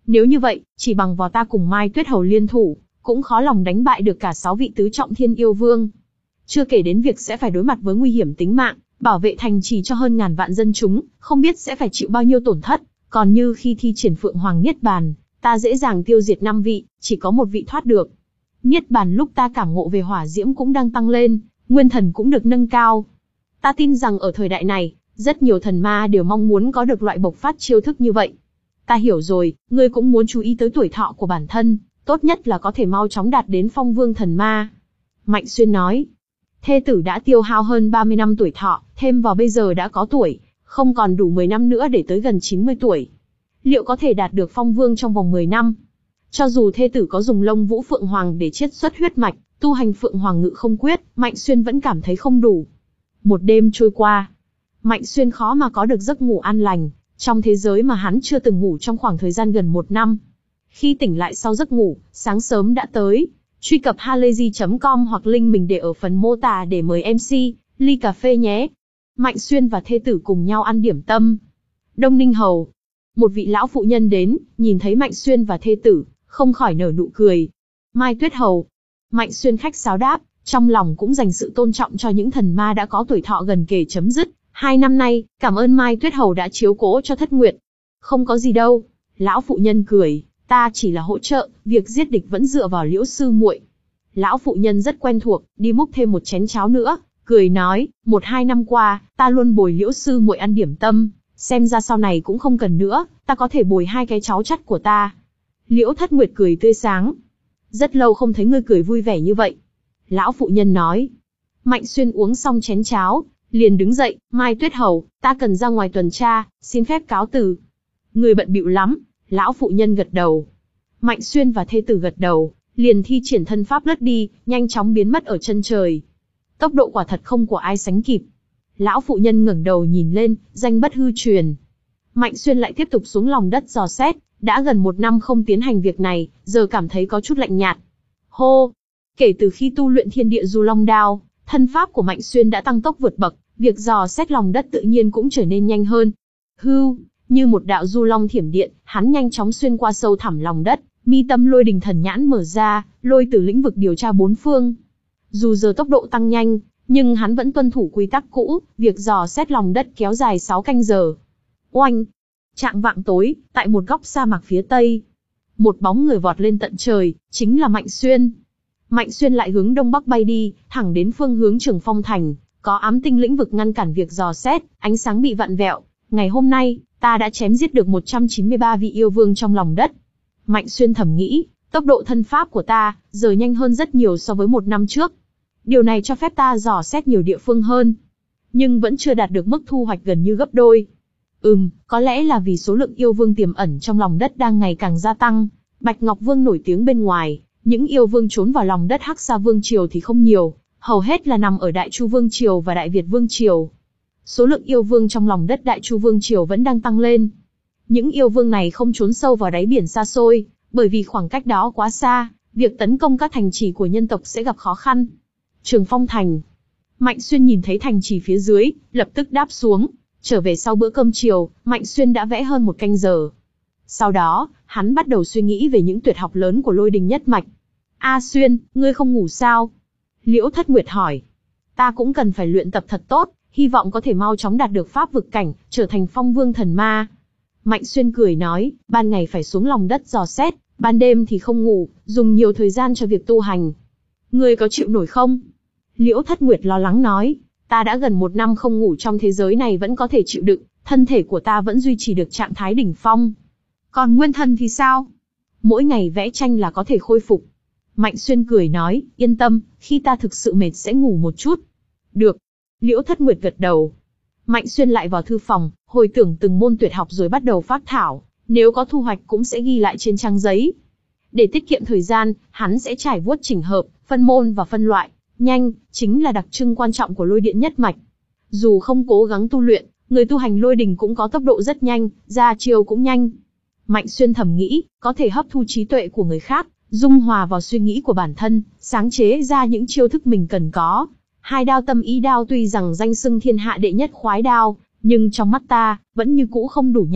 Nếu như vậy, chỉ bằng vào ta cùng Mai Tuyết Hầu liên thủ, cũng khó lòng đánh bại được cả sáu vị tứ trọng thiên yêu vương. Chưa kể đến việc sẽ phải đối mặt với nguy hiểm tính mạng, bảo vệ thành trì cho hơn ngàn vạn dân chúng, không biết sẽ phải chịu bao nhiêu tổn thất. Còn như khi thi triển Phượng Hoàng Niết Bàn, ta dễ dàng tiêu diệt năm vị, chỉ có một vị thoát được. Niết Bàn lúc ta cảm ngộ về hỏa diễm cũng đang tăng lên, nguyên thần cũng được nâng cao. Ta tin rằng ở thời đại này, rất nhiều thần ma đều mong muốn có được loại bộc phát chiêu thức như vậy. Ta hiểu rồi, ngươi cũng muốn chú ý tới tuổi thọ của bản thân, tốt nhất là có thể mau chóng đạt đến phong vương thần ma. Mạnh Xuyên nói, thê tử đã tiêu hao hơn ba mươi năm tuổi thọ, thêm vào bây giờ đã có tuổi, không còn đủ mười năm nữa để tới gần chín mươi tuổi. Liệu có thể đạt được phong vương trong vòng mười năm? Cho dù thê tử có dùng lông vũ Phượng Hoàng để chiết xuất huyết mạch, tu hành Phượng Hoàng Ngự Không Quyết, Mạnh Xuyên vẫn cảm thấy không đủ. Một đêm trôi qua, Mạnh Xuyên khó mà có được giấc ngủ an lành, trong thế giới mà hắn chưa từng ngủ trong khoảng thời gian gần một năm. Khi tỉnh lại sau giấc ngủ, sáng sớm đã tới. Truy cập halayzi chấm com hoặc link mình để ở phần mô tả để mời em xê, ly cà phê nhé. Mạnh Xuyên và thê tử cùng nhau ăn điểm tâm. Đông Ninh Hầu, một vị lão phụ nhân đến, nhìn thấy Mạnh Xuyên và thê tử, không khỏi nở nụ cười. Mai Tuyết Hầu, Mạnh Xuyên khách sáo đáp, trong lòng cũng dành sự tôn trọng cho những thần ma đã có tuổi thọ gần kề chấm dứt. Hai năm nay, cảm ơn Mai Tuyết Hầu đã chiếu cố cho Thất Nguyệt. Không có gì đâu. Lão phụ nhân cười, ta chỉ là hỗ trợ, việc giết địch vẫn dựa vào Liễu sư muội. Lão phụ nhân rất quen thuộc, đi múc thêm một chén cháo nữa, cười nói, một hai năm qua, ta luôn bồi Liễu sư muội ăn điểm tâm, xem ra sau này cũng không cần nữa, ta có thể bồi hai cái cháu chắt của ta. Liễu Thất Nguyệt cười tươi sáng. Rất lâu không thấy ngươi cười vui vẻ như vậy. Lão phụ nhân nói. Mạnh Xuyên uống xong chén cháo, liền đứng dậy, Mai Tuyết Hầu, ta cần ra ngoài tuần tra, xin phép cáo từ. Người bận bịu lắm, lão phụ nhân gật đầu. Mạnh Xuyên và thê tử gật đầu, liền thi triển thân pháp lướt đi, nhanh chóng biến mất ở chân trời. Tốc độ quả thật không của ai sánh kịp. Lão phụ nhân ngẩng đầu nhìn lên, danh bất hư truyền. Mạnh Xuyên lại tiếp tục xuống lòng đất dò xét, đã gần một năm không tiến hành việc này, giờ cảm thấy có chút lạnh nhạt. Hô! Kể từ khi tu luyện Thiên Địa Du Long Đao, thân pháp của Mạnh Xuyên đã tăng tốc vượt bậc, việc dò xét lòng đất tự nhiên cũng trở nên nhanh hơn. Hưu, như một đạo du long thiểm điện, hắn nhanh chóng xuyên qua sâu thẳm lòng đất, mi tâm Lôi Đình Thần Nhãn mở ra, lôi từ lĩnh vực điều tra bốn phương. Dù giờ tốc độ tăng nhanh, nhưng hắn vẫn tuân thủ quy tắc cũ, việc dò xét lòng đất kéo dài sáu canh giờ. Oanh! Trạng vạng tối, tại một góc sa mạc phía tây, một bóng người vọt lên tận trời, chính là Mạnh Xuyên. Mạnh Xuyên lại hướng đông bắc bay đi, thẳng đến phương hướng Trường Phong Thành, có ám tinh lĩnh vực ngăn cản việc dò xét, ánh sáng bị vặn vẹo. Ngày hôm nay, ta đã chém giết được một trăm chín mươi ba vị yêu vương trong lòng đất. Mạnh Xuyên thầm nghĩ, tốc độ thân pháp của ta, giờ nhanh hơn rất nhiều so với một năm trước. Điều này cho phép ta dò xét nhiều địa phương hơn. Nhưng vẫn chưa đạt được mức thu hoạch gần như gấp đôi. Ừm, có lẽ là vì số lượng yêu vương tiềm ẩn trong lòng đất đang ngày càng gia tăng. Bạch Ngọc Vương nổi tiếng bên ngoài, những yêu vương trốn vào lòng đất Hắc Sa Vương Triều thì không nhiều, hầu hết là nằm ở Đại Chu Vương Triều và Đại Việt Vương Triều. Số lượng yêu vương trong lòng đất Đại Chu Vương Triều vẫn đang tăng lên. Những yêu vương này không trốn sâu vào đáy biển xa xôi, bởi vì khoảng cách đó quá xa, việc tấn công các thành trì của nhân tộc sẽ gặp khó khăn. Trường Phong Thành. Mạnh Xuyên nhìn thấy thành trì phía dưới, lập tức đáp xuống. Trở về sau bữa cơm chiều, Mạnh Xuyên đã vẽ hơn một canh giờ. Sau đó, hắn bắt đầu suy nghĩ về những tuyệt học lớn của Lôi Đình Nhất Mạch. A Xuyên, ngươi không ngủ sao? Liễu Thất Nguyệt hỏi. Ta cũng cần phải luyện tập thật tốt, hy vọng có thể mau chóng đạt được pháp vực cảnh, trở thành phong vương thần ma. Mạnh Xuyên cười nói, ban ngày phải xuống lòng đất dò xét, ban đêm thì không ngủ, dùng nhiều thời gian cho việc tu hành. Ngươi có chịu nổi không? Liễu Thất Nguyệt lo lắng nói, ta đã gần một năm không ngủ trong thế giới này vẫn có thể chịu đựng, thân thể của ta vẫn duy trì được trạng thái đỉnh phong. Còn nguyên thần thì sao? Mỗi ngày vẽ tranh là có thể khôi phục. Mạnh Xuyên cười nói, yên tâm, khi ta thực sự mệt sẽ ngủ một chút. Được. Liễu Thất Nguyệt gật đầu. Mạnh Xuyên lại vào thư phòng, hồi tưởng từng môn tuyệt học rồi bắt đầu phác thảo, nếu có thu hoạch cũng sẽ ghi lại trên trang giấy. Để tiết kiệm thời gian, hắn sẽ trải vuốt chỉnh hợp, phân môn và phân loại. Nhanh, chính là đặc trưng quan trọng của Lôi Điện Nhất Mạch. Dù không cố gắng tu luyện, người tu hành lôi đình cũng có tốc độ rất nhanh, ra chiêu cũng nhanh. Mạnh Xuyên thầm nghĩ, có thể hấp thu trí tuệ của người khác, dung hòa vào suy nghĩ của bản thân, sáng chế ra những chiêu thức mình cần có. Hai đao tâm ý đao tuy rằng danh xưng thiên hạ đệ nhất khoái đao, nhưng trong mắt ta, vẫn như cũ không đủ nhanh,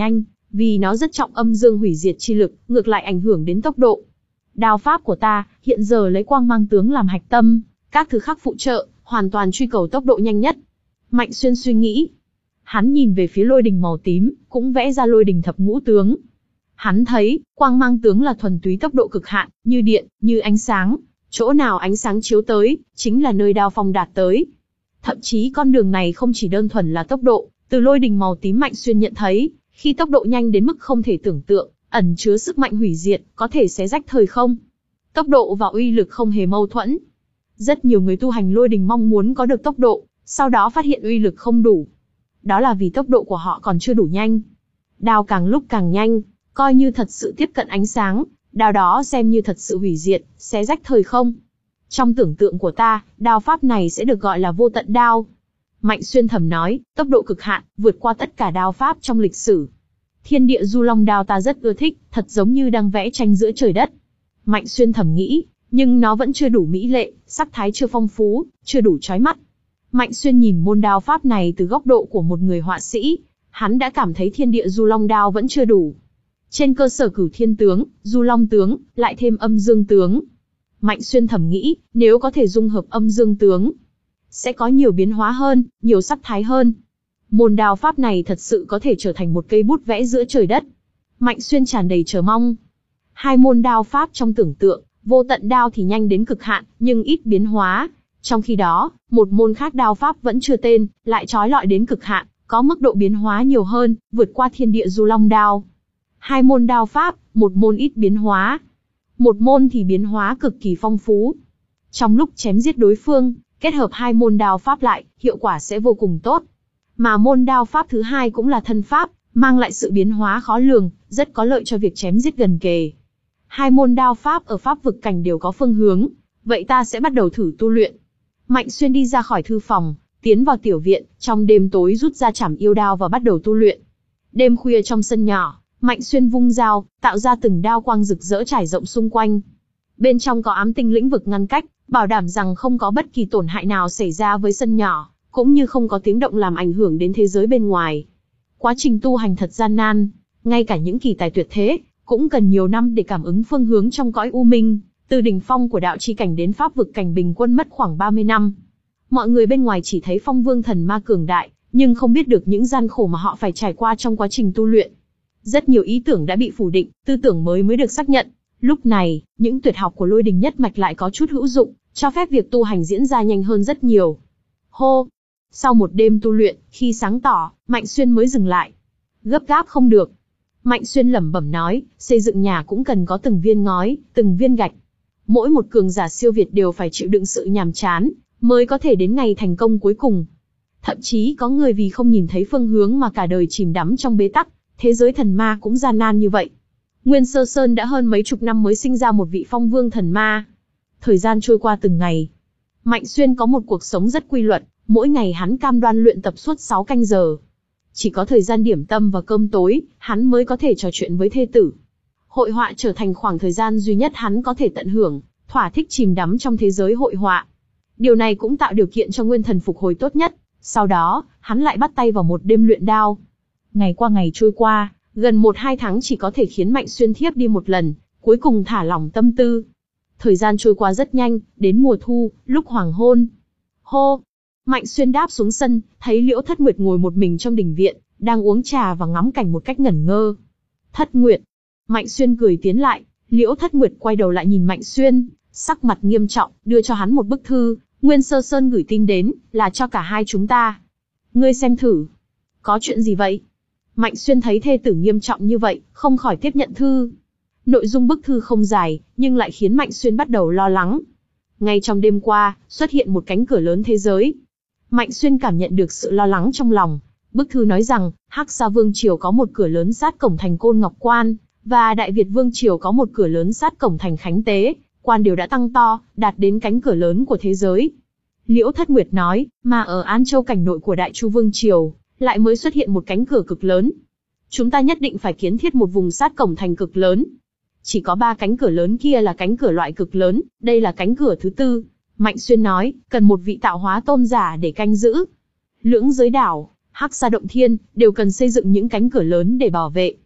vì nó rất trọng âm dương hủy diệt chi lực, ngược lại ảnh hưởng đến tốc độ. Đao pháp của ta, hiện giờ lấy quang mang tướng làm hạch tâm, các thứ khác phụ trợ, hoàn toàn truy cầu tốc độ nhanh nhất. Mạnh Xuyên suy nghĩ. Hắn nhìn về phía lôi đình màu tím, cũng vẽ ra lôi đình thập ngũ tướng. Hắn thấy, quang mang tướng là thuần túy tốc độ cực hạn, như điện, như ánh sáng. Chỗ nào ánh sáng chiếu tới, chính là nơi đao phong đạt tới. Thậm chí con đường này không chỉ đơn thuần là tốc độ, từ lôi đình màu tím Mạnh Xuyên nhận thấy, khi tốc độ nhanh đến mức không thể tưởng tượng, ẩn chứa sức mạnh hủy diệt, có thể xé rách thời không. Tốc độ và uy lực không hề mâu thuẫn. Rất nhiều người tu hành lôi đình mong muốn có được tốc độ, sau đó phát hiện uy lực không đủ. Đó là vì tốc độ của họ còn chưa đủ nhanh. Đao càng lúc càng nhanh, coi như thật sự tiếp cận ánh sáng, đao đó xem như thật sự hủy diệt, xé rách thời không. Trong tưởng tượng của ta, đao pháp này sẽ được gọi là vô tận đao. Mạnh Xuyên thầm nói, tốc độ cực hạn, vượt qua tất cả đao pháp trong lịch sử. Thiên địa du long đao ta rất ưa thích, thật giống như đang vẽ tranh giữa trời đất. Mạnh Xuyên thầm nghĩ, nhưng nó vẫn chưa đủ mỹ lệ, sắc thái chưa phong phú, chưa đủ chói mắt. Mạnh Xuyên nhìn môn đao pháp này từ góc độ của một người họa sĩ, hắn đã cảm thấy thiên địa du long đao vẫn chưa đủ. Trên cơ sở cửu thiên tướng, du long tướng, lại thêm âm dương tướng. Mạnh Xuyên thầm nghĩ, nếu có thể dung hợp âm dương tướng, sẽ có nhiều biến hóa hơn, nhiều sắc thái hơn. Môn đao pháp này thật sự có thể trở thành một cây bút vẽ giữa trời đất. Mạnh Xuyên tràn đầy chờ mong. Hai môn đao pháp trong tưởng tượng, vô tận đao thì nhanh đến cực hạn, nhưng ít biến hóa. Trong khi đó, một môn khác đao pháp vẫn chưa tên, lại chói lọi đến cực hạn, có mức độ biến hóa nhiều hơn, vượt qua thiên địa du long đao. Hai môn đao pháp, một môn ít biến hóa, một môn thì biến hóa cực kỳ phong phú. Trong lúc chém giết đối phương, kết hợp hai môn đao pháp lại, hiệu quả sẽ vô cùng tốt. Mà môn đao pháp thứ hai cũng là thân pháp, mang lại sự biến hóa khó lường, rất có lợi cho việc chém giết gần kề. Hai môn đao pháp ở pháp vực cảnh đều có phương hướng, vậy ta sẽ bắt đầu thử tu luyện. Mạnh Xuyên đi ra khỏi thư phòng, tiến vào tiểu viện, trong đêm tối rút ra trảm yêu đao và bắt đầu tu luyện. Đêm khuya trong sân nhỏ, Mạnh Xuyên vung dao, tạo ra từng đao quang rực rỡ trải rộng xung quanh. Bên trong có ám tinh lĩnh vực ngăn cách, bảo đảm rằng không có bất kỳ tổn hại nào xảy ra với sân nhỏ, cũng như không có tiếng động làm ảnh hưởng đến thế giới bên ngoài. Quá trình tu hành thật gian nan, ngay cả những kỳ tài tuyệt thế, cũng cần nhiều năm để cảm ứng phương hướng trong cõi u minh, từ đỉnh phong của đạo chi cảnh đến pháp vực cảnh bình quân mất khoảng ba mươi năm. Mọi người bên ngoài chỉ thấy phong vương thần ma cường đại, nhưng không biết được những gian khổ mà họ phải trải qua trong quá trình tu luyện. Rất nhiều ý tưởng đã bị phủ định, tư tưởng mới mới được xác nhận. Lúc này, những tuyệt học của lôi đình nhất mạch lại có chút hữu dụng, cho phép việc tu hành diễn ra nhanh hơn rất nhiều. Hô! Sau một đêm tu luyện, khi sáng tỏ, Mạnh Xuyên mới dừng lại. Gấp gáp không được. Mạnh Xuyên lẩm bẩm nói, xây dựng nhà cũng cần có từng viên ngói, từng viên gạch. Mỗi một cường giả siêu việt đều phải chịu đựng sự nhàm chán, mới có thể đến ngày thành công cuối cùng. Thậm chí có người vì không nhìn thấy phương hướng mà cả đời chìm đắm trong bế tắc, thế giới thần ma cũng gian nan như vậy. Nguyên Sơ Sơn đã hơn mấy chục năm mới sinh ra một vị phong vương thần ma. Thời gian trôi qua từng ngày. Mạnh Xuyên có một cuộc sống rất quy luật, mỗi ngày hắn cam đoan luyện tập suốt sáu canh giờ. Chỉ có thời gian điểm tâm và cơm tối, hắn mới có thể trò chuyện với thê tử. Hội họa trở thành khoảng thời gian duy nhất hắn có thể tận hưởng, thỏa thích chìm đắm trong thế giới hội họa. Điều này cũng tạo điều kiện cho Nguyên Thần phục hồi tốt nhất. Sau đó, hắn lại bắt tay vào một đêm luyện đao. Ngày qua ngày trôi qua, gần một hai tháng chỉ có thể khiến Mạnh Xuyên thiếp đi một lần, cuối cùng thả lỏng tâm tư. Thời gian trôi qua rất nhanh, đến mùa thu, lúc hoàng hôn. Hô! Mạnh Xuyên đáp xuống sân, thấy Liễu Thất Nguyệt ngồi một mình trong đình viện, đang uống trà và ngắm cảnh một cách ngẩn ngơ. Thất Nguyệt! Mạnh Xuyên cười tiến lại, Liễu Thất Nguyệt quay đầu lại nhìn Mạnh Xuyên, sắc mặt nghiêm trọng, đưa cho hắn một bức thư, Nguyên Sơ Sơn gửi tin đến, là cho cả hai chúng ta. Ngươi xem thử. Có chuyện gì vậy? Mạnh Xuyên thấy thê tử nghiêm trọng như vậy, không khỏi tiếp nhận thư. Nội dung bức thư không dài, nhưng lại khiến Mạnh Xuyên bắt đầu lo lắng. Ngay trong đêm qua, xuất hiện một cánh cửa lớn thế giới. Mạnh Xuyên cảm nhận được sự lo lắng trong lòng. Bức thư nói rằng, Hắc Sa Vương Triều có một cửa lớn sát cổng thành Côn Ngọc Quan, và Đại Việt Vương Triều có một cửa lớn sát cổng thành Khánh Tế, quan đều đã tăng to, đạt đến cánh cửa lớn của thế giới. Liễu Thất Nguyệt nói, mà ở An Châu cảnh nội của Đại Chu Vương Triều, lại mới xuất hiện một cánh cửa cực lớn. Chúng ta nhất định phải kiến thiết một vùng sát cổng thành cực lớn. Chỉ có ba cánh cửa lớn kia là cánh cửa loại cực lớn, đây là cánh cửa thứ tư. Mạnh Xuyên nói, cần một vị tạo hóa tôn giả để canh giữ. Lưỡng giới đảo, Hắc Sa Động Thiên, đều cần xây dựng những cánh cửa lớn để bảo vệ.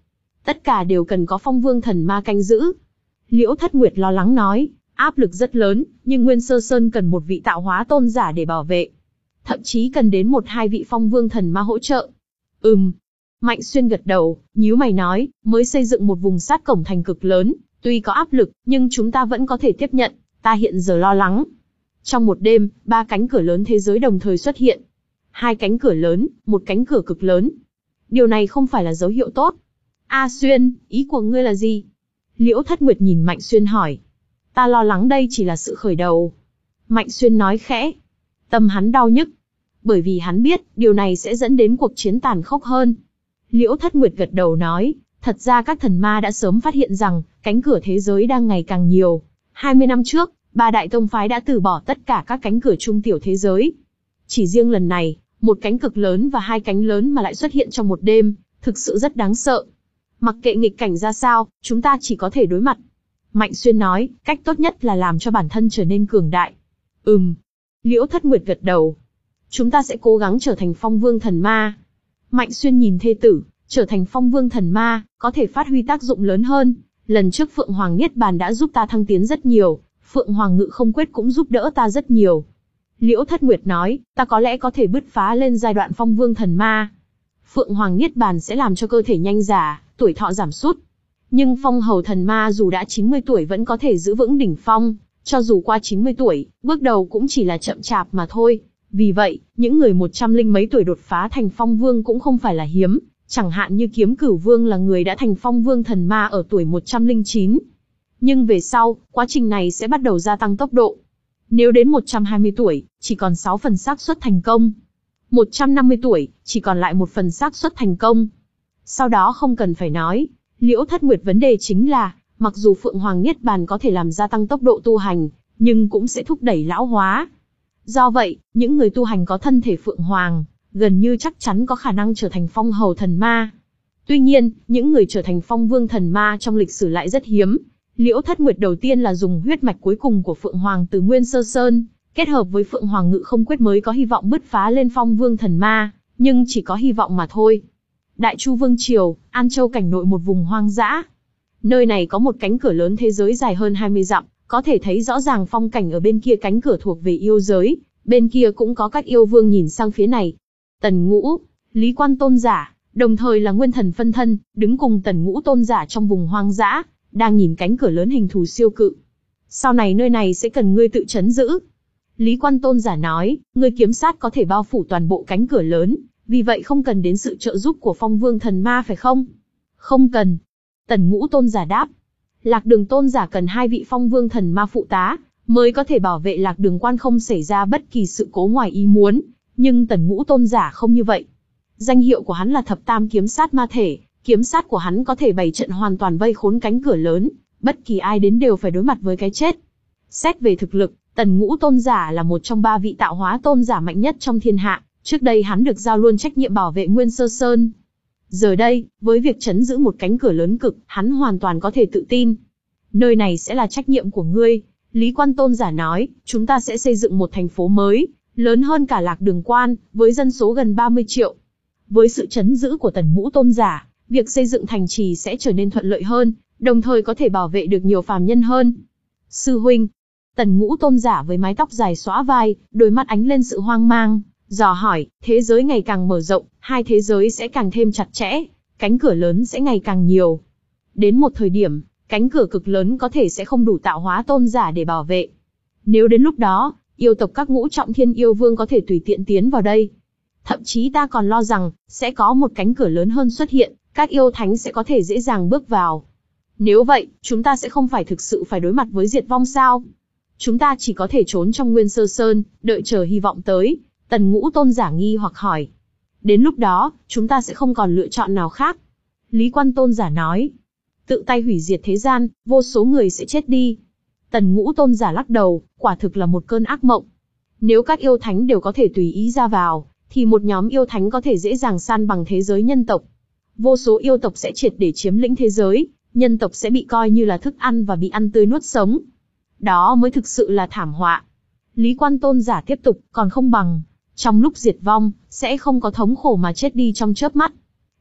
Tất cả đều cần có Phong Vương Thần Ma canh giữ. Liễu Thất Nguyệt lo lắng nói, áp lực rất lớn, nhưng Nguyên Sơ Sơn cần một vị tạo hóa tôn giả để bảo vệ. Thậm chí cần đến một hai vị Phong Vương Thần Ma hỗ trợ. Ừm. Mạnh Xuyên gật đầu, nhíu mày nói, mới xây dựng một vùng sát cổng thành cực lớn, tuy có áp lực, nhưng chúng ta vẫn có thể tiếp nhận, ta hiện giờ lo lắng. Trong một đêm, ba cánh cửa lớn thế giới đồng thời xuất hiện. Hai cánh cửa lớn, một cánh cửa cực lớn. Điều này không phải là dấu hiệu tốt. A Xuyên, ý của ngươi là gì? Liễu Thất Nguyệt nhìn Mạnh Xuyên hỏi. Ta lo lắng đây chỉ là sự khởi đầu. Mạnh Xuyên nói khẽ. Tâm hắn đau nhức. Bởi vì hắn biết, điều này sẽ dẫn đến cuộc chiến tàn khốc hơn. Liễu Thất Nguyệt gật đầu nói, thật ra các thần ma đã sớm phát hiện rằng, cánh cửa thế giới đang ngày càng nhiều. hai mươi năm trước, ba đại tông phái đã từ bỏ tất cả các cánh cửa trung tiểu thế giới. Chỉ riêng lần này, một cánh cực lớn và hai cánh lớn mà lại xuất hiện trong một đêm, thực sự rất đáng sợ. Mặc kệ nghịch cảnh ra sao, chúng ta chỉ có thể đối mặt. Mạnh Xuyên nói, cách tốt nhất là làm cho bản thân trở nên cường đại. Ừm. Liễu Thất Nguyệt gật đầu. Chúng ta sẽ cố gắng trở thành Phong Vương Thần Ma. Mạnh Xuyên nhìn thê tử, trở thành Phong Vương Thần Ma, có thể phát huy tác dụng lớn hơn. Lần trước Phượng Hoàng Niết Bàn đã giúp ta thăng tiến rất nhiều, Phượng Hoàng Ngự Không Quyết cũng giúp đỡ ta rất nhiều. Liễu Thất Nguyệt nói, ta có lẽ có thể bứt phá lên giai đoạn Phong Vương Thần Ma. Phượng Hoàng Niết Bàn sẽ làm cho cơ thể nhanh già, tuổi thọ giảm sút. Nhưng Phong Hầu Thần Ma dù đã chín mươi tuổi vẫn có thể giữ vững đỉnh phong, cho dù qua chín mươi tuổi, bước đầu cũng chỉ là chậm chạp mà thôi. Vì vậy, những người một trăm linh mấy tuổi đột phá thành Phong Vương cũng không phải là hiếm, chẳng hạn như Kiếm Cửu Vương là người đã thành Phong Vương Thần Ma ở tuổi một trăm lẻ chín. Nhưng về sau, quá trình này sẽ bắt đầu gia tăng tốc độ. Nếu đến một trăm hai mươi tuổi, chỉ còn sáu phần xác suất thành công. một trăm năm mươi tuổi, chỉ còn lại một phần xác suất thành công. Sau đó không cần phải nói, Liễu Thất Nguyệt vấn đề chính là, mặc dù Phượng Hoàng Niết Bàn có thể làm gia tăng tốc độ tu hành, nhưng cũng sẽ thúc đẩy lão hóa. Do vậy, những người tu hành có thân thể Phượng Hoàng, gần như chắc chắn có khả năng trở thành Phong Hầu Thần Ma. Tuy nhiên, những người trở thành Phong Vương Thần Ma trong lịch sử lại rất hiếm. Liễu Thất Nguyệt đầu tiên là dùng huyết mạch cuối cùng của Phượng Hoàng từ Nguyên Sơ Sơn, kết hợp với Phượng Hoàng Ngự Không Quyết mới có hy vọng bứt phá lên Phong Vương Thần Ma, nhưng chỉ có hy vọng mà thôi. Đại Chu Vương Triều, An Châu cảnh nội một vùng hoang dã. Nơi này có một cánh cửa lớn thế giới dài hơn hai mươi dặm, có thể thấy rõ ràng phong cảnh ở bên kia cánh cửa thuộc về yêu giới, bên kia cũng có các yêu vương nhìn sang phía này. Tần Ngũ, Lý Quan Tôn giả, đồng thời là nguyên thần phân thân, đứng cùng Tần Ngũ Tôn giả trong vùng hoang dã, đang nhìn cánh cửa lớn hình thù siêu cự. Sau này nơi này sẽ cần ngươi tự trấn giữ. Lý Quan Tôn giả nói, ngươi kiếm sát có thể bao phủ toàn bộ cánh cửa lớn, vì vậy không cần đến sự trợ giúp của Phong Vương Thần Ma phải không? Không cần. Tần Ngũ Tôn giả đáp. Lạc Đường Tôn giả cần hai vị Phong Vương Thần Ma phụ tá, mới có thể bảo vệ Lạc Đường Quan không xảy ra bất kỳ sự cố ngoài ý muốn, nhưng Tần Ngũ Tôn giả không như vậy. Danh hiệu của hắn là Thập Tam Kiếm Sát Ma Thể, kiếm sát của hắn có thể bày trận hoàn toàn vây khốn cánh cửa lớn, bất kỳ ai đến đều phải đối mặt với cái chết. Xét về thực lực, Tần Ngũ Tôn giả là một trong ba vị tạo hóa tôn giả mạnh nhất trong thiên hạ, trước đây hắn được giao luôn trách nhiệm bảo vệ Nguyên Sơ Sơn. Giờ đây, với việc trấn giữ một cánh cửa lớn cực, hắn hoàn toàn có thể tự tin. Nơi này sẽ là trách nhiệm của ngươi, Lý Quan Tôn giả nói, chúng ta sẽ xây dựng một thành phố mới, lớn hơn cả Lạc Đường Quan, với dân số gần ba mươi triệu. Với sự trấn giữ của Tần Ngũ Tôn giả, việc xây dựng thành trì sẽ trở nên thuận lợi hơn, đồng thời có thể bảo vệ được nhiều phàm nhân hơn. Sư huynh, Tần Ngũ Tôn giả với mái tóc dài xõa vai, đôi mắt ánh lên sự hoang mang, dò hỏi, thế giới ngày càng mở rộng, hai thế giới sẽ càng thêm chặt chẽ, cánh cửa lớn sẽ ngày càng nhiều. Đến một thời điểm, cánh cửa cực lớn có thể sẽ không đủ tạo hóa tôn giả để bảo vệ. Nếu đến lúc đó, yêu tộc các ngũ trọng thiên yêu vương có thể tùy tiện tiến vào đây. Thậm chí ta còn lo rằng, sẽ có một cánh cửa lớn hơn xuất hiện, các yêu thánh sẽ có thể dễ dàng bước vào. Nếu vậy, chúng ta sẽ không phải thực sự phải đối mặt với diệt vong sao? Chúng ta chỉ có thể trốn trong Nguyên Sơ Sơn, đợi chờ hy vọng tới. Tần Ngũ Tôn giả nghi hoặc hỏi. Đến lúc đó, chúng ta sẽ không còn lựa chọn nào khác. Lý Quan Tôn giả nói. Tự tay hủy diệt thế gian, vô số người sẽ chết đi. Tần Ngũ Tôn giả lắc đầu, quả thực là một cơn ác mộng. Nếu các yêu thánh đều có thể tùy ý ra vào, thì một nhóm yêu thánh có thể dễ dàng san bằng thế giới nhân tộc. Vô số yêu tộc sẽ triệt để chiếm lĩnh thế giới, nhân tộc sẽ bị coi như là thức ăn và bị ăn tươi nuốt sống. Đó mới thực sự là thảm họa. Lý Quan Tôn giả tiếp tục, còn không bằng, trong lúc diệt vong, sẽ không có thống khổ mà chết đi trong chớp mắt.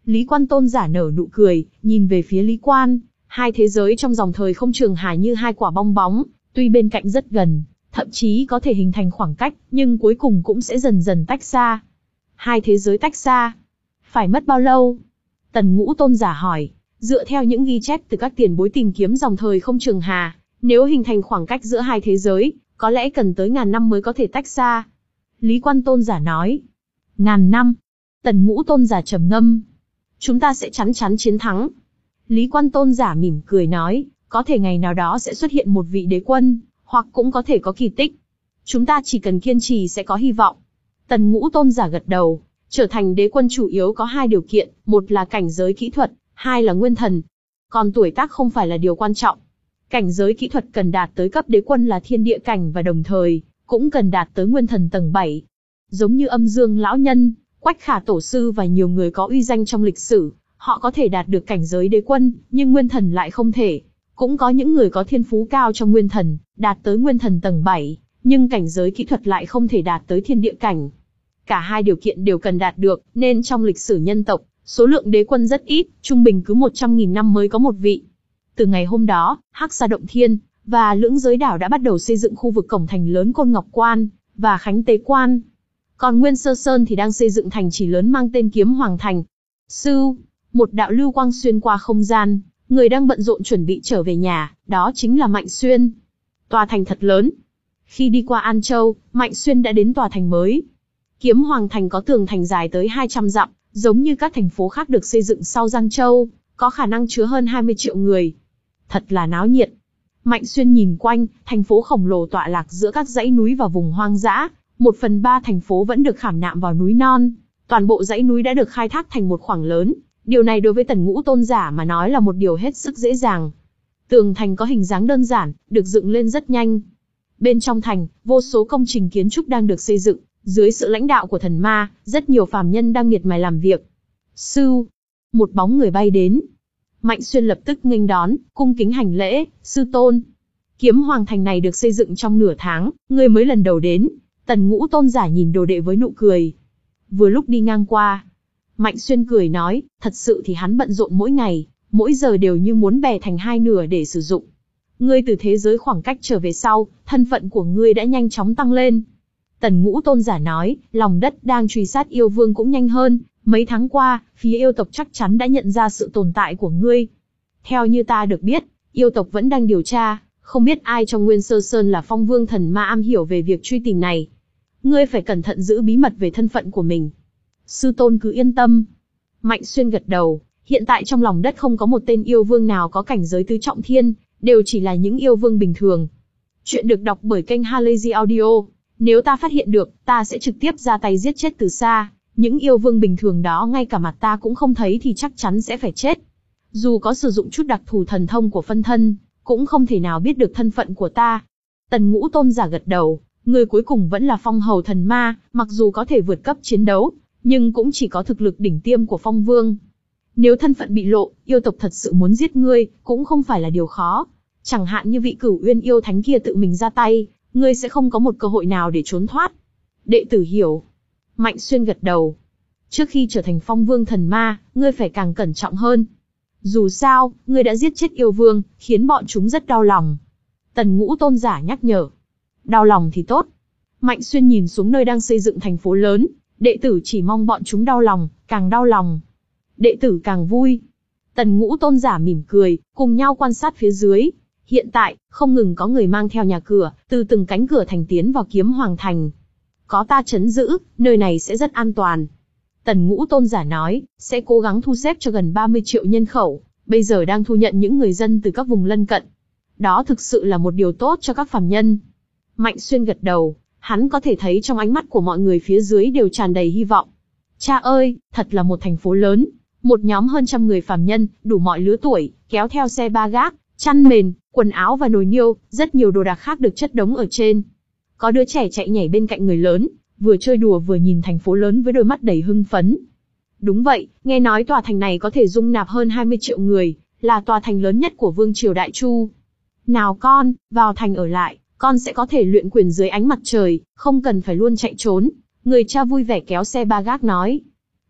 Lý Quan Tôn giả nở nụ cười, nhìn về phía Lý Quan, hai thế giới trong dòng thời không trường hà như hai quả bong bóng, tuy bên cạnh rất gần, thậm chí có thể hình thành khoảng cách, nhưng cuối cùng cũng sẽ dần dần tách xa. Hai thế giới tách xa, phải mất bao lâu? Tần Ngũ Tôn giả hỏi, dựa theo những ghi chép từ các tiền bối tìm kiếm dòng thời không trường hà, nếu hình thành khoảng cách giữa hai thế giới, có lẽ cần tới ngàn năm mới có thể tách xa. Lý Quan Tôn giả nói, ngàn năm. Tần Ngũ Tôn giả trầm ngâm, chúng ta sẽ chắn chắn chiến thắng. Lý Quan Tôn giả mỉm cười nói, có thể ngày nào đó sẽ xuất hiện một vị đế quân, hoặc cũng có thể có kỳ tích. Chúng ta chỉ cần kiên trì sẽ có hy vọng. Tần Ngũ Tôn giả gật đầu, trở thành đế quân chủ yếu có hai điều kiện, một là cảnh giới kỹ thuật, hai là nguyên thần. Còn tuổi tác không phải là điều quan trọng. Cảnh giới kỹ thuật cần đạt tới cấp đế quân là thiên địa cảnh và đồng thời, cũng cần đạt tới nguyên thần tầng bảy. Giống như Âm Dương Lão Nhân, Quách Khả Tổ Sư và nhiều người có uy danh trong lịch sử, họ có thể đạt được cảnh giới đế quân, nhưng nguyên thần lại không thể. Cũng có những người có thiên phú cao trong nguyên thần, đạt tới nguyên thần tầng bảy, nhưng cảnh giới kỹ thuật lại không thể đạt tới thiên địa cảnh. Cả hai điều kiện đều cần đạt được, nên trong lịch sử nhân tộc, số lượng đế quân rất ít, trung bình cứ một trăm nghìn năm mới có một vị. Từ ngày hôm đó, Hắc Sa Động Thiên và Lưỡng Giới Đảo đã bắt đầu xây dựng khu vực cổng thành lớn Côn Ngọc Quan và Khánh Tế Quan. Còn Nguyên Sơ Sơn thì đang xây dựng thành trì lớn mang tên Kiếm Hoàng Thành. Sư, một đạo lưu quang xuyên qua không gian, người đang bận rộn chuẩn bị trở về nhà, đó chính là Mạnh Xuyên. Tòa thành thật lớn. Khi đi qua An Châu, Mạnh Xuyên đã đến tòa thành mới. Kiếm Hoàng Thành có tường thành dài tới hai trăm dặm, giống như các thành phố khác được xây dựng sau Giang Châu, có khả năng chứa hơn hai mươi triệu người. Thật là náo nhiệt. Mạnh Xuyên nhìn quanh, thành phố khổng lồ tọa lạc giữa các dãy núi và vùng hoang dã, một phần ba thành phố vẫn được khảm nạm vào núi non. Toàn bộ dãy núi đã được khai thác thành một khoảng lớn, điều này đối với Tần Ngũ Tôn giả mà nói là một điều hết sức dễ dàng. Tường thành có hình dáng đơn giản, được dựng lên rất nhanh. Bên trong thành, vô số công trình kiến trúc đang được xây dựng, dưới sự lãnh đạo của thần ma, rất nhiều phàm nhân đang miệt mài làm việc. Sư, một bóng người bay đến. Mạnh Xuyên lập tức nghênh đón, cung kính hành lễ, sư tôn. Kiếm Hoàng Thành này được xây dựng trong nửa tháng, ngươi mới lần đầu đến. Tần Ngũ Tôn giả nhìn đồ đệ với nụ cười. Vừa lúc đi ngang qua, Mạnh Xuyên cười nói, thật sự thì hắn bận rộn mỗi ngày, mỗi giờ đều như muốn bè thành hai nửa để sử dụng. Ngươi từ thế giới khoảng cách trở về sau, thân phận của ngươi đã nhanh chóng tăng lên. Tần Ngũ Tôn giả nói, lòng đất đang truy sát yêu vương cũng nhanh hơn, mấy tháng qua, phía yêu tộc chắc chắn đã nhận ra sự tồn tại của ngươi. Theo như ta được biết, yêu tộc vẫn đang điều tra, không biết ai trong Nguyên Sơ Sơn là phong vương thần ma am hiểu về việc truy tìm này. Ngươi phải cẩn thận giữ bí mật về thân phận của mình. Sư tôn cứ yên tâm. Mạnh Xuyên gật đầu, hiện tại trong lòng đất không có một tên yêu vương nào có cảnh giới tứ trọng thiên, đều chỉ là những yêu vương bình thường. Chuyện được đọc bởi kênh Halazy Audio. Nếu ta phát hiện được, ta sẽ trực tiếp ra tay giết chết từ xa. Những yêu vương bình thường đó ngay cả mặt ta cũng không thấy thì chắc chắn sẽ phải chết. Dù có sử dụng chút đặc thù thần thông của phân thân, cũng không thể nào biết được thân phận của ta. Tần Ngũ Tôn giả gật đầu, người cuối cùng vẫn là phong hầu thần ma, mặc dù có thể vượt cấp chiến đấu, nhưng cũng chỉ có thực lực đỉnh tiêm của phong vương. Nếu thân phận bị lộ, yêu tộc thật sự muốn giết ngươi, cũng không phải là điều khó. Chẳng hạn như vị Cửu Uyên yêu thánh kia tự mình ra tay, ngươi sẽ không có một cơ hội nào để trốn thoát. Đệ tử hiểu. Mạnh Xuyên gật đầu. Trước khi trở thành phong vương thần ma, ngươi phải càng cẩn trọng hơn. Dù sao, ngươi đã giết chết yêu vương, khiến bọn chúng rất đau lòng. Tần Ngũ Tôn giả nhắc nhở. Đau lòng thì tốt. Mạnh Xuyên nhìn xuống nơi đang xây dựng thành phố lớn, đệ tử chỉ mong bọn chúng đau lòng, càng đau lòng. Đệ tử càng vui. Tần Ngũ Tôn giả mỉm cười, cùng nhau quan sát phía dưới. Hiện tại, không ngừng có người mang theo nhà cửa, từ từng cánh cửa thành tiến vào Kiếm Hoàng Thành. Có ta trấn giữ, nơi này sẽ rất an toàn. Tần Ngũ Tôn giả nói, sẽ cố gắng thu xếp cho gần ba mươi triệu nhân khẩu, bây giờ đang thu nhận những người dân từ các vùng lân cận. Đó thực sự là một điều tốt cho các phàm nhân. Mạnh Xuyên gật đầu, hắn có thể thấy trong ánh mắt của mọi người phía dưới đều tràn đầy hy vọng. Cha ơi, thật là một thành phố lớn, một nhóm hơn trăm người phàm nhân, đủ mọi lứa tuổi, kéo theo xe ba gác, chăn mền, quần áo và nồi niêu, rất nhiều đồ đạc khác được chất đống ở trên. Có đứa trẻ chạy nhảy bên cạnh người lớn, vừa chơi đùa vừa nhìn thành phố lớn với đôi mắt đầy hưng phấn. Đúng vậy, nghe nói tòa thành này có thể dung nạp hơn hai mươi triệu người, là tòa thành lớn nhất của Vương triều Đại Chu. Nào con, vào thành ở lại, con sẽ có thể luyện quyền dưới ánh mặt trời, không cần phải luôn chạy trốn. Người cha vui vẻ kéo xe ba gác nói.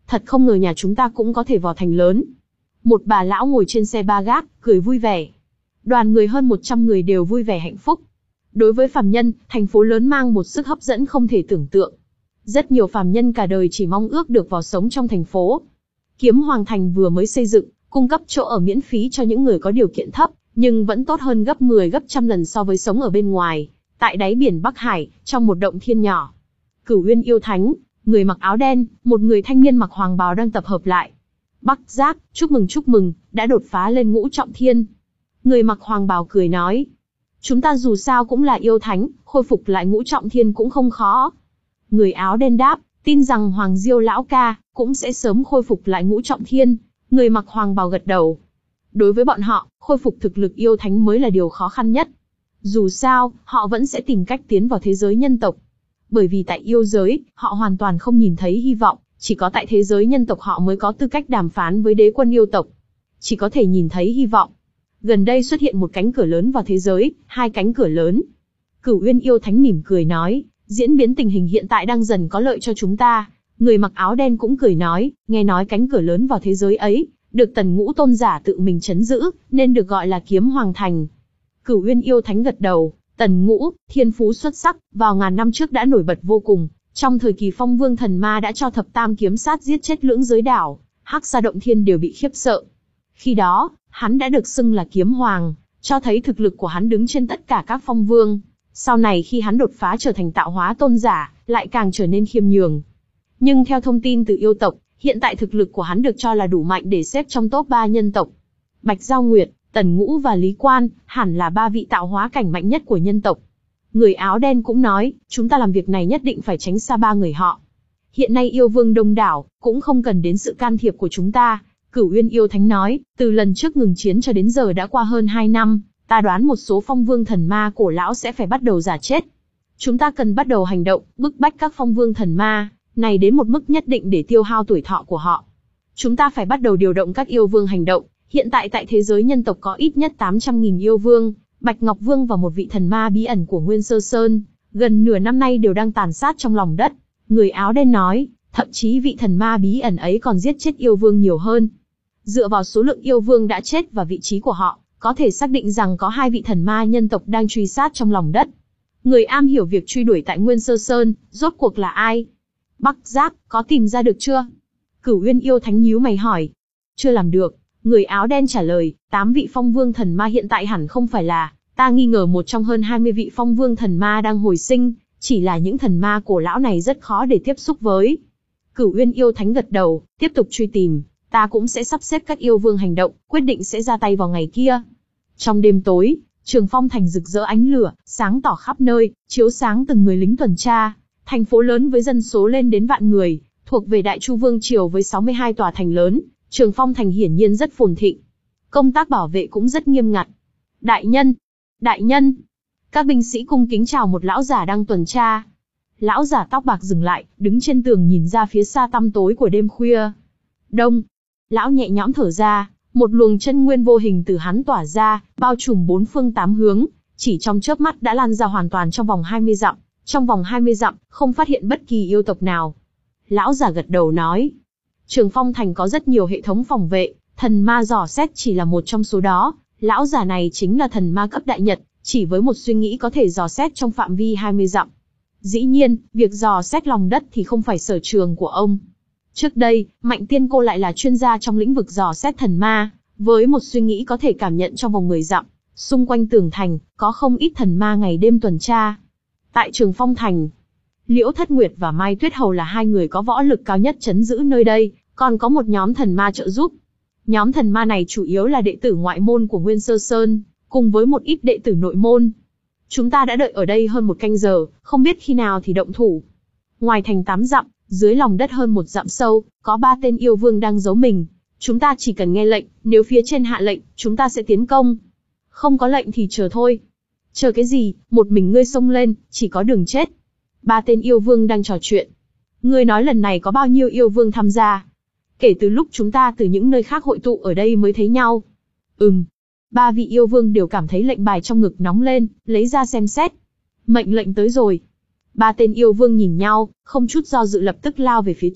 Thật không ngờ nhà chúng ta cũng có thể vào thành lớn. Một bà lão ngồi trên xe ba gác, cười vui vẻ. Đoàn người hơn một trăm người đều vui vẻ hạnh phúc. Đối với phàm nhân, thành phố lớn mang một sức hấp dẫn không thể tưởng tượng. Rất nhiều phàm nhân cả đời chỉ mong ước được vào sống trong thành phố. Kiếm Hoàng Thành vừa mới xây dựng, cung cấp chỗ ở miễn phí cho những người có điều kiện thấp, nhưng vẫn tốt hơn gấp mười gấp trăm lần so với sống ở bên ngoài, tại đáy biển Bắc Hải, trong một động thiên nhỏ. Cửu Uyên Yêu Thánh, người mặc áo đen, một người thanh niên mặc hoàng bào đang tập hợp lại. Bắc Giác, chúc mừng chúc mừng, đã đột phá lên ngũ trọng thiên. Người mặc hoàng bào cười nói, chúng ta dù sao cũng là yêu thánh, khôi phục lại ngũ trọng thiên cũng không khó. Người áo đen đáp, tin rằng Hoàng Diêu lão ca cũng sẽ sớm khôi phục lại ngũ trọng thiên. Người mặc hoàng bào gật đầu. Đối với bọn họ, khôi phục thực lực yêu thánh mới là điều khó khăn nhất. Dù sao, họ vẫn sẽ tìm cách tiến vào thế giới nhân tộc. Bởi vì tại yêu giới, họ hoàn toàn không nhìn thấy hy vọng, chỉ có tại thế giới nhân tộc họ mới có tư cách đàm phán với đế quân yêu tộc. Chỉ có thể nhìn thấy hy vọng. Gần đây xuất hiện một cánh cửa lớn vào thế giới, hai cánh cửa lớn. Cửu Uyên Yêu Thánh mỉm cười nói, diễn biến tình hình hiện tại đang dần có lợi cho chúng ta. Người mặc áo đen cũng cười nói, nghe nói cánh cửa lớn vào thế giới ấy, được Tần Ngũ tôn giả tự mình trấn giữ, nên được gọi là Kiếm Hoàng Thành. Cửu Uyên Yêu Thánh gật đầu, Tần Ngũ, thiên phú xuất sắc, vào ngàn năm trước đã nổi bật vô cùng. Trong thời kỳ Phong Vương Thần Ma đã cho thập tam kiếm sát giết chết lưỡng giới đảo, Hắc Sa Động Thiên đều bị khiếp sợ. Khi đó, hắn đã được xưng là Kiếm Hoàng, cho thấy thực lực của hắn đứng trên tất cả các phong vương. Sau này khi hắn đột phá trở thành tạo hóa tôn giả, lại càng trở nên khiêm nhường. Nhưng theo thông tin từ yêu tộc, hiện tại thực lực của hắn được cho là đủ mạnh để xếp trong top ba nhân tộc. Bạch Giao Nguyệt, Tần Ngũ và Lý Quan, hẳn là ba vị tạo hóa cảnh mạnh nhất của nhân tộc. Người áo đen cũng nói, chúng ta làm việc này nhất định phải tránh xa ba người họ. Hiện nay yêu vương đông đảo, cũng không cần đến sự can thiệp của chúng ta. Cửu Uyên Yêu Thánh nói, từ lần trước ngừng chiến cho đến giờ đã qua hơn hai năm, ta đoán một số phong vương thần ma cổ lão sẽ phải bắt đầu giả chết. Chúng ta cần bắt đầu hành động, bức bách các phong vương thần ma này đến một mức nhất định để tiêu hao tuổi thọ của họ. Chúng ta phải bắt đầu điều động các yêu vương hành động. Hiện tại tại thế giới nhân tộc có ít nhất tám trăm nghìn yêu vương, Bạch Ngọc Vương và một vị thần ma bí ẩn của Nguyên Sơ Sơn, gần nửa năm nay đều đang tàn sát trong lòng đất. Người áo đen nói, thậm chí vị thần ma bí ẩn ấy còn giết chết yêu vương nhiều hơn. Dựa vào số lượng yêu vương đã chết và vị trí của họ, có thể xác định rằng có hai vị thần ma nhân tộc đang truy sát trong lòng đất. Người am hiểu việc truy đuổi tại Nguyên Sơ Sơn, rốt cuộc là ai? Bắc Giác, có tìm ra được chưa? Cửu Uyên Yêu Thánh nhíu mày hỏi. Chưa làm được. Người áo đen trả lời, tám vị phong vương thần ma hiện tại hẳn không phải là, ta nghi ngờ một trong hơn hai mươi vị phong vương thần ma đang hồi sinh, chỉ là những thần ma cổ lão này rất khó để tiếp xúc với. Cửu Uyên Yêu Thánh gật đầu, tiếp tục truy tìm, ta cũng sẽ sắp xếp các yêu vương hành động, quyết định sẽ ra tay vào ngày kia. Trong đêm tối, Trường Phong Thành rực rỡ ánh lửa, sáng tỏ khắp nơi, chiếu sáng từng người lính tuần tra. Thành phố lớn với dân số lên đến vạn người, thuộc về Đại Chu Vương Triều với sáu mươi hai tòa thành lớn. Trường Phong Thành hiển nhiên rất phồn thịnh. Công tác bảo vệ cũng rất nghiêm ngặt. Đại nhân! Đại nhân! Các binh sĩ cung kính chào một lão giả đang tuần tra. Lão giả tóc bạc dừng lại, đứng trên tường nhìn ra phía xa tăm tối của đêm khuya. Đông! Lão nhẹ nhõm thở ra, một luồng chân nguyên vô hình từ hắn tỏa ra, bao trùm bốn phương tám hướng, chỉ trong chớp mắt đã lan ra hoàn toàn trong vòng hai mươi dặm. Trong vòng hai mươi dặm, không phát hiện bất kỳ yêu tộc nào. Lão giả gật đầu nói. Trường Phong Thành có rất nhiều hệ thống phòng vệ, thần ma dò xét chỉ là một trong số đó. Lão giả này chính là thần ma cấp đại nhật, chỉ với một suy nghĩ có thể dò xét trong phạm vi hai mươi dặm. Dĩ nhiên, việc dò xét lòng đất thì không phải sở trường của ông. Trước đây, Mạnh Tiên Cô lại là chuyên gia trong lĩnh vực dò xét thần ma, với một suy nghĩ có thể cảm nhận trong vòng mười dặm. Xung quanh tường thành, có không ít thần ma ngày đêm tuần tra. Tại Trường Phong Thành, Liễu Thất Nguyệt và Mai Tuyết Hầu là hai người có võ lực cao nhất trấn giữ nơi đây, còn có một nhóm thần ma trợ giúp. Nhóm thần ma này chủ yếu là đệ tử ngoại môn của Nguyên Sơ Sơn, cùng với một ít đệ tử nội môn. Chúng ta đã đợi ở đây hơn một canh giờ, không biết khi nào thì động thủ. Ngoài thành tám dặm, dưới lòng đất hơn một dặm sâu, có ba tên yêu vương đang giấu mình. Chúng ta chỉ cần nghe lệnh, nếu phía trên hạ lệnh, chúng ta sẽ tiến công. Không có lệnh thì chờ thôi. Chờ cái gì, một mình ngươi xông lên, chỉ có đường chết. Ba tên yêu vương đang trò chuyện. Ngươi nói lần này có bao nhiêu yêu vương tham gia? Kể từ lúc chúng ta từ những nơi khác hội tụ ở đây mới thấy nhau. Ừm. Ba vị yêu vương đều cảm thấy lệnh bài trong ngực nóng lên, lấy ra xem xét. Mệnh lệnh tới rồi. Ba tên yêu vương nhìn nhau, không chút do dự lập tức lao về phía trước.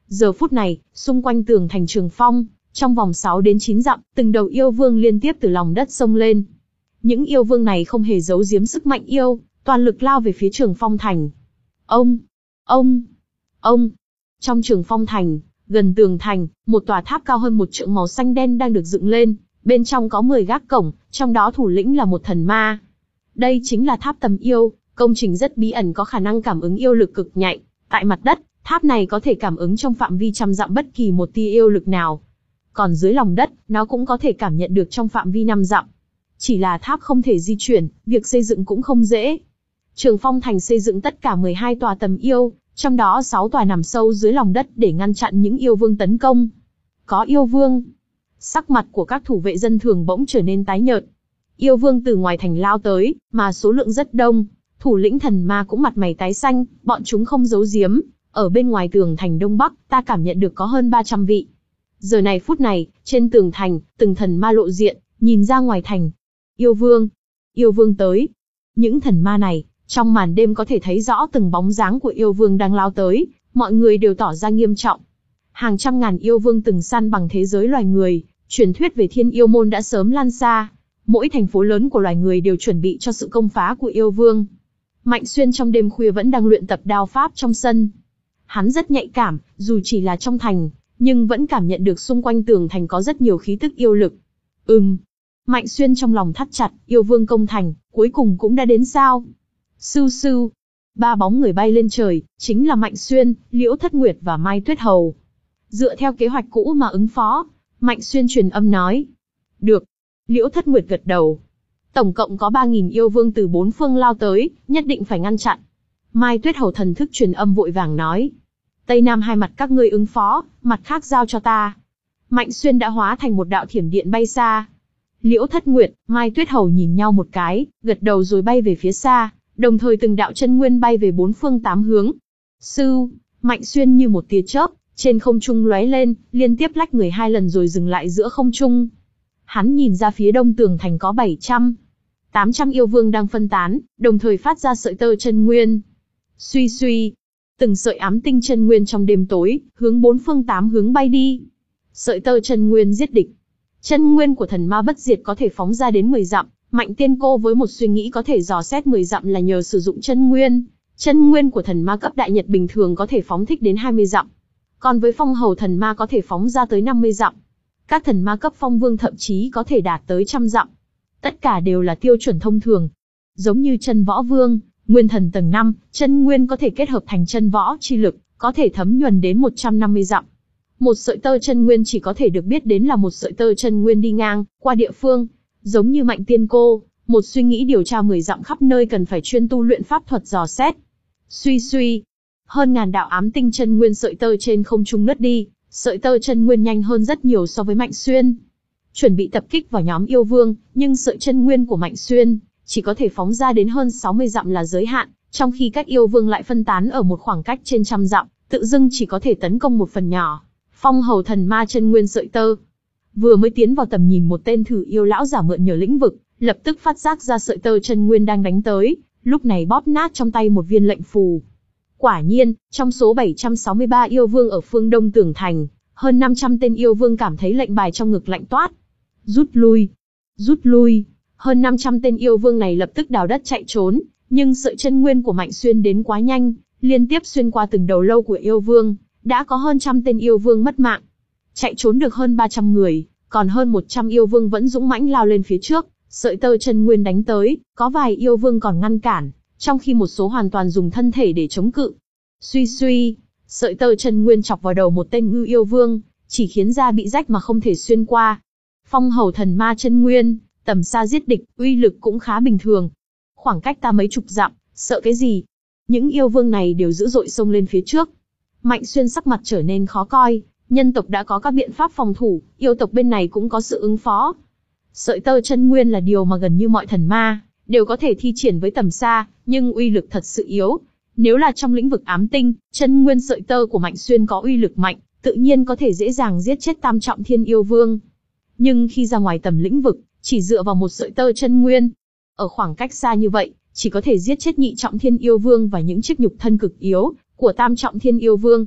Giờ phút này, xung quanh tường thành Trường Phong, trong vòng sáu đến chín dặm, từng đầu yêu vương liên tiếp từ lòng đất xông lên. Những yêu vương này không hề giấu giếm sức mạnh yêu, toàn lực lao về phía Trường Phong thành. Ông, ông, ông. Trong Trường Phong thành, gần tường thành, một tòa tháp cao hơn một trượng màu xanh đen đang được dựng lên, bên trong có mười gác cổng, trong đó thủ lĩnh là một thần ma. Đây chính là tháp tầm yêu, công trình rất bí ẩn có khả năng cảm ứng yêu lực cực nhạy. Tại mặt đất, tháp này có thể cảm ứng trong phạm vi trăm dặm bất kỳ một tia yêu lực nào. Còn dưới lòng đất, nó cũng có thể cảm nhận được trong phạm vi năm dặm. Chỉ là tháp không thể di chuyển, việc xây dựng cũng không dễ. Trường Phong thành xây dựng tất cả mười hai tòa tầm yêu, trong đó sáu tòa nằm sâu dưới lòng đất để ngăn chặn những yêu vương tấn công. Có yêu vương. Sắc mặt của các thủ vệ dân thường bỗng trở nên tái nhợt. Yêu vương từ ngoài thành lao tới, mà số lượng rất đông. Thủ lĩnh thần ma cũng mặt mày tái xanh, bọn chúng không giấu giếm. Ở bên ngoài tường thành Đông Bắc, ta cảm nhận được có hơn ba trăm vị. Giờ này phút này, trên tường thành, từng thần ma lộ diện, nhìn ra ngoài thành. Yêu vương. Yêu vương tới. Những thần ma này, trong màn đêm có thể thấy rõ từng bóng dáng của yêu vương đang lao tới, mọi người đều tỏ ra nghiêm trọng. Hàng trăm ngàn yêu vương từng săn bằng thế giới loài người, truyền thuyết về thiên yêu môn đã sớm lan xa. Mỗi thành phố lớn của loài người đều chuẩn bị cho sự công phá của yêu vương. Mạnh Xuyên trong đêm khuya vẫn đang luyện tập đao pháp trong sân. Hắn rất nhạy cảm, dù chỉ là trong thành, nhưng vẫn cảm nhận được xung quanh tường thành có rất nhiều khí tức yêu lực. Ừm. Mạnh Xuyên trong lòng thắt chặt, yêu vương công thành, cuối cùng cũng đã đến sao? Sưu sưu. Ba bóng người bay lên trời, chính là Mạnh Xuyên, Liễu Thất Nguyệt và Mai Tuyết Hầu. Dựa theo kế hoạch cũ mà ứng phó, Mạnh Xuyên truyền âm nói. Được. Liễu Thất Nguyệt gật đầu. Tổng cộng có ba nghìn yêu vương từ bốn phương lao tới, nhất định phải ngăn chặn. Mai Tuyết Hầu thần thức truyền âm vội vàng nói. Tây Nam hai mặt các ngươi ứng phó, mặt khác giao cho ta. Mạnh Xuyên đã hóa thành một đạo thiểm điện bay xa. Liễu Thất Nguyệt, Mai Tuyết Hầu nhìn nhau một cái, gật đầu rồi bay về phía xa, đồng thời từng đạo chân nguyên bay về bốn phương tám hướng. Sưu, Mạnh Xuyên như một tia chớp, trên không trung lóe lên, liên tiếp lách người hai lần rồi dừng lại giữa không trung. Hắn nhìn ra phía đông tường thành có bảy trăm, tám trăm yêu vương đang phân tán, đồng thời phát ra sợi tơ chân nguyên. Suy suy, từng sợi ám tinh chân nguyên trong đêm tối, hướng bốn phương tám hướng bay đi. Sợi tơ chân nguyên giết địch. Chân nguyên của thần ma bất diệt có thể phóng ra đến mười dặm, Mạnh Tiên Cô với một suy nghĩ có thể dò xét mười dặm là nhờ sử dụng chân nguyên. Chân nguyên của thần ma cấp đại nhật bình thường có thể phóng thích đến hai mươi dặm. Còn với phong hầu thần ma có thể phóng ra tới năm mươi dặm. Các thần ma cấp phong vương thậm chí có thể đạt tới trăm dặm. Tất cả đều là tiêu chuẩn thông thường. Giống như chân võ vương, nguyên thần tầng năm, chân nguyên có thể kết hợp thành chân võ chi lực, có thể thấm nhuần đến một trăm năm mươi dặm. Một sợi tơ chân nguyên chỉ có thể được biết đến là một sợi tơ chân nguyên đi ngang qua địa phương. Giống như Mạnh Tiên Cô, một suy nghĩ điều tra mười dặm khắp nơi cần phải chuyên tu luyện pháp thuật dò xét. Suy suy, hơn ngàn đạo ám tinh chân nguyên sợi tơ trên không trung lướt đi, sợi tơ chân nguyên nhanh hơn rất nhiều so với Mạnh Xuyên. Chuẩn bị tập kích vào nhóm yêu vương, nhưng sợi chân nguyên của Mạnh Xuyên chỉ có thể phóng ra đến hơn sáu mươi dặm là giới hạn, trong khi các yêu vương lại phân tán ở một khoảng cách trên trăm dặm, tự dưng chỉ có thể tấn công một phần nhỏ. Phong hầu thần ma chân nguyên sợi tơ. Vừa mới tiến vào tầm nhìn một tên thử yêu lão giả mượn nhờ lĩnh vực, lập tức phát giác ra sợi tơ chân nguyên đang đánh tới, lúc này bóp nát trong tay một viên lệnh phù. Quả nhiên, trong số bảy trăm sáu mươi ba yêu vương ở phương đông tường thành, hơn năm trăm tên yêu vương cảm thấy lệnh bài trong ngực lạnh toát. Rút lui, rút lui, hơn năm trăm tên yêu vương này lập tức đào đất chạy trốn, nhưng sợi chân nguyên của Mạnh Xuyên đến quá nhanh, liên tiếp xuyên qua từng đầu lâu của yêu vương, đã có hơn trăm tên yêu vương mất mạng. Chạy trốn được hơn ba trăm người, còn hơn một trăm yêu vương vẫn dũng mãnh lao lên phía trước, sợi tơ chân nguyên đánh tới, có vài yêu vương còn ngăn cản, trong khi một số hoàn toàn dùng thân thể để chống cự. Suy suy, sợi tơ chân nguyên chọc vào đầu một tên ngư yêu vương, chỉ khiến da bị rách mà không thể xuyên qua. Phong hầu thần ma chân nguyên, tầm xa giết địch, uy lực cũng khá bình thường. Khoảng cách ta mấy chục dặm, sợ cái gì? Những yêu vương này đều dữ dội xông lên phía trước. Mạnh Xuyên sắc mặt trở nên khó coi, nhân tộc đã có các biện pháp phòng thủ, yêu tộc bên này cũng có sự ứng phó. Sợi tơ chân nguyên là điều mà gần như mọi thần ma đều có thể thi triển với tầm xa, nhưng uy lực thật sự yếu. Nếu là trong lĩnh vực ám tinh, chân nguyên sợi tơ của Mạnh Xuyên có uy lực mạnh, tự nhiên có thể dễ dàng giết chết tam trọng thiên yêu vương. Nhưng khi ra ngoài tầm lĩnh vực, chỉ dựa vào một sợi tơ chân nguyên, ở khoảng cách xa như vậy, chỉ có thể giết chết nhị trọng thiên yêu vương và những chiếc nhục thân cực yếu của tam trọng thiên yêu vương.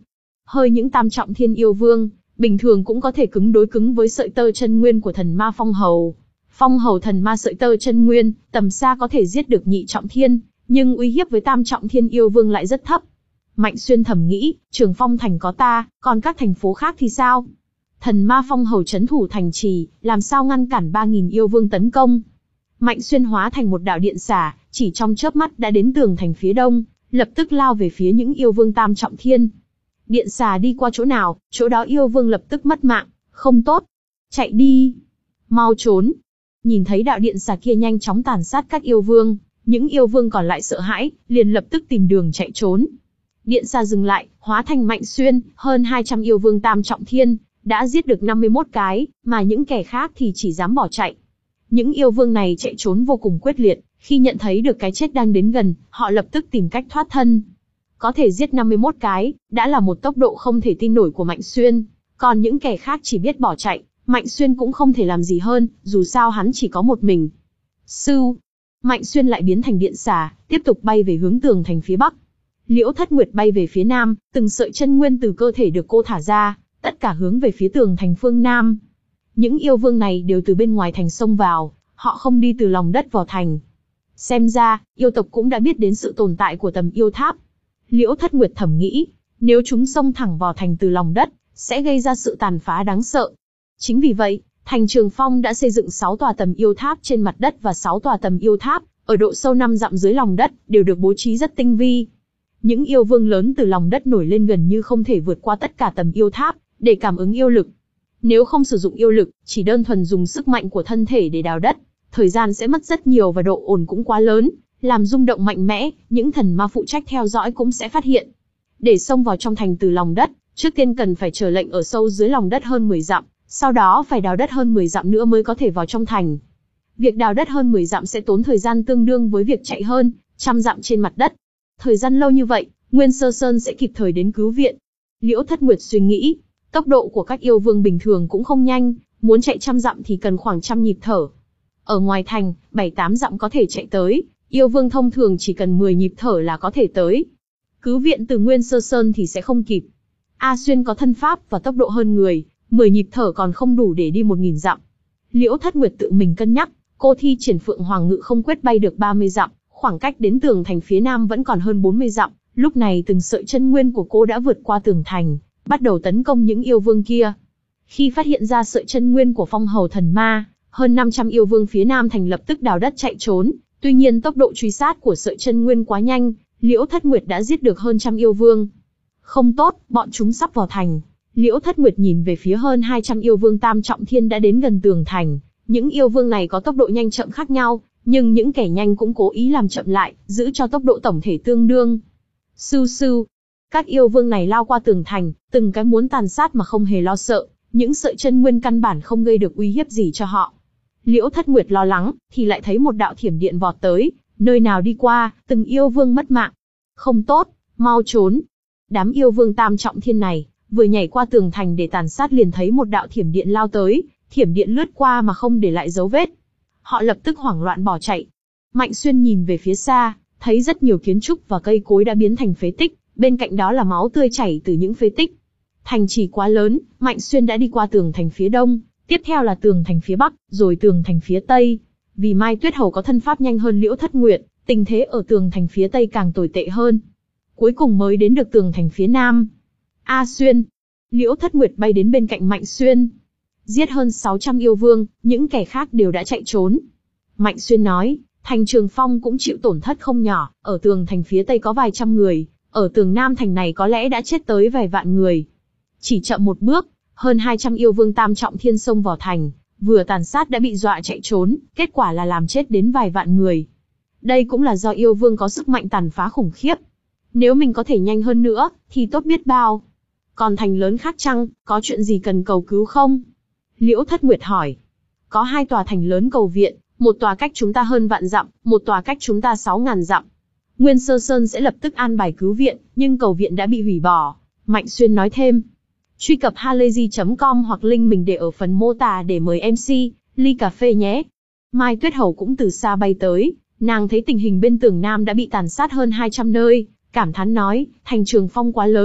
hơi những tam trọng thiên yêu vương, bình thường cũng có thể cứng đối cứng với sợi tơ chân nguyên của thần ma phong hầu. Phong hầu thần ma sợi tơ chân nguyên, tầm xa có thể giết được nhị trọng thiên, nhưng uy hiếp với tam trọng thiên yêu vương lại rất thấp. Mạnh Xuyên thầm nghĩ, Trường Phong thành có ta, còn các thành phố khác thì sao? Thần ma phong hầu trấn thủ thành trì, làm sao ngăn cản ba nghìn yêu vương tấn công? Mạnh Xuyên hóa thành một đạo điện xả, chỉ trong chớp mắt đã đến tường thành phía đông, lập tức lao về phía những yêu vương tam trọng thiên. Điện xà đi qua chỗ nào, chỗ đó yêu vương lập tức mất mạng, không tốt. Chạy đi, mau trốn. Nhìn thấy đạo điện xà kia nhanh chóng tàn sát các yêu vương, những yêu vương còn lại sợ hãi, liền lập tức tìm đường chạy trốn. Điện xà dừng lại, hóa thành Mạnh Xuyên, hơn hai trăm yêu vương tam trọng thiên, đã giết được năm mươi mốt cái, mà những kẻ khác thì chỉ dám bỏ chạy. Những yêu vương này chạy trốn vô cùng quyết liệt, khi nhận thấy được cái chết đang đến gần, họ lập tức tìm cách thoát thân. Có thể giết năm mươi mốt cái, đã là một tốc độ không thể tin nổi của Mạnh Xuyên, còn những kẻ khác chỉ biết bỏ chạy, Mạnh Xuyên cũng không thể làm gì hơn, dù sao hắn chỉ có một mình. Sưu, Mạnh Xuyên lại biến thành điện xà, tiếp tục bay về hướng tường thành phía bắc. Liễu Thất Nguyệt bay về phía nam, từng sợi chân nguyên từ cơ thể được cô thả ra, tất cả hướng về phía tường thành phương nam. Những yêu vương này đều từ bên ngoài thành xông vào, họ không đi từ lòng đất vào thành. Xem ra, yêu tộc cũng đã biết đến sự tồn tại của tầm yêu tháp. Liễu Thất Nguyệt thầm nghĩ, nếu chúng xông thẳng vào thành từ lòng đất, sẽ gây ra sự tàn phá đáng sợ. Chính vì vậy, thành Trường Phong đã xây dựng sáu tòa tầm yêu tháp trên mặt đất và sáu tòa tầm yêu tháp, ở độ sâu năm dặm dưới lòng đất, đều được bố trí rất tinh vi. Những yêu vương lớn từ lòng đất nổi lên gần như không thể vượt qua tất cả tầm yêu tháp, để cảm ứng yêu lực. Nếu không sử dụng yêu lực, chỉ đơn thuần dùng sức mạnh của thân thể để đào đất, thời gian sẽ mất rất nhiều và độ ồn cũng quá lớn, làm rung động mạnh mẽ, những thần ma phụ trách theo dõi cũng sẽ phát hiện. Để xông vào trong thành từ lòng đất, trước tiên cần phải chờ lệnh ở sâu dưới lòng đất hơn mười dặm, sau đó phải đào đất hơn mười dặm nữa mới có thể vào trong thành. Việc đào đất hơn mười dặm sẽ tốn thời gian tương đương với việc chạy hơn trăm dặm trên mặt đất. Thời gian lâu như vậy, Nguyên Sơ Sơn sẽ kịp thời đến cứu viện. Liễu Thất Nguyệt suy nghĩ, tốc độ của các yêu vương bình thường cũng không nhanh, muốn chạy trăm dặm thì cần khoảng trăm nhịp thở. Ở ngoài thành, bảy tám dặm có thể chạy tới, yêu vương thông thường chỉ cần mười nhịp thở là có thể tới. Cứu viện từ Nguyên Sơ Sơn thì sẽ không kịp. A Xuyên có thân pháp và tốc độ hơn người, mười nhịp thở còn không đủ để đi một nghìn dặm. Liễu Thất Nguyệt tự mình cân nhắc, cô thi triển Phượng Hoàng Ngự không quyết bay được ba mươi dặm, khoảng cách đến tường thành phía nam vẫn còn hơn bốn mươi dặm, lúc này từng sợi chân nguyên của cô đã vượt qua tường thành, bắt đầu tấn công những yêu vương kia. Khi phát hiện ra sợi chân nguyên của phong hầu thần ma, hơn năm trăm yêu vương phía nam thành lập tức đào đất chạy trốn, tuy nhiên tốc độ truy sát của sợi chân nguyên quá nhanh, Liễu Thất Nguyệt đã giết được hơn trăm yêu vương. Không tốt, bọn chúng sắp vào thành. Liễu Thất Nguyệt nhìn về phía hơn hai trăm yêu vương tam trọng thiên đã đến gần tường thành, những yêu vương này có tốc độ nhanh chậm khác nhau, nhưng những kẻ nhanh cũng cố ý làm chậm lại, giữ cho tốc độ tổng thể tương đương. Sưu sưu, các yêu vương này lao qua tường thành, từng cái muốn tàn sát mà không hề lo sợ, những sợi chân nguyên căn bản không gây được uy hiếp gì cho họ. Liễu Thất Nguyệt lo lắng, thì lại thấy một đạo thiểm điện vọt tới, nơi nào đi qua, từng yêu vương mất mạng. Không tốt, mau trốn. Đám yêu vương tam trọng thiên này, vừa nhảy qua tường thành để tàn sát liền thấy một đạo thiểm điện lao tới, thiểm điện lướt qua mà không để lại dấu vết. Họ lập tức hoảng loạn bỏ chạy. Mạnh Xuyên nhìn về phía xa, thấy rất nhiều kiến trúc và cây cối đã biến thành phế tích, bên cạnh đó là máu tươi chảy từ những phế tích. Thành trì quá lớn, Mạnh Xuyên đã đi qua tường thành phía đông, tiếp theo là tường thành phía bắc, rồi tường thành phía tây. Vì Mai Tuyết Hầu có thân pháp nhanh hơn Liễu Thất Nguyệt, tình thế ở tường thành phía tây càng tồi tệ hơn. Cuối cùng mới đến được tường thành phía nam. A Xuyên, Liễu Thất Nguyệt bay đến bên cạnh Mạnh Xuyên. Giết hơn sáu trăm yêu vương, những kẻ khác đều đã chạy trốn. Mạnh Xuyên nói, thành Trường Phong cũng chịu tổn thất không nhỏ, ở tường thành phía tây có vài trăm người, ở tường nam thành này có lẽ đã chết tới vài vạn người. Chỉ chậm một bước, hơn hai trăm yêu vương tam trọng thiên xông vào thành, vừa tàn sát đã bị dọa chạy trốn, kết quả là làm chết đến vài vạn người. Đây cũng là do yêu vương có sức mạnh tàn phá khủng khiếp. Nếu mình có thể nhanh hơn nữa, thì tốt biết bao. Còn thành lớn khác chăng, có chuyện gì cần cầu cứu không? Liễu Thất Nguyệt hỏi. Có hai tòa thành lớn cầu viện, một tòa cách chúng ta hơn vạn dặm, một tòa cách chúng ta sáu ngàn dặm. Nguyên Sơ Sơn sẽ lập tức an bài cứu viện, nhưng cầu viện đã bị hủy bỏ. Mạnh Xuyên nói thêm. Truy cập halayzi chấm com hoặc link mình để ở phần mô tả để mời em xê, ly cà phê nhé. Mai Tuyết Hầu cũng từ xa bay tới, nàng thấy tình hình bên tường nam đã bị tàn sát hơn hai trăm nơi, cảm thán nói, thành Trường Phong quá lớn,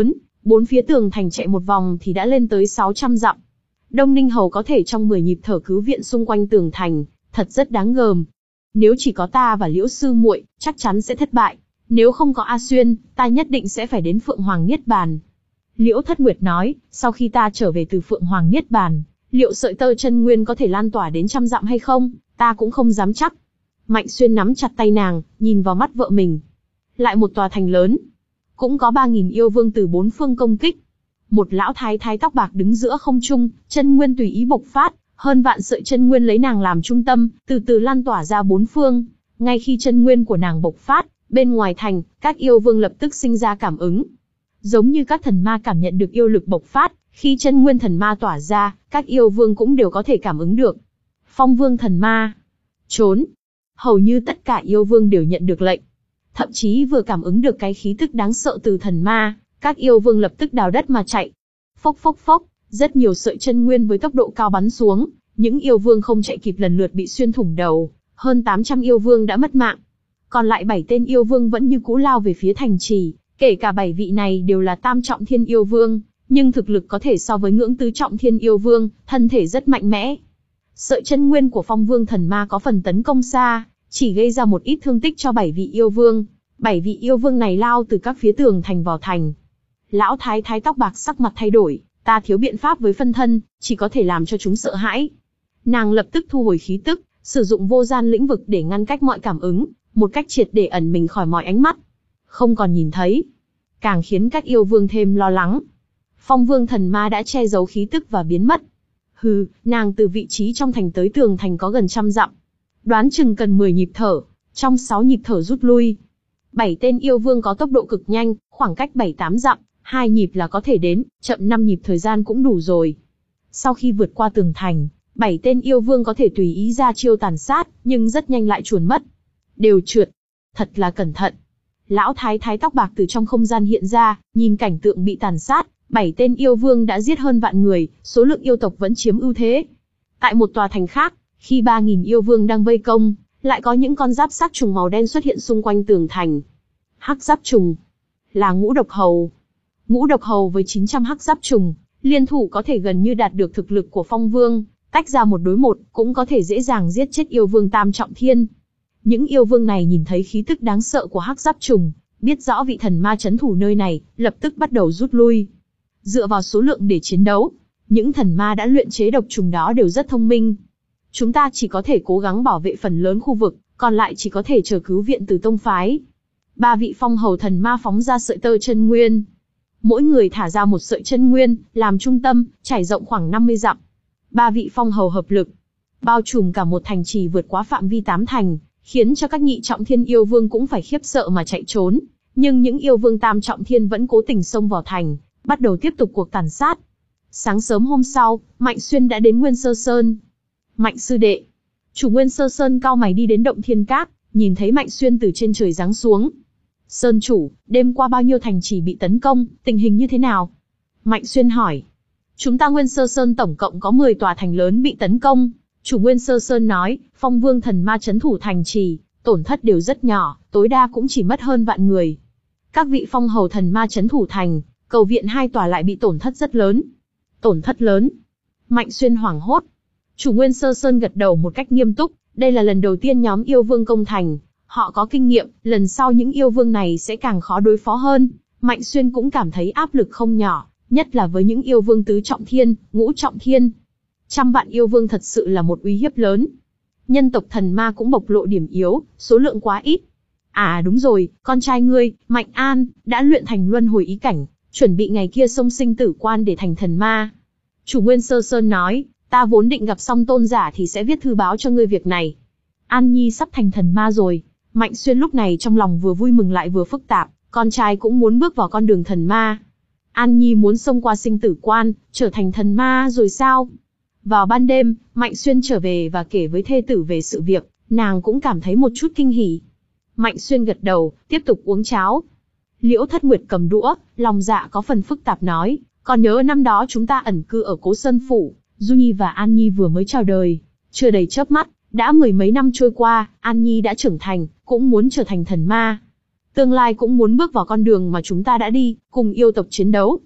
Bốn phía tường thành chạy một vòng thì đã lên tới sáu trăm dặm. Đông Ninh Hầu có thể trong mười nhịp thở cứu viện xung quanh tường thành, thật rất đáng gờm. Nếu chỉ có ta và Liễu sư muội, chắc chắn sẽ thất bại. Nếu không có A Xuyên, ta nhất định sẽ phải đến Phượng Hoàng Niết Bàn. Liễu Thất Nguyệt nói, sau khi ta trở về từ Phượng Hoàng Niết Bàn, liệu sợi tơ chân nguyên có thể lan tỏa đến trăm dặm hay không, ta cũng không dám chắc. Mạnh Xuyên nắm chặt tay nàng, nhìn vào mắt vợ mình. Lại một tòa thành lớn. Cũng có ba nghìn yêu vương từ bốn phương công kích. Một lão thái thái tóc bạc đứng giữa không trung, chân nguyên tùy ý bộc phát, hơn vạn sợi chân nguyên lấy nàng làm trung tâm, từ từ lan tỏa ra bốn phương. Ngay khi chân nguyên của nàng bộc phát, bên ngoài thành, các yêu vương lập tức sinh ra cảm ứng. Giống như các thần ma cảm nhận được yêu lực bộc phát, khi chân nguyên thần ma tỏa ra, các yêu vương cũng đều có thể cảm ứng được. Phong vương thần ma. Trốn. Hầu như tất cả yêu vương đều nhận được lệnh. Thậm chí vừa cảm ứng được cái khí tức đáng sợ từ thần ma, các yêu vương lập tức đào đất mà chạy. Phốc phốc phốc, rất nhiều sợi chân nguyên với tốc độ cao bắn xuống, những yêu vương không chạy kịp lần lượt bị xuyên thủng đầu, hơn tám trăm yêu vương đã mất mạng. Còn lại bảy tên yêu vương vẫn như cũ lao về phía thành trì, kể cả bảy vị này đều là tam trọng thiên yêu vương, nhưng thực lực có thể so với ngưỡng tứ trọng thiên yêu vương, thân thể rất mạnh mẽ. Sợi chân nguyên của phong vương thần ma có phần tấn công xa, chỉ gây ra một ít thương tích cho bảy vị yêu vương. Bảy vị yêu vương này lao từ các phía tường thành vào thành. Lão thái thái tóc bạc sắc mặt thay đổi, ta thiếu biện pháp với phân thân, chỉ có thể làm cho chúng sợ hãi. Nàng lập tức thu hồi khí tức, sử dụng vô gian lĩnh vực để ngăn cách mọi cảm ứng, một cách triệt để ẩn mình khỏi mọi ánh mắt. Không còn nhìn thấy, càng khiến các yêu vương thêm lo lắng. Phong vương thần ma đã che giấu khí tức và biến mất. Hừ, nàng từ vị trí trong thành tới tường thành có gần trăm dặm. Đoán chừng cần mười nhịp thở, trong sáu nhịp thở rút lui. Bảy tên yêu vương có tốc độ cực nhanh, khoảng cách bảy tám dặm, hai nhịp là có thể đến, chậm năm nhịp thời gian cũng đủ rồi. Sau khi vượt qua tường thành, bảy tên yêu vương có thể tùy ý ra chiêu tàn sát, nhưng rất nhanh lại chuồn mất. Đều trượt. Thật là cẩn thận. Lão thái thái tóc bạc từ trong không gian hiện ra, nhìn cảnh tượng bị tàn sát, bảy tên yêu vương đã giết hơn vạn người, số lượng yêu tộc vẫn chiếm ưu thế. Tại một tòa thành khác, khi ba nghìn yêu vương đang vây công, lại có những con giáp xác trùng màu đen xuất hiện xung quanh tường thành. Hắc giáp trùng là ngũ độc hầu. Ngũ độc hầu với chín trăm hắc giáp trùng, liên thủ có thể gần như đạt được thực lực của phong vương, tách ra một đối một, cũng có thể dễ dàng giết chết yêu vương tam trọng thiên. Những yêu vương này nhìn thấy khí tức đáng sợ của hắc giáp trùng, biết rõ vị thần ma trấn thủ nơi này, lập tức bắt đầu rút lui. Dựa vào số lượng để chiến đấu, những thần ma đã luyện chế độc trùng đó đều rất thông minh. Chúng ta chỉ có thể cố gắng bảo vệ phần lớn khu vực, còn lại chỉ có thể chờ cứu viện từ tông phái. Ba vị phong hầu thần ma phóng ra sợi tơ chân nguyên. Mỗi người thả ra một sợi chân nguyên, làm trung tâm, trải rộng khoảng năm mươi dặm. Ba vị phong hầu hợp lực, bao trùm cả một thành trì vượt quá phạm vi tám thành, khiến cho các nhị trọng thiên yêu vương cũng phải khiếp sợ mà chạy trốn. Nhưng những yêu vương tam trọng thiên vẫn cố tình xông vào thành, bắt đầu tiếp tục cuộc tàn sát. Sáng sớm hôm sau, Mạnh Xuyên đã đến Nguyên Sơ Sơn. Mạnh sư đệ. Chủ Nguyên Sơ Sơn cau mày đi đến động thiên cát, nhìn thấy Mạnh Xuyên từ trên trời giáng xuống. Sơn chủ, đêm qua bao nhiêu thành trì bị tấn công, tình hình như thế nào? Mạnh Xuyên hỏi. Chúng ta Nguyên Sơ Sơn tổng cộng có mười tòa thành lớn bị tấn công. Chủ Nguyên Sơ Sơn nói, phong vương thần ma trấn thủ thành trì, tổn thất đều rất nhỏ, tối đa cũng chỉ mất hơn vạn người. Các vị phong hầu thần ma trấn thủ thành, cầu viện hai tòa lại bị tổn thất rất lớn. Tổn thất lớn. Mạnh Xuyên hoảng hốt. Chủ Nguyên Sơ Sơn gật đầu một cách nghiêm túc, đây là lần đầu tiên nhóm yêu vương công thành. Họ có kinh nghiệm, lần sau những yêu vương này sẽ càng khó đối phó hơn. Mạnh Xuyên cũng cảm thấy áp lực không nhỏ, nhất là với những yêu vương tứ trọng thiên, ngũ trọng thiên. Trăm vạn yêu vương thật sự là một uy hiếp lớn. Nhân tộc thần ma cũng bộc lộ điểm yếu, số lượng quá ít. À đúng rồi, con trai ngươi, Mạnh An, đã luyện thành luân hồi ý cảnh, chuẩn bị ngày kia xông sinh tử quan để thành thần ma. Chủ Nguyên Sơ Sơn nói, ta vốn định gặp xong tôn giả thì sẽ viết thư báo cho ngươi việc này. An Nhi sắp thành thần ma rồi. Mạnh Xuyên lúc này trong lòng vừa vui mừng lại vừa phức tạp, con trai cũng muốn bước vào con đường thần ma. An Nhi muốn xông qua sinh tử quan, trở thành thần ma rồi sao? Vào ban đêm, Mạnh Xuyên trở về và kể với thê tử về sự việc, nàng cũng cảm thấy một chút kinh hỉ. Mạnh Xuyên gật đầu, tiếp tục uống cháo. Liễu Thất Nguyệt cầm đũa, lòng dạ có phần phức tạp nói, còn nhớ năm đó chúng ta ẩn cư ở Cố Sơn Phủ, Du Nhi và An Nhi vừa mới chào đời, chưa đầy chớp mắt, đã mười mấy năm trôi qua, An Nhi đã trưởng thành, cũng muốn trở thành thần ma. Tương lai cũng muốn bước vào con đường mà chúng ta đã đi, cùng yêu tộc chiến đấu.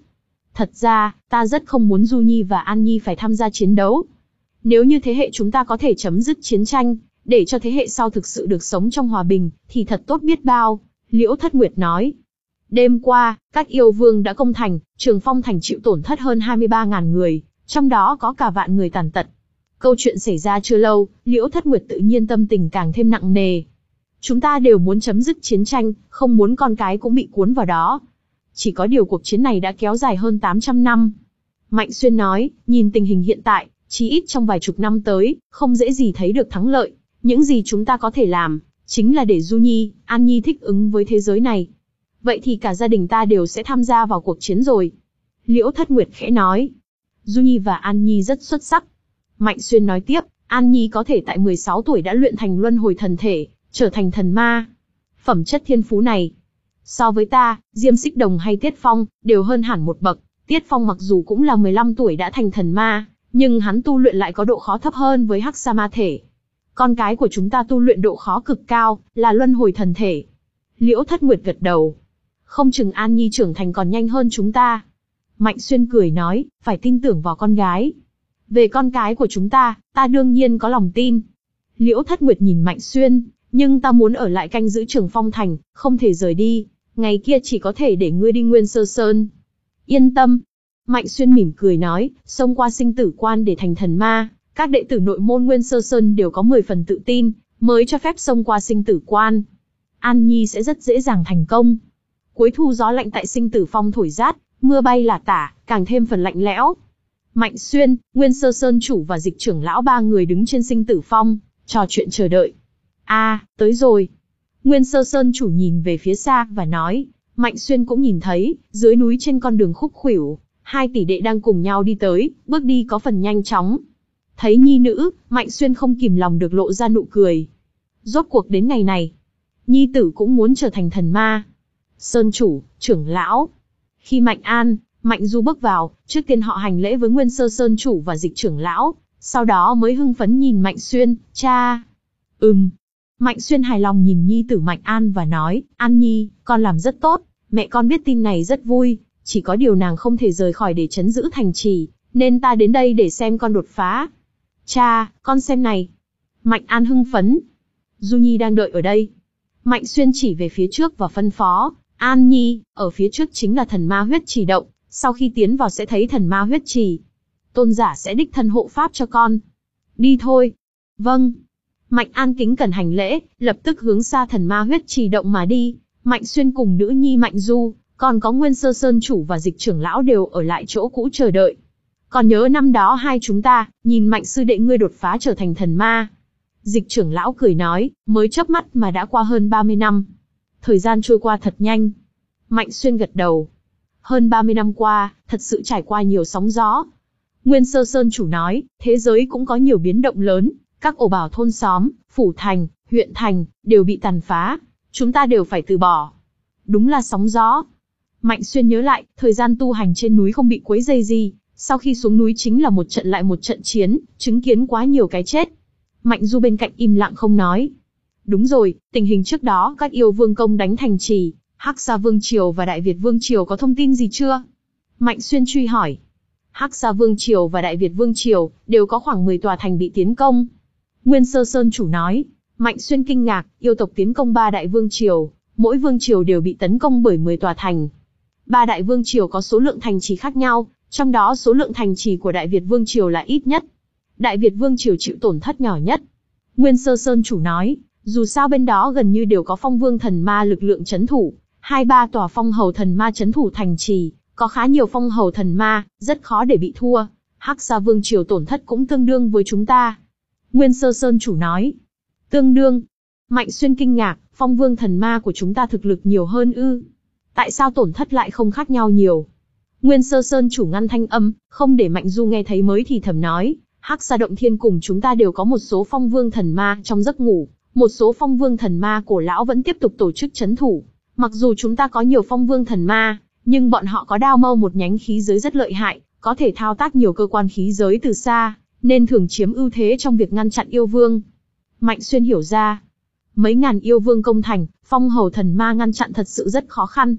Thật ra, ta rất không muốn Du Nhi và An Nhi phải tham gia chiến đấu. Nếu như thế hệ chúng ta có thể chấm dứt chiến tranh, để cho thế hệ sau thực sự được sống trong hòa bình, thì thật tốt biết bao, Liễu Thất Nguyệt nói. Đêm qua, các yêu vương đã công thành, Trường Phong thành chịu tổn thất hơn hai mươi ba nghìn người, trong đó có cả vạn người tàn tật. Câu chuyện xảy ra chưa lâu, Liễu Thất Nguyệt tự nhiên tâm tình càng thêm nặng nề. Chúng ta đều muốn chấm dứt chiến tranh, không muốn con cái cũng bị cuốn vào đó. Chỉ có điều cuộc chiến này đã kéo dài hơn tám trăm năm. Mạnh Xuyên nói, nhìn tình hình hiện tại, chí ít trong vài chục năm tới, không dễ gì thấy được thắng lợi. Những gì chúng ta có thể làm, chính là để Du Nhi, An Nhi thích ứng với thế giới này. Vậy thì cả gia đình ta đều sẽ tham gia vào cuộc chiến rồi. Liễu Thất Nguyệt khẽ nói. Du Nhi và An Nhi rất xuất sắc. Mạnh Xuyên nói tiếp, An Nhi có thể tại mười sáu tuổi đã luyện thành luân hồi thần thể, trở thành thần ma. Phẩm chất thiên phú này, so với ta, Diêm Xích Đồng hay Tiết Phong, đều hơn hẳn một bậc. Tiết Phong mặc dù cũng là mười lăm tuổi đã thành thần ma, nhưng hắn tu luyện lại có độ khó thấp hơn với Hắc Sa Ma thể. Con cái của chúng ta tu luyện độ khó cực cao, là luân hồi thần thể. Liễu Thất Nguyệt gật đầu. Không chừng An Nhi trưởng thành còn nhanh hơn chúng ta. Mạnh Xuyên cười nói, phải tin tưởng vào con gái. Về con cái của chúng ta, ta đương nhiên có lòng tin. Liễu Thất Nguyệt nhìn Mạnh Xuyên, nhưng ta muốn ở lại canh giữ Trường Phong thành, không thể rời đi. Ngày kia chỉ có thể để ngươi đi Nguyên Sơ Sơn. Yên tâm. Mạnh Xuyên mỉm cười nói, xông qua sinh tử quan để thành thần ma. Các đệ tử nội môn Nguyên Sơ Sơn đều có mười phần tự tin, mới cho phép xông qua sinh tử quan. An Nhi sẽ rất dễ dàng thành công. Cuối thu gió lạnh tại sinh tử phong thổi rát, mưa bay là tả, càng thêm phần lạnh lẽo. Mạnh Xuyên, Nguyên Sơ Sơn chủ và Dịch trưởng lão ba người đứng trên sinh tử phong, trò chuyện chờ đợi. A, à, tới rồi. Nguyên Sơ Sơn chủ nhìn về phía xa và nói, Mạnh Xuyên cũng nhìn thấy, dưới núi trên con đường khúc khuỷu, hai tỷ đệ đang cùng nhau đi tới, bước đi có phần nhanh chóng. Thấy nhi nữ, Mạnh Xuyên không kìm lòng được lộ ra nụ cười. Rốt cuộc đến ngày này, nhi tử cũng muốn trở thành thần ma. Sơn chủ, trưởng lão. Khi Mạnh An, Mạnh Du bước vào, trước tiên họ hành lễ với Nguyên Sơ Sơn chủ và Dịch trưởng lão, sau đó mới hưng phấn nhìn Mạnh Xuyên, cha. Ừm. Mạnh Xuyên hài lòng nhìn nhi tử Mạnh An và nói, An Nhi, con làm rất tốt, mẹ con biết tin này rất vui, chỉ có điều nàng không thể rời khỏi để trấn giữ thành trì, nên ta đến đây để xem con đột phá. Cha, con xem này. Mạnh An hưng phấn. Du Nhi đang đợi ở đây. Mạnh Xuyên chỉ về phía trước và phân phó, An Nhi, ở phía trước chính là thần ma huyết trì động, sau khi tiến vào sẽ thấy thần ma huyết trì. Tôn giả sẽ đích thân hộ pháp cho con. Đi thôi. Vâng. Mạnh An kính cẩn hành lễ, lập tức hướng xa thần ma huyết trì động mà đi. Mạnh Xuyên cùng nữ nhi Mạnh Du, còn có Nguyên Sơ Sơn chủ và Dịch trưởng lão đều ở lại chỗ cũ chờ đợi. Còn nhớ năm đó hai chúng ta, nhìn Mạnh sư đệ ngươi đột phá trở thành thần ma. Dịch trưởng lão cười nói, mới chớp mắt mà đã qua hơn ba mươi năm. Thời gian trôi qua thật nhanh. Mạnh Xuyên gật đầu. Hơn ba mươi năm qua, thật sự trải qua nhiều sóng gió. Nguyên Sơ Sơn chủ nói, thế giới cũng có nhiều biến động lớn, các ổ bảo thôn xóm, phủ thành, huyện thành, đều bị tàn phá. Chúng ta đều phải từ bỏ. Đúng là sóng gió. Mạnh Xuyên nhớ lại, thời gian tu hành trên núi không bị quấy rầy gì, sau khi xuống núi chính là một trận lại một trận chiến, chứng kiến quá nhiều cái chết. Mạnh Du bên cạnh im lặng không nói. Đúng rồi, tình hình trước đó các yêu vương công đánh thành trì, Hắc Sa Vương Triều và Đại Việt Vương Triều có thông tin gì chưa? Mạnh Xuyên truy hỏi. Hắc Sa Vương Triều và Đại Việt Vương Triều đều có khoảng mười tòa thành bị tiến công. Nguyên Sơ Sơn chủ nói. Mạnh Xuyên kinh ngạc, yêu tộc tiến công ba đại vương triều, mỗi vương triều đều bị tấn công bởi mười tòa thành. Ba đại vương triều có số lượng thành trì khác nhau, trong đó số lượng thành trì của Đại Việt Vương Triều là ít nhất. Đại Việt Vương Triều chịu tổn thất nhỏ nhất. Nguyên Sơ Sơn chủ nói, dù sao bên đó gần như đều có phong vương thần ma lực lượng chấn thủ, hai ba tòa phong hầu thần ma chấn thủ thành trì, có khá nhiều phong hầu thần ma, rất khó để bị thua. Hắc Sa Vương Triều tổn thất cũng tương đương với chúng ta. Nguyên Sơ Sơn chủ nói. Tương đương. Mạnh Xuyên kinh ngạc, phong vương thần ma của chúng ta thực lực nhiều hơn ư? Tại sao tổn thất lại không khác nhau nhiều? Nguyên Sơ Sơn chủ ngăn thanh âm, không để Mạnh Du nghe thấy mới thì thầm nói, Hắc Sa Động Thiên cùng chúng ta đều có một số phong vương thần ma trong giấc ngủ, một số phong vương thần ma cổ lão vẫn tiếp tục tổ chức chấn thủ. Mặc dù chúng ta có nhiều phong vương thần ma, nhưng bọn họ có đao mâu một nhánh khí giới rất lợi hại, có thể thao tác nhiều cơ quan khí giới từ xa, nên thường chiếm ưu thế trong việc ngăn chặn yêu vương. Mạnh Xuyên hiểu ra, mấy ngàn yêu vương công thành, phong hầu thần ma ngăn chặn thật sự rất khó khăn.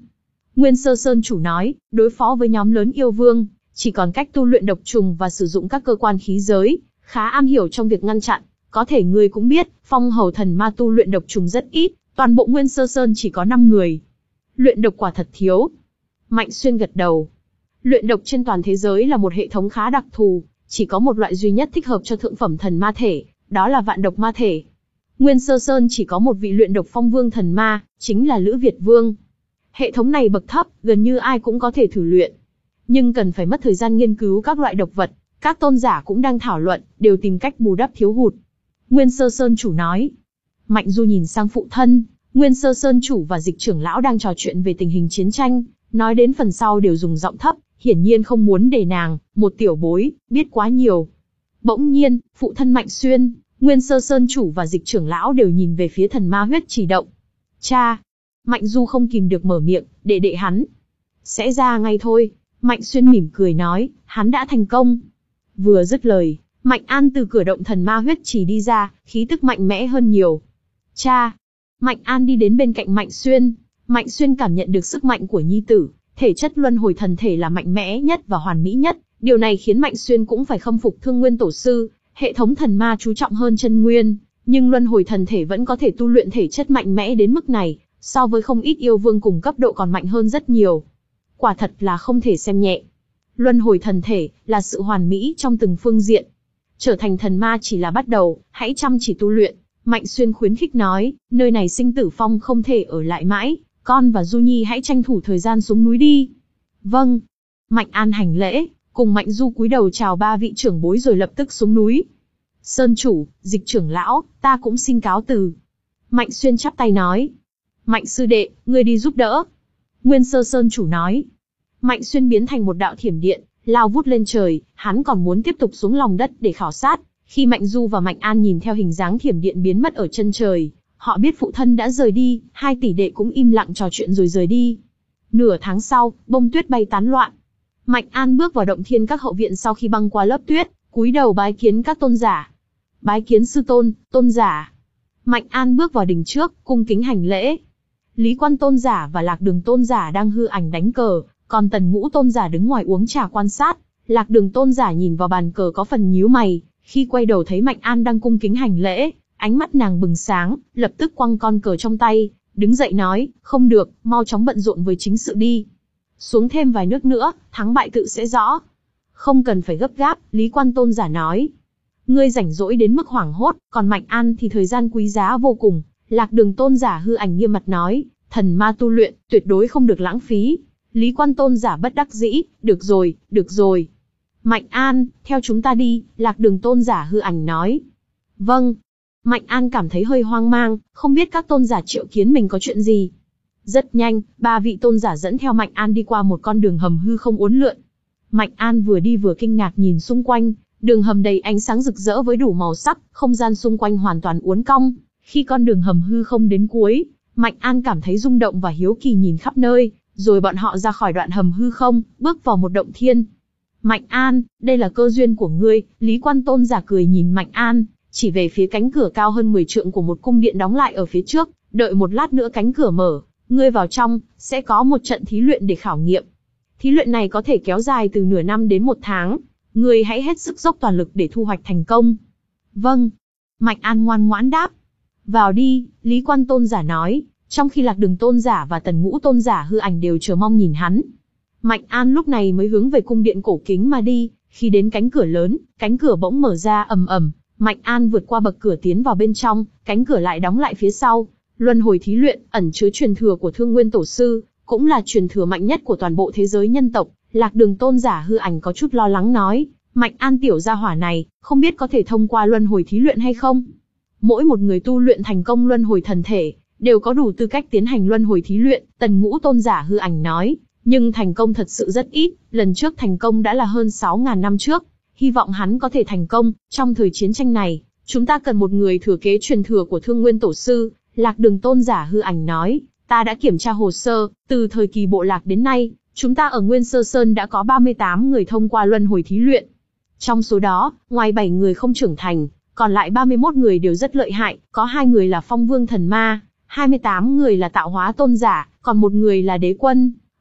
Nguyên Sơ Sơn chủ nói, đối phó với nhóm lớn yêu vương, chỉ còn cách tu luyện độc trùng và sử dụng các cơ quan khí giới, khá am hiểu trong việc ngăn chặn. Có thể ngươi cũng biết, phong hầu thần ma tu luyện độc trùng rất ít, toàn bộ Nguyên Sơ Sơn chỉ có năm người. Luyện độc quả thật thiếu. Mạnh Xuyên gật đầu. Luyện độc trên toàn thế giới là một hệ thống khá đặc thù, chỉ có một loại duy nhất thích hợp cho thượng phẩm thần ma thể, đó là vạn độc ma thể. Nguyên Sơ Sơn chỉ có một vị luyện độc phong vương thần ma, chính là Lữ Việt Vương. Hệ thống này bậc thấp, gần như ai cũng có thể thử luyện. Nhưng cần phải mất thời gian nghiên cứu các loại độc vật, các tôn giả cũng đang thảo luận, đều tìm cách bù đắp thiếu hụt. Nguyên Sơ Sơn chủ nói. Mạnh Du nhìn sang phụ thân, Nguyên Sơ Sơn chủ và Dịch trưởng lão đang trò chuyện về tình hình chiến tranh, nói đến phần sau đều dùng giọng thấp, hiển nhiên không muốn để nàng, một tiểu bối, biết quá nhiều. Bỗng nhiên, phụ thân Mạnh Xuyên, Nguyên Sơ Sơn chủ và Dịch trưởng lão đều nhìn về phía thần ma huyết chỉ động. Cha! Mạnh Du không kìm được mở miệng, đệ đệ hắn. Sẽ ra ngay thôi. Mạnh Xuyên mỉm cười nói, hắn đã thành công. Vừa dứt lời, Mạnh An từ cửa động thần ma huyết chỉ đi ra, khí tức mạnh mẽ hơn nhiều. Cha! Mạnh An đi đến bên cạnh Mạnh Xuyên. Mạnh Xuyên cảm nhận được sức mạnh của nhi tử, thể chất luân hồi thần thể là mạnh mẽ nhất và hoàn mỹ nhất. Điều này khiến Mạnh Xuyên cũng phải khâm phục Thương Nguyên Tổ sư, hệ thống thần ma chú trọng hơn chân nguyên, nhưng luân hồi thần thể vẫn có thể tu luyện thể chất mạnh mẽ đến mức này, so với không ít yêu vương cùng cấp độ còn mạnh hơn rất nhiều. Quả thật là không thể xem nhẹ. Luân hồi thần thể là sự hoàn mỹ trong từng phương diện. Trở thành thần ma chỉ là bắt đầu, hãy chăm chỉ tu luyện. Mạnh Xuyên khuyến khích nói, nơi này sinh tử phong không thể ở lại mãi, con và Du Nhi hãy tranh thủ thời gian xuống núi đi. Vâng. Mạnh An hành lễ, cùng Mạnh Du cúi đầu chào ba vị trưởng bối rồi lập tức xuống núi. Sơn chủ, Dịch trưởng lão, ta cũng xin cáo từ. Mạnh Xuyên chắp tay nói. Mạnh sư đệ, ngươi đi giúp đỡ. Nguyên Sơ Sơn chủ nói. Mạnh Xuyên biến thành một đạo thiểm điện, lao vút lên trời, hắn còn muốn tiếp tục xuống lòng đất để khảo sát. Khi Mạnh Du và Mạnh An nhìn theo hình dáng thiểm điện biến mất ở chân trời, họ biết phụ thân đã rời đi, hai tỷ đệ cũng im lặng trò chuyện rồi rời đi. Nửa tháng sau, bông tuyết bay tán loạn. Mạnh An bước vào động thiên các hậu viện sau khi băng qua lớp tuyết, cúi đầu bái kiến các tôn giả. Bái kiến sư tôn, tôn giả. Mạnh An bước vào đình trước, cung kính hành lễ. Lý Quan tôn giả và Lạc Đường tôn giả đang hư ảnh đánh cờ, còn Tần Ngũ tôn giả đứng ngoài uống trà quan sát. Lạc Đường tôn giả nhìn vào bàn cờ có phần nhíu mày, khi quay đầu thấy Mạnh An đang cung kính hành lễ, ánh mắt nàng bừng sáng, lập tức quăng con cờ trong tay, đứng dậy nói, không được, mau chóng bận rộn với chính sự đi. Xuống thêm vài nước nữa, thắng bại tự sẽ rõ. Không cần phải gấp gáp, Lý Quan tôn giả nói. Ngươi rảnh rỗi đến mức hoảng hốt, còn Mạnh An thì thời gian quý giá vô cùng. Lạc Đường tôn giả hư ảnh nghiêm mặt nói, thần ma tu luyện, tuyệt đối không được lãng phí. Lý Quan tôn giả bất đắc dĩ, được rồi, được rồi. Mạnh An, theo chúng ta đi, Lạc Đường tôn giả hư ảnh nói. Vâng. Mạnh An cảm thấy hơi hoang mang, không biết các tôn giả triệu kiến mình có chuyện gì. Rất nhanh, ba vị tôn giả dẫn theo Mạnh An đi qua một con đường hầm hư không uốn lượn. Mạnh An vừa đi vừa kinh ngạc nhìn xung quanh, đường hầm đầy ánh sáng rực rỡ với đủ màu sắc, không gian xung quanh hoàn toàn uốn cong. Khi con đường hầm hư không đến cuối, Mạnh An cảm thấy rung động và hiếu kỳ nhìn khắp nơi, rồi bọn họ ra khỏi đoạn hầm hư không, bước vào một động thiên. Mạnh An, đây là cơ duyên của ngươi, Lý Quan tôn giả cười nhìn Mạnh An, chỉ về phía cánh cửa cao hơn mười trượng của một cung điện đóng lại ở phía trước, đợi một lát nữa cánh cửa mở, ngươi vào trong, sẽ có một trận thí luyện để khảo nghiệm. Thí luyện này có thể kéo dài từ nửa năm đến một tháng, ngươi hãy hết sức dốc toàn lực để thu hoạch thành công. Vâng. Mạnh An ngoan ngoãn đáp. Vào đi, Lý Quan tôn giả nói, trong khi Lạc Đường tôn giả và Tần Ngũ tôn giả hư ảnh đều chờ mong nhìn hắn. Mạnh An lúc này mới hướng về cung điện cổ kính mà đi, khi đến cánh cửa lớn, cánh cửa bỗng mở ra ầm ầm, Mạnh An vượt qua bậc cửa tiến vào bên trong, cánh cửa lại đóng lại phía sau. Luân hồi thí luyện, ẩn chứa truyền thừa của Thương Nguyên Tổ sư, cũng là truyền thừa mạnh nhất của toàn bộ thế giới nhân tộc. Lạc Đường tôn giả hư ảnh có chút lo lắng nói, Mạnh An tiểu gia hỏa này, không biết có thể thông qua luân hồi thí luyện hay không? Mỗi một người tu luyện thành công luân hồi thần thể, đều có đủ tư cách tiến hành luân hồi thí luyện, Tần Ngũ tôn giả hư ảnh nói, nhưng thành công thật sự rất ít, lần trước thành công đã là hơn sáu ngàn năm trước, hy vọng hắn có thể thành công, trong thời chiến tranh này, chúng ta cần một người thừa kế truyền thừa của Thương Nguyên Tổ sư, Lạc Đường tôn giả hư ảnh nói, ta đã kiểm tra hồ sơ, từ thời kỳ bộ lạc đến nay, chúng ta ở Nguyên Sơ Sơn đã có ba mươi tám người thông qua luân hồi thí luyện. Trong số đó, ngoài bảy người không trưởng thành, còn lại ba mươi mốt người đều rất lợi hại, có hai người là phong vương thần ma, hai mươi tám người là tạo hóa tôn giả, còn một người là đế quân.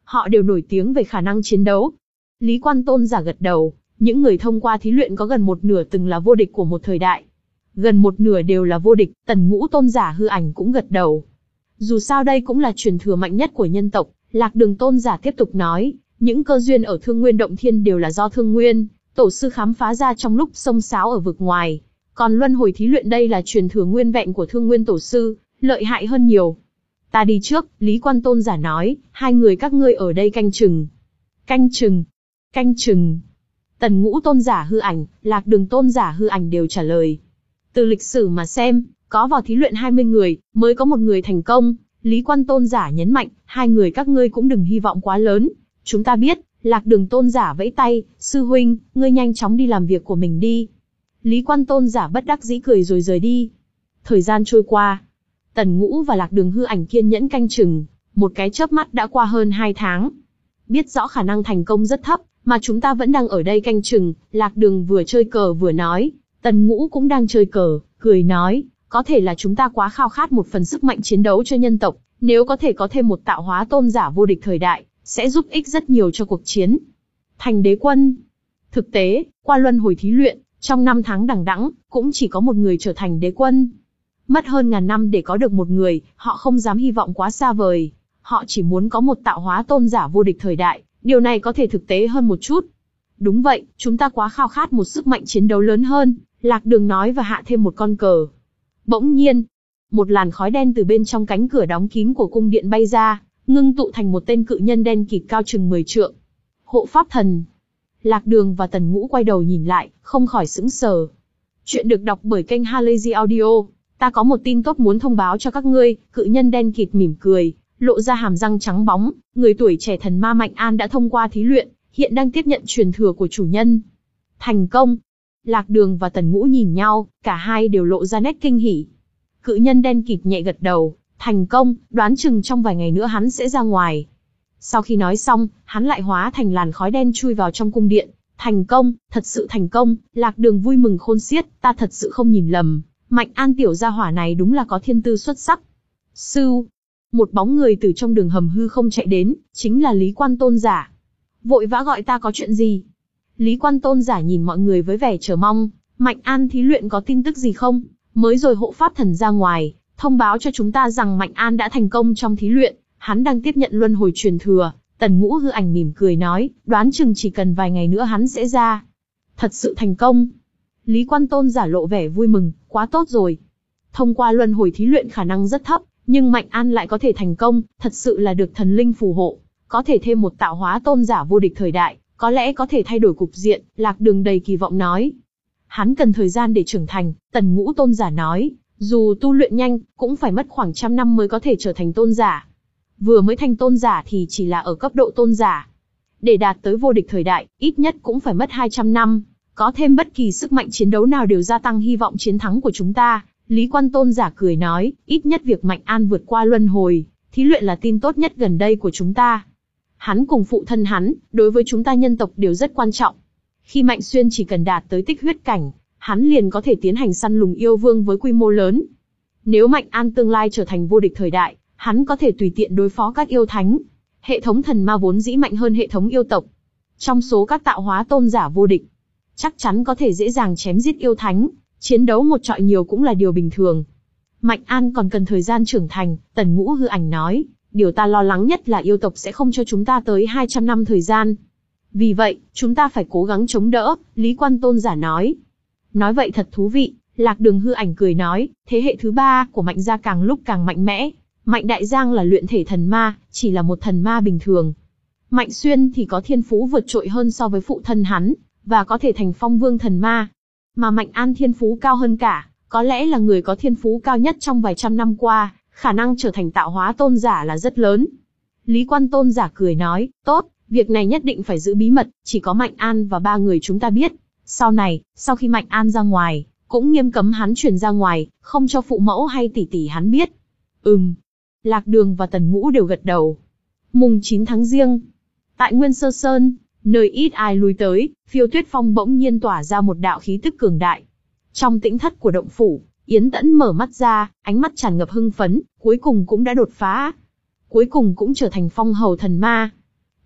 họ đều nổi tiếng về khả năng chiến đấu. Lý Quan Tôn giả gật đầu, những người thông qua thí luyện có gần một nửa từng là vô địch của một thời đại. Gần một nửa đều là vô địch, Tần Ngũ Tôn giả hư ảnh cũng gật đầu. Dù sao đây cũng là truyền thừa mạnh nhất của nhân tộc, Lạc Đường Tôn giả tiếp tục nói, những cơ duyên ở Thương Nguyên Động Thiên đều là do Thương Nguyên Tổ sư khám phá ra trong lúc xông xáo ở vực ngoài. Còn luân hồi thí luyện đây là truyền thừa nguyên vẹn của Thương Nguyên Tổ sư, lợi hại hơn nhiều. Ta đi trước, Lý Quan Tôn giả nói, hai người các ngươi ở đây canh chừng. Canh chừng, canh chừng. Tần Ngũ Tôn giả hư ảnh, Lạc Đường Tôn giả hư ảnh đều trả lời. Từ lịch sử mà xem, có vào thí luyện hai mươi người, mới có một người thành công. Lý Quan Tôn giả nhấn mạnh, hai người các ngươi cũng đừng hy vọng quá lớn. Chúng ta biết, Lạc Đường Tôn giả vẫy tay, sư huynh, ngươi nhanh chóng đi làm việc của mình đi. Lý Quan Tôn giả bất đắc dĩ cười rồi rời đi. Thời gian trôi qua, Tần Ngũ và Lạc Đường hư ảnh kiên nhẫn canh chừng, một cái chớp mắt đã qua hơn hai tháng. Biết rõ khả năng thành công rất thấp, mà chúng ta vẫn đang ở đây canh chừng, Lạc Đường vừa chơi cờ vừa nói, Tần Ngũ cũng đang chơi cờ, cười nói, có thể là chúng ta quá khao khát một phần sức mạnh chiến đấu cho nhân tộc, nếu có thể có thêm một tạo hóa tôn giả vô địch thời đại, sẽ giúp ích rất nhiều cho cuộc chiến. Thành đế quân. Thực tế, qua luân hồi thí luyện, trong năm tháng đằng đẵng, cũng chỉ có một người trở thành đế quân. Mất hơn ngàn năm để có được một người, họ không dám hy vọng quá xa vời. Họ chỉ muốn có một tạo hóa tôn giả vô địch thời đại, điều này có thể thực tế hơn một chút. Đúng vậy, chúng ta quá khao khát một sức mạnh chiến đấu lớn hơn, Lạc Đường nói và hạ thêm một con cờ. Bỗng nhiên, một làn khói đen từ bên trong cánh cửa đóng kín của cung điện bay ra, ngưng tụ thành một tên cự nhân đen kịt cao chừng mười trượng. Hộ pháp thần. Lạc Đường và Tần Ngũ quay đầu nhìn lại, không khỏi sững sờ. Chuyện được đọc bởi kênh Halazy Audio. Ta có một tin tốt muốn thông báo cho các ngươi. Cự nhân đen kịt mỉm cười, lộ ra hàm răng trắng bóng. Người tuổi trẻ thần ma Mạnh An đã thông qua thí luyện, hiện đang tiếp nhận truyền thừa của chủ nhân. Thành công. Lạc Đường và Tần Ngũ nhìn nhau, cả hai đều lộ ra nét kinh hỉ. Cự nhân đen kịt nhẹ gật đầu, thành công, đoán chừng trong vài ngày nữa hắn sẽ ra ngoài. Sau khi nói xong, hắn lại hóa thành làn khói đen chui vào trong cung điện. Thành công, thật sự thành công, Lạc Đường vui mừng khôn xiết, ta thật sự không nhìn lầm. Mạnh An tiểu gia hỏa này đúng là có thiên tư xuất sắc. Sư, một bóng người từ trong đường hầm hư không chạy đến, chính là Lý Quan Tôn giả. Vội vã gọi ta có chuyện gì? Lý Quan Tôn giả nhìn mọi người với vẻ chờ mong. Mạnh An thí luyện có tin tức gì không? Mới rồi hộ pháp thần ra ngoài, thông báo cho chúng ta rằng Mạnh An đã thành công trong thí luyện, hắn đang tiếp nhận luân hồi truyền thừa. Tần Ngũ hư ảnh mỉm cười nói, đoán chừng chỉ cần vài ngày nữa hắn sẽ ra. Thật sự thành công. Lý Quan Tôn giả lộ vẻ vui mừng, quá tốt rồi. Thông qua luân hồi thí luyện khả năng rất thấp, nhưng Mạnh An lại có thể thành công, thật sự là được thần linh phù hộ. Có thể thêm một tạo hóa tôn giả vô địch thời đại, có lẽ có thể thay đổi cục diện, Lạc Đường đầy kỳ vọng nói. Hắn cần thời gian để trưởng thành, Tần Ngũ Tôn giả nói, dù tu luyện nhanh, cũng phải mất khoảng trăm năm mới có thể trở thành tôn giả. Vừa mới thành tôn giả thì chỉ là ở cấp độ tôn giả. Để đạt tới vô địch thời đại, ít nhất cũng phải mất hai trăm năm. Có thêm bất kỳ sức mạnh chiến đấu nào đều gia tăng hy vọng chiến thắng của chúng ta. Lý Quan Tôn giả cười nói, ít nhất việc Mạnh An vượt qua luân hồi, thí luyện là tin tốt nhất gần đây của chúng ta. Hắn cùng phụ thân hắn, đối với chúng ta nhân tộc đều rất quan trọng. Khi Mạnh Xuyên chỉ cần đạt tới tích huyết cảnh, hắn liền có thể tiến hành săn lùng yêu vương với quy mô lớn. Nếu Mạnh An tương lai trở thành vô địch thời đại, hắn có thể tùy tiện đối phó các yêu thánh. Hệ thống thần ma vốn dĩ mạnh hơn hệ thống yêu tộc. Trong số các tạo hóa tôn giả vô địch, chắc chắn có thể dễ dàng chém giết yêu thánh, chiến đấu một trọi nhiều cũng là điều bình thường. Mạnh An còn cần thời gian trưởng thành, Tần Ngũ hư ảnh nói, điều ta lo lắng nhất là yêu tộc sẽ không cho chúng ta tới hai trăm năm thời gian. Vì vậy, chúng ta phải cố gắng chống đỡ, Lý Quan Tôn giả nói. Nói vậy thật thú vị, Lạc Đường hư ảnh cười nói, thế hệ thứ ba của Mạnh gia càng lúc càng mạnh mẽ. Mạnh Đại Giang là luyện thể thần ma, chỉ là một thần ma bình thường. Mạnh Xuyên thì có thiên phú vượt trội hơn so với phụ thân hắn, và có thể thành phong vương thần ma. Mà Mạnh An thiên phú cao hơn cả, có lẽ là người có thiên phú cao nhất trong vài trăm năm qua, khả năng trở thành tạo hóa tôn giả là rất lớn. Lý Quan Tôn giả cười nói, tốt, việc này nhất định phải giữ bí mật, chỉ có Mạnh An và ba người chúng ta biết. Sau này, sau khi Mạnh An ra ngoài, cũng nghiêm cấm hắn truyền ra ngoài, không cho phụ mẫu hay tỷ tỷ hắn biết. Ừm. Lạc Đường và Tần Ngũ đều gật đầu. Mùng chín tháng Giêng, tại Nguyên Sơ Sơn, nơi ít ai lui tới, Phiêu Tuyết Phong bỗng nhiên tỏa ra một đạo khí tức cường đại. Trong tĩnh thất của động phủ, Yến Tẫn mở mắt ra, ánh mắt tràn ngập hưng phấn, cuối cùng cũng đã đột phá. Cuối cùng cũng trở thành phong hầu thần ma.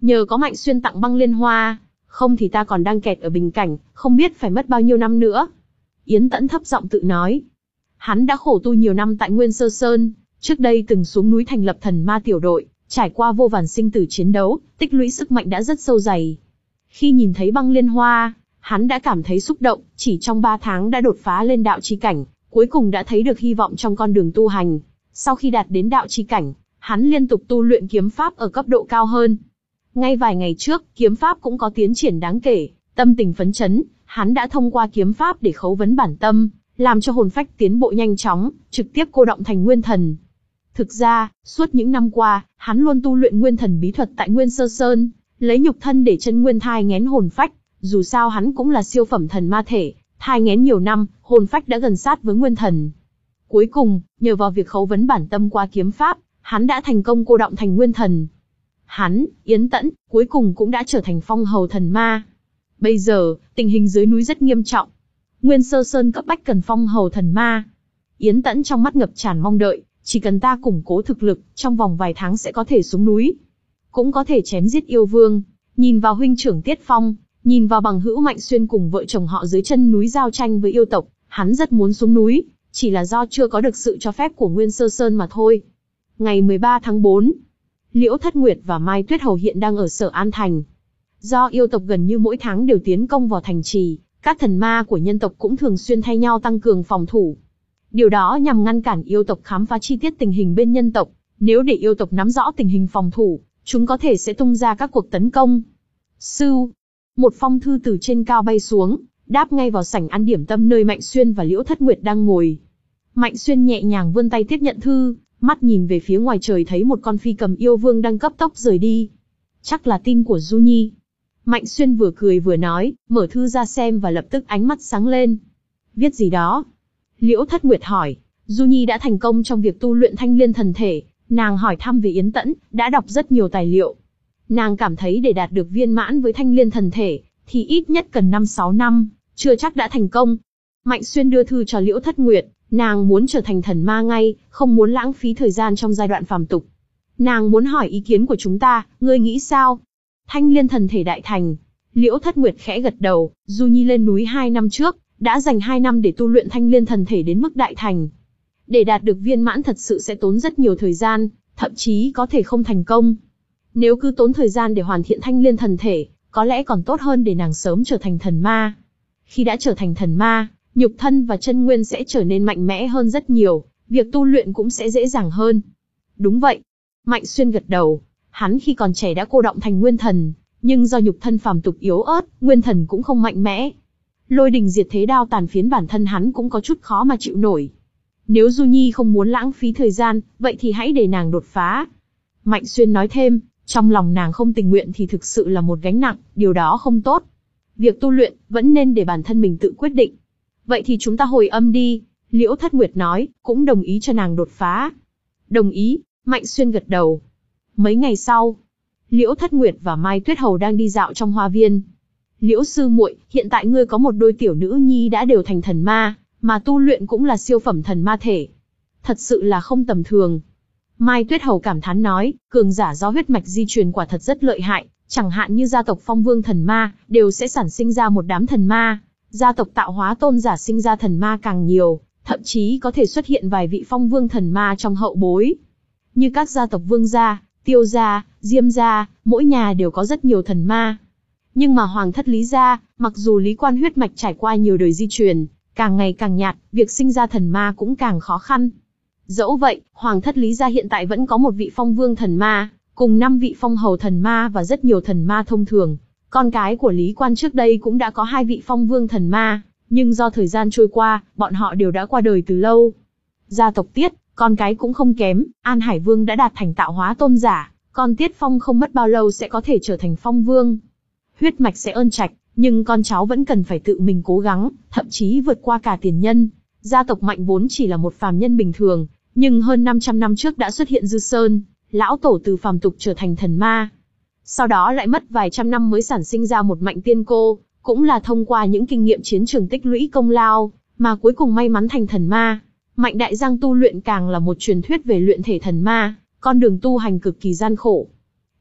Nhờ có Mạnh Xuyên tặng băng liên hoa, không thì ta còn đang kẹt ở bình cảnh, không biết phải mất bao nhiêu năm nữa. Yến Tẫn thấp giọng tự nói. Hắn đã khổ tu nhiều năm tại Nguyên Sơ Sơn, trước đây từng xuống núi thành lập thần ma tiểu đội, trải qua vô vàn sinh tử chiến đấu, tích lũy sức mạnh đã rất sâu dày. Khi nhìn thấy băng liên hoa, hắn đã cảm thấy xúc động, chỉ trong ba tháng đã đột phá lên đạo chi cảnh, cuối cùng đã thấy được hy vọng trong con đường tu hành. Sau khi đạt đến đạo chi cảnh, hắn liên tục tu luyện kiếm pháp ở cấp độ cao hơn. Ngay vài ngày trước, kiếm pháp cũng có tiến triển đáng kể, tâm tình phấn chấn, hắn đã thông qua kiếm pháp để khấu vấn bản tâm, làm cho hồn phách tiến bộ nhanh chóng, trực tiếp cô động thành nguyên thần. Thực ra, suốt những năm qua, hắn luôn tu luyện nguyên thần bí thuật tại Nguyên Sơ Sơn, lấy nhục thân để chân nguyên thai nghén hồn phách, dù sao hắn cũng là siêu phẩm thần ma thể, thai nghén nhiều năm, hồn phách đã gần sát với nguyên thần. Cuối cùng, nhờ vào việc khấu vấn bản tâm qua kiếm pháp, hắn đã thành công cô động thành nguyên thần. Hắn, Yến Tẫn, cuối cùng cũng đã trở thành phong hầu thần ma. Bây giờ, tình hình dưới núi rất nghiêm trọng. Nguyên Sơ Sơn cấp bách cần phong hầu thần ma. Yến Tẫn trong mắt ngập tràn mong đợi, chỉ cần ta củng cố thực lực, trong vòng vài tháng sẽ có thể xuống núi. Cũng có thể chém giết yêu vương. Nhìn vào huynh trưởng Tiết Phong, nhìn vào bằng hữu Mạnh Xuyên cùng vợ chồng họ dưới chân núi giao tranh với yêu tộc, hắn rất muốn xuống núi, chỉ là do chưa có được sự cho phép của Nguyên Sơ Sơn mà thôi. Ngày mười ba tháng tư, Liễu Thất Nguyệt và Mai Tuyết Hầu hiện đang ở Sở An Thành. Do yêu tộc gần như mỗi tháng đều tiến công vào thành trì, các thần ma của nhân tộc cũng thường xuyên thay nhau tăng cường phòng thủ. Điều đó nhằm ngăn cản yêu tộc khám phá chi tiết tình hình bên nhân tộc, nếu để yêu tộc nắm rõ tình hình phòng thủ, chúng có thể sẽ tung ra các cuộc tấn công. Sưu, một phong thư từ trên cao bay xuống, đáp ngay vào sảnh ăn điểm tâm nơi Mạnh Xuyên và Liễu Thất Nguyệt đang ngồi. Mạnh Xuyên nhẹ nhàng vươn tay tiếp nhận thư, mắt nhìn về phía ngoài trời thấy một con phi cầm yêu vương đang cấp tốc rời đi. Chắc là tin của Du Nhi. Mạnh Xuyên vừa cười vừa nói, mở thư ra xem và lập tức ánh mắt sáng lên. Viết gì đó? Liễu Thất Nguyệt hỏi. Du Nhi đã thành công trong việc tu luyện thanh liên thần thể, nàng hỏi thăm về Yến Tẫn, đã đọc rất nhiều tài liệu. Nàng cảm thấy để đạt được viên mãn với thanh liên thần thể, thì ít nhất cần năm sáu năm, chưa chắc đã thành công. Mạnh Xuyên đưa thư cho Liễu Thất Nguyệt, nàng muốn trở thành thần ma ngay, không muốn lãng phí thời gian trong giai đoạn phàm tục. Nàng muốn hỏi ý kiến của chúng ta, ngươi nghĩ sao? Thanh liên thần thể đại thành. Liễu Thất Nguyệt khẽ gật đầu, Du Nhi lên núi hai năm trước, đã dành hai năm để tu luyện thanh liên thần thể đến mức đại thành. Để đạt được viên mãn thật sự sẽ tốn rất nhiều thời gian, thậm chí có thể không thành công. Nếu cứ tốn thời gian để hoàn thiện thanh liên thần thể, có lẽ còn tốt hơn để nàng sớm trở thành thần ma. Khi đã trở thành thần ma, nhục thân và chân nguyên sẽ trở nên mạnh mẽ hơn rất nhiều, việc tu luyện cũng sẽ dễ dàng hơn. Đúng vậy. Mạnh Xuyên gật đầu, hắn khi còn trẻ đã cô động thành nguyên thần, nhưng do nhục thân phàm tục yếu ớt, nguyên thần cũng không mạnh mẽ. Lôi đình diệt thế đao tàn phiến bản thân hắn cũng có chút khó mà chịu nổi. Nếu Du Nhi không muốn lãng phí thời gian, vậy thì hãy để nàng đột phá. Mạnh Xuyên nói thêm, trong lòng nàng không tình nguyện thì thực sự là một gánh nặng, điều đó không tốt. Việc tu luyện, vẫn nên để bản thân mình tự quyết định. Vậy thì chúng ta hồi âm đi, Liễu Thất Nguyệt nói, cũng đồng ý cho nàng đột phá. Đồng ý, Mạnh Xuyên gật đầu. Mấy ngày sau, Liễu Thất Nguyệt và Mai Tuyết Hầu đang đi dạo trong hoa viên. Liễu sư muội, hiện tại ngươi có một đôi tiểu nữ nhi đã đều thành thần ma, mà tu luyện cũng là siêu phẩm thần ma thể. Thật sự là không tầm thường. Mai Tuyết Hầu cảm thán nói, cường giả do huyết mạch di truyền quả thật rất lợi hại, chẳng hạn như gia tộc Phong Vương thần ma, đều sẽ sản sinh ra một đám thần ma. Gia tộc Tạo Hóa tôn giả sinh ra thần ma càng nhiều, thậm chí có thể xuất hiện vài vị Phong Vương thần ma trong hậu bối. Như các gia tộc Vương gia, Tiêu gia, Diêm gia, mỗi nhà đều có rất nhiều thần ma. Nhưng mà Hoàng thất Lý gia, mặc dù Lý Quan huyết mạch trải qua nhiều đời di truyền, càng ngày càng nhạt, việc sinh ra thần ma cũng càng khó khăn. Dẫu vậy, Hoàng thất Lý gia hiện tại vẫn có một vị Phong Vương thần ma, cùng năm vị Phong Hầu thần ma và rất nhiều thần ma thông thường. Con cái của Lý Quan trước đây cũng đã có hai vị Phong Vương thần ma, nhưng do thời gian trôi qua, bọn họ đều đã qua đời từ lâu. Gia tộc Tiết, con cái cũng không kém, An Hải Vương đã đạt thành Tạo Hóa tôn giả, con Tiết Phong không mất bao lâu sẽ có thể trở thành Phong Vương. Huyết mạch sẽ ơn trạch, nhưng con cháu vẫn cần phải tự mình cố gắng, thậm chí vượt qua cả tiền nhân. Gia tộc Mạnh vốn chỉ là một phàm nhân bình thường, nhưng hơn năm trăm năm trước đã xuất hiện Dư Sơn, lão tổ từ phàm tục trở thành thần ma. Sau đó lại mất vài trăm năm mới sản sinh ra một Mạnh tiên cô, cũng là thông qua những kinh nghiệm chiến trường tích lũy công lao, mà cuối cùng may mắn thành thần ma. Mạnh đại giang tu luyện càng là một truyền thuyết về luyện thể thần ma, con đường tu hành cực kỳ gian khổ.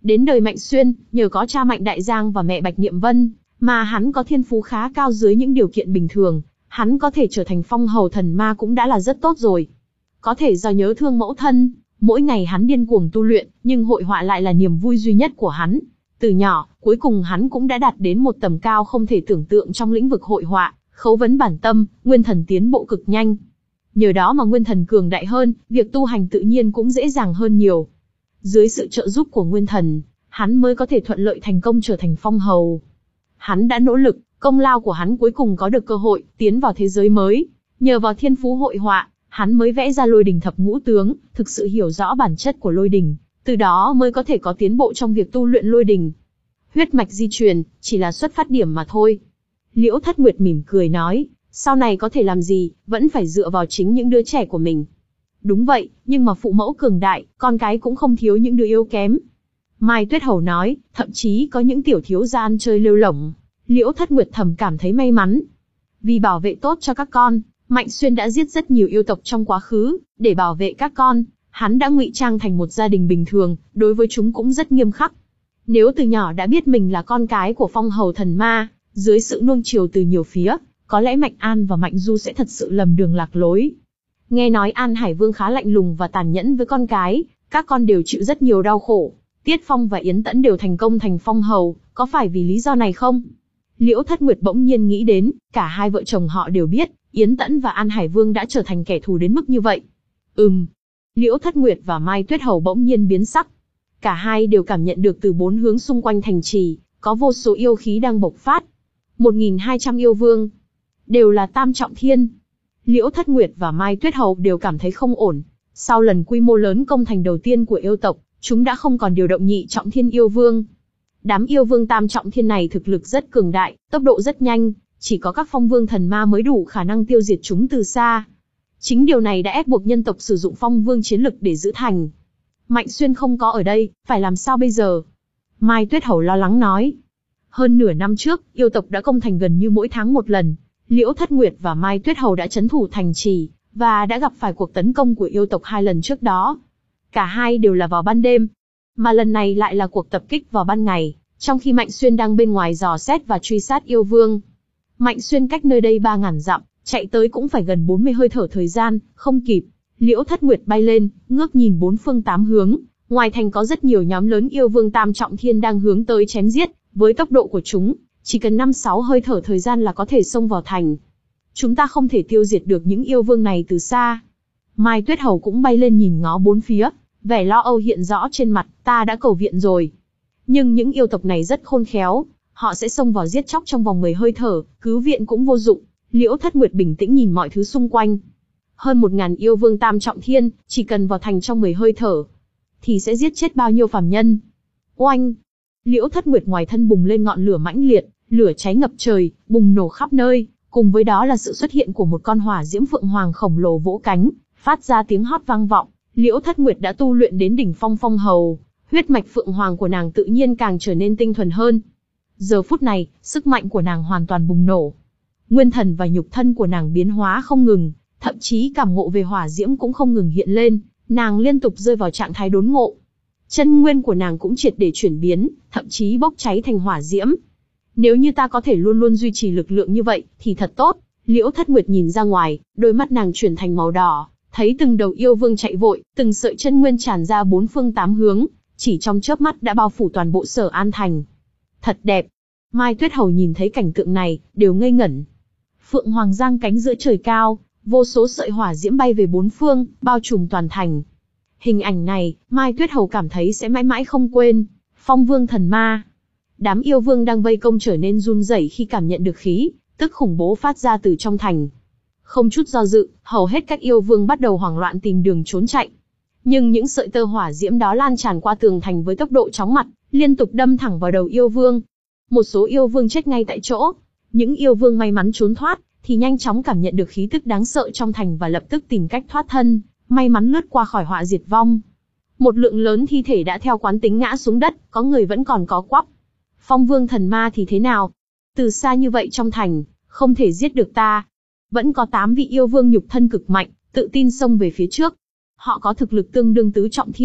Đến đời Mạnh Xuyên, nhờ có cha Mạnh Đại Giang và mẹ Bạch Niệm Vân, mà hắn có thiên phú khá cao dưới những điều kiện bình thường, hắn có thể trở thành phong hầu thần ma cũng đã là rất tốt rồi. Có thể do nhớ thương mẫu thân, mỗi ngày hắn điên cuồng tu luyện, nhưng hội họa lại là niềm vui duy nhất của hắn. Từ nhỏ, cuối cùng hắn cũng đã đạt đến một tầm cao không thể tưởng tượng trong lĩnh vực hội họa, khấu vấn bản tâm, nguyên thần tiến bộ cực nhanh. Nhờ đó mà nguyên thần cường đại hơn, việc tu hành tự nhiên cũng dễ dàng hơn nhiều. Dưới sự trợ giúp của nguyên thần, hắn mới có thể thuận lợi thành công trở thành phong hầu. Hắn đã nỗ lực, công lao của hắn cuối cùng có được cơ hội tiến vào thế giới mới. Nhờ vào thiên phú hội họa, hắn mới vẽ ra lôi đình thập ngũ tướng, thực sự hiểu rõ bản chất của lôi đình, từ đó mới có thể có tiến bộ trong việc tu luyện lôi đình. Huyết mạch di truyền, chỉ là xuất phát điểm mà thôi. Liễu Thất Nguyệt mỉm cười nói, sau này có thể làm gì, vẫn phải dựa vào chính những đứa trẻ của mình. Đúng vậy, nhưng mà phụ mẫu cường đại, con cái cũng không thiếu những đứa yếu kém. Mai Tuyết Hầu nói, thậm chí có những tiểu thiếu gia ăn chơi lêu lổng. Liễu Thất Nguyệt thầm cảm thấy may mắn. Vì bảo vệ tốt cho các con, Mạnh Xuyên đã giết rất nhiều yêu tộc trong quá khứ, để bảo vệ các con, hắn đã ngụy trang thành một gia đình bình thường, đối với chúng cũng rất nghiêm khắc. Nếu từ nhỏ đã biết mình là con cái của phong hầu thần ma, dưới sự nuông chiều từ nhiều phía, có lẽ Mạnh An và Mạnh Du sẽ thật sự lầm đường lạc lối. Nghe nói An Hải Vương khá lạnh lùng và tàn nhẫn với con cái, các con đều chịu rất nhiều đau khổ. Tiết Phong và Yến Tẫn đều thành công thành phong hầu, có phải vì lý do này không? Liễu Thất Nguyệt bỗng nhiên nghĩ đến, cả hai vợ chồng họ đều biết, Yến Tẫn và An Hải Vương đã trở thành kẻ thù đến mức như vậy. Ừm. Liễu Thất Nguyệt và Mai Tuyết Hầu bỗng nhiên biến sắc. Cả hai đều cảm nhận được từ bốn hướng xung quanh thành trì, có vô số yêu khí đang bộc phát. một nghìn hai trăm yêu vương, đều là tam trọng thiên. Liễu Thất Nguyệt và Mai Tuyết Hầu đều cảm thấy không ổn. Sau lần quy mô lớn công thành đầu tiên của yêu tộc, chúng đã không còn điều động nhị trọng thiên yêu vương. Đám yêu vương tam trọng thiên này thực lực rất cường đại, tốc độ rất nhanh, chỉ có các phong vương thần ma mới đủ khả năng tiêu diệt chúng từ xa. Chính điều này đã ép buộc nhân tộc sử dụng phong vương chiến lực để giữ thành. Mạnh Xuyên không có ở đây, phải làm sao bây giờ? Mai Tuyết Hầu lo lắng nói. Hơn nửa năm trước, yêu tộc đã công thành gần như mỗi tháng một lần. Liễu Thất Nguyệt và Mai Tuyết Hầu đã trấn thủ thành trì, và đã gặp phải cuộc tấn công của yêu tộc hai lần trước đó. Cả hai đều là vào ban đêm, mà lần này lại là cuộc tập kích vào ban ngày, trong khi Mạnh Xuyên đang bên ngoài dò xét và truy sát yêu vương. Mạnh Xuyên cách nơi đây ba ngàn dặm, chạy tới cũng phải gần bốn mươi hơi thở thời gian, không kịp. Liễu Thất Nguyệt bay lên, ngước nhìn bốn phương tám hướng, ngoài thành có rất nhiều nhóm lớn yêu vương tam trọng thiên đang hướng tới chém giết, với tốc độ của chúng, chỉ cần năm sáu hơi thở thời gian là có thể xông vào thành. Chúng ta không thể tiêu diệt được những yêu vương này từ xa. Mai Tuyết Hầu cũng bay lên nhìn ngó bốn phía, vẻ lo âu hiện rõ trên mặt, ta đã cầu viện rồi. Nhưng những yêu tộc này rất khôn khéo, họ sẽ xông vào giết chóc trong vòng mười hơi thở, cứu viện cũng vô dụng. Liễu Thất Nguyệt bình tĩnh nhìn mọi thứ xung quanh. Hơn một ngàn yêu vương tam trọng thiên, chỉ cần vào thành trong mười hơi thở, thì sẽ giết chết bao nhiêu phàm nhân. Oanh! Liễu Thất Nguyệt ngoài thân bùng lên ngọn lửa mãnh liệt, lửa cháy ngập trời, bùng nổ khắp nơi, cùng với đó là sự xuất hiện của một con hỏa diễm phượng hoàng khổng lồ vỗ cánh, phát ra tiếng hót vang vọng. Liễu Thất Nguyệt đã tu luyện đến đỉnh phong phong hầu, huyết mạch phượng hoàng của nàng tự nhiên càng trở nên tinh thuần hơn. Giờ phút này, sức mạnh của nàng hoàn toàn bùng nổ. Nguyên thần và nhục thân của nàng biến hóa không ngừng, thậm chí cảm ngộ về hỏa diễm cũng không ngừng hiện lên, nàng liên tục rơi vào trạng thái đốn ngộ. Chân nguyên của nàng cũng triệt để chuyển biến, thậm chí bốc cháy thành hỏa diễm. Nếu như ta có thể luôn luôn duy trì lực lượng như vậy, thì thật tốt. Liễu Thất Nguyệt nhìn ra ngoài, đôi mắt nàng chuyển thành màu đỏ, thấy từng đầu yêu vương chạy vội, từng sợi chân nguyên tràn ra bốn phương tám hướng, chỉ trong chớp mắt đã bao phủ toàn bộ Sở An Thành. Thật đẹp. Mai Tuyết Hầu nhìn thấy cảnh tượng này, đều ngây ngẩn. Phượng hoàng giang cánh giữa trời cao, vô số sợi hỏa diễm bay về bốn phương, bao trùm toàn thành. Hình ảnh này, Mai Tuyết Hầu cảm thấy sẽ mãi mãi không quên. Phong vương thần ma. Đám yêu vương đang vây công trở nên run rẩy khi cảm nhận được khí tức khủng bố phát ra từ trong thành. Không chút do dự, hầu hết các yêu vương bắt đầu hoảng loạn tìm đường trốn chạy. Nhưng những sợi tơ hỏa diễm đó lan tràn qua tường thành với tốc độ chóng mặt, liên tục đâm thẳng vào đầu yêu vương. Một số yêu vương chết ngay tại chỗ. Những yêu vương may mắn trốn thoát, thì nhanh chóng cảm nhận được khí tức đáng sợ trong thành và lập tức tìm cách thoát thân, may mắn lướt qua khỏi họa diệt vong. Một lượng lớn thi thể đã theo quán tính ngã xuống đất, có người vẫn còn có quắp. Phong vương thần ma thì thế nào? Từ xa như vậy trong thành, không thể giết được ta. Vẫn có tám vị yêu vương nhục thân cực mạnh, tự tin xông về phía trước. Họ có thực lực tương đương tứ trọng thiên,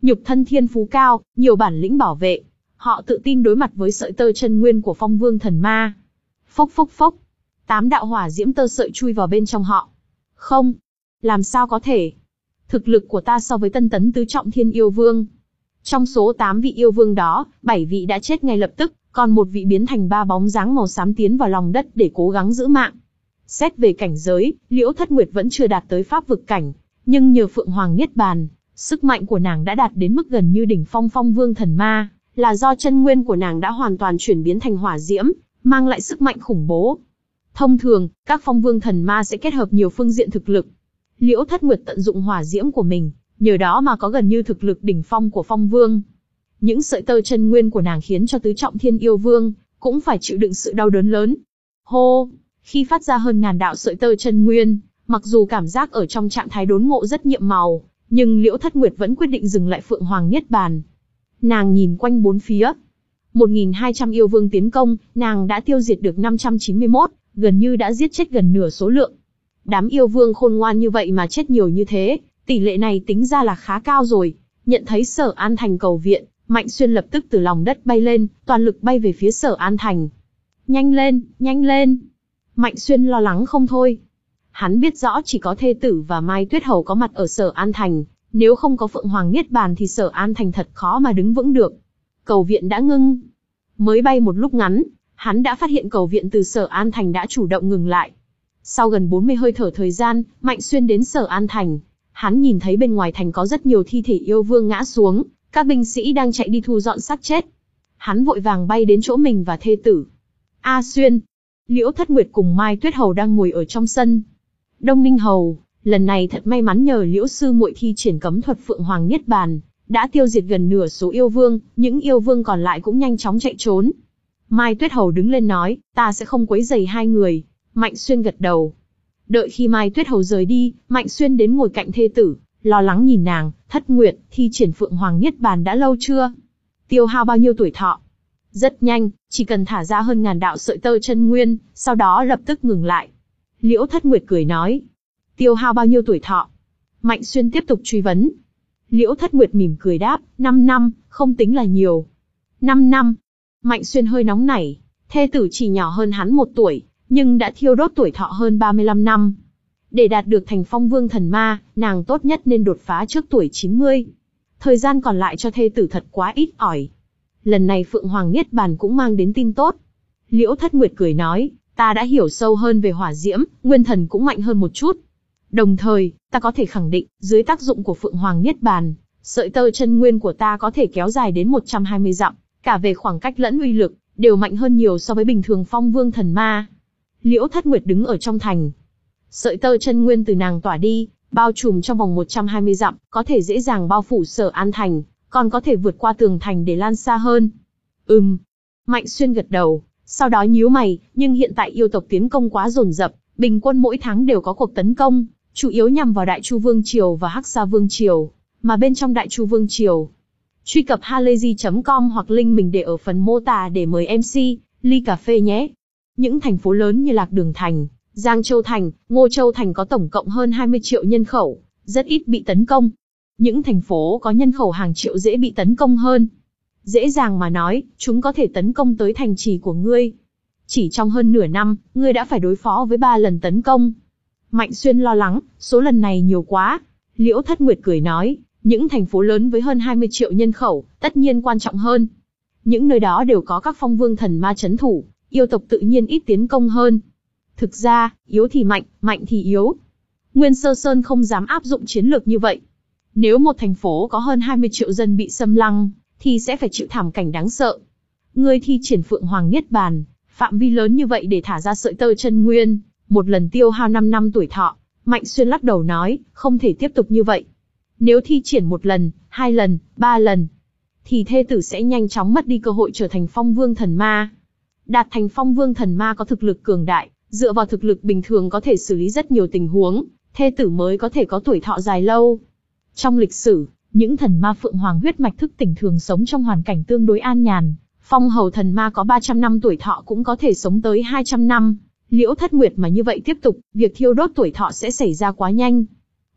nhục thân thiên phú cao, nhiều bản lĩnh bảo vệ. Họ tự tin đối mặt với sợi tơ chân nguyên của Phong Vương Thần Ma. Phốc phốc phốc, tám đạo hỏa diễm tơ sợi chui vào bên trong họ. Không, làm sao có thể? Thực lực của ta so với Tân Tấn tứ trọng thiên yêu vương. Trong số tám vị yêu vương đó, bảy vị đã chết ngay lập tức, còn một vị biến thành ba bóng dáng màu xám tiến vào lòng đất để cố gắng giữ mạng. Xét về cảnh giới, Liễu Thất Nguyệt vẫn chưa đạt tới pháp vực cảnh, nhưng nhờ Phượng Hoàng Niết Bàn, sức mạnh của nàng đã đạt đến mức gần như đỉnh phong Phong Vương Thần Ma, là do chân nguyên của nàng đã hoàn toàn chuyển biến thành hỏa diễm, mang lại sức mạnh khủng bố. Thông thường, các Phong Vương Thần Ma sẽ kết hợp nhiều phương diện thực lực. Liễu Thất Nguyệt tận dụng hỏa diễm của mình, nhờ đó mà có gần như thực lực đỉnh phong của Phong Vương. Những sợi tơ chân nguyên của nàng khiến cho tứ trọng thiên yêu vương cũng phải chịu đựng sự đau đớn lớn. Hô, khi phát ra hơn ngàn đạo sợi tơ chân nguyên, mặc dù cảm giác ở trong trạng thái đốn ngộ rất nhiệm màu, nhưng Liễu Thất Nguyệt vẫn quyết định dừng lại Phượng Hoàng Niết Bàn. Nàng nhìn quanh bốn phía. một nghìn hai trăm yêu vương tiến công, nàng đã tiêu diệt được năm trăm chín mươi mốt, gần như đã giết chết gần nửa số lượng. Đám yêu vương khôn ngoan như vậy mà chết nhiều như thế, tỷ lệ này tính ra là khá cao rồi. Nhận thấy Sở An Thành cầu viện, Mạnh Xuyên lập tức từ lòng đất bay lên, toàn lực bay về phía Sở An Thành. Nhanh lên, nhanh lên. Mạnh Xuyên lo lắng không thôi. Hắn biết rõ chỉ có thê tử và Mai Tuyết Hầu có mặt ở Sở An Thành, nếu không có Phượng Hoàng Niết Bàn thì Sở An Thành thật khó mà đứng vững được. Cầu viện đã ngưng. Mới bay một lúc ngắn, hắn đã phát hiện cầu viện từ Sở An Thành đã chủ động ngừng lại. Sau gần bốn mươi hơi thở thời gian, Mạnh Xuyên đến Sở An Thành. Hắn nhìn thấy bên ngoài thành có rất nhiều thi thể yêu vương ngã xuống, các binh sĩ đang chạy đi thu dọn xác chết. Hắn vội vàng bay đến chỗ mình và thê tử. A Xuyên, Liễu Thất Nguyệt cùng Mai Tuyết Hầu đang ngồi ở trong sân. Đông Ninh Hầu, lần này thật may mắn nhờ Liễu sư muội thi triển cấm thuật Phượng Hoàng Niết Bàn, đã tiêu diệt gần nửa số yêu vương, những yêu vương còn lại cũng nhanh chóng chạy trốn. Mai Tuyết Hầu đứng lên nói, ta sẽ không quấy rầy hai người. Mạnh Xuyên gật đầu. Đợi khi Mai Tuyết Hầu rời đi, Mạnh Xuyên đến ngồi cạnh thê tử, lo lắng nhìn nàng. Thất Nguyệt, thi triển Phượng Hoàng Niết Bàn đã lâu chưa? Tiêu hao bao nhiêu tuổi thọ? Rất nhanh, chỉ cần thả ra hơn ngàn đạo sợi tơ chân nguyên, sau đó lập tức ngừng lại. Liễu Thất Nguyệt cười nói. Tiêu hao bao nhiêu tuổi thọ? Mạnh Xuyên tiếp tục truy vấn. Liễu Thất Nguyệt mỉm cười đáp, năm năm, không tính là nhiều. năm năm. Mạnh Xuyên hơi nóng nảy, thê tử chỉ nhỏ hơn hắn một tuổi, nhưng đã thiêu đốt tuổi thọ hơn ba mươi lăm năm. Để đạt được thành Phong Vương Thần Ma, nàng tốt nhất nên đột phá trước tuổi chín mươi. Thời gian còn lại cho thê tử thật quá ít ỏi. Lần này Phượng Hoàng Niết Bàn cũng mang đến tin tốt. Liễu Thất Nguyệt cười nói, ta đã hiểu sâu hơn về hỏa diễm, nguyên thần cũng mạnh hơn một chút. Đồng thời, ta có thể khẳng định, dưới tác dụng của Phượng Hoàng Niết Bàn, sợi tơ chân nguyên của ta có thể kéo dài đến một trăm hai mươi dặm, cả về khoảng cách lẫn uy lực, đều mạnh hơn nhiều so với bình thường Phong Vương Thần Ma. Liễu Thất Nguyệt đứng ở trong thành. Sợi tơ chân nguyên từ nàng tỏa đi, bao trùm trong vòng một trăm hai mươi dặm, có thể dễ dàng bao phủ Sở An Thành, còn có thể vượt qua tường thành để lan xa hơn. Ừm. Mạnh Xuyên gật đầu, sau đó nhíu mày, nhưng hiện tại yêu tộc tiến công quá dồn dập, bình quân mỗi tháng đều có cuộc tấn công, chủ yếu nhằm vào Đại Chu Vương Triều và Hắc Sa Vương Triều, mà bên trong Đại Chu Vương Triều. Truy cập halayzi chấm com hoặc link mình để ở phần mô tả để mời em xê, ly cà phê nhé. Những thành phố lớn như Lạc Đường Thành, Giang Châu Thành, Ngô Châu Thành có tổng cộng hơn hai mươi triệu nhân khẩu, rất ít bị tấn công. Những thành phố có nhân khẩu hàng triệu dễ bị tấn công hơn. Dễ dàng mà nói, chúng có thể tấn công tới thành trì của ngươi. Chỉ trong hơn nửa năm, ngươi đã phải đối phó với ba lần tấn công. Mạnh Xuyên lo lắng, số lần này nhiều quá. Liễu Thất Nguyệt cười nói, những thành phố lớn với hơn hai mươi triệu nhân khẩu, tất nhiên quan trọng hơn. Những nơi đó đều có các Phong Vương Thần Ma trấn thủ, yêu tộc tự nhiên ít tiến công hơn. Thực ra, yếu thì mạnh, mạnh thì yếu. Nguyên Sơ Sơn không dám áp dụng chiến lược như vậy. Nếu một thành phố có hơn hai mươi triệu dân bị xâm lăng, thì sẽ phải chịu thảm cảnh đáng sợ. Ngươi thi triển Phượng Hoàng Niết Bàn, phạm vi lớn như vậy để thả ra sợi tơ chân nguyên, một lần tiêu hao năm năm tuổi thọ. Mạnh Xuyên lắc đầu nói, không thể tiếp tục như vậy. Nếu thi triển một lần, hai lần, ba lần, thì thê tử sẽ nhanh chóng mất đi cơ hội trở thành Phong Vương Thần Ma. Đạt thành Phong Vương Thần Ma có thực lực cường đại, dựa vào thực lực bình thường có thể xử lý rất nhiều tình huống, thê tử mới có thể có tuổi thọ dài lâu. Trong lịch sử, những thần ma Phượng Hoàng huyết mạch thức tỉnh thường sống trong hoàn cảnh tương đối an nhàn. Phong hầu thần ma có ba trăm năm tuổi thọ cũng có thể sống tới hai trăm năm. Liễu Thất Nguyệt mà như vậy tiếp tục, việc thiêu đốt tuổi thọ sẽ xảy ra quá nhanh.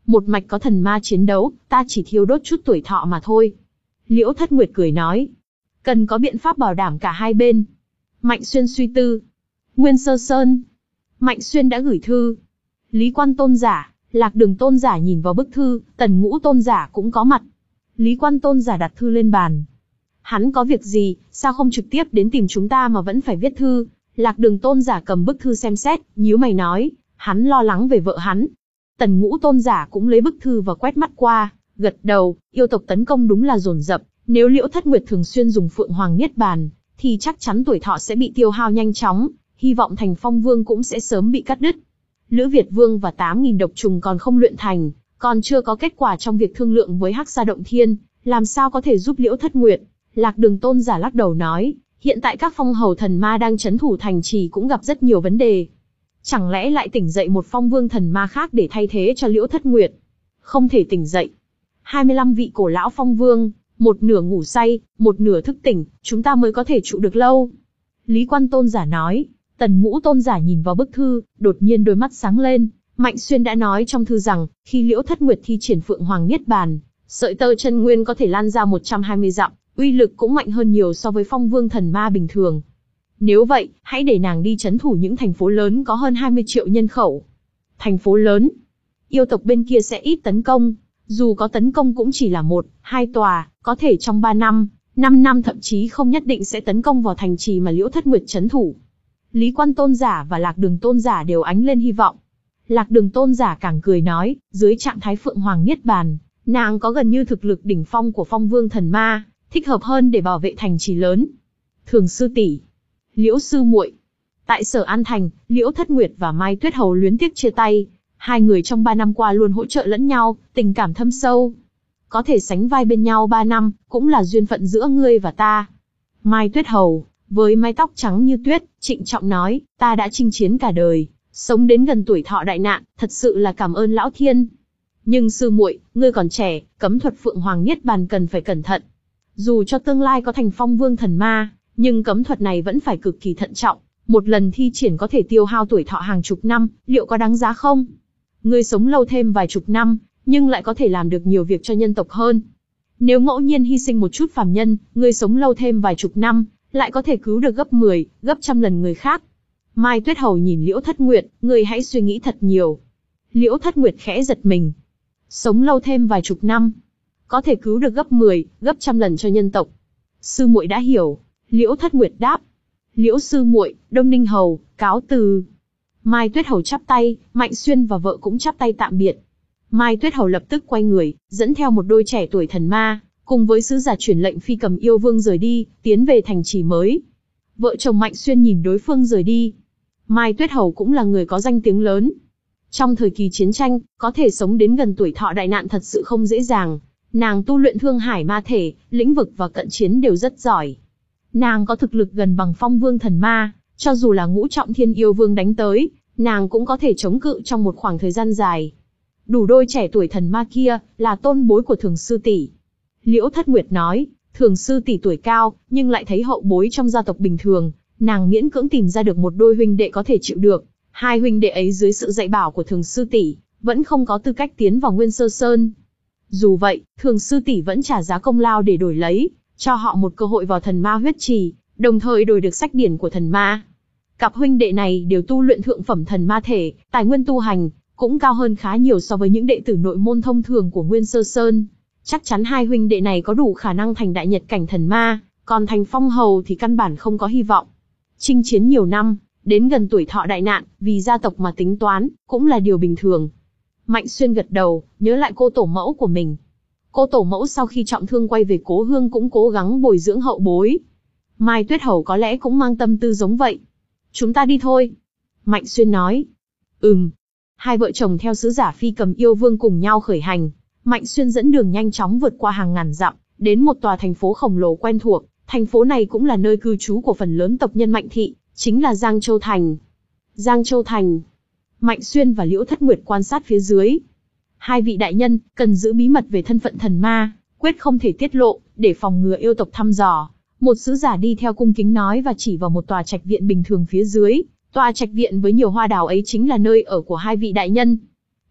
Một mạch có thần ma chiến đấu, ta chỉ thiêu đốt chút tuổi thọ mà thôi. Liễu Thất Nguyệt cười nói. Cần có biện pháp bảo đảm cả hai bên. Mạnh Xuyên suy tư. Nguyên Sơ Sơn. Mạnh Xuyên đã gửi thư. Lý Quan Tôn giả, Lạc Đường Tôn giả nhìn vào bức thư, Tần Ngũ Tôn giả cũng có mặt. Lý Quan Tôn giả đặt thư lên bàn. Hắn có việc gì, sao không trực tiếp đến tìm chúng ta mà vẫn phải viết thư? Lạc Đường Tôn giả cầm bức thư xem xét, nhíu mày nói, hắn lo lắng về vợ hắn. Tần Ngũ Tôn giả cũng lấy bức thư và quét mắt qua, gật đầu, yêu tộc tấn công đúng là dồn dập, nếu Liễu Thất Nguyệt thường xuyên dùng Phượng Hoàng Niết Bàn, thì chắc chắn tuổi thọ sẽ bị tiêu hao nhanh chóng, hy vọng Thành Phong Vương cũng sẽ sớm bị cắt đứt. Lữ Việt Vương và tám nghìn độc trùng còn không luyện thành, còn chưa có kết quả trong việc thương lượng với Hắc Sa Động Thiên, làm sao có thể giúp Liễu Thất Nguyệt? Lạc Đường Tôn giả lắc đầu nói, hiện tại các phong hầu thần ma đang trấn thủ thành trì cũng gặp rất nhiều vấn đề. Chẳng lẽ lại tỉnh dậy một phong vương thần ma khác để thay thế cho Liễu Thất Nguyệt? Không thể tỉnh dậy. hai mươi lăm vị cổ lão phong vương, một nửa ngủ say, một nửa thức tỉnh, chúng ta mới có thể trụ được lâu. Lý Quan Tôn giả nói. Tần Ngũ Tôn giả nhìn vào bức thư, đột nhiên đôi mắt sáng lên. Mạnh Xuyên đã nói trong thư rằng, khi Liễu Thất Nguyệt thi triển Phượng Hoàng Niết Bàn, sợi tơ chân nguyên có thể lan ra một trăm hai mươi dặm, uy lực cũng mạnh hơn nhiều so với phong vương thần ma bình thường. Nếu vậy, hãy để nàng đi trấn thủ những thành phố lớn có hơn hai mươi triệu nhân khẩu. Thành phố lớn, yêu tộc bên kia sẽ ít tấn công, dù có tấn công cũng chỉ là một, hai tòa, có thể trong ba năm, năm năm thậm chí không nhất định sẽ tấn công vào thành trì mà Liễu Thất Nguyệt trấn thủ. Lý Quan Tôn giả và Lạc Đường Tôn giả đều ánh lên hy vọng. Lạc Đường Tôn giả càng cười nói, dưới trạng thái Phượng Hoàng Niết Bàn, nàng có gần như thực lực đỉnh phong của phong vương thần ma, thích hợp hơn để bảo vệ thành trì lớn. Thường sư tỷ, Liễu sư muội. Tại Sở An Thành, Liễu Thất Nguyệt và Mai Tuyết Hầu luyến tiếc chia tay. Hai người trong ba năm qua luôn hỗ trợ lẫn nhau, tình cảm thâm sâu. Có thể sánh vai bên nhau ba năm, cũng là duyên phận giữa ngươi và ta. Mai Tuyết Hầu, với mái tóc trắng như tuyết, trịnh trọng nói, ta đã chinh chiến cả đời, sống đến gần tuổi thọ đại nạn, thật sự là cảm ơn lão thiên. Nhưng sư muội, ngươi còn trẻ, cấm thuật Phượng Hoàng Niết Bàn cần phải cẩn thận. Dù cho tương lai có thành phong vương thần ma, nhưng cấm thuật này vẫn phải cực kỳ thận trọng. Một lần thi triển có thể tiêu hao tuổi thọ hàng chục năm, liệu có đáng giá không? Ngươi sống lâu thêm vài chục năm, nhưng lại có thể làm được nhiều việc cho nhân tộc hơn. Nếu ngẫu nhiên hy sinh một chút phàm nhân, ngươi sống lâu thêm vài chục năm, lại có thể cứu được gấp mười, gấp trăm lần người khác. Mai Tuyết Hầu nhìn Liễu Thất Nguyệt, ngươi hãy suy nghĩ thật nhiều. Liễu Thất Nguyệt khẽ giật mình. Sống lâu thêm vài chục năm, có thể cứu được gấp mười, gấp trăm lần cho nhân tộc. Sư muội đã hiểu. Liễu Thất Nguyệt đáp. Liễu sư muội, Đông Ninh Hầu, cáo từ. Mai Tuyết Hầu chắp tay, Mạnh Xuyên và vợ cũng chắp tay tạm biệt. Mai Tuyết Hầu lập tức quay người, dẫn theo một đôi trẻ tuổi thần ma, cùng với sứ giả truyền lệnh Phi Cầm Yêu Vương rời đi, tiến về thành trì mới. Vợ chồng Mạnh Xuyên nhìn đối phương rời đi. Mai Tuyết Hầu cũng là người có danh tiếng lớn. Trong thời kỳ chiến tranh, có thể sống đến gần tuổi thọ đại nạn thật sự không dễ dàng. Nàng tu luyện Thương Hải Ma Thể, lĩnh vực và cận chiến đều rất giỏi. Nàng có thực lực gần bằng phong vương thần ma, cho dù là Ngũ Trọng Thiên Yêu Vương đánh tới, nàng cũng có thể chống cự trong một khoảng thời gian dài. Đủ đôi trẻ tuổi thần ma kia, là tôn bối của Thường sư tỷ. Liễu Thất Nguyệt nói, Thường sư tỷ tuổi cao, nhưng lại thấy hậu bối trong gia tộc bình thường, nàng miễn cưỡng tìm ra được một đôi huynh đệ có thể chịu được. Hai huynh đệ ấy dưới sự dạy bảo của Thường sư tỷ, vẫn không có tư cách tiến vào Nguyên Sơ Sơn. Dù vậy, Thường sư tỷ vẫn trả giá công lao để đổi lấy, cho họ một cơ hội vào thần ma huyết trì, đồng thời đổi được sách điển của thần ma. Cặp huynh đệ này đều tu luyện thượng phẩm thần ma thể, tài nguyên tu hành cũng cao hơn khá nhiều so với những đệ tử nội môn thông thường của Nguyên Sơ Sơn. Chắc chắn hai huynh đệ này có đủ khả năng thành đại nhật cảnh thần ma, còn thành phong hầu thì căn bản không có hy vọng. Chinh chiến nhiều năm, đến gần tuổi thọ đại nạn, vì gia tộc mà tính toán, cũng là điều bình thường. Mạnh Xuyên gật đầu, nhớ lại cô tổ mẫu của mình. Cô tổ mẫu sau khi trọng thương quay về cố hương cũng cố gắng bồi dưỡng hậu bối. Mai Tuyết Hầu có lẽ cũng mang tâm tư giống vậy. Chúng ta đi thôi. Mạnh Xuyên nói. Ừm. Hai vợ chồng theo sứ giả Phi Cầm Yêu Vương cùng nhau khởi hành. Mạnh Xuyên dẫn đường nhanh chóng vượt qua hàng ngàn dặm, đến một tòa thành phố khổng lồ quen thuộc. Thành phố này cũng là nơi cư trú của phần lớn tộc nhân Mạnh thị, chính là Giang Châu Thành. Giang Châu Thành. Mạnh Xuyên và Liễu Thất Nguyệt quan sát phía dưới. Hai vị đại nhân, cần giữ bí mật về thân phận thần ma, quyết không thể tiết lộ, để phòng ngừa yêu tộc thăm dò. Một sứ giả đi theo cung kính nói và chỉ vào một tòa trạch viện bình thường phía dưới. Tòa trạch viện với nhiều hoa đào ấy chính là nơi ở của hai vị đại nhân.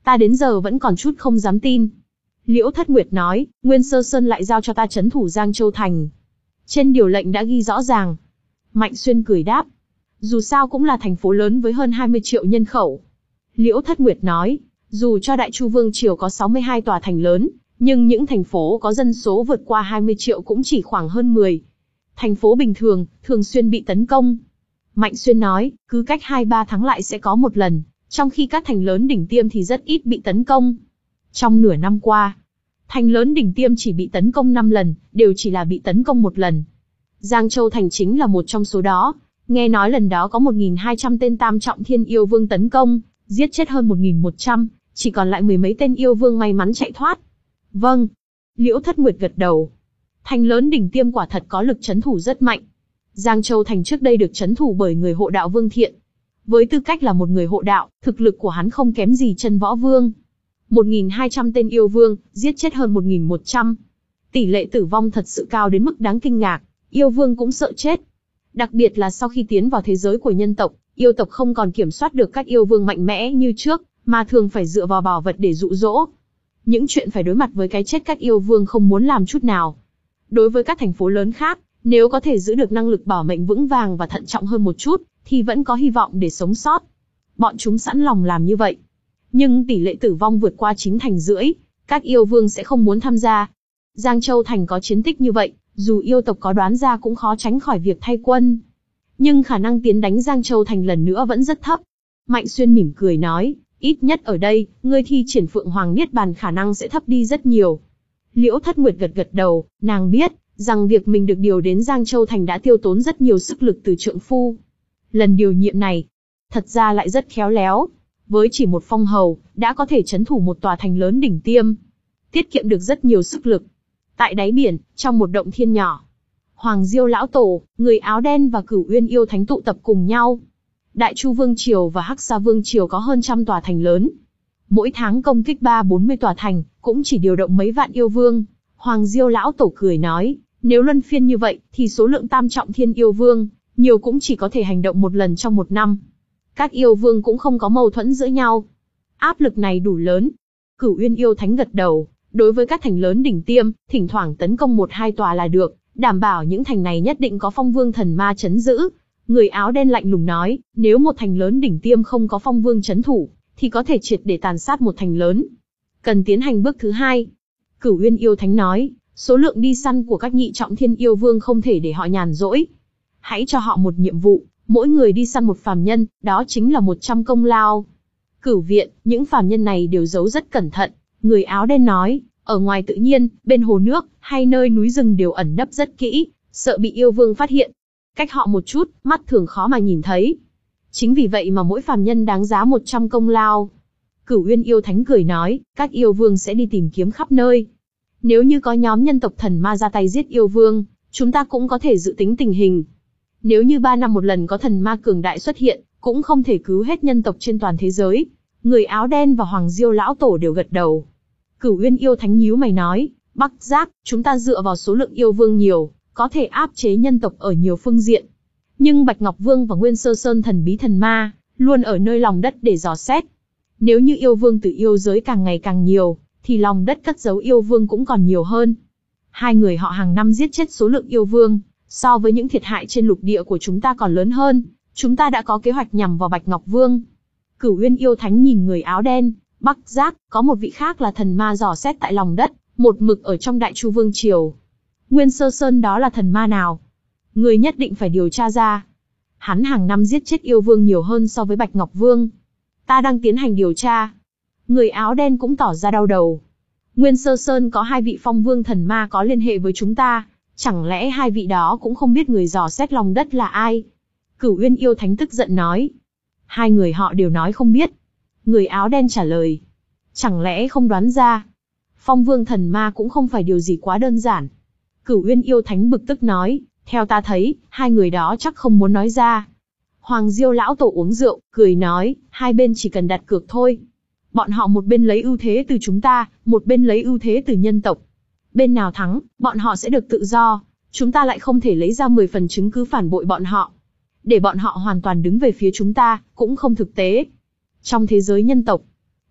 Ta đến giờ vẫn còn chút không dám tin. Liễu Thất Nguyệt nói, Nguyên Sơ Sơn lại giao cho ta trấn thủ Giang Châu Thành. Trên điều lệnh đã ghi rõ ràng. Mạnh Xuyên cười đáp, dù sao cũng là thành phố lớn với hơn hai mươi triệu nhân khẩu. Liễu Thất Nguyệt nói, dù cho Đại Chu Vương Triều có sáu mươi hai tòa thành lớn, nhưng những thành phố có dân số vượt qua hai mươi triệu cũng chỉ khoảng hơn mười. Thành phố bình thường, thường xuyên bị tấn công. Mạnh Xuyên nói, cứ cách hai ba tháng lại sẽ có một lần, trong khi các thành lớn đỉnh tiêm thì rất ít bị tấn công. Trong nửa năm qua, thành lớn đỉnh tiêm chỉ bị tấn công năm lần, đều chỉ là bị tấn công một lần. Giang Châu Thành chính là một trong số đó. Nghe nói lần đó có một nghìn hai trăm tên Tam Trọng Thiên Yêu Vương tấn công, giết chết hơn một nghìn một trăm, chỉ còn lại mười mấy tên yêu vương may mắn chạy thoát. Vâng. Liễu Thất Nguyệt gật đầu. Thành lớn đỉnh tiêm quả thật có lực trấn thủ rất mạnh. Giang Châu Thành trước đây được trấn thủ bởi người hộ đạo Vương Thiện. Với tư cách là một người hộ đạo, thực lực của hắn không kém gì Chân Võ Vương. một nghìn hai trăm tên yêu vương, giết chết hơn một nghìn một trăm. Tỷ lệ tử vong thật sự cao đến mức đáng kinh ngạc, yêu vương cũng sợ chết. Đặc biệt là sau khi tiến vào thế giới của nhân tộc, yêu tộc không còn kiểm soát được các yêu vương mạnh mẽ như trước, mà thường phải dựa vào bảo vật để dụ dỗ. Những chuyện phải đối mặt với cái chết các yêu vương không muốn làm chút nào. Đối với các thành phố lớn khác, nếu có thể giữ được năng lực bảo mệnh vững vàng và thận trọng hơn một chút, thì vẫn có hy vọng để sống sót. Bọn chúng sẵn lòng làm như vậy. Nhưng tỷ lệ tử vong vượt qua chín thành rưỡi, các yêu vương sẽ không muốn tham gia. Giang Châu Thành có chiến tích như vậy, dù yêu tộc có đoán ra cũng khó tránh khỏi việc thay quân. Nhưng khả năng tiến đánh Giang Châu Thành lần nữa vẫn rất thấp. Mạnh Xuyên mỉm cười nói, ít nhất ở đây, ngươi thi triển Phượng Hoàng Niết Bàn khả năng sẽ thấp đi rất nhiều. Liễu Thất Nguyệt gật gật đầu, nàng biết rằng việc mình được điều đến Giang Châu Thành đã tiêu tốn rất nhiều sức lực từ trượng phu. Lần điều nhiệm này, thật ra lại rất khéo léo. Với chỉ một phong hầu, đã có thể trấn thủ một tòa thành lớn đỉnh tiêm. Tiết kiệm được rất nhiều sức lực. Tại đáy biển, trong một động thiên nhỏ, Hoàng Diêu Lão Tổ, người áo đen và Cửu Uyên Yêu Thánh tụ tập cùng nhau. Đại Chu Vương Triều và Hắc Sa Vương Triều có hơn trăm tòa thành lớn. Mỗi tháng công kích ba bốn mươi tòa thành, cũng chỉ điều động mấy vạn yêu vương. Hoàng Diêu Lão Tổ cười nói, nếu luân phiên như vậy, thì số lượng Tam Trọng Thiên yêu vương, nhiều cũng chỉ có thể hành động một lần trong một năm. Các yêu vương cũng không có mâu thuẫn giữa nhau. Áp lực này đủ lớn. Cửu Uyên Yêu Thánh gật đầu, đối với các thành lớn đỉnh tiêm, thỉnh thoảng tấn công một hai tòa là được, đảm bảo những thành này nhất định có phong vương thần ma trấn giữ. Người áo đen lạnh lùng nói, nếu một thành lớn đỉnh tiêm không có phong vương trấn thủ, thì có thể triệt để tàn sát một thành lớn. Cần tiến hành bước thứ hai. Cửu Uyên Yêu Thánh nói, số lượng đi săn của các nhị trọng thiên yêu vương không thể để họ nhàn rỗi. Hãy cho họ một nhiệm vụ, mỗi người đi săn một phàm nhân, đó chính là một trăm công lao. Cửu viện, những phàm nhân này đều giấu rất cẩn thận. Người áo đen nói, ở ngoài tự nhiên, bên hồ nước, hay nơi núi rừng đều ẩn nấp rất kỹ, sợ bị yêu vương phát hiện. Cách họ một chút, mắt thường khó mà nhìn thấy. Chính vì vậy mà mỗi phàm nhân đáng giá một trăm công lao. Cửu Uyên Yêu Thánh cười nói, các yêu vương sẽ đi tìm kiếm khắp nơi. Nếu như có nhóm nhân tộc thần ma ra tay giết yêu vương, chúng ta cũng có thể dự tính tình hình. Nếu như ba năm một lần có thần ma cường đại xuất hiện, cũng không thể cứu hết nhân tộc trên toàn thế giới. Người áo đen và Hoàng Diêu Lão Tổ đều gật đầu. Cửu Uyên Yêu Thánh nhíu mày nói, Bắc Giác, chúng ta dựa vào số lượng yêu vương nhiều, có thể áp chế nhân tộc ở nhiều phương diện. Nhưng Bạch Ngọc Vương và Nguyên Sơ Sơn thần bí thần ma, luôn ở nơi lòng đất để dò xét. Nếu như yêu vương từ yêu giới càng ngày càng nhiều, thì lòng đất cất giấu yêu vương cũng còn nhiều hơn. Hai người họ hàng năm giết chết số lượng yêu vương, so với những thiệt hại trên lục địa của chúng ta còn lớn hơn. Chúng ta đã có kế hoạch nhằm vào Bạch Ngọc Vương. Cửu Uyên Yêu Thánh nhìn người áo đen, Bắc Giác, có một vị khác là thần ma dò xét tại lòng đất, một mực ở trong Đại Chu Vương Triều. Nguyên Sơ Sơn đó là thần ma nào? Người nhất định phải điều tra ra. Hắn hàng năm giết chết yêu vương nhiều hơn so với Bạch Ngọc Vương. Ta đang tiến hành điều tra. Người áo đen cũng tỏ ra đau đầu. Nguyên Sơ Sơn có hai vị phong vương thần ma có liên hệ với chúng ta. Chẳng lẽ hai vị đó cũng không biết người dò xét lòng đất là ai? Cửu Uyên Yêu Thánh tức giận nói. Hai người họ đều nói không biết. Người áo đen trả lời. Chẳng lẽ không đoán ra? Phong vương thần ma cũng không phải điều gì quá đơn giản. Cửu Uyên Yêu Thánh bực tức nói, theo ta thấy, hai người đó chắc không muốn nói ra. Hoàng Diêu Lão Tổ uống rượu, cười nói, hai bên chỉ cần đặt cược thôi. Bọn họ một bên lấy ưu thế từ chúng ta, một bên lấy ưu thế từ nhân tộc. Bên nào thắng, bọn họ sẽ được tự do, chúng ta lại không thể lấy ra mười phần chứng cứ phản bội bọn họ. Để bọn họ hoàn toàn đứng về phía chúng ta, cũng không thực tế. Trong thế giới nhân tộc,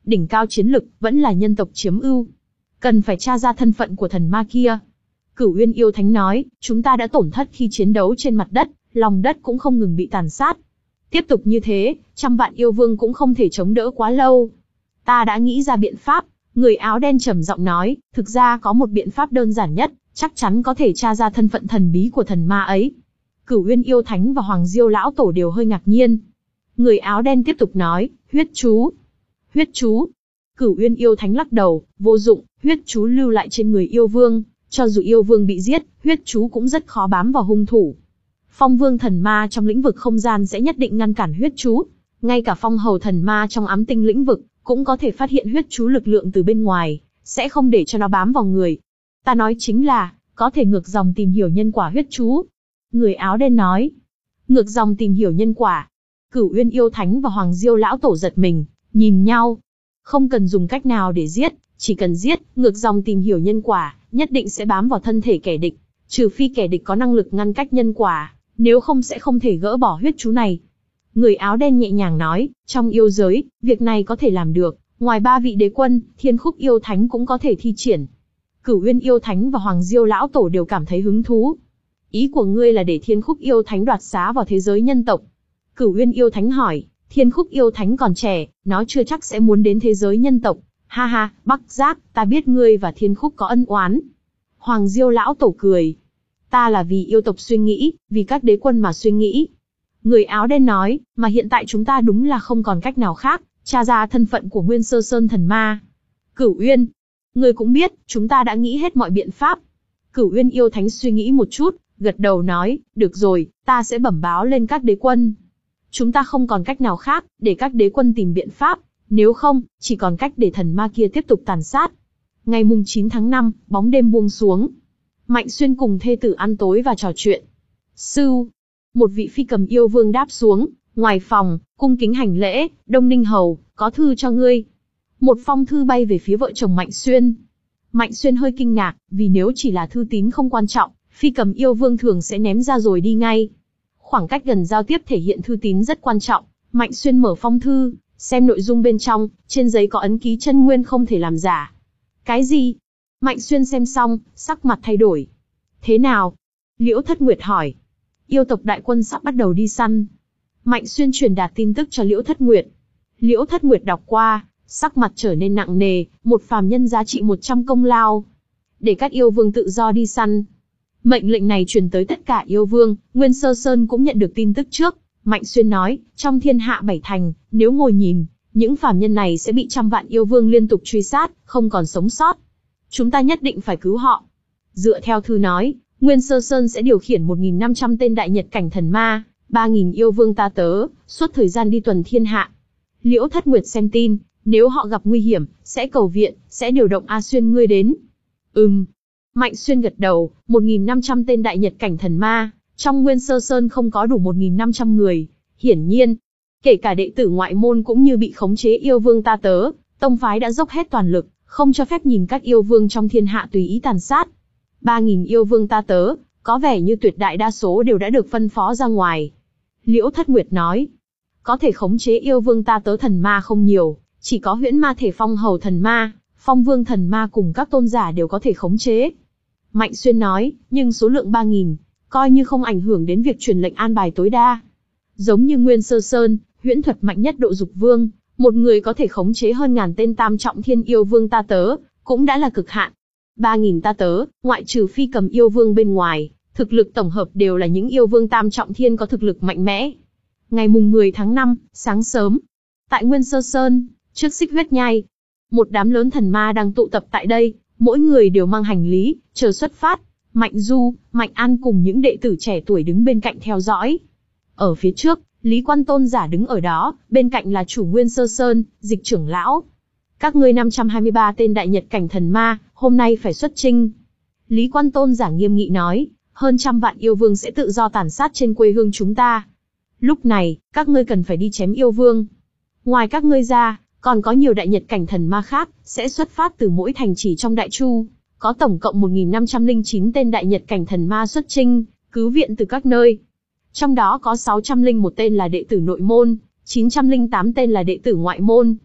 đỉnh cao chiến lực, vẫn là nhân tộc chiếm ưu. Cần phải tra ra thân phận của thần ma kia. Cửu Uyên yêu thánh nói, chúng ta đã tổn thất khi chiến đấu trên mặt đất, lòng đất cũng không ngừng bị tàn sát. Tiếp tục như thế, trăm vạn yêu vương cũng không thể chống đỡ quá lâu. Ta đã nghĩ ra biện pháp. Người áo đen trầm giọng nói, thực ra có một biện pháp đơn giản nhất, chắc chắn có thể tra ra thân phận thần bí của thần ma ấy. Cửu Uyên yêu thánh và Hoàng Diêu lão tổ đều hơi ngạc nhiên. Người áo đen tiếp tục nói, huyết chú. Huyết chú. Cửu Uyên yêu thánh lắc đầu, vô dụng, huyết chú lưu lại trên người yêu vương, cho dù yêu vương bị giết, huyết chú cũng rất khó bám vào hung thủ. Phong vương thần ma trong lĩnh vực không gian sẽ nhất định ngăn cản huyết chú. Ngay cả phong hầu thần ma trong ám tinh lĩnh vực, cũng có thể phát hiện huyết chú lực lượng từ bên ngoài, sẽ không để cho nó bám vào người. Ta nói chính là, có thể ngược dòng tìm hiểu nhân quả huyết chú. Người áo đen nói, ngược dòng tìm hiểu nhân quả. Cửu Uyên yêu thánh và Hoàng Diêu lão tổ giật mình, nhìn nhau. Không cần dùng cách nào để giết, chỉ cần giết, ngược dòng tìm hiểu nhân quả, nhất định sẽ bám vào thân thể kẻ địch. Trừ phi kẻ địch có năng lực ngăn cách nhân quả, nếu không sẽ không thể gỡ bỏ huyết chú này. Người áo đen nhẹ nhàng nói, trong yêu giới, việc này có thể làm được, ngoài ba vị đế quân, Thiên Khúc yêu thánh cũng có thể thi triển. Cửu Uyên yêu thánh và Hoàng Diêu lão tổ đều cảm thấy hứng thú. Ý của ngươi là để Thiên Khúc yêu thánh đoạt xá vào thế giới nhân tộc? Cửu Uyên yêu thánh hỏi, Thiên Khúc yêu thánh còn trẻ, nó chưa chắc sẽ muốn đến thế giới nhân tộc. Ha ha, Bắc Giác, ta biết ngươi và Thiên Khúc có ân oán. Hoàng Diêu lão tổ cười. Ta là vì yêu tộc suy nghĩ, vì các đế quân mà suy nghĩ. Người áo đen nói, mà hiện tại chúng ta đúng là không còn cách nào khác, tra ra thân phận của Nguyên Sơ Sơn thần ma. Cửu Uyên, ngươi cũng biết, chúng ta đã nghĩ hết mọi biện pháp. Cửu Uyên yêu thánh suy nghĩ một chút, gật đầu nói, được rồi, ta sẽ bẩm báo lên các đế quân. Chúng ta không còn cách nào khác, để các đế quân tìm biện pháp, nếu không, chỉ còn cách để thần ma kia tiếp tục tàn sát. Ngày mùng chín tháng năm, bóng đêm buông xuống. Mạnh Xuyên cùng thê tử ăn tối và trò chuyện. Sưu, một vị phi cầm yêu vương đáp xuống, ngoài phòng, cung kính hành lễ, Đông Ninh hầu, có thư cho ngươi. Một phong thư bay về phía vợ chồng Mạnh Xuyên. Mạnh Xuyên hơi kinh ngạc, vì nếu chỉ là thư tín không quan trọng, phi cầm yêu vương thường sẽ ném ra rồi đi ngay. Khoảng cách gần giao tiếp thể hiện thư tín rất quan trọng. Mạnh Xuyên mở phong thư, xem nội dung bên trong, trên giấy có ấn ký chân nguyên không thể làm giả. Cái gì? Mạnh Xuyên xem xong, sắc mặt thay đổi. Thế nào? Liễu Thất Nguyệt hỏi. Yêu tộc đại quân sắp bắt đầu đi săn. Mạnh Xuyên truyền đạt tin tức cho Liễu Thất Nguyệt. Liễu Thất Nguyệt đọc qua, sắc mặt trở nên nặng nề, một phàm nhân giá trị một trăm công lao. Để các yêu vương tự do đi săn. Mệnh lệnh này truyền tới tất cả yêu vương, Nguyên Sơ Sơn cũng nhận được tin tức trước. Mạnh Xuyên nói, trong thiên hạ bảy thành, nếu ngồi nhìn, những phàm nhân này sẽ bị trăm vạn yêu vương liên tục truy sát, không còn sống sót. Chúng ta nhất định phải cứu họ. Dựa theo thư nói, Nguyên Sơ Sơn sẽ điều khiển một nghìn năm trăm tên đại nhật cảnh thần ma, ba nghìn yêu vương ta tớ, suốt thời gian đi tuần thiên hạ. Liễu Thất Nguyệt xem tin, nếu họ gặp nguy hiểm, sẽ cầu viện, sẽ điều động A Xuyên ngươi đến. Ừm. Mạnh Xuyên gật đầu, một nghìn năm trăm tên đại nhật cảnh thần ma, trong Nguyên Sơ Sơn không có đủ một nghìn năm trăm người. Hiển nhiên, kể cả đệ tử ngoại môn cũng như bị khống chế yêu vương ta tớ, tông phái đã dốc hết toàn lực, không cho phép nhìn các yêu vương trong thiên hạ tùy ý tàn sát. ba nghìn yêu vương ta tớ, có vẻ như tuyệt đại đa số đều đã được phân phó ra ngoài. Liễu Thất Nguyệt nói, có thể khống chế yêu vương ta tớ thần ma không nhiều, chỉ có huyễn ma thể phong hầu thần ma, phong vương thần ma cùng các tôn giả đều có thể khống chế. Mạnh Xuyên nói, nhưng số lượng ba nghìn, coi như không ảnh hưởng đến việc truyền lệnh an bài tối đa. Giống như Nguyên Sơ Sơn, huyễn thuật mạnh nhất độ dục vương, một người có thể khống chế hơn ngàn tên tam trọng thiên yêu vương ta tớ, cũng đã là cực hạn. ba nghìn ta tớ, ngoại trừ phi cầm yêu vương bên ngoài, thực lực tổng hợp đều là những yêu vương tam trọng thiên có thực lực mạnh mẽ. Ngày mùng mười tháng năm, sáng sớm, tại Nguyên Sơ Sơn, trước Xích Huyết Nhai, một đám lớn thần ma đang tụ tập tại đây, mỗi người đều mang hành lý, chờ xuất phát. Mạnh Du, Mạnh An cùng những đệ tử trẻ tuổi đứng bên cạnh theo dõi. Ở phía trước, Lý Quan Tôn giả đứng ở đó, bên cạnh là chủ Nguyên Sơ Sơn, Dịch trưởng lão. Các ngươi năm trăm hai mươi ba tên đại nhật cảnh thần ma, hôm nay phải xuất chinh. Lý Quan Tôn giả nghiêm nghị nói, hơn trăm vạn yêu vương sẽ tự do tàn sát trên quê hương chúng ta. Lúc này, các ngươi cần phải đi chém yêu vương. Ngoài các ngươi ra, còn có nhiều đại nhật cảnh thần ma khác, sẽ xuất phát từ mỗi thành trì trong Đại Chu. Có tổng cộng một nghìn năm trăm lẻ chín tên đại nhật cảnh thần ma xuất chinh, cứu viện từ các nơi. Trong đó có sáu trăm lẻ một tên là đệ tử nội môn, chín trăm lẻ tám tên là đệ tử ngoại môn.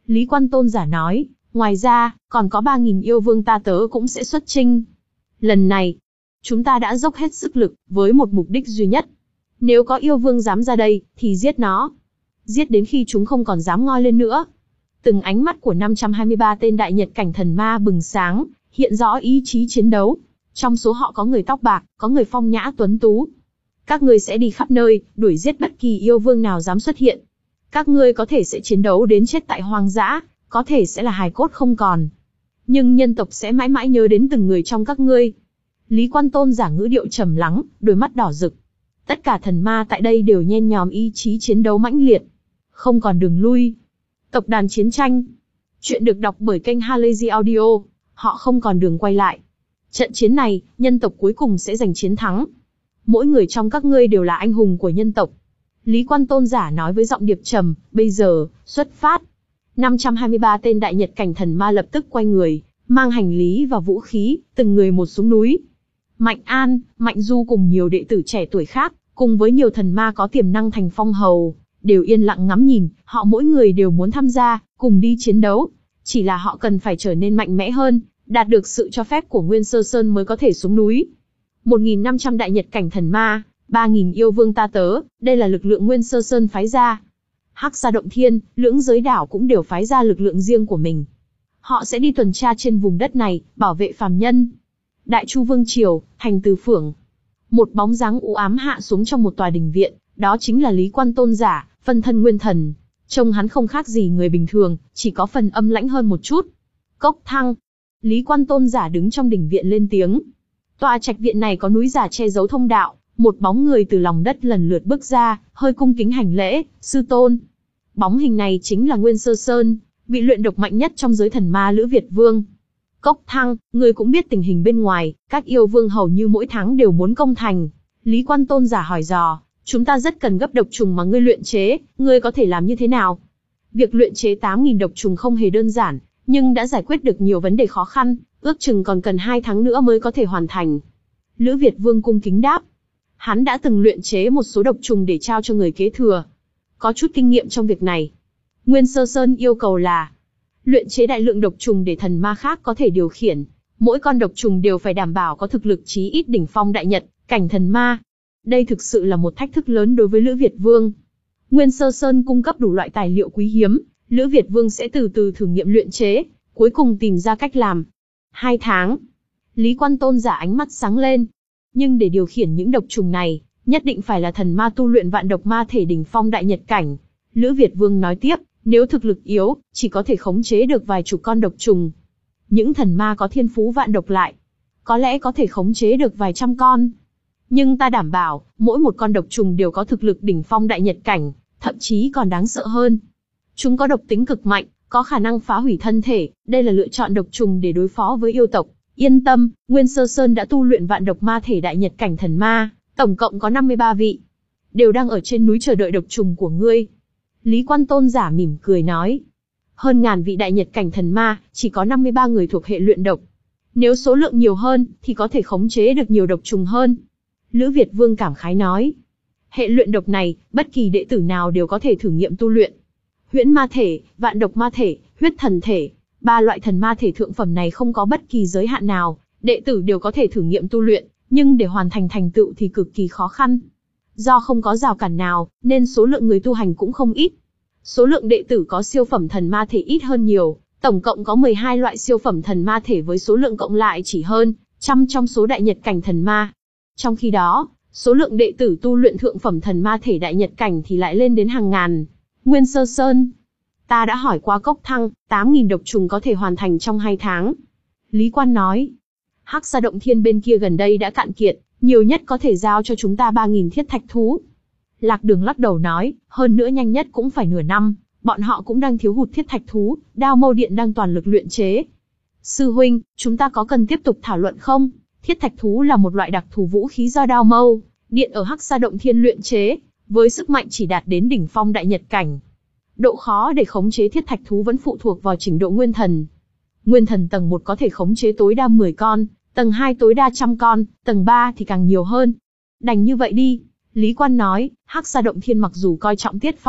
Lý Quan Tôn giả nói, ngoài ra, còn có ba nghìn yêu vương ta tớ cũng sẽ xuất chinh. Lần này, chúng ta đã dốc hết sức lực, với một mục đích duy nhất. Nếu có yêu vương dám ra đây, thì giết nó. Giết đến khi chúng không còn dám ngoi lên nữa. Từng ánh mắt của năm trăm hai mươi ba tên đại nhật cảnh thần ma bừng sáng, hiện rõ ý chí chiến đấu. Trong số họ có người tóc bạc, có người phong nhã tuấn tú. Các ngươi sẽ đi khắp nơi, đuổi giết bất kỳ yêu vương nào dám xuất hiện. Các ngươi có thể sẽ chiến đấu đến chết tại hoang dã, có thể sẽ là hài cốt không còn. Nhưng nhân tộc sẽ mãi mãi nhớ đến từng người trong các ngươi. Lý Quan Tôn giả ngữ điệu trầm lắng, đôi mắt đỏ rực. Tất cả thần ma tại đây đều nhen nhòm ý chí chiến đấu mãnh liệt. Không còn đường lui. Tộc đàn chiến tranh. Chuyện được đọc bởi kênh Halazy Audio. Họ không còn đường quay lại. Trận chiến này, nhân tộc cuối cùng sẽ giành chiến thắng. Mỗi người trong các ngươi đều là anh hùng của nhân tộc. Lý Quan Tôn giả nói với giọng điệp trầm, bây giờ, xuất phát. năm trăm hai mươi ba tên đại nhật cảnh thần ma lập tức quay người, mang hành lý và vũ khí, từng người một xuống núi. Mạnh An, Mạnh Du cùng nhiều đệ tử trẻ tuổi khác, cùng với nhiều thần ma có tiềm năng thành phong hầu, đều yên lặng ngắm nhìn, họ mỗi người đều muốn tham gia, cùng đi chiến đấu. Chỉ là họ cần phải trở nên mạnh mẽ hơn, đạt được sự cho phép của Nguyên Sơ Sơn mới có thể xuống núi. một nghìn năm trăm đại nhật cảnh thần ma, ba nghìn yêu vương ta tớ, đây là lực lượng Nguyên Sơ Sơn phái ra. Hắc Sa Động Thiên, Lưỡng Giới Đảo cũng đều phái ra lực lượng riêng của mình. Họ sẽ đi tuần tra trên vùng đất này, bảo vệ phàm nhân. Đại Chu Vương Triều, thành Từ Phưởng. Một bóng dáng u ám hạ xuống trong một tòa đình viện, đó chính là Lý Quan Tôn giả, phân thân nguyên thần. Trông hắn không khác gì người bình thường, chỉ có phần âm lãnh hơn một chút. Cốc Thăng. Lý Quan Tôn giả đứng trong đình viện lên tiếng. Tòa trạch viện này có núi giả che giấu thông đạo, một bóng người từ lòng đất lần lượt bước ra, hơi cung kính hành lễ, sư tôn. Bóng hình này chính là Nguyên Sơ Sơn, vị luyện độc mạnh nhất trong giới thần ma Lữ Việt Vương. Cốc Thăng, ngươi cũng biết tình hình bên ngoài, các yêu vương hầu như mỗi tháng đều muốn công thành. Lý Quan Tôn giả hỏi dò, chúng ta rất cần gấp độc trùng mà ngươi luyện chế, ngươi có thể làm như thế nào? Việc luyện chế tám nghìn độc trùng không hề đơn giản, nhưng đã giải quyết được nhiều vấn đề khó khăn, ước chừng còn cần hai tháng nữa mới có thể hoàn thành. Lữ Việt Vương cung kính đáp. Hắn đã từng luyện chế một số độc trùng để trao cho người kế thừa. Có chút kinh nghiệm trong việc này. Nguyên Sơ Sơn yêu cầu là luyện chế đại lượng độc trùng để thần ma khác có thể điều khiển. Mỗi con độc trùng đều phải đảm bảo có thực lực chí ít đỉnh phong đại nhật, cảnh thần ma. Đây thực sự là một thách thức lớn đối với Lữ Việt Vương. Nguyên Sơ Sơn cung cấp đủ loại tài liệu quý hiếm, Lữ Việt Vương sẽ từ từ thử nghiệm luyện chế, cuối cùng tìm ra cách làm. Hai tháng. Lý Quan Tôn giả ánh mắt sáng lên. Nhưng để điều khiển những độc trùng này, nhất định phải là thần ma tu luyện vạn độc ma thể đỉnh phong đại nhật cảnh. Lữ Việt Vương nói tiếp, nếu thực lực yếu, chỉ có thể khống chế được vài chục con độc trùng. Những thần ma có thiên phú vạn độc lại, có lẽ có thể khống chế được vài trăm con. Nhưng ta đảm bảo, mỗi một con độc trùng đều có thực lực đỉnh phong đại nhật cảnh, thậm chí còn đáng sợ hơn. Chúng có độc tính cực mạnh, có khả năng phá hủy thân thể, đây là lựa chọn độc trùng để đối phó với yêu tộc. Yên tâm, Nguyên Sơ Sơn đã tu luyện vạn độc ma thể đại nhật cảnh thần ma, tổng cộng có năm mươi ba vị. Đều đang ở trên núi chờ đợi độc trùng của ngươi. Lý Quan Tôn giả mỉm cười nói. Hơn ngàn vị đại nhật cảnh thần ma, chỉ có năm mươi ba người thuộc hệ luyện độc. Nếu số lượng nhiều hơn, thì có thể khống chế được nhiều độc trùng hơn. Lữ Việt Vương cảm khái nói. Hệ luyện độc này, bất kỳ đệ tử nào đều có thể thử nghiệm tu luyện. Huyễn ma thể, vạn độc ma thể, huyết thần thể. Ba loại thần ma thể thượng phẩm này không có bất kỳ giới hạn nào, đệ tử đều có thể thử nghiệm tu luyện, nhưng để hoàn thành thành tựu thì cực kỳ khó khăn. Do không có rào cản nào, nên số lượng người tu hành cũng không ít. Số lượng đệ tử có siêu phẩm thần ma thể ít hơn nhiều, tổng cộng có mười hai loại siêu phẩm thần ma thể với số lượng cộng lại chỉ hơn trăm trong số đại nhật cảnh thần ma. Trong khi đó, số lượng đệ tử tu luyện thượng phẩm thần ma thể đại nhật cảnh thì lại lên đến hàng ngàn. Nguyên Sơ Sơn, ta đã hỏi qua Cốc Thăng, tám nghìn độc trùng có thể hoàn thành trong hai tháng. Lý Quan nói, Hắc Sa Động Thiên bên kia gần đây đã cạn kiệt, nhiều nhất có thể giao cho chúng ta ba nghìn thiết thạch thú. Lạc Đường lắc đầu nói, hơn nữa nhanh nhất cũng phải nửa năm, bọn họ cũng đang thiếu hụt thiết thạch thú, Đao Mâu Điện đang toàn lực luyện chế. Sư huynh, chúng ta có cần tiếp tục thảo luận không? Thiết thạch thú là một loại đặc thù vũ khí do Đao Mâu Điện ở Hắc Sa Động Thiên luyện chế, với sức mạnh chỉ đạt đến đỉnh phong đại nhật cảnh. Độ khó để khống chế thiết thạch thú vẫn phụ thuộc vào trình độ nguyên thần. Nguyên thần tầng một có thể khống chế tối đa mười con, tầng hai tối đa trăm con, tầng ba thì càng nhiều hơn. Đành như vậy đi, Lý Quan nói, Hắc Sa Động Thiên mặc dù coi trọng Tiết Phong,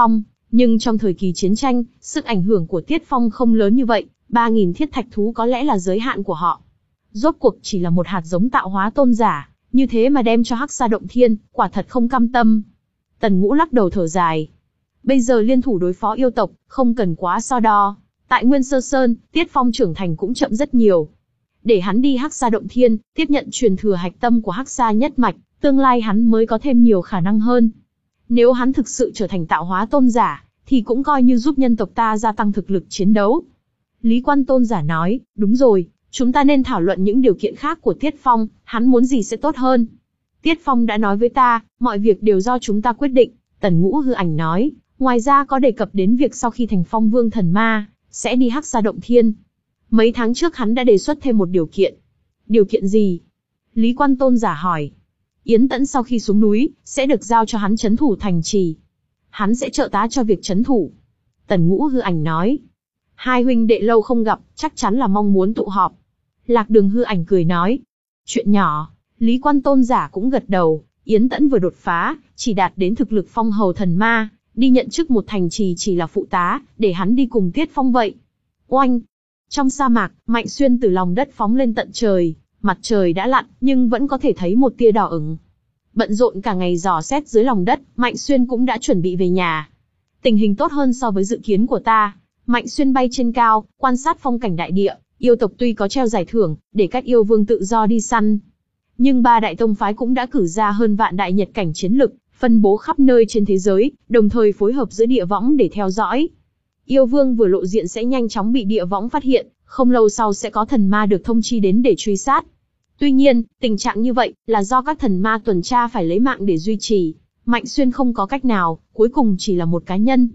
Nhưng trong thời kỳ chiến tranh, sức ảnh hưởng của Tiết Phong không lớn như vậy, ba nghìn thiết thạch thú có lẽ là giới hạn của họ. Rốt cuộc chỉ là một hạt giống tạo hóa tôn giả, như thế mà đem cho Hắc Sa Động Thiên, quả thật không cam tâm. Tần Ngũ lắc đầu thở dài. Bây giờ liên thủ đối phó yêu tộc, không cần quá so đo. Tại Nguyên Sơ Sơn, Tiết Phong trưởng thành cũng chậm rất nhiều. Để hắn đi Hắc Sa Động Thiên, tiếp nhận truyền thừa hạch tâm của Hắc Sa nhất mạch, tương lai hắn mới có thêm nhiều khả năng hơn. Nếu hắn thực sự trở thành tạo hóa tôn giả, thì cũng coi như giúp nhân tộc ta gia tăng thực lực chiến đấu. Lý Quan tôn giả nói, đúng rồi, chúng ta nên thảo luận những điều kiện khác của Tiết Phong, hắn muốn gì sẽ tốt hơn. Tiết Phong đã nói với ta, mọi việc đều do chúng ta quyết định, Tần Ngũ hư ảnh nói, ngoài ra có đề cập đến việc sau khi thành Phong Vương Thần Ma, sẽ đi Hắc Sa Động Thiên. Mấy tháng trước hắn đã đề xuất thêm một điều kiện. Điều kiện gì? Lý Quan tôn giả hỏi. Yến Tẫn sau khi xuống núi, sẽ được giao cho hắn trấn thủ thành trì. Hắn sẽ trợ tá cho việc trấn thủ. Tần Ngũ hư ảnh nói. Hai huynh đệ lâu không gặp, chắc chắn là mong muốn tụ họp. Lạc Đường hư ảnh cười nói. Chuyện nhỏ, Lý Quan tôn giả cũng gật đầu. Yến Tẫn vừa đột phá, chỉ đạt đến thực lực phong hầu thần ma, đi nhận chức một thành trì chỉ là phụ tá, để hắn đi cùng Tiết Phong vậy. Oanh! Trong sa mạc, Mạnh Xuyên từ lòng đất phóng lên tận trời, mặt trời đã lặn, nhưng vẫn có thể thấy một tia đỏ ửng. Bận rộn cả ngày dò xét dưới lòng đất, Mạnh Xuyên cũng đã chuẩn bị về nhà. Tình hình tốt hơn so với dự kiến của ta. Mạnh Xuyên bay trên cao, quan sát phong cảnh đại địa, yêu tộc tuy có treo giải thưởng, để các yêu vương tự do đi săn. Nhưng ba đại tông phái cũng đã cử ra hơn vạn đại nhật cảnh chiến lực, phân bố khắp nơi trên thế giới, đồng thời phối hợp giữa địa võng để theo dõi. Yêu vương vừa lộ diện sẽ nhanh chóng bị địa võng phát hiện, không lâu sau sẽ có thần ma được thông chi đến để truy sát. Tuy nhiên, tình trạng như vậy là do các thần ma tuần tra phải lấy mạng để duy trì. Mạnh Xuyên không có cách nào, cuối cùng chỉ là một cá nhân.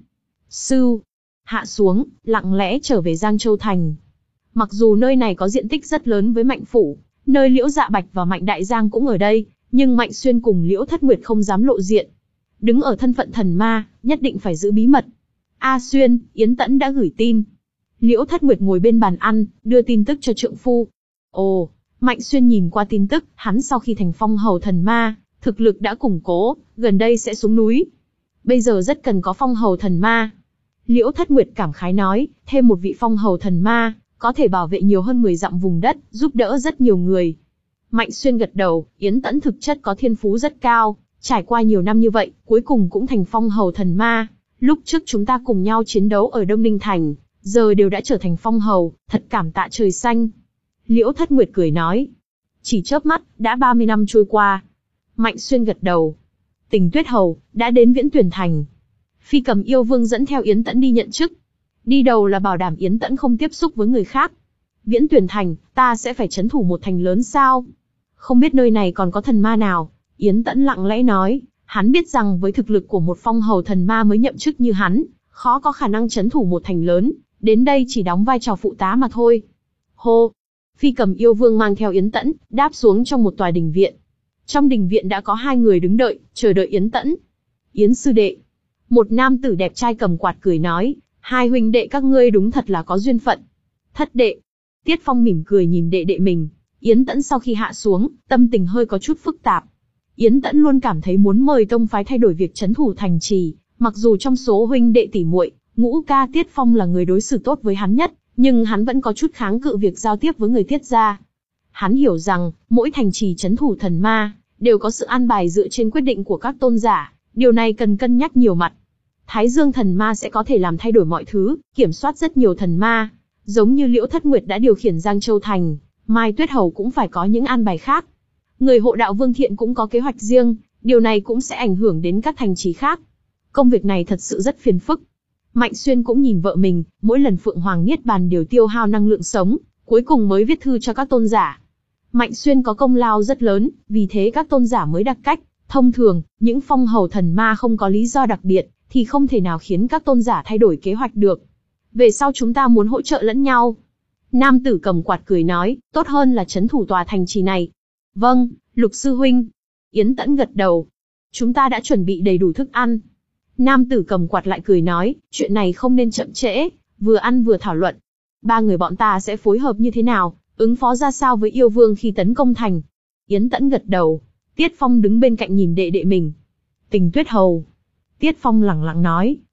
Sư hạ xuống, lặng lẽ trở về Giang Châu Thành. Mặc dù nơi này có diện tích rất lớn với Mạnh Phủ, nơi Liễu Dạ Bạch và Mạnh Đại Giang cũng ở đây, nhưng Mạnh Xuyên cùng Liễu Thất Nguyệt không dám lộ diện. Đứng ở thân phận thần ma, nhất định phải giữ bí mật. A Xuyên, Yến Tẫn đã gửi tin. Liễu Thất Nguyệt ngồi bên bàn ăn, đưa tin tức cho trượng phu. Ồ, Mạnh Xuyên nhìn qua tin tức, hắn sau khi thành phong hầu thần ma, thực lực đã củng cố, gần đây sẽ xuống núi. Bây giờ rất cần có phong hầu thần ma. Liễu Thất Nguyệt cảm khái nói, thêm một vị phong hầu thần ma, có thể bảo vệ nhiều hơn mười dặm vùng đất, giúp đỡ rất nhiều người. Mạnh Xuyên gật đầu, Yến Tẫn thực chất có thiên phú rất cao, trải qua nhiều năm như vậy, cuối cùng cũng thành phong hầu thần ma. Lúc trước chúng ta cùng nhau chiến đấu ở Đông Ninh Thành, giờ đều đã trở thành phong hầu, thật cảm tạ trời xanh. Liễu Thất Nguyệt cười nói. Chỉ chớp mắt, đã ba mươi năm trôi qua. Mạnh Xuyên gật đầu. Tình Tuyết Hầu, đã đến Viễn Tuyển Thành. Phi Cầm yêu vương dẫn theo Yến Tẫn đi nhận chức. Đi đầu là bảo đảm Yến Tẫn không tiếp xúc với người khác. Viễn Tuyển Thành, ta sẽ phải trấn thủ một thành lớn sao? Không biết nơi này còn có thần ma nào? Yến Tẫn lặng lẽ nói. Hắn biết rằng với thực lực của một phong hầu thần ma mới nhậm chức như hắn, khó có khả năng trấn thủ một thành lớn, đến đây chỉ đóng vai trò phụ tá mà thôi. Hô! Phi Cầm yêu vương mang theo Yến Tẫn, đáp xuống trong một tòa đình viện. Trong đình viện đã có hai người đứng đợi, chờ đợi Yến Tẫn. Yến sư đệ. Một nam tử đẹp trai cầm quạt cười nói, hai huynh đệ các ngươi đúng thật là có duyên phận. Thất đệ. Tiết Phong mỉm cười nhìn đệ đệ mình. Yến Tẫn sau khi hạ xuống, tâm tình hơi có chút phức tạp. Yến Tẫn luôn cảm thấy muốn mời tông phái thay đổi việc trấn thủ thành trì, mặc dù trong số huynh đệ tỷ muội, Ngũ ca Tiết Phong là người đối xử tốt với hắn nhất, nhưng hắn vẫn có chút kháng cự việc giao tiếp với người Tiết gia. Hắn hiểu rằng, mỗi thành trì trấn thủ thần ma, đều có sự an bài dựa trên quyết định của các tôn giả, điều này cần cân nhắc nhiều mặt. Thái Dương thần ma sẽ có thể làm thay đổi mọi thứ, kiểm soát rất nhiều thần ma, giống như Liễu Thất Nguyệt đã điều khiển Giang Châu Thành, Mai Tuyết Hầu cũng phải có những an bài khác. Người hộ đạo Vương Thiện cũng có kế hoạch riêng, điều này cũng sẽ ảnh hưởng đến các thành trì khác. Công việc này thật sự rất phiền phức. Mạnh Xuyên cũng nhìn vợ mình, mỗi lần Phượng Hoàng Niết Bàn đều tiêu hao năng lượng sống, cuối cùng mới viết thư cho các tôn giả. Mạnh Xuyên có công lao rất lớn, vì thế các tôn giả mới đặc cách. Thông thường, những phong hầu thần ma không có lý do đặc biệt, thì không thể nào khiến các tôn giả thay đổi kế hoạch được. Về sau chúng ta muốn hỗ trợ lẫn nhau. Nam tử cầm quạt cười nói, tốt hơn là trấn thủ tòa thành trì này. Vâng, Lục sư huynh. Yến Tẫn gật đầu. Chúng ta đã chuẩn bị đầy đủ thức ăn. Nam tử cầm quạt lại cười nói, chuyện này không nên chậm trễ, vừa ăn vừa thảo luận. Ba người bọn ta sẽ phối hợp như thế nào, ứng phó ra sao với yêu vương khi tấn công thành. Yến Tẫn gật đầu. Tiết Phong đứng bên cạnh nhìn đệ đệ mình. Tình Tuyết Hầu. Tiết Phong lẳng lặng nói,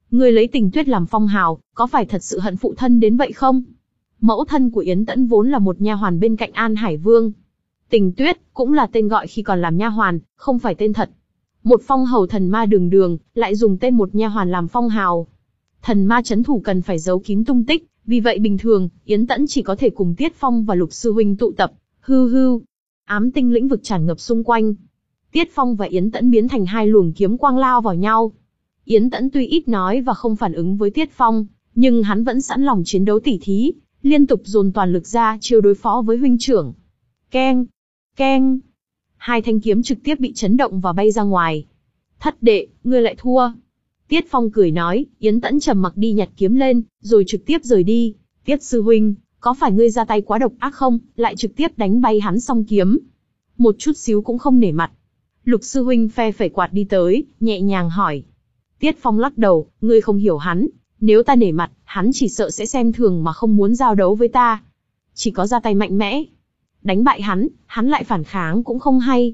Ngươi lấy Tình Tuyết làm phong hào, có phải thật sự hận phụ thân đến vậy không? Mẫu thân của Yến Tẫn vốn là một nha hoàn bên cạnh An Hải Vương. Tình Tuyết cũng là tên gọi khi còn làm nha hoàn, không phải tên thật. Một phong hầu thần ma đường đường, lại dùng tên một nha hoàn làm phong hào. Thần ma chấn thủ cần phải giấu kín tung tích, vì vậy bình thường, Yến Tẫn chỉ có thể cùng Tiết Phong và Lục sư huynh tụ tập. Hư hư, ám tinh lĩnh vực tràn ngập xung quanh. Tiết Phong và Yến Tẫn biến thành hai luồng kiếm quang lao vào nhau. Yến Tẫn tuy ít nói và không phản ứng với Tiết Phong, nhưng hắn vẫn sẵn lòng chiến đấu tỉ thí, liên tục dồn toàn lực ra chiêu đối phó với huynh trưởng. Keng, keng. Hai thanh kiếm trực tiếp bị chấn động và bay ra ngoài. Thất đệ, ngươi lại thua. Tiết Phong cười nói, Yến Tẫn trầm mặc đi nhặt kiếm lên, rồi trực tiếp rời đi. Tiết sư huynh, có phải ngươi ra tay quá độc ác không, lại trực tiếp đánh bay hắn song kiếm? Một chút xíu cũng không nể mặt. Lục sư huynh phe phẩy quạt đi tới, nhẹ nhàng hỏi. Tiết Phong lắc đầu, ngươi không hiểu hắn. Nếu ta nể mặt, hắn chỉ sợ sẽ xem thường mà không muốn giao đấu với ta. Chỉ có ra tay mạnh mẽ. Đánh bại hắn, hắn lại phản kháng cũng không hay.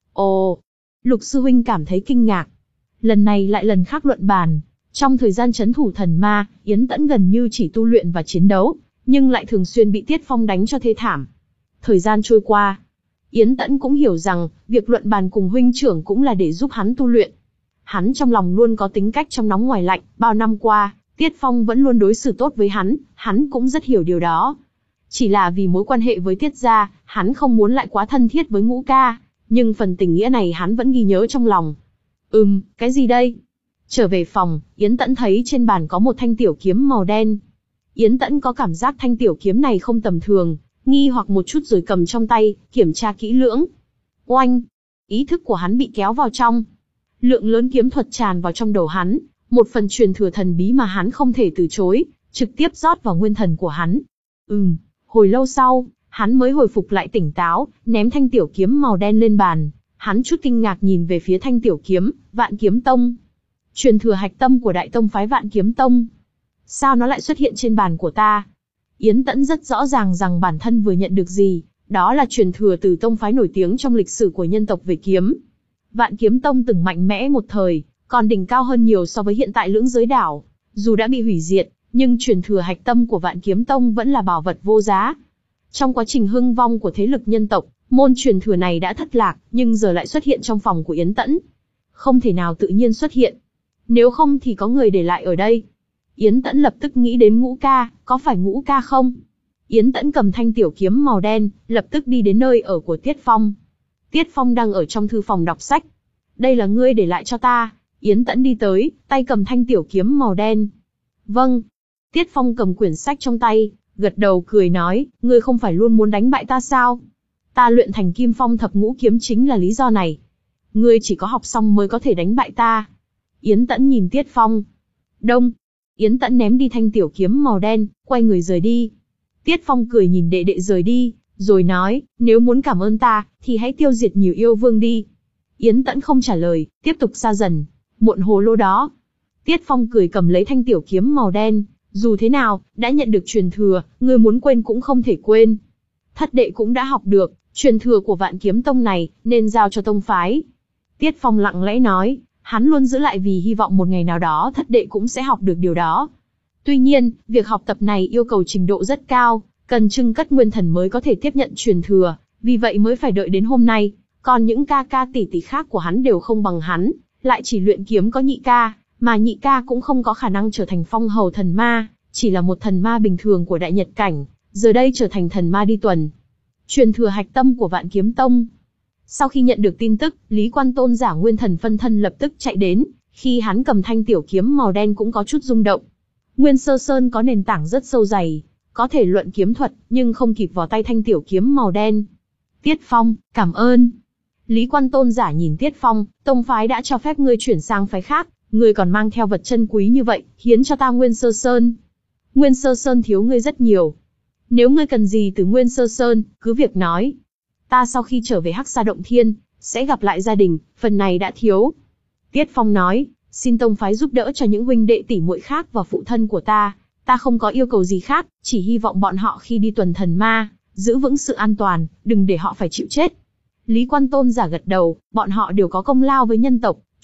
Ồ, Lục sư huynh cảm thấy kinh ngạc. Lần này lại lần khác luận bàn. Trong thời gian chấn thủ thần ma, Yến Tẫn gần như chỉ tu luyện và chiến đấu, nhưng lại thường xuyên bị Tiết Phong đánh cho thê thảm. Thời gian trôi qua, Yến Tẫn cũng hiểu rằng, việc luận bàn cùng huynh trưởng cũng là để giúp hắn tu luyện. Hắn trong lòng luôn có tính cách trong nóng ngoài lạnh, bao năm qua, Tiết Phong vẫn luôn đối xử tốt với hắn, hắn cũng rất hiểu điều đó. Chỉ là vì mối quan hệ với Tiết gia, hắn không muốn lại quá thân thiết với Ngũ ca, nhưng phần tình nghĩa này hắn vẫn ghi nhớ trong lòng. Ừm, cái gì đây? Trở về phòng, Yến Tẫn thấy trên bàn có một thanh tiểu kiếm màu đen. Yến Tẫn có cảm giác thanh tiểu kiếm này không tầm thường, nghi hoặc một chút rồi cầm trong tay, kiểm tra kỹ lưỡng. Oanh! Ý thức của hắn bị kéo vào trong. Lượng lớn kiếm thuật tràn vào trong đầu hắn, một phần truyền thừa thần bí mà hắn không thể từ chối, trực tiếp rót vào nguyên thần của hắn. Ừm, hồi lâu sau, hắn mới hồi phục lại tỉnh táo, ném thanh tiểu kiếm màu đen lên bàn. Hắn chút kinh ngạc nhìn về phía thanh tiểu kiếm, Vạn Kiếm Tông. Truyền thừa hạch tâm của đại tông phái Vạn Kiếm Tông. Sao nó lại xuất hiện trên bàn của ta? Yến Tẫn rất rõ ràng rằng bản thân vừa nhận được gì, đó là truyền thừa từ tông phái nổi tiếng trong lịch sử của nhân tộc về kiếm. Vạn Kiếm Tông từng mạnh mẽ một thời, còn đỉnh cao hơn nhiều so với hiện tại Lưỡng Giới Đảo. Dù đã bị hủy diệt, nhưng truyền thừa hạch tâm của Vạn Kiếm Tông vẫn là bảo vật vô giá. Trong quá trình hưng vong của thế lực nhân tộc, môn truyền thừa này đã thất lạc, nhưng giờ lại xuất hiện trong phòng của Yến Tẫn. Không thể nào tự nhiên xuất hiện. Nếu không thì có người để lại ở đây. Yến Tẫn lập tức nghĩ đến Ngũ ca, có phải Ngũ ca không? Yến Tẫn cầm thanh tiểu kiếm màu đen, lập tức đi đến nơi ở của Tiết Phong. Tiết Phong đang ở trong thư phòng đọc sách. Đây là ngươi để lại cho ta. Yến Tẫn đi tới, tay cầm thanh tiểu kiếm màu đen. Vâng. Tiết Phong cầm quyển sách trong tay, gật đầu cười nói, ngươi không phải luôn muốn đánh bại ta sao? Ta luyện thành Kim Phong thập ngũ kiếm chính là lý do này. Ngươi chỉ có học xong mới có thể đánh bại ta. Yến Tẫn nhìn Tiết Phong. Đông. Yến Tẫn ném đi thanh tiểu kiếm màu đen, quay người rời đi. Tiết Phong cười nhìn đệ đệ rời đi, rồi nói, nếu muốn cảm ơn ta, thì hãy tiêu diệt nhiều yêu vương đi. Yến Tẫn không trả lời, tiếp tục xa dần. Muộn hồ lô đó. Tiết Phong cười cầm lấy thanh tiểu kiếm màu đen, dù thế nào, đã nhận được truyền thừa, ngươi muốn quên cũng không thể quên. Thất đệ cũng đã học được, truyền thừa của Vạn Kiếm Tông này, nên giao cho tông phái. Tiết Phong lặng lẽ nói, hắn luôn giữ lại vì hy vọng một ngày nào đó thất đệ cũng sẽ học được điều đó. Tuy nhiên, việc học tập này yêu cầu trình độ rất cao, cần trưng cất nguyên thần mới có thể tiếp nhận truyền thừa, vì vậy mới phải đợi đến hôm nay. Còn những ca ca tỷ tỷ khác của hắn đều không bằng hắn, lại chỉ luyện kiếm có nhị ca, mà nhị ca cũng không có khả năng trở thành phong hầu thần ma, chỉ là một thần ma bình thường của đại nhật cảnh, giờ đây trở thành thần ma đi tuần. Truyền thừa hạch tâm của Vạn Kiếm Tông. Sau khi nhận được tin tức, Lý Quan Tôn giả nguyên thần phân thân lập tức chạy đến, khi hắn cầm thanh tiểu kiếm màu đen cũng có chút rung động. Nguyên Sơ Sơn có nền tảng rất sâu dày, có thể luận kiếm thuật, nhưng không kịp vào tay thanh tiểu kiếm màu đen. Tiết Phong, cảm ơn. Lý Quan Tôn giả nhìn Tiết Phong, tông phái đã cho phép ngươi chuyển sang phái khác, ngươi còn mang theo vật chân quý như vậy, hiến cho ta Nguyên Sơ Sơn. Nguyên Sơ Sơn thiếu ngươi rất nhiều. Nếu ngươi cần gì từ Nguyên Sơ Sơn, cứ việc nói. Ta sau khi trở về Hắc Sa Động Thiên, sẽ gặp lại gia đình, phần này đã thiếu. Tiết Phong nói, xin tông phái giúp đỡ cho những huynh đệ tỷ muội khác và phụ thân của ta. Ta không có yêu cầu gì khác, chỉ hy vọng bọn họ khi đi tuần thần ma, giữ vững sự an toàn, đừng để họ phải chịu chết. Lý Quan Tôn giả gật đầu, bọn họ đều có công lao với nhân tộc,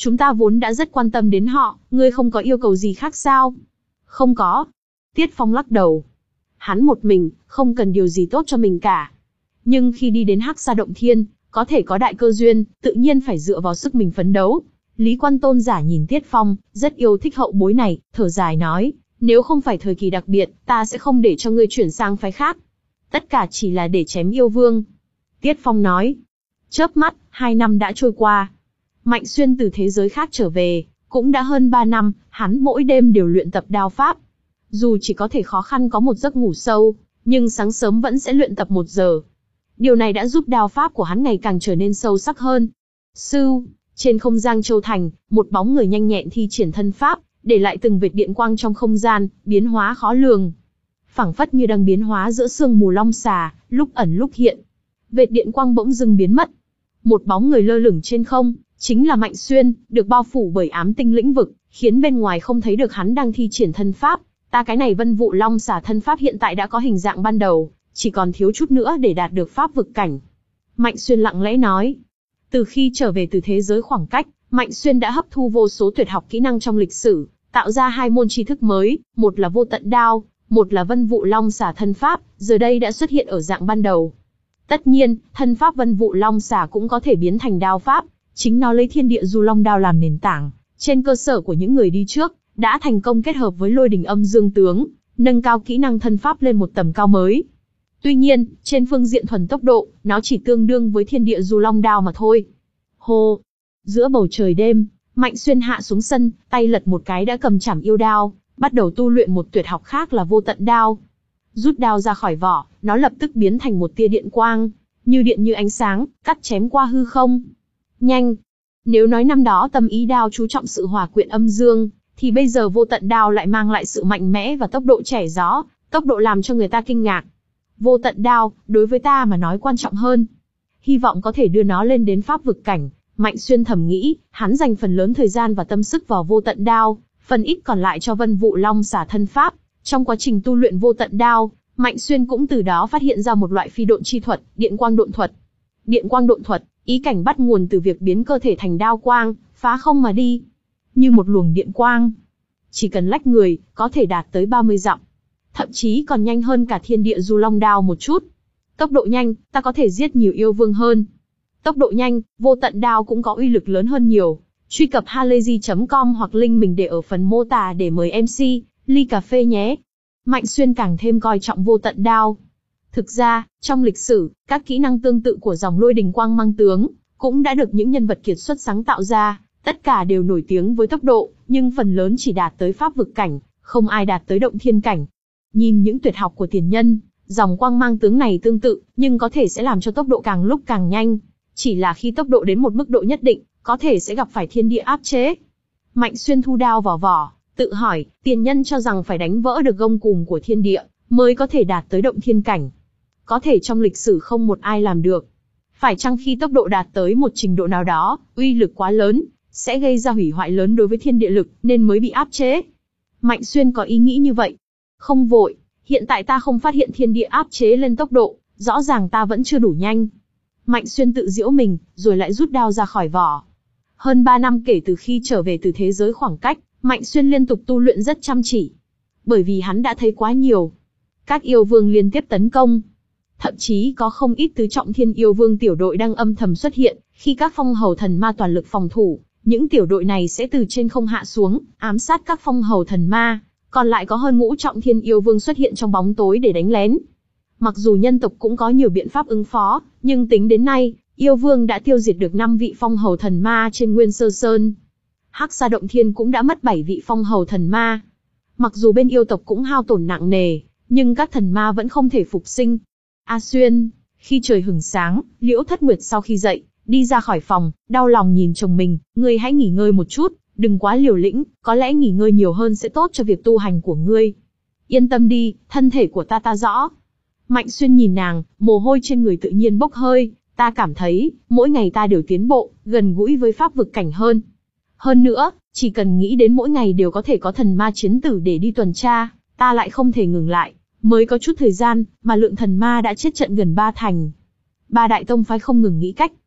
Chúng ta vốn đã rất quan tâm đến họ, ngươi không có yêu cầu gì khác sao? Không có. Tiết Phong lắc đầu. Hắn một mình, không cần điều gì tốt cho mình cả. Nhưng khi đi đến Hắc Sa Động Thiên, có thể có đại cơ duyên, tự nhiên phải dựa vào sức mình phấn đấu. Lý Quan Tôn giả nhìn Tiết Phong, rất yêu thích hậu bối này, thở dài nói, nếu không phải thời kỳ đặc biệt, ta sẽ không để cho ngươi chuyển sang phái khác. Tất cả chỉ là để chém yêu vương. Tiết Phong nói. Chớp mắt, hai năm đã trôi qua. Mạnh Xuyên từ thế giới khác trở về, cũng đã hơn ba năm, hắn mỗi đêm đều luyện tập đao pháp. Dù chỉ có thể khó khăn có một giấc ngủ sâu, nhưng sáng sớm vẫn sẽ luyện tập một giờ. Điều này đã giúp đao pháp của hắn ngày càng trở nên sâu sắc hơn. Sưu, trên không gian Châu Thành, một bóng người nhanh nhẹn thi triển thân pháp, để lại từng vệt điện quang trong không gian, biến hóa khó lường. Phảng phất như đang biến hóa giữa sương mù long xà, lúc ẩn lúc hiện. Vệt điện quang bỗng dưng biến mất. Một bóng người lơ lửng trên không, chính là Mạnh Xuyên, được bao phủ bởi ám tinh lĩnh vực, khiến bên ngoài không thấy được hắn đang thi triển thân pháp. Ta cái này Vân Vụ Long xà thân pháp hiện tại đã có hình dạng ban đầu, chỉ còn thiếu chút nữa để đạt được pháp vực cảnh. Mạnh Xuyên lặng lẽ nói. Từ khi trở về từ thế giới khoảng cách, Mạnh Xuyên đã hấp thu vô số tuyệt học kỹ năng trong lịch sử, tạo ra hai môn tri thức mới, một là vô tận đao, một là Vân Vụ Long xà thân pháp, giờ đây đã xuất hiện ở dạng ban đầu. Tất nhiên, thân pháp Vân Vụ Long xà cũng có thể biến thành đao pháp, chính nó lấy Thiên Địa Du Long đao làm nền tảng, trên cơ sở của những người đi trước, đã thành công kết hợp với Lôi Đình Âm Dương tướng, nâng cao kỹ năng thân pháp lên một tầm cao mới. Tuy nhiên, trên phương diện thuần tốc độ, nó chỉ tương đương với Thiên Địa Du Long đao mà thôi. Hô! Giữa bầu trời đêm, Mạnh Xuyên hạ xuống sân, tay lật một cái đã cầm chảm yêu đao, bắt đầu tu luyện một tuyệt học khác là vô tận đao. Rút đao ra khỏi vỏ, nó lập tức biến thành một tia điện quang, như điện như ánh sáng, cắt chém qua hư không. Nhanh! Nếu nói năm đó Tâm Ý đao chú trọng sự hòa quyện âm dương, thì bây giờ vô tận đao lại mang lại sự mạnh mẽ và tốc độ chẻ gió, tốc độ làm cho người ta kinh ngạc. Vô tận đao, đối với ta mà nói quan trọng hơn. Hy vọng có thể đưa nó lên đến pháp vực cảnh. Mạnh Xuyên thầm nghĩ, hắn dành phần lớn thời gian và tâm sức vào vô tận đao, phần ít còn lại cho Vân Vụ Long xà thân pháp. Trong quá trình tu luyện vô tận đao, Mạnh Xuyên cũng từ đó phát hiện ra một loại phi độn chi thuật, điện quang độn thuật. Điện quang độn thuật, ý cảnh bắt nguồn từ việc biến cơ thể thành đao quang, phá không mà đi. Như một luồng điện quang. Chỉ cần lách người, có thể đạt tới ba mươi dặm. Thậm chí còn nhanh hơn cả Thiên Địa Du Long đao một chút. Tốc độ nhanh, ta có thể giết nhiều yêu vương hơn. Tốc độ nhanh, vô tận đao cũng có uy lực lớn hơn nhiều. Truy cập halayzi chấm com hoặc link mình để ở phần mô tả để mời em xê, ly cà phê nhé. Mạnh Xuyên càng thêm coi trọng vô tận đao. Thực ra, trong lịch sử, các kỹ năng tương tự của dòng Lôi Đình Quang Mang tướng, cũng đã được những nhân vật kiệt xuất sáng tạo ra. Tất cả đều nổi tiếng với tốc độ, nhưng phần lớn chỉ đạt tới pháp vực cảnh, không ai đạt tới động thiên cảnh. Nhìn những tuyệt học của tiền nhân, dòng quang mang tướng này tương tự, nhưng có thể sẽ làm cho tốc độ càng lúc càng nhanh. Chỉ là khi tốc độ đến một mức độ nhất định, có thể sẽ gặp phải thiên địa áp chế. Mạnh Xuyên thu đao vào vỏ, tự hỏi, tiền nhân cho rằng phải đánh vỡ được gông cùm của thiên địa, mới có thể đạt tới động thiên cảnh. Có thể trong lịch sử không một ai làm được. Phải chăng khi tốc độ đạt tới một trình độ nào đó, uy lực quá lớn, sẽ gây ra hủy hoại lớn đối với thiên địa lực, nên mới bị áp chế? Mạnh Xuyên có ý nghĩ như vậy. Không vội, hiện tại ta không phát hiện thiên địa áp chế lên tốc độ, rõ ràng ta vẫn chưa đủ nhanh. Mạnh Xuyên tự giễu mình, rồi lại rút đao ra khỏi vỏ. Hơn ba năm kể từ khi trở về từ thế giới khoảng cách, Mạnh Xuyên liên tục tu luyện rất chăm chỉ. Bởi vì hắn đã thấy quá nhiều. Các yêu vương liên tiếp tấn công. Thậm chí có không ít tứ trọng thiên yêu vương tiểu đội đang âm thầm xuất hiện, khi các phong hầu thần ma toàn lực phòng thủ. Những tiểu đội này sẽ từ trên không hạ xuống, ám sát các phong hầu thần ma. Còn lại có hơn ngũ trọng thiên yêu vương xuất hiện trong bóng tối để đánh lén. Mặc dù nhân tộc cũng có nhiều biện pháp ứng phó, nhưng tính đến nay, yêu vương đã tiêu diệt được năm vị phong hầu thần ma trên Nguyên Sơ Sơn. Hắc Sa Động Thiên cũng đã mất bảy vị phong hầu thần ma. Mặc dù bên yêu tộc cũng hao tổn nặng nề, nhưng các thần ma vẫn không thể phục sinh. A Xuyên, khi trời hửng sáng, Liễu Thất Nguyệt sau khi dậy, đi ra khỏi phòng, đau lòng nhìn chồng mình, ngươi hãy nghỉ ngơi một chút, đừng quá liều lĩnh, có lẽ nghỉ ngơi nhiều hơn sẽ tốt cho việc tu hành của ngươi. Yên tâm đi, thân thể của ta ta rõ. Mạnh Xuyên nhìn nàng, mồ hôi trên người tự nhiên bốc hơi, ta cảm thấy, mỗi ngày ta đều tiến bộ, gần gũi với pháp vực cảnh hơn. Hơn nữa, chỉ cần nghĩ đến mỗi ngày đều có thể có thần ma chiến tử để đi tuần tra, ta lại không thể ngừng lại. Mới có chút thời gian, mà lượng thần ma đã chết trận gần ba thành. Ba đại tông phái không ngừng nghĩ cách.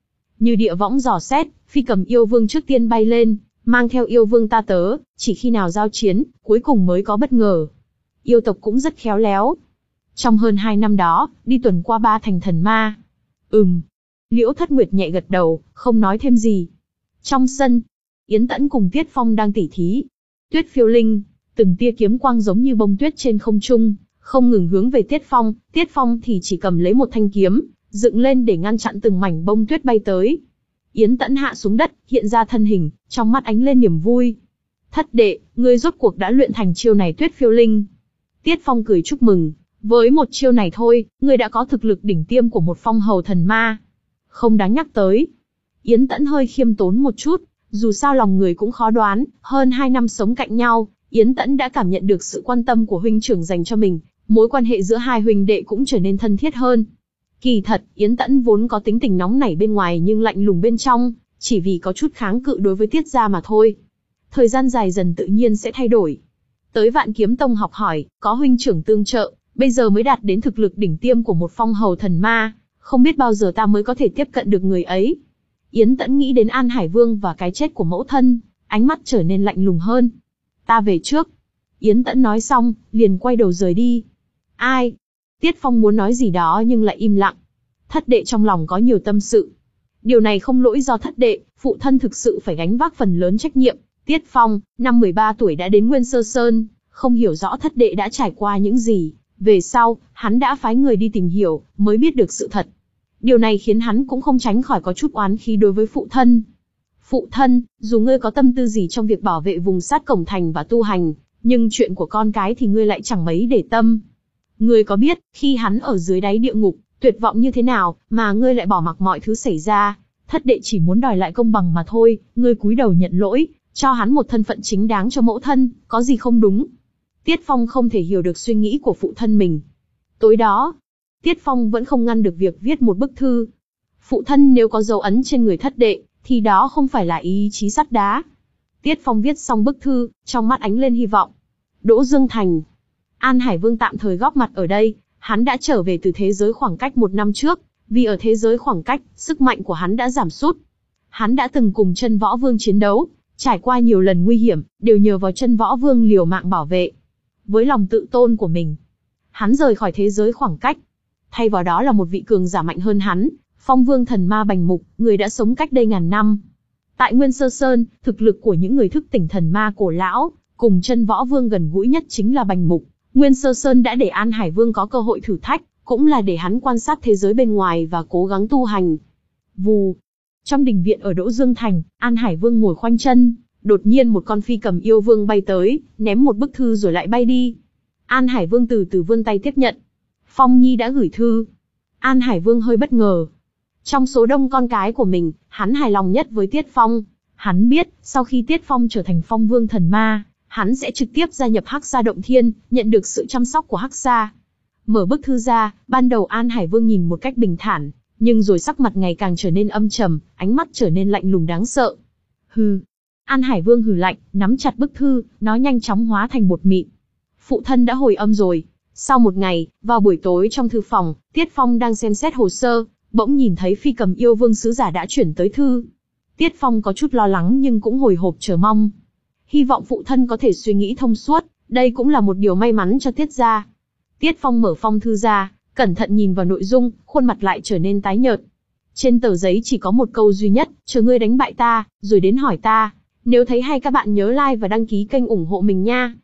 Như địa võng dò xét, phi cầm yêu vương trước tiên bay lên, mang theo yêu vương ta tớ, chỉ khi nào giao chiến, cuối cùng mới có bất ngờ. Yêu tộc cũng rất khéo léo. Trong hơn hai năm đó, đi tuần qua ba thành thần ma. Ừm. Liễu Thất Nguyệt nhẹ gật đầu, không nói thêm gì. Trong sân, Yến Tẫn cùng Tiết Phong đang tỉ thí. Tuyết phiêu linh, từng tia kiếm quang giống như bông tuyết trên không trung, không ngừng hướng về Tiết Phong, Tiết Phong thì chỉ cầm lấy một thanh kiếm, dựng lên để ngăn chặn từng mảnh bông tuyết bay tới. Yến Tẫn hạ xuống đất, hiện ra thân hình, trong mắt ánh lên niềm vui. Thất đệ, ngươi rốt cuộc đã luyện thành chiêu này Tuyết phiêu linh. Tiết Phong cười chúc mừng, với một chiêu này thôi, ngươi đã có thực lực đỉnh tiêm của một phong hầu thần ma. Không đáng nhắc tới. Yến Tẫn hơi khiêm tốn một chút, dù sao lòng người cũng khó đoán, hơn hai năm sống cạnh nhau, Yến Tẫn đã cảm nhận được sự quan tâm của huynh trưởng dành cho mình, mối quan hệ giữa hai huynh đệ cũng trở nên thân thiết hơn. Kỳ thật, Yến Tẫn vốn có tính tình nóng nảy bên ngoài nhưng lạnh lùng bên trong, chỉ vì có chút kháng cự đối với Tiết gia mà thôi. Thời gian dài dần tự nhiên sẽ thay đổi. Tới Vạn Kiếm Tông học hỏi, có huynh trưởng tương trợ, bây giờ mới đạt đến thực lực đỉnh tiêm của một phong hầu thần ma, không biết bao giờ ta mới có thể tiếp cận được người ấy. Yến Tẫn nghĩ đến An Hải Vương và cái chết của mẫu thân, ánh mắt trở nên lạnh lùng hơn. Ta về trước. Yến Tẫn nói xong, liền quay đầu rời đi. Ai? Tiết Phong muốn nói gì đó nhưng lại im lặng. Thất đệ trong lòng có nhiều tâm sự. Điều này không lỗi do thất đệ, phụ thân thực sự phải gánh vác phần lớn trách nhiệm. Tiết Phong, năm mười ba tuổi đã đến Nguyên Sơ Sơn, không hiểu rõ thất đệ đã trải qua những gì. Về sau, hắn đã phái người đi tìm hiểu, mới biết được sự thật. Điều này khiến hắn cũng không tránh khỏi có chút oán khí đối với phụ thân. Phụ thân, dù ngươi có tâm tư gì trong việc bảo vệ vùng sát cổng thành và tu hành, nhưng chuyện của con cái thì ngươi lại chẳng mấy để tâm. Ngươi có biết, khi hắn ở dưới đáy địa ngục, tuyệt vọng như thế nào, mà ngươi lại bỏ mặc mọi thứ xảy ra. Thất đệ chỉ muốn đòi lại công bằng mà thôi, ngươi cúi đầu nhận lỗi, cho hắn một thân phận chính đáng cho mẫu thân, có gì không đúng. Tiết Phong không thể hiểu được suy nghĩ của phụ thân mình. Tối đó, Tiết Phong vẫn không ngăn được việc viết một bức thư. Phụ thân nếu có dấu ấn trên người thất đệ, thì đó không phải là ý chí sắt đá. Tiết Phong viết xong bức thư, trong mắt ánh lên hy vọng. Đỗ Dương Thành. An Hải Vương tạm thời góp mặt ở đây, hắn đã trở về từ thế giới khoảng cách một năm trước, vì ở thế giới khoảng cách, sức mạnh của hắn đã giảm sút. Hắn đã từng cùng Chân Võ Vương chiến đấu, trải qua nhiều lần nguy hiểm, đều nhờ vào Chân Võ Vương liều mạng bảo vệ. Với lòng tự tôn của mình, hắn rời khỏi thế giới khoảng cách. Thay vào đó là một vị cường giả mạnh hơn hắn, Phong Vương thần ma Bành Mục, người đã sống cách đây ngàn năm. Tại Nguyên Sơ Sơn, thực lực của những người thức tỉnh thần ma cổ lão, cùng Chân Võ Vương gần gũi nhất chính là Bành Mục. Nguyên Sơ Sơn đã để An Hải Vương có cơ hội thử thách, cũng là để hắn quan sát thế giới bên ngoài và cố gắng tu hành. Vù. Trong đình viện ở Đỗ Dương Thành, An Hải Vương ngồi khoanh chân, đột nhiên một con phi cầm yêu vương bay tới, ném một bức thư rồi lại bay đi. An Hải Vương từ từ vươn tay tiếp nhận. Phong Nhi đã gửi thư. An Hải Vương hơi bất ngờ. Trong số đông con cái của mình, hắn hài lòng nhất với Tiết Phong. Hắn biết, sau khi Tiết Phong trở thành Phong Vương thần ma, hắn sẽ trực tiếp gia nhập Hắc Sa Động Thiên, nhận được sự chăm sóc của Hắc Sa. Mở bức thư ra, ban đầu An Hải Vương nhìn một cách bình thản, nhưng rồi sắc mặt ngày càng trở nên âm trầm, ánh mắt trở nên lạnh lùng đáng sợ. Hừ. An Hải Vương hừ lạnh, nắm chặt bức thư, nó nhanh chóng hóa thành bột mịn. Phụ thân đã hồi âm rồi. Sau một ngày, vào buổi tối trong thư phòng, Tiết Phong đang xem xét hồ sơ, bỗng nhìn thấy phi cầm yêu vương sứ giả đã chuyển tới thư. Tiết Phong có chút lo lắng nhưng cũng hồi hộp chờ mong. Hy vọng phụ thân có thể suy nghĩ thông suốt, đây cũng là một điều may mắn cho Tiết gia. Tiết Phong mở phong thư ra, cẩn thận nhìn vào nội dung, khuôn mặt lại trở nên tái nhợt. Trên tờ giấy chỉ có một câu duy nhất, chờ ngươi đánh bại ta, rồi đến hỏi ta. Nếu thấy hay các bạn nhớ like và đăng ký kênh ủng hộ mình nha.